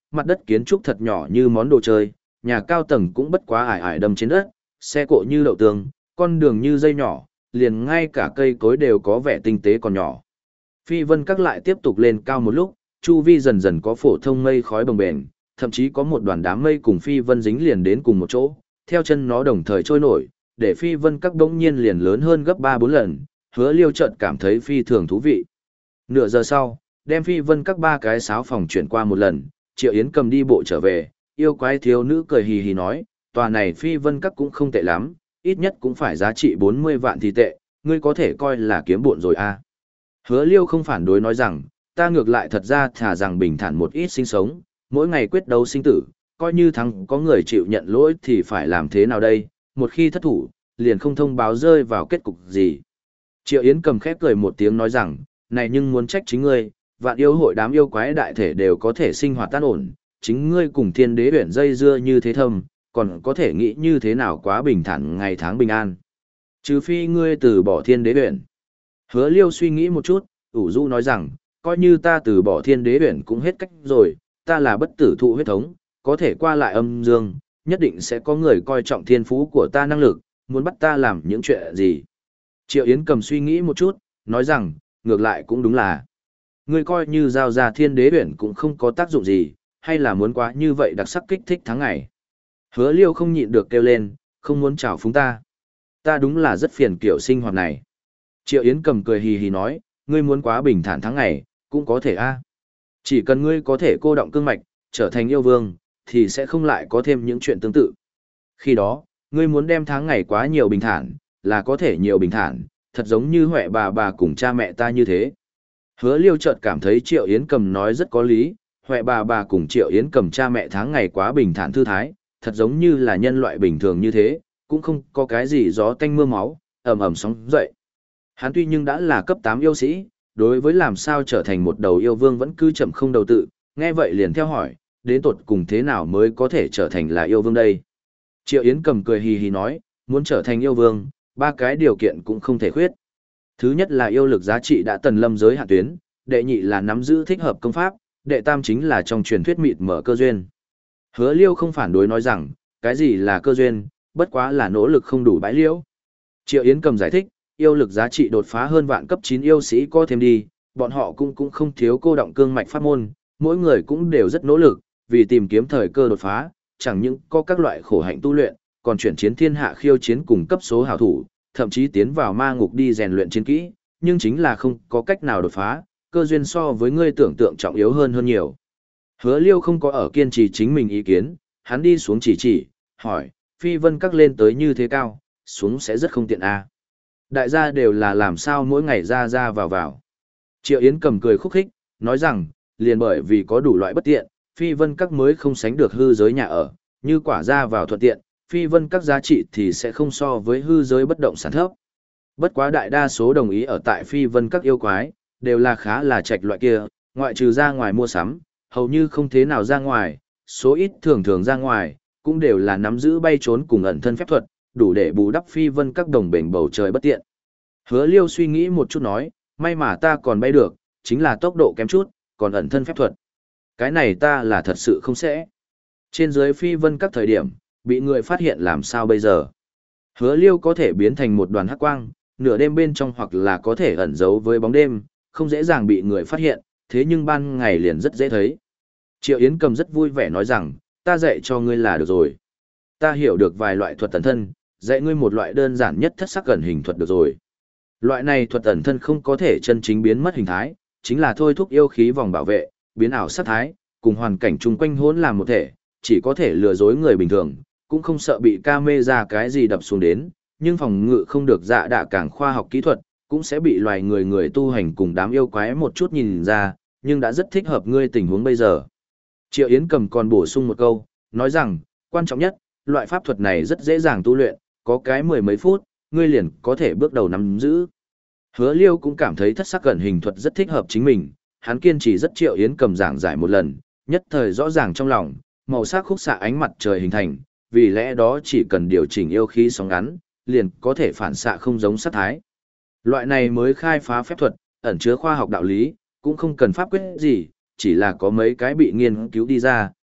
mặt đất kiến trúc thật nhỏ như món đồ chơi, nhà cao tầng cũng bất quá ải ải đâm trên đất, xe cộ như đậu tường, con đường như dây nhỏ, liền ngay cả cây cối đều có vẻ tinh tế còn nhỏ. Phi vân các lại tiếp tục lên cao một lúc, chu vi dần dần có phổ thông mây khói bồng bềnh, thậm chí có một đoàn đám mây cùng phi vân dính liền đến cùng một chỗ, theo chân nó đồng thời trôi nổi, để phi vân các đống nhiên liền lớn hơn gấp ba bốn lần, Hứa Liêu chợt cảm thấy phi thường thú vị. Nửa giờ sau, đem phi vân các ba cái sáo phòng chuyển qua một lần, Triệu Yến cầm đi bộ trở về, yêu quái thiếu nữ cười hì hì nói, tòa này phi vân các cũng không tệ lắm, ít nhất cũng phải giá trị bốn mươi vạn thì tệ, ngươi có thể coi là kiếm bộn rồi à. Hứa Liêu không phản đối nói rằng, ta ngược lại thật ra thà rằng bình thản một ít sinh sống, mỗi ngày quyết đấu sinh tử, coi như thắng có người chịu nhận lỗi thì phải làm thế nào đây, một khi thất thủ, liền không thông báo rơi vào kết cục gì. Triệu Yến cầm khép cười một tiếng nói rằng, này nhưng muốn trách chính ngươi, vạn yêu hội đám yêu quái đại thể đều có thể sinh hoạt tan ổn, chính ngươi cùng thiên đế huyển dây dưa như thế thâm, còn có thể nghĩ như thế nào quá bình thản ngày tháng bình an. Trừ phi ngươi từ bỏ thiên đế huyển. Hứa Liêu suy nghĩ một chút, ủ rũ nói rằng, coi như ta từ bỏ thiên đế huyển cũng hết cách rồi, ta là bất tử thụ huyết thống, có thể qua lại âm dương, nhất định sẽ có người coi trọng thiên phú của ta năng lực, muốn bắt ta làm những chuyện gì. Triệu Yến cầm suy nghĩ một chút, nói rằng, ngược lại cũng đúng là, ngươi coi như giao ra thiên đế huyển cũng không có tác dụng gì, hay là muốn quá như vậy đặc sắc kích thích tháng ngày. Hứa Liêu không nhịn được kêu lên, không muốn chào phúng ta. Ta đúng là rất phiền kiểu sinh hoạt này. Triệu Yến cầm cười hì hì nói, ngươi muốn quá bình thản tháng ngày, cũng có thể a. Chỉ cần ngươi có thể cô động cương mạch, trở thành yêu vương, thì sẽ không lại có thêm những chuyện tương tự. Khi đó, ngươi muốn đem tháng ngày quá nhiều bình thản, là có thể nhiều bình thản, thật giống như Huệ bà bà cùng cha mẹ ta như thế. Hứa Liêu chợt cảm thấy Triệu Yến cầm nói rất có lý, Huệ bà bà cùng Triệu Yến cầm cha mẹ tháng ngày quá bình thản thư thái, thật giống như là nhân loại bình thường như thế, cũng không có cái gì gió tanh mưa máu, ầm ầm sóng dậy. Hắn tuy nhưng đã là cấp tám yêu sĩ, đối với làm sao trở thành một đầu yêu vương vẫn cứ chậm không đầu tự, nghe vậy liền theo hỏi, đến tột cùng thế nào mới có thể trở thành là yêu vương đây? Triệu Yến cầm cười hì hì nói, muốn trở thành yêu vương, ba cái điều kiện cũng không thể khuyết. Thứ nhất là yêu lực giá trị đã tần lâm giới hạn tuyến, đệ nhị là nắm giữ thích hợp công pháp, đệ tam chính là trong truyền thuyết mịt mở cơ duyên. Hứa Liêu không phản đối nói rằng, cái gì là cơ duyên, bất quá là nỗ lực không đủ bãi liễu. Triệu Yến cầm giải thích, yêu lực giá trị đột phá hơn vạn cấp chín yêu sĩ có thêm đi, bọn họ cũng cũng không thiếu cô động cương mạch pháp môn, mỗi người cũng đều rất nỗ lực, vì tìm kiếm thời cơ đột phá, chẳng những có các loại khổ hạnh tu luyện, còn chuyển chiến thiên hạ khiêu chiến cùng cấp số hảo thủ, thậm chí tiến vào ma ngục đi rèn luyện chiến kỹ, nhưng chính là không có cách nào đột phá, cơ duyên so với ngươi tưởng tượng trọng yếu hơn hơn nhiều. Hứa Liêu không có ở kiên trì chính mình ý kiến, hắn đi xuống chỉ chỉ, hỏi, phi vân các lên tới như thế cao, xuống sẽ rất không tiện à. Đại gia đều là làm sao mỗi ngày ra ra vào vào. Triệu Yến cầm cười khúc khích, nói rằng, liền bởi vì có đủ loại bất tiện, phi vân các mới không sánh được hư giới nhà ở, như quả ra vào thuận tiện, phi vân các giá trị thì sẽ không so với hư giới bất động sản thấp. Bất quá đại đa số đồng ý ở tại phi vân các yêu quái, đều là khá là trạch loại kia, ngoại trừ ra ngoài mua sắm, hầu như không thế nào ra ngoài, số ít thường thường ra ngoài, cũng đều là nắm giữ bay trốn cùng ẩn thân phép thuật, đủ để bù đắp phi vân các đồng bền bầu trời bất tiện. Hứa Liêu suy nghĩ một chút nói, may mà ta còn bay được, chính là tốc độ kém chút, còn ẩn thân phép thuật. Cái này ta là thật sự không sẽ. Trên dưới phi vân các thời điểm, bị người phát hiện làm sao bây giờ. Hứa Liêu có thể biến thành một đoàn hắc quang, nửa đêm bên trong hoặc là có thể ẩn giấu với bóng đêm, không dễ dàng bị người phát hiện, thế nhưng ban ngày liền rất dễ thấy. Triệu Yến cầm rất vui vẻ nói rằng, ta dạy cho ngươi là được rồi. Ta hiểu được vài loại thuật ẩn thân, dạy ngươi một loại đơn giản nhất thất sắc ẩn hình thuật được rồi. Loại này thuật ẩn thân không có thể chân chính biến mất hình thái, chính là thôi thúc yêu khí vòng bảo vệ, biến ảo sắc thái, cùng hoàn cảnh chung quanh hỗn làm một thể, chỉ có thể lừa dối người bình thường, cũng không sợ bị camera cái gì đập xuống đến, nhưng phòng ngự không được dạ đạ càng khoa học kỹ thuật, cũng sẽ bị loài người người tu hành cùng đám yêu quái một chút nhìn ra, nhưng đã rất thích hợp ngươi tình huống bây giờ. Triệu Yến cầm còn bổ sung một câu, nói rằng, quan trọng nhất, loại pháp thuật này rất dễ dàng tu luyện, có cái mười mấy phút, ngươi liền có thể bước đầu nắm giữ. Hứa Liêu cũng cảm thấy thất sắc cẩn hình thuật rất thích hợp chính mình, hắn kiên trì rất Triệu Yến cầm giảng giải một lần, nhất thời rõ ràng trong lòng, màu sắc khúc xạ ánh mặt trời hình thành, vì lẽ đó chỉ cần điều chỉnh yêu khí sóng ngắn, liền có thể phản xạ không giống sát thái. Loại này mới khai phá phép thuật, ẩn chứa khoa học đạo lý, cũng không cần pháp quyết gì, chỉ là có mấy cái bị nghiên cứu đi ra,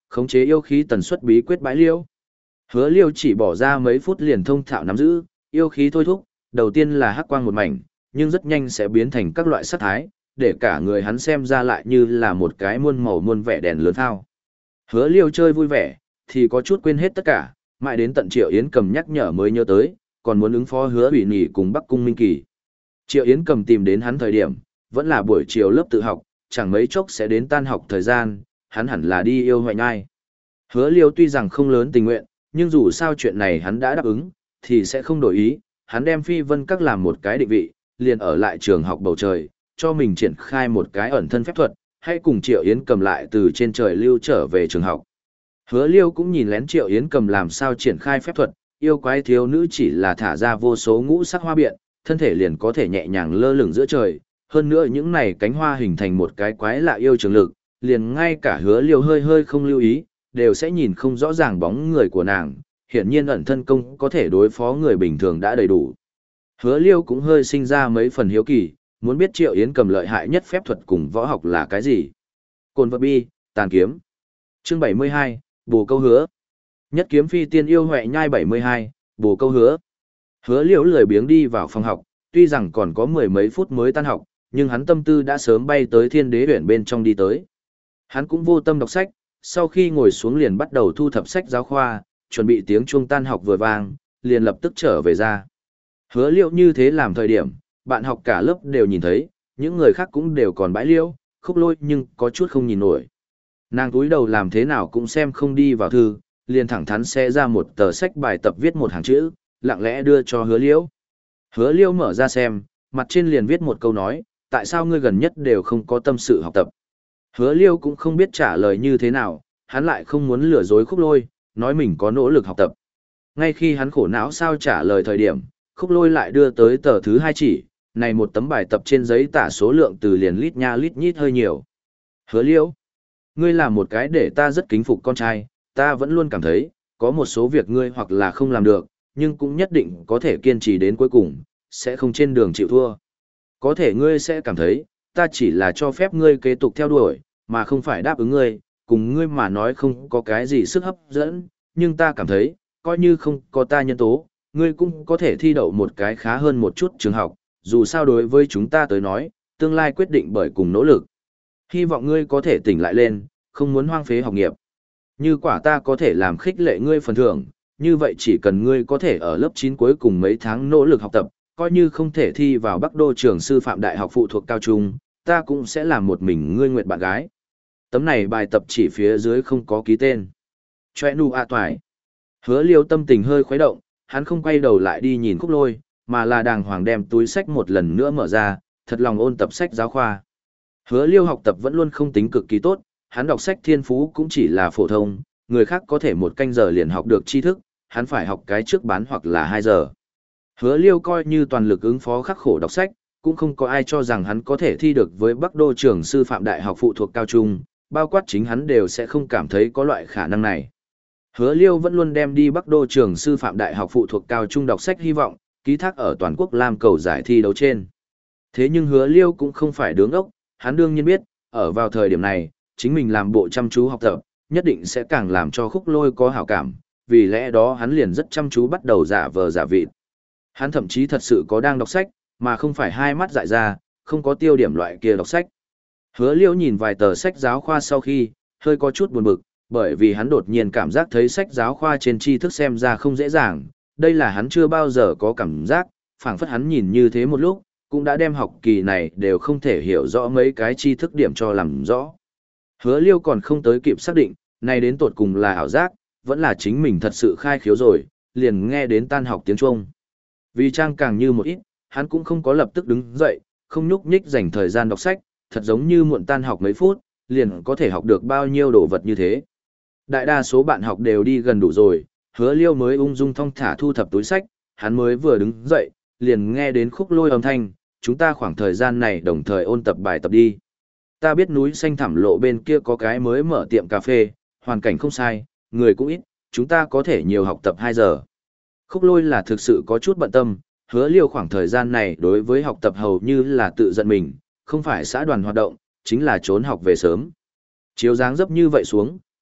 khống chế yêu khí tần suất bí quyết bãi liêu. Hứa Liêu chỉ bỏ ra mấy phút liền thông thạo nắm giữ, yêu khí thôi thúc, đầu tiên là hắc quang một mảnh, nhưng rất nhanh sẽ biến thành các loại sắc thái, để cả người hắn xem ra lại như là một cái muôn màu muôn vẻ đèn lớn thao. Hứa Liêu chơi vui vẻ, thì có chút quên hết tất cả, mãi đến tận Triệu Yến Cầm nhắc nhở mới nhớ tới, còn muốn ứng phó Hứa Ủy Nhỉ cùng Bắc Cung Minh Kỳ. Triệu Yến Cầm tìm đến hắn thời điểm, vẫn là buổi chiều lớp tự học, chẳng mấy chốc sẽ đến tan học thời gian, hắn hẳn là đi yêu hoại ngai. Hứa Liêu tuy rằng không lớn tình nguyện, nhưng dù sao chuyện này hắn đã đáp ứng, thì sẽ không đổi ý, hắn đem Phi Vân Các làm một cái định vị, liền ở lại trường học bầu trời, cho mình triển khai một cái ẩn thân phép thuật, hay cùng Triệu Yến Cầm lại từ trên trời lưu trở về trường học. Hứa Liêu cũng nhìn lén Triệu Yến Cầm làm sao triển khai phép thuật, yêu quái thiếu nữ chỉ là thả ra vô số ngũ sắc hoa biện, thân thể liền có thể nhẹ nhàng lơ lửng giữa trời, hơn nữa những này cánh hoa hình thành một cái quái lạ yêu trường lực, liền ngay cả Hứa Liêu hơi hơi không lưu ý, đều sẽ nhìn không rõ ràng bóng người của nàng, hiển nhiên ẩn thân công có thể đối phó người bình thường đã đầy đủ. Hứa Liêu cũng hơi sinh ra mấy phần hiếu kỳ, muốn biết Triệu Yến Cầm lợi hại nhất phép thuật cùng võ học là cái gì. Cồn vật bi, tàn kiếm. Chương bảy mươi hai, Bồ Câu Hứa. Nhất kiếm phi tiên yêu huệ nhai bảy mươi hai, Bồ Câu Hứa. Hứa Liêu lười biếng đi vào phòng học, tuy rằng còn có mười mấy phút mới tan học, nhưng hắn tâm tư đã sớm bay tới Thiên Đế Uyển bên trong đi tới. Hắn cũng vô tâm đọc sách, sau khi ngồi xuống liền bắt đầu thu thập sách giáo khoa, chuẩn bị tiếng chuông tan học vừa vang, liền lập tức trở về ra. Hứa Liêu như thế làm thời điểm, bạn học cả lớp đều nhìn thấy, những người khác cũng đều còn bãi liêu, Khúc Lôi nhưng có chút không nhìn nổi. Nàng túi đầu làm thế nào cũng xem không đi vào thư, liền thẳng thắn xe ra một tờ sách bài tập viết một hàng chữ, lặng lẽ đưa cho Hứa Liêu. Hứa Liêu mở ra xem, mặt trên liền viết một câu nói, tại sao ngươi gần nhất đều không có tâm sự học tập. Hứa Liêu cũng không biết trả lời như thế nào, hắn lại không muốn lừa dối Khúc Lôi, nói mình có nỗ lực học tập. Ngay khi hắn khổ não sao trả lời thời điểm, Khúc Lôi lại đưa tới tờ thứ hai chỉ, này một tấm bài tập trên giấy tả số lượng từ liền lít nha lít nhít hơi nhiều. Hứa Liêu, ngươi là một cái để ta rất kính phục con trai, ta vẫn luôn cảm thấy, có một số việc ngươi hoặc là không làm được, nhưng cũng nhất định có thể kiên trì đến cuối cùng, sẽ không trên đường chịu thua. Có thể ngươi sẽ cảm thấy, ta chỉ là cho phép ngươi kế tục theo đuổi, mà không phải đáp ứng ngươi, cùng ngươi mà nói không có cái gì sức hấp dẫn, nhưng ta cảm thấy, coi như không có ta nhân tố, ngươi cũng có thể thi đậu một cái khá hơn một chút trường học, dù sao đối với chúng ta tới nói, tương lai quyết định bởi cùng nỗ lực. Hy vọng ngươi có thể tỉnh lại lên, không muốn hoang phế học nghiệp. Như quả ta có thể làm khích lệ ngươi phần thưởng, như vậy chỉ cần ngươi có thể ở lớp chín cuối cùng mấy tháng nỗ lực học tập, coi như không thể thi vào Bắc Đô trường sư phạm đại học phụ thuộc cao trung, ta cũng sẽ làm một mình ngươi nguyện bạn gái. Tấm này bài tập chỉ phía dưới không có ký tên. Chòe nụ a toài. Hứa Liêu tâm tình hơi khuấy động, hắn không quay đầu lại đi nhìn Khúc Lôi, mà là đàng hoàng đem túi sách một lần nữa mở ra, thật lòng ôn tập sách giáo khoa. Hứa Liêu học tập vẫn luôn không tính cực kỳ tốt, hắn đọc sách thiên phú cũng chỉ là phổ thông, người khác có thể một canh giờ liền học được tri thức, hắn phải học cái trước bán hoặc là hai giờ. Hứa Liêu coi như toàn lực ứng phó khắc khổ đọc sách, cũng không có ai cho rằng hắn có thể thi được với Bắc Đô trường sư phạm đại học phụ thuộc cao trung, bao quát chính hắn đều sẽ không cảm thấy có loại khả năng này. Hứa Liêu vẫn luôn đem đi Bắc Đô trường sư phạm đại học phụ thuộc cao trung đọc sách hy vọng, ký thác ở toàn quốc Lam cầu giải thi đấu trên. Thế nhưng Hứa Liêu cũng không phải đứng ốc, hắn đương nhiên biết, ở vào thời điểm này, chính mình làm bộ chăm chú học tập, nhất định sẽ càng làm cho Khúc Lôi có hảo cảm, vì lẽ đó hắn liền rất chăm chú bắt đầu giả vờ giả vịt. Hắn thậm chí thật sự có đang đọc sách, mà không phải hai mắt dại ra, không có tiêu điểm loại kia đọc sách. Hứa Liêu nhìn vài tờ sách giáo khoa sau khi, hơi có chút buồn bực, bởi vì hắn đột nhiên cảm giác thấy sách giáo khoa trên tri thức xem ra không dễ dàng, đây là hắn chưa bao giờ có cảm giác, phảng phất hắn nhìn như thế một lúc, cũng đã đem học kỳ này đều không thể hiểu rõ mấy cái tri thức điểm cho làm rõ. Hứa Liêu còn không tới kịp xác định, này đến tột cùng là ảo giác, vẫn là chính mình thật sự khai khiếu rồi, liền nghe đến tan học tiếng Trung. Vì trang càng như một ít, hắn cũng không có lập tức đứng dậy, không nhúc nhích dành thời gian đọc sách, thật giống như muộn tan học mấy phút, liền có thể học được bao nhiêu đồ vật như thế. Đại đa số bạn học đều đi gần đủ rồi, Hứa Liêu mới ung dung thong thả thu thập túi sách, hắn mới vừa đứng dậy, liền nghe đến Khúc Lôi âm thanh, chúng ta khoảng thời gian này đồng thời ôn tập bài tập đi. Ta biết núi xanh thẳm lộ bên kia có cái mới mở tiệm cà phê, hoàn cảnh không sai, người cũng ít, chúng ta có thể nhiều học tập hai giờ. Khúc Lôi là thực sự có chút bận tâm, Hứa Liêu khoảng thời gian này đối với học tập hầu như là tự giận mình, không phải xã đoàn hoạt động, chính là trốn học về sớm. Chiếu dáng dấp như vậy xuống,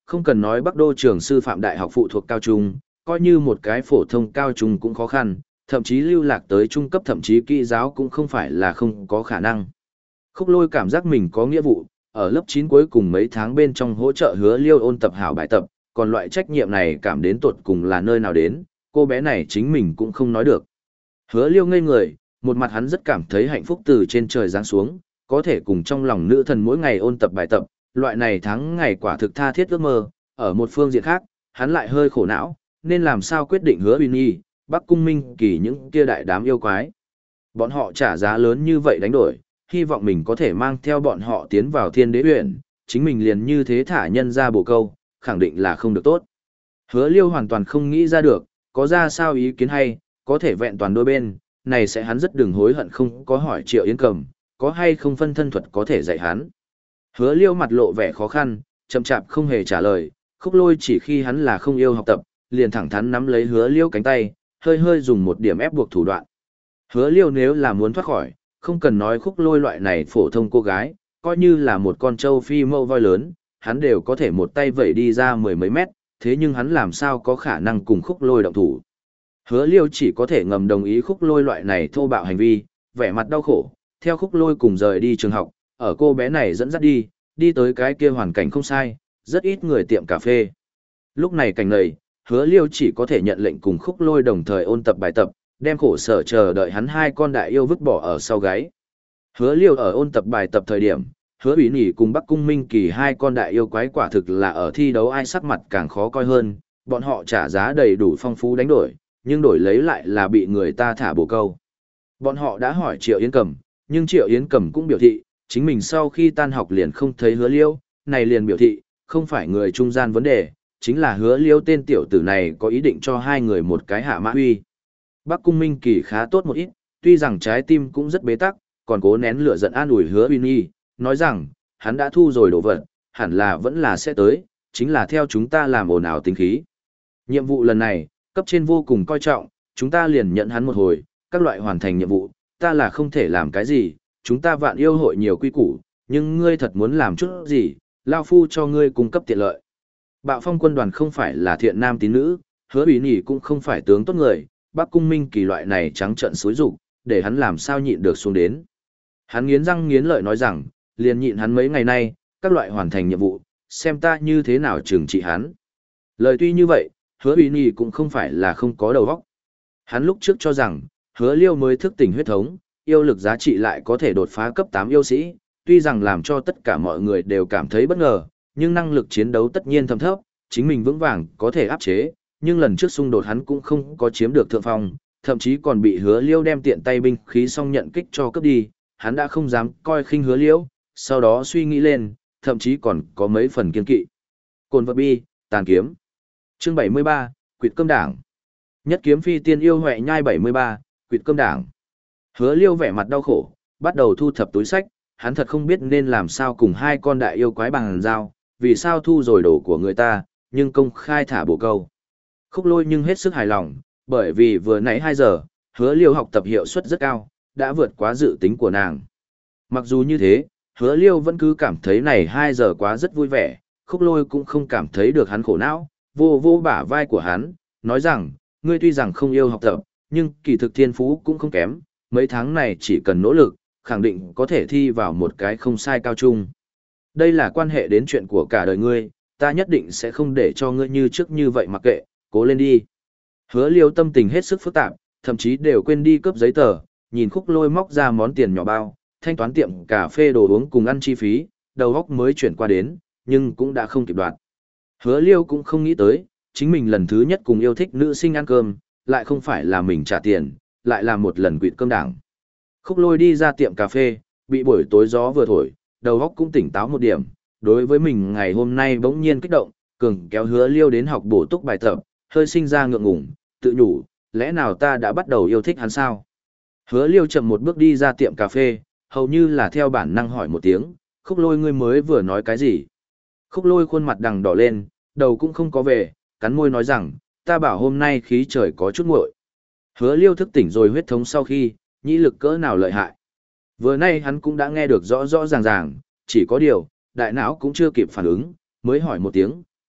không cần nói Bắc Đô trường sư phạm đại học phụ thuộc cao trung, coi như một cái phổ thông cao trung cũng khó khăn, thậm chí lưu lạc tới trung cấp thậm chí kỹ giáo cũng không phải là không có khả năng. Khúc Lôi cảm giác mình có nghĩa vụ, ở lớp chín cuối cùng mấy tháng bên trong hỗ trợ Hứa Liêu ôn tập hảo bài tập, còn loại trách nhiệm này cảm đến tột cùng là nơi nào đến, cô bé này chính mình cũng không nói được. Hứa Liêu ngây người, một mặt hắn rất cảm thấy hạnh phúc từ trên trời giáng xuống, có thể cùng trong lòng nữ thần mỗi ngày ôn tập bài tập, loại này tháng ngày quả thực tha thiết ước mơ. Ở một phương diện khác, hắn lại hơi khổ não, nên làm sao quyết định Hứa Uy Nhi, Bắc Cung Minh Kỳ những kia đại đám yêu quái. Bọn họ trả giá lớn như vậy đánh đổi, hy vọng mình có thể mang theo bọn họ tiến vào Thiên Đế huyện, chính mình liền như thế thả nhân ra bổ câu, khẳng định là không được tốt. Hứa Liêu hoàn toàn không nghĩ ra được, có ra sao ý kiến hay, có thể vẹn toàn đôi bên, này sẽ hắn rất đừng hối hận không có hỏi Triệu Yến Cầm, có hay không phân thân thuật có thể dạy hắn. Hứa Liêu mặt lộ vẻ khó khăn, chậm chạp không hề trả lời, Khúc Lôi chỉ khi hắn là không yêu học tập, liền thẳng thắn nắm lấy Hứa Liêu cánh tay, hơi hơi dùng một điểm ép buộc thủ đoạn. Hứa Liêu nếu là muốn thoát khỏi, không cần nói Khúc Lôi loại này phổ thông cô gái, coi như là một con trâu phi mâu voi lớn, hắn đều có thể một tay vẩy đi ra mười mấy mét, thế nhưng hắn làm sao có khả năng cùng Khúc Lôi động thủ. Hứa Liêu chỉ có thể ngầm đồng ý Khúc Lôi loại này thô bạo hành vi, vẻ mặt đau khổ, theo Khúc Lôi cùng rời đi trường học, ở cô bé này dẫn dắt đi, đi tới cái kia hoàn cảnh không sai, rất ít người tiệm cà phê. Lúc này cảnh này, Hứa Liêu chỉ có thể nhận lệnh cùng Khúc Lôi đồng thời ôn tập bài tập, đem khổ sở chờ đợi hắn hai con đại yêu vứt bỏ ở sau gáy. Hứa Liêu ở ôn tập bài tập thời điểm, Hứa Uy Nhi cùng Bắc Cung Minh Kỳ hai con đại yêu quái quả thực là ở thi đấu ai sắc mặt càng khó coi hơn, bọn họ trả giá đầy đủ phong phú đánh đổi, nhưng đổi lấy lại là bị người ta thả bồ câu. Bọn họ đã hỏi Triệu Yến Cầm, nhưng Triệu Yến Cầm cũng biểu thị, chính mình sau khi tan học liền không thấy Hứa Liêu, này liền biểu thị, không phải người trung gian vấn đề, chính là Hứa Liêu tên tiểu tử này có ý định cho hai người một cái hạ mã huy. Bắc Cung Minh Kỳ khá tốt một ít, tuy rằng trái tim cũng rất bế tắc, còn cố nén lửa giận an ủi Hứa Uy Nhi, nói rằng, hắn đã thu rồi đồ vật, hẳn là vẫn là sẽ tới, chính là theo chúng ta làm ồn ào tính khí. Nhiệm vụ lần này, cấp trên vô cùng coi trọng, chúng ta liền nhận hắn một hồi, các loại hoàn thành nhiệm vụ, ta là không thể làm cái gì, chúng ta vạn yêu hội nhiều quy củ, nhưng ngươi thật muốn làm chút gì, Lao Phu cho ngươi cung cấp tiện lợi. Bạo Phong quân đoàn không phải là thiện nam tín nữ, Hứa Uy Nhi cũng không phải tướng tốt người, Bắc Cung Minh Kỳ loại này trắng trợn xúi rục, để hắn làm sao nhịn được xuống đến. Hắn nghiến răng nghiến lợi nói rằng, liền nhịn hắn mấy ngày nay, các loại hoàn thành nhiệm vụ, xem ta như thế nào trừng trị hắn. Lời tuy như vậy, Hứa Uy Nhi cũng không phải là không có đầu óc. Hắn lúc trước cho rằng, Hứa Liêu mới thức tỉnh huyết thống, yêu lực giá trị lại có thể đột phá cấp tám yêu sĩ, tuy rằng làm cho tất cả mọi người đều cảm thấy bất ngờ, nhưng năng lực chiến đấu tất nhiên thâm thấp, chính mình vững vàng có thể áp chế, nhưng lần trước xung đột hắn cũng không có chiếm được thượng phong, thậm chí còn bị Hứa Liêu đem tiện tay binh khí xong nhận kích cho cướp đi, hắn đã không dám coi khinh Hứa Liêu, sau đó suy nghĩ lên, thậm chí còn có mấy phần kiên kỵ. Cồn vật bi, tàn kiếm. Chương bảy mươi ba, Quỵt cơm đảng. Nhất kiếm phi tiên yêu huệ nhai bảy mươi ba, Quỵt cơm đảng. Hứa Liêu vẻ mặt đau khổ, bắt đầu thu thập túi sách, hắn thật không biết nên làm sao cùng hai con đại yêu quái bằng giao, vì sao thu rồi đồ của người ta, nhưng công khai thả bồ câu. Khúc Lôi nhưng hết sức hài lòng, bởi vì vừa nãy hai giờ, Hứa Liêu học tập hiệu suất rất cao, đã vượt quá dự tính của nàng. Mặc dù như thế, Hứa Liêu vẫn cứ cảm thấy này hai giờ quá rất vui vẻ, Khúc Lôi cũng không cảm thấy được hắn khổ não, vô vô bả vai của hắn, nói rằng, ngươi tuy rằng không yêu học tập, nhưng kỳ thực thiên phú cũng không kém, mấy tháng này chỉ cần nỗ lực, khẳng định có thể thi vào một cái không sai cao trung. Đây là quan hệ đến chuyện của cả đời ngươi, ta nhất định sẽ không để cho ngươi như trước như vậy mặc kệ, cố lên đi. Hứa Liêu tâm tình hết sức phức tạp, thậm chí đều quên đi cướp giấy tờ, nhìn Khúc Lôi móc ra món tiền nhỏ bao, thanh toán tiệm cà phê đồ uống cùng ăn chi phí, đầu óc mới chuyển qua đến, nhưng cũng đã không kịp đoạt. Hứa Liêu cũng không nghĩ tới, chính mình lần thứ nhất cùng yêu thích nữ sinh ăn cơm, lại không phải là mình trả tiền, lại là một lần quỵt cơm đảng. Khúc Lôi đi ra tiệm cà phê, bị buổi tối gió vừa thổi, đầu óc cũng tỉnh táo một điểm, đối với mình ngày hôm nay bỗng nhiên kích động, cường kéo Hứa Liêu đến học bổ túc bài tập, hơi sinh ra ngượng ngùng, tự nhủ, lẽ nào ta đã bắt đầu yêu thích hắn sao? Hứa Liêu chậm một bước đi ra tiệm cà phê, hầu như là theo bản năng hỏi một tiếng, Khúc Lôi ngươi mới vừa nói cái gì? Khúc Lôi khuôn mặt đằng đỏ lên, đầu cũng không có về, cắn môi nói rằng, ta bảo hôm nay khí trời có chút nguội. Hứa Liêu thức tỉnh rồi huyết thống sau khi, nhĩ lực cỡ nào lợi hại. Vừa nay hắn cũng đã nghe được rõ rõ ràng ràng, chỉ có điều, đại não cũng chưa kịp phản ứng, mới hỏi một tiếng,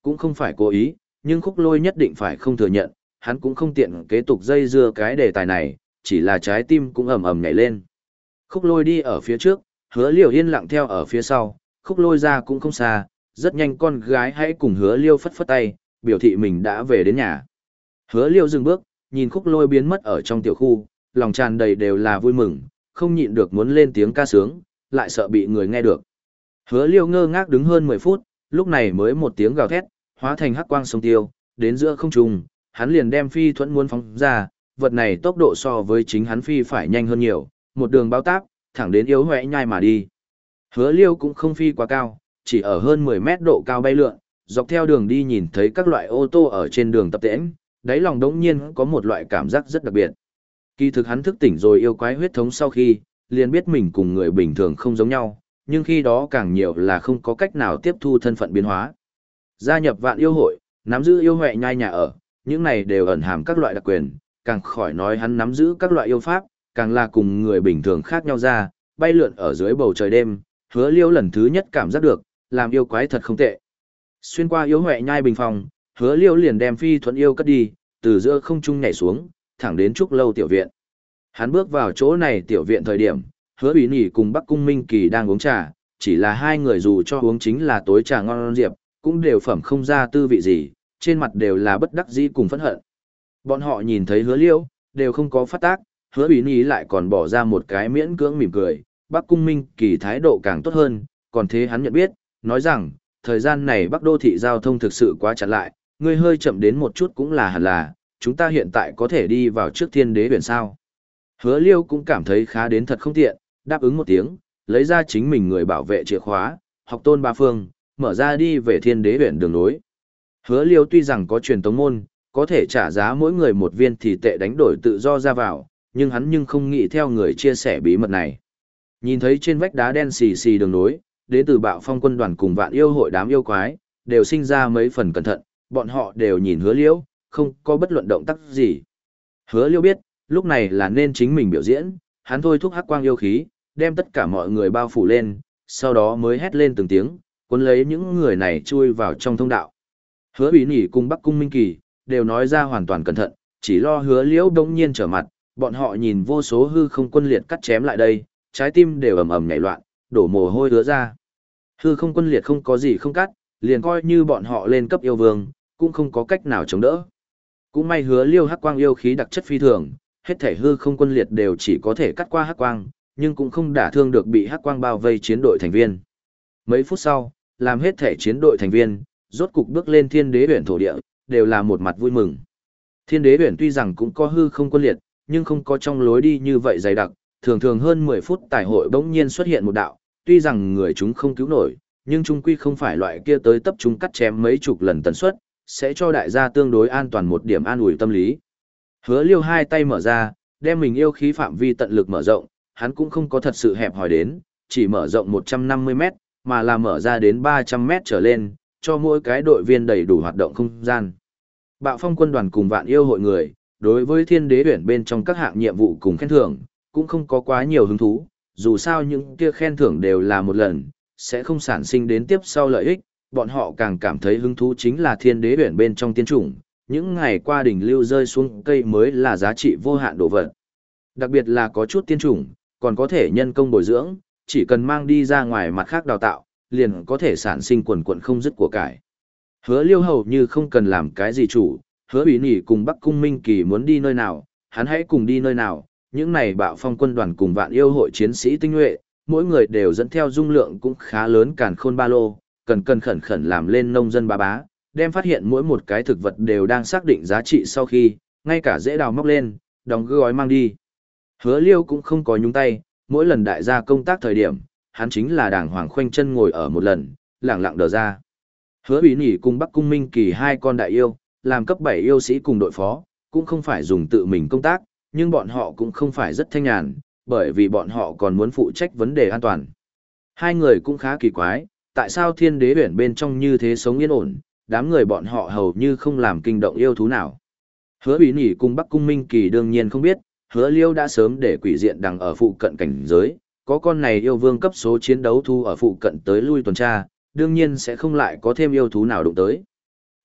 cũng không phải cố ý, nhưng khúc lôi nhất định phải không thừa nhận, hắn cũng không tiện kế tục dây dưa cái đề tài này, chỉ là trái tim cũng ầm ầm nhảy lên. Khúc lôi đi ở phía trước, hứa liêu yên lặng theo ở phía sau, khúc lôi ra cũng không xa, rất nhanh con gái hãy cùng hứa liêu phất phất tay, biểu thị mình đã về đến nhà. Hứa liêu dừng bước, nhìn khúc lôi biến mất ở trong tiểu khu, lòng tràn đầy đều là vui mừng, không nhịn được muốn lên tiếng ca sướng, lại sợ bị người nghe được. Hứa liêu ngơ ngác đứng hơn mười phút, lúc này mới một tiếng gào thét, hóa thành hắc quang sông tiêu, đến giữa không trung, hắn liền đem phi thuẫn muốn phóng ra, vật này tốc độ so với chính hắn phi phải nhanh hơn nhiều, một đường bao táp, thẳng đến yếu hoẹ nhai mà đi. Hứa liêu cũng không phi quá cao, chỉ ở hơn mười mét độ cao bay lượn, dọc theo đường đi nhìn thấy các loại ô tô ở trên đường tập tễnh, đáy lòng đống nhiên có một loại cảm giác rất đặc biệt. Kỳ thực hắn thức tỉnh rồi yêu quái huyết thống sau khi, liền biết mình cùng người bình thường không giống nhau, nhưng khi đó càng nhiều là không có cách nào tiếp thu thân phận biến hóa. Gia nhập vạn yêu hội, nắm giữ yêu huệ nhai nhà ở, những này đều ẩn hàm các loại đặc quyền, càng khỏi nói hắn nắm giữ các loại yêu pháp, càng là cùng người bình thường khác nhau ra, bay lượn ở dưới bầu trời đêm, hứa liêu lần thứ nhất cảm giác được, làm yêu quái thật không tệ. Xuyên qua yêu huệ nhai bình phòng, hứa liêu liền đem phi thuẫn yêu cất đi, từ giữa không trung nhảy xuống, thẳng đến trúc lâu tiểu viện. Hắn bước vào chỗ này tiểu viện thời điểm, hứa ủy nỉ cùng Bắc Cung Minh Kỳ đang uống trà, chỉ là hai người dù cho uống chính là tối trà ngon diệp, cũng đều phẩm không ra tư vị gì, trên mặt đều là bất đắc dĩ cùng phẫn hận. Bọn họ nhìn thấy hứa liêu, đều không có phát tác, hứa ủy nỉ lại còn bỏ ra một cái miễn cưỡng mỉm cười, Bắc Cung Minh Kỳ thái độ càng tốt hơn, còn thế hắn nhận biết, nói rằng, thời gian này Bắc Đô thị giao thông thực sự quá chặt lại, ngươi hơi chậm đến một chút cũng là hẳn là, chúng ta hiện tại có thể đi vào trước thiên đế biển sao. Hứa liêu cũng cảm thấy khá đến thật không tiện, đáp ứng một tiếng, lấy ra chính mình người bảo vệ chìa khóa, học tôn ba phương, mở ra đi về thiên đế huyện đường nối. Hứa liêu tuy rằng có truyền tống môn, có thể trả giá mỗi người một viên thì tệ đánh đổi tự do ra vào, nhưng hắn nhưng không nghĩ theo người chia sẻ bí mật này. Nhìn thấy trên vách đá đen xì xì đường nối, đến từ bạo phong quân đoàn cùng vạn yêu hội đám yêu quái, đều sinh ra mấy phần cẩn thận, bọn họ đều nhìn hứa liêu, không có bất luận động tác gì. Hứa liêu biết, lúc này là nên chính mình biểu diễn, hắn thôi thúc hắc quang yêu khí, đem tất cả mọi người bao phủ lên, sau đó mới hét lên từng tiếng, cuốn lấy những người này chui vào trong thông đạo. Hứa Bỉ Nỉ cùng Bắc Cung Minh Kỳ đều nói ra hoàn toàn cẩn thận, chỉ lo hứa liễu đông nhiên trở mặt, bọn họ nhìn vô số hư không quân liệt cắt chém lại đây, trái tim đều ầm ầm nhảy loạn, đổ mồ hôi ứa ra. Hư không quân liệt không có gì không cắt, liền coi như bọn họ lên cấp yêu vương, cũng không có cách nào chống đỡ. Cũng may hứa liêu hắc quang yêu khí đặc chất phi thường, hết thể hư không quân liệt đều chỉ có thể cắt qua hắc quang, nhưng cũng không đả thương được bị hắc quang bao vây chiến đội thành viên. Mấy phút sau, làm hết thể chiến đội thành viên, rốt cục bước lên thiên đế huyện thổ địa, đều là một mặt vui mừng. Thiên đế huyện tuy rằng cũng có hư không quân liệt, nhưng không có trong lối đi như vậy dày đặc, thường thường hơn mười phút tài hội bỗng nhiên xuất hiện một đạo, tuy rằng người chúng không cứu nổi, nhưng chung quy không phải loại kia tới tập trung cắt chém mấy chục lần tần suất, sẽ cho đại gia tương đối an toàn một điểm an ủi tâm lý. Hứa liêu hai tay mở ra, đem mình yêu khí phạm vi tận lực mở rộng, hắn cũng không có thật sự hẹp hòi đến, chỉ mở rộng một trăm năm mươi mét, mà là mở ra đến ba trăm mét trở lên, cho mỗi cái đội viên đầy đủ hoạt động không gian. Bạo phong quân đoàn cùng vạn yêu hội người, đối với thiên đế huyển bên trong các hạng nhiệm vụ cùng khen thưởng, cũng không có quá nhiều hứng thú, dù sao những kia khen thưởng đều là một lần, sẽ không sản sinh đến tiếp sau lợi ích, bọn họ càng cảm thấy hứng thú chính là thiên đế huyển bên trong tiên chủng, những ngày qua đỉnh lưu rơi xuống cây mới là giá trị vô hạn đồ vật. Đặc biệt là có chút tiên chủng, còn có thể nhân công bồi dưỡng, chỉ cần mang đi ra ngoài mặt khác đào tạo, liền có thể sản sinh quần quần không dứt của cải. Hứa liêu hầu như không cần làm cái gì chủ, hứa ủy nỉ cùng Bắc Cung Minh Kỳ muốn đi nơi nào, hắn hãy cùng đi nơi nào, những này bạo phong quân đoàn cùng vạn yêu hội chiến sĩ tinh nhuệ, mỗi người đều dẫn theo dung lượng cũng khá lớn càn khôn ba lô, cần cần khẩn khẩn làm lên nông dân ba bá, đem phát hiện mỗi một cái thực vật đều đang xác định giá trị sau khi, ngay cả dễ đào móc lên, đóng gói mang đi. Hứa liêu cũng không có nhúng tay, mỗi lần đại gia công tác thời điểm, hắn chính là đàng hoàng khoanh chân ngồi ở một lần, lẳng lặng đờ ra. Hứa Bỉ Nỉ cùng Bắc Cung Minh Kỳ hai con đại yêu, làm cấp bảy yêu sĩ cùng đội phó, cũng không phải dùng tự mình công tác, nhưng bọn họ cũng không phải rất thanh nhàn, bởi vì bọn họ còn muốn phụ trách vấn đề an toàn. Hai người cũng khá kỳ quái, tại sao thiên đế huyển bên trong như thế sống yên ổn, đám người bọn họ hầu như không làm kinh động yêu thú nào. Hứa Bỉ Nỉ cùng Bắc Cung Minh Kỳ đương nhiên không biết, Hứa Liêu đã sớm để quỷ diện đằng ở phụ cận cảnh giới, có con này yêu vương cấp số chiến đấu thu ở phụ cận tới lui tuần tra, đương nhiên sẽ không lại có thêm yêu thú nào đụng tới.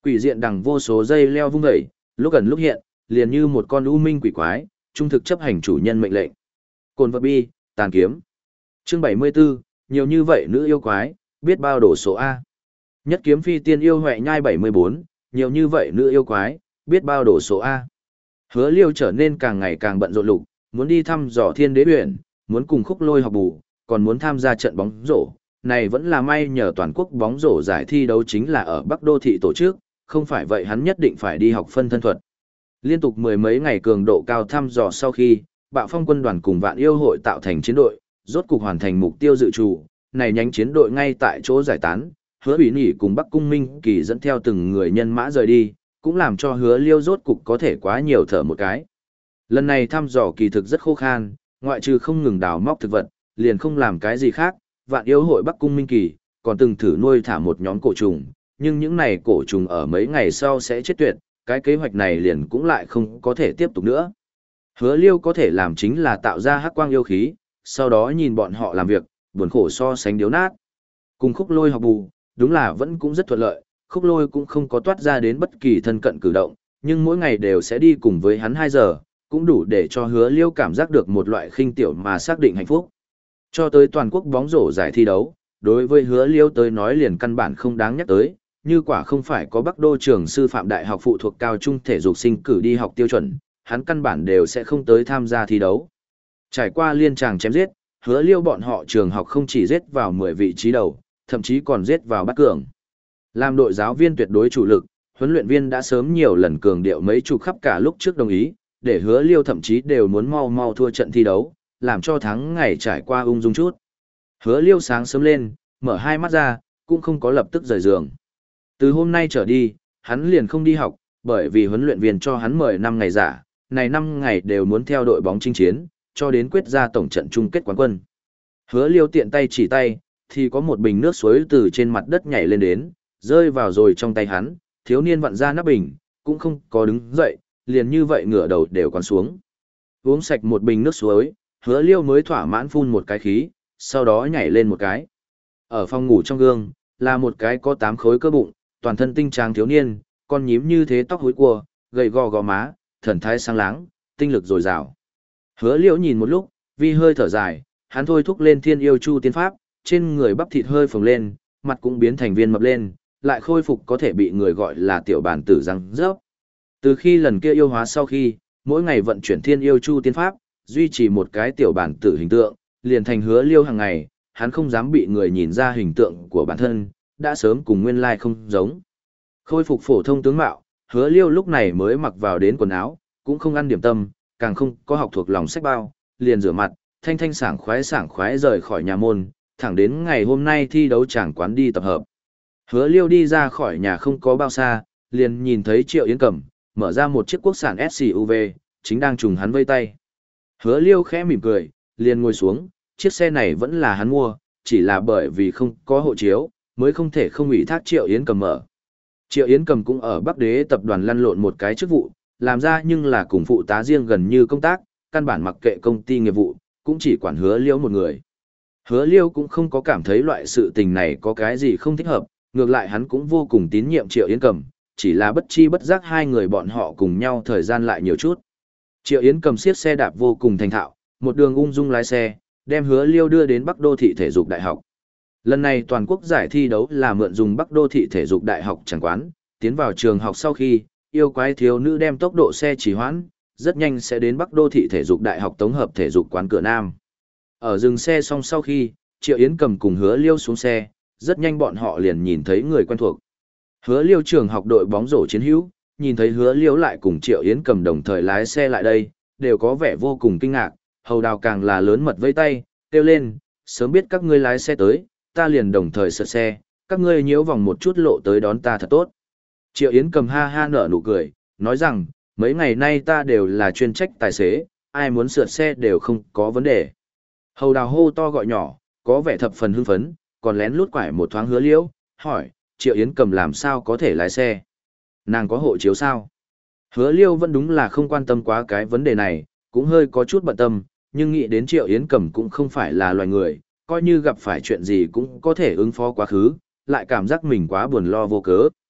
Quỷ diện đằng vô số dây leo vung dậy, lúc gần lúc hiện, liền như một con u minh quỷ quái, trung thực chấp hành chủ nhân mệnh lệnh. Cồn vật bi, tàn kiếm. Chương bảy mươi 74, nhiều như vậy nữ yêu quái, biết bao đổ số A. Nhất kiếm phi tiên yêu huệ nhai bảy mươi bốn, nhiều như vậy nữ yêu quái, biết bao đổ số A. Hứa Liêu trở nên càng ngày càng bận rộn lục, muốn đi thăm dò thiên đế huyện, muốn cùng khúc lôi học bù, còn muốn tham gia trận bóng rổ. Này vẫn là may nhờ toàn quốc bóng rổ giải thi đấu chính là ở Bắc Đô thị tổ chức, không phải vậy hắn nhất định phải đi học phân thân thuật. Liên tục mười mấy ngày cường độ cao thăm dò sau khi, Bạo Phong quân đoàn cùng Vạn Yêu hội tạo thành chiến đội, rốt cục hoàn thành mục tiêu dự trù, này nhánh chiến đội ngay tại chỗ giải tán, Hứa Bỉ Nhỉ cùng Bắc Cung Minh Kỳ dẫn theo từng người nhân mã rời đi, cũng làm cho Hứa Liêu rốt cục có thể quá nhiều thở một cái. Lần này thăm dò kỳ thực rất khô khan, ngoại trừ không ngừng đào móc thực vật, liền không làm cái gì khác, Vạn Yêu hội Bắc Cung Minh Kỳ còn từng thử nuôi thả một nhóm cổ trùng, nhưng những này cổ trùng ở mấy ngày sau sẽ chết tuyệt, cái kế hoạch này liền cũng lại không có thể tiếp tục nữa. Hứa Liêu có thể làm chính là tạo ra hắc quang yêu khí, sau đó nhìn bọn họ làm việc, buồn khổ so sánh điếu nát. Cùng khúc lôi học bù, đúng là vẫn cũng rất thuận lợi, khúc lôi cũng không có toát ra đến bất kỳ thân cận cử động, nhưng mỗi ngày đều sẽ đi cùng với hắn hai giờ, cũng đủ để cho Hứa Liêu cảm giác được một loại khinh tiểu mà xác định hạnh phúc. Cho tới toàn quốc bóng rổ giải thi đấu, đối với Hứa Liêu tới nói liền căn bản không đáng nhắc tới, như quả không phải có Bắc Đô trường sư phạm đại học phụ thuộc cao trung thể dục sinh cử đi học tiêu chuẩn, hắn căn bản đều sẽ không tới tham gia thi đấu. Trải qua liên tràng chém giết, Hứa Liêu bọn họ trường học không chỉ giết vào mười vị trí đầu, thậm chí còn giết vào bát cường. Làm đội giáo viên tuyệt đối chủ lực, huấn luyện viên đã sớm nhiều lần cường điệu mấy chục khắp cả lúc trước đồng ý, để Hứa Liêu thậm chí đều muốn mau mau thua trận thi đấu, làm cho thắng ngày trải qua ung dung chút. Hứa Liêu sáng sớm lên, mở hai mắt ra, cũng không có lập tức rời giường. Từ hôm nay trở đi, hắn liền không đi học, bởi vì huấn luyện viên cho hắn mời năm ngày giả, này năm ngày đều muốn theo đội bóng chinh chiến, cho đến quyết ra tổng trận chung kết quán quân. Hứa Liêu tiện tay chỉ tay, thì có một bình nước suối từ trên mặt đất nhảy lên đến, rơi vào rồi trong tay hắn, thiếu niên vặn ra nắp bình, cũng không có đứng dậy, liền như vậy ngửa đầu đều quán xuống. Uống sạch một bình nước suối, Hứa Liêu mới thỏa mãn phun một cái khí, sau đó nhảy lên một cái. Ở phòng ngủ trong gương, là một cái có tám khối cơ bụng, toàn thân tinh tráng thiếu niên, con nhím như thế tóc hối cua, gầy gò gò má, thần thái sáng láng, tinh lực dồi dào. Hứa Liễu nhìn một lúc, vi hơi thở dài, hắn thôi thúc lên Thiên Yêu Chu tiên pháp, trên người bắp thịt hơi phồng lên, mặt cũng biến thành viên mập lên, lại khôi phục có thể bị người gọi là tiểu bản tử răng rớp. Từ khi lần kia yêu hóa sau khi, mỗi ngày vận chuyển Thiên Yêu Chu tiên pháp, duy trì một cái tiểu bản tử hình tượng, liền thành Hứa Liêu hàng ngày, hắn không dám bị người nhìn ra hình tượng của bản thân, đã sớm cùng nguyên lai không giống. Khôi phục phổ thông tướng mạo, Hứa Liêu lúc này mới mặc vào đến quần áo, cũng không ăn điểm tâm, càng không có học thuộc lòng sách bao, liền rửa mặt, thanh thanh sảng khoái sảng khoái rời khỏi nhà môn, thẳng đến ngày hôm nay thi đấu tràng quán đi tập hợp. Hứa Liêu đi ra khỏi nhà không có bao xa, liền nhìn thấy Triệu Yến Cẩm, mở ra một chiếc quốc sản ét u vê, chính đang trùng hắn vây tay. Hứa Liêu khẽ mỉm cười, liền ngồi xuống, chiếc xe này vẫn là hắn mua, chỉ là bởi vì không có hộ chiếu, mới không thể không ủy thác Triệu Yến Cầm mở. Triệu Yến Cầm cũng ở Bắc Đế tập đoàn lăn lộn một cái chức vụ, làm ra nhưng là cùng phụ tá riêng gần như công tác, căn bản mặc kệ công ty nghiệp vụ, cũng chỉ quản Hứa Liêu một người. Hứa Liêu cũng không có cảm thấy loại sự tình này có cái gì không thích hợp, ngược lại hắn cũng vô cùng tín nhiệm Triệu Yến Cầm, chỉ là bất chi bất giác hai người bọn họ cùng nhau thời gian lại nhiều chút. Triệu Yến Cầm siết xe đạp vô cùng thành thạo, một đường ung dung lái xe, đem Hứa Liêu đưa đến Bắc Đô thị thể dục đại học. Lần này toàn quốc giải thi đấu là mượn dùng Bắc Đô thị thể dục đại học chẳng quán, tiến vào trường học sau khi, yêu quái thiếu nữ đem tốc độ xe trì hoãn, rất nhanh sẽ đến Bắc Đô thị thể dục đại học tổng hợp thể dục quán cửa Nam. Ở dừng xe xong sau khi, Triệu Yến Cầm cùng Hứa Liêu xuống xe, rất nhanh bọn họ liền nhìn thấy người quen thuộc. Hứa Liêu trường học đội bóng rổ chiến hữu, nhìn thấy Hứa Liêu lại cùng Triệu Yến Cầm đồng thời lái xe lại đây, đều có vẻ vô cùng kinh ngạc, hầu đào càng là lớn mật vây tay, kêu lên, sớm biết các ngươi lái xe tới, ta liền đồng thời sượt xe, các ngươi nhiễu vòng một chút lộ tới đón ta thật tốt. Triệu Yến Cầm ha ha nở nụ cười, nói rằng, mấy ngày nay ta đều là chuyên trách tài xế, ai muốn sượt xe đều không có vấn đề. Hầu đào hô to gọi nhỏ, có vẻ thập phần hưng phấn, còn lén lút quải một thoáng Hứa Liễu, hỏi, Triệu Yến Cầm làm sao có thể lái xe? Nàng có hộ chiếu sao? Hứa Liêu vẫn đúng là không quan tâm quá cái vấn đề này, cũng hơi có chút bận tâm, nhưng nghĩ đến Triệu Yến Cầm cũng không phải là loài người, coi như gặp phải chuyện gì cũng có thể ứng phó quá khứ, lại cảm giác mình quá buồn lo vô cớ.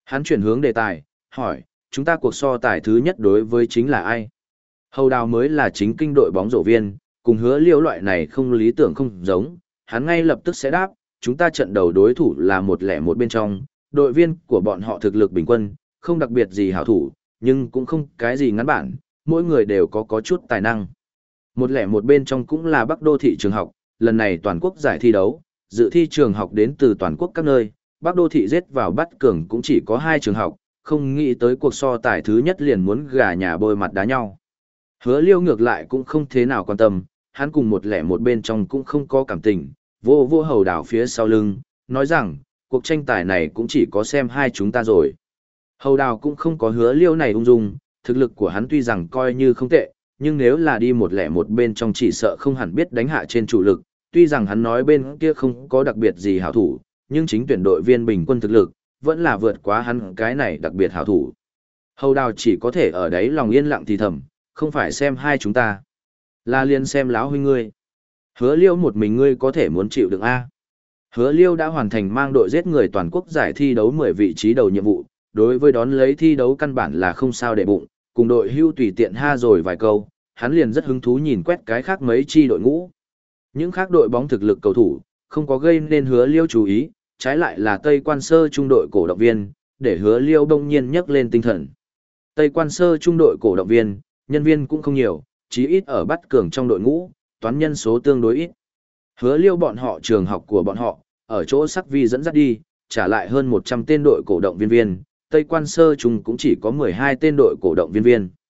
Hắn chuyển hướng đề tài, hỏi, chúng ta cuộc so tài thứ nhất đối với chính là ai? Hầu Đào mới là chính kinh đội bóng rổ viên, cùng Hứa Liêu loại này không lý tưởng không giống, hắn ngay lập tức sẽ đáp, chúng ta trận đầu đối thủ là một lẻ một bên trong, đội viên của bọn họ thực lực bình quân, không đặc biệt gì hảo thủ, nhưng cũng không cái gì ngắn bản, mỗi người đều có có chút tài năng. Một lẻ một bên trong cũng là Bắc Đô thị trường học, lần này toàn quốc giải thi đấu, dự thi trường học đến từ toàn quốc các nơi, Bắc Đô thị giết vào bắt cường cũng chỉ có hai trường học, không nghĩ tới cuộc so tài thứ nhất liền muốn gà nhà bôi mặt đá nhau. Hứa Liêu ngược lại cũng không thế nào quan tâm, hắn cùng một lẻ một bên trong cũng không có cảm tình, vô vô Hầu Đào phía sau lưng, nói rằng, cuộc tranh tài này cũng chỉ có xem hai chúng ta rồi. Hầu Đào cũng không có Hứa Liêu này ung dung, thực lực của hắn tuy rằng coi như không tệ, nhưng nếu là đi một lẻ một bên trong chỉ sợ không hẳn biết đánh hạ trên chủ lực, tuy rằng hắn nói bên kia không có đặc biệt gì hảo thủ, nhưng chính tuyển đội viên bình quân thực lực, vẫn là vượt quá hắn cái này đặc biệt hảo thủ. Hầu Đào chỉ có thể ở đấy lòng yên lặng thì thầm, không phải xem hai chúng ta, là liền xem láo huynh ngươi. Hứa Liêu một mình ngươi có thể muốn chịu đựng A. Hứa Liêu đã hoàn thành mang đội giết người toàn quốc giải thi đấu mười vị trí đầu nhiệm vụ, đối với đón lấy thi đấu căn bản là không sao để bụng, cùng đội hưu tùy tiện ha rồi vài câu, hắn liền rất hứng thú nhìn quét cái khác mấy chi đội ngũ. Những khác đội bóng thực lực cầu thủ, không có gây nên Hứa Liêu chú ý, trái lại là Tây Quan Sơ trung đội cổ động viên, để Hứa Liêu đông nhiên nhấc lên tinh thần. Tây Quan Sơ trung đội cổ động viên, nhân viên cũng không nhiều, chí ít ở bắt cường trong đội ngũ, toán nhân số tương đối ít. Hứa Liêu bọn họ trường học của bọn họ, ở chỗ sắc vi dẫn dắt đi, trả lại hơn một trăm tên đội cổ động viên viên, Tây Quan Sơ trung cũng chỉ có mười hai tên đội cổ động viên viên.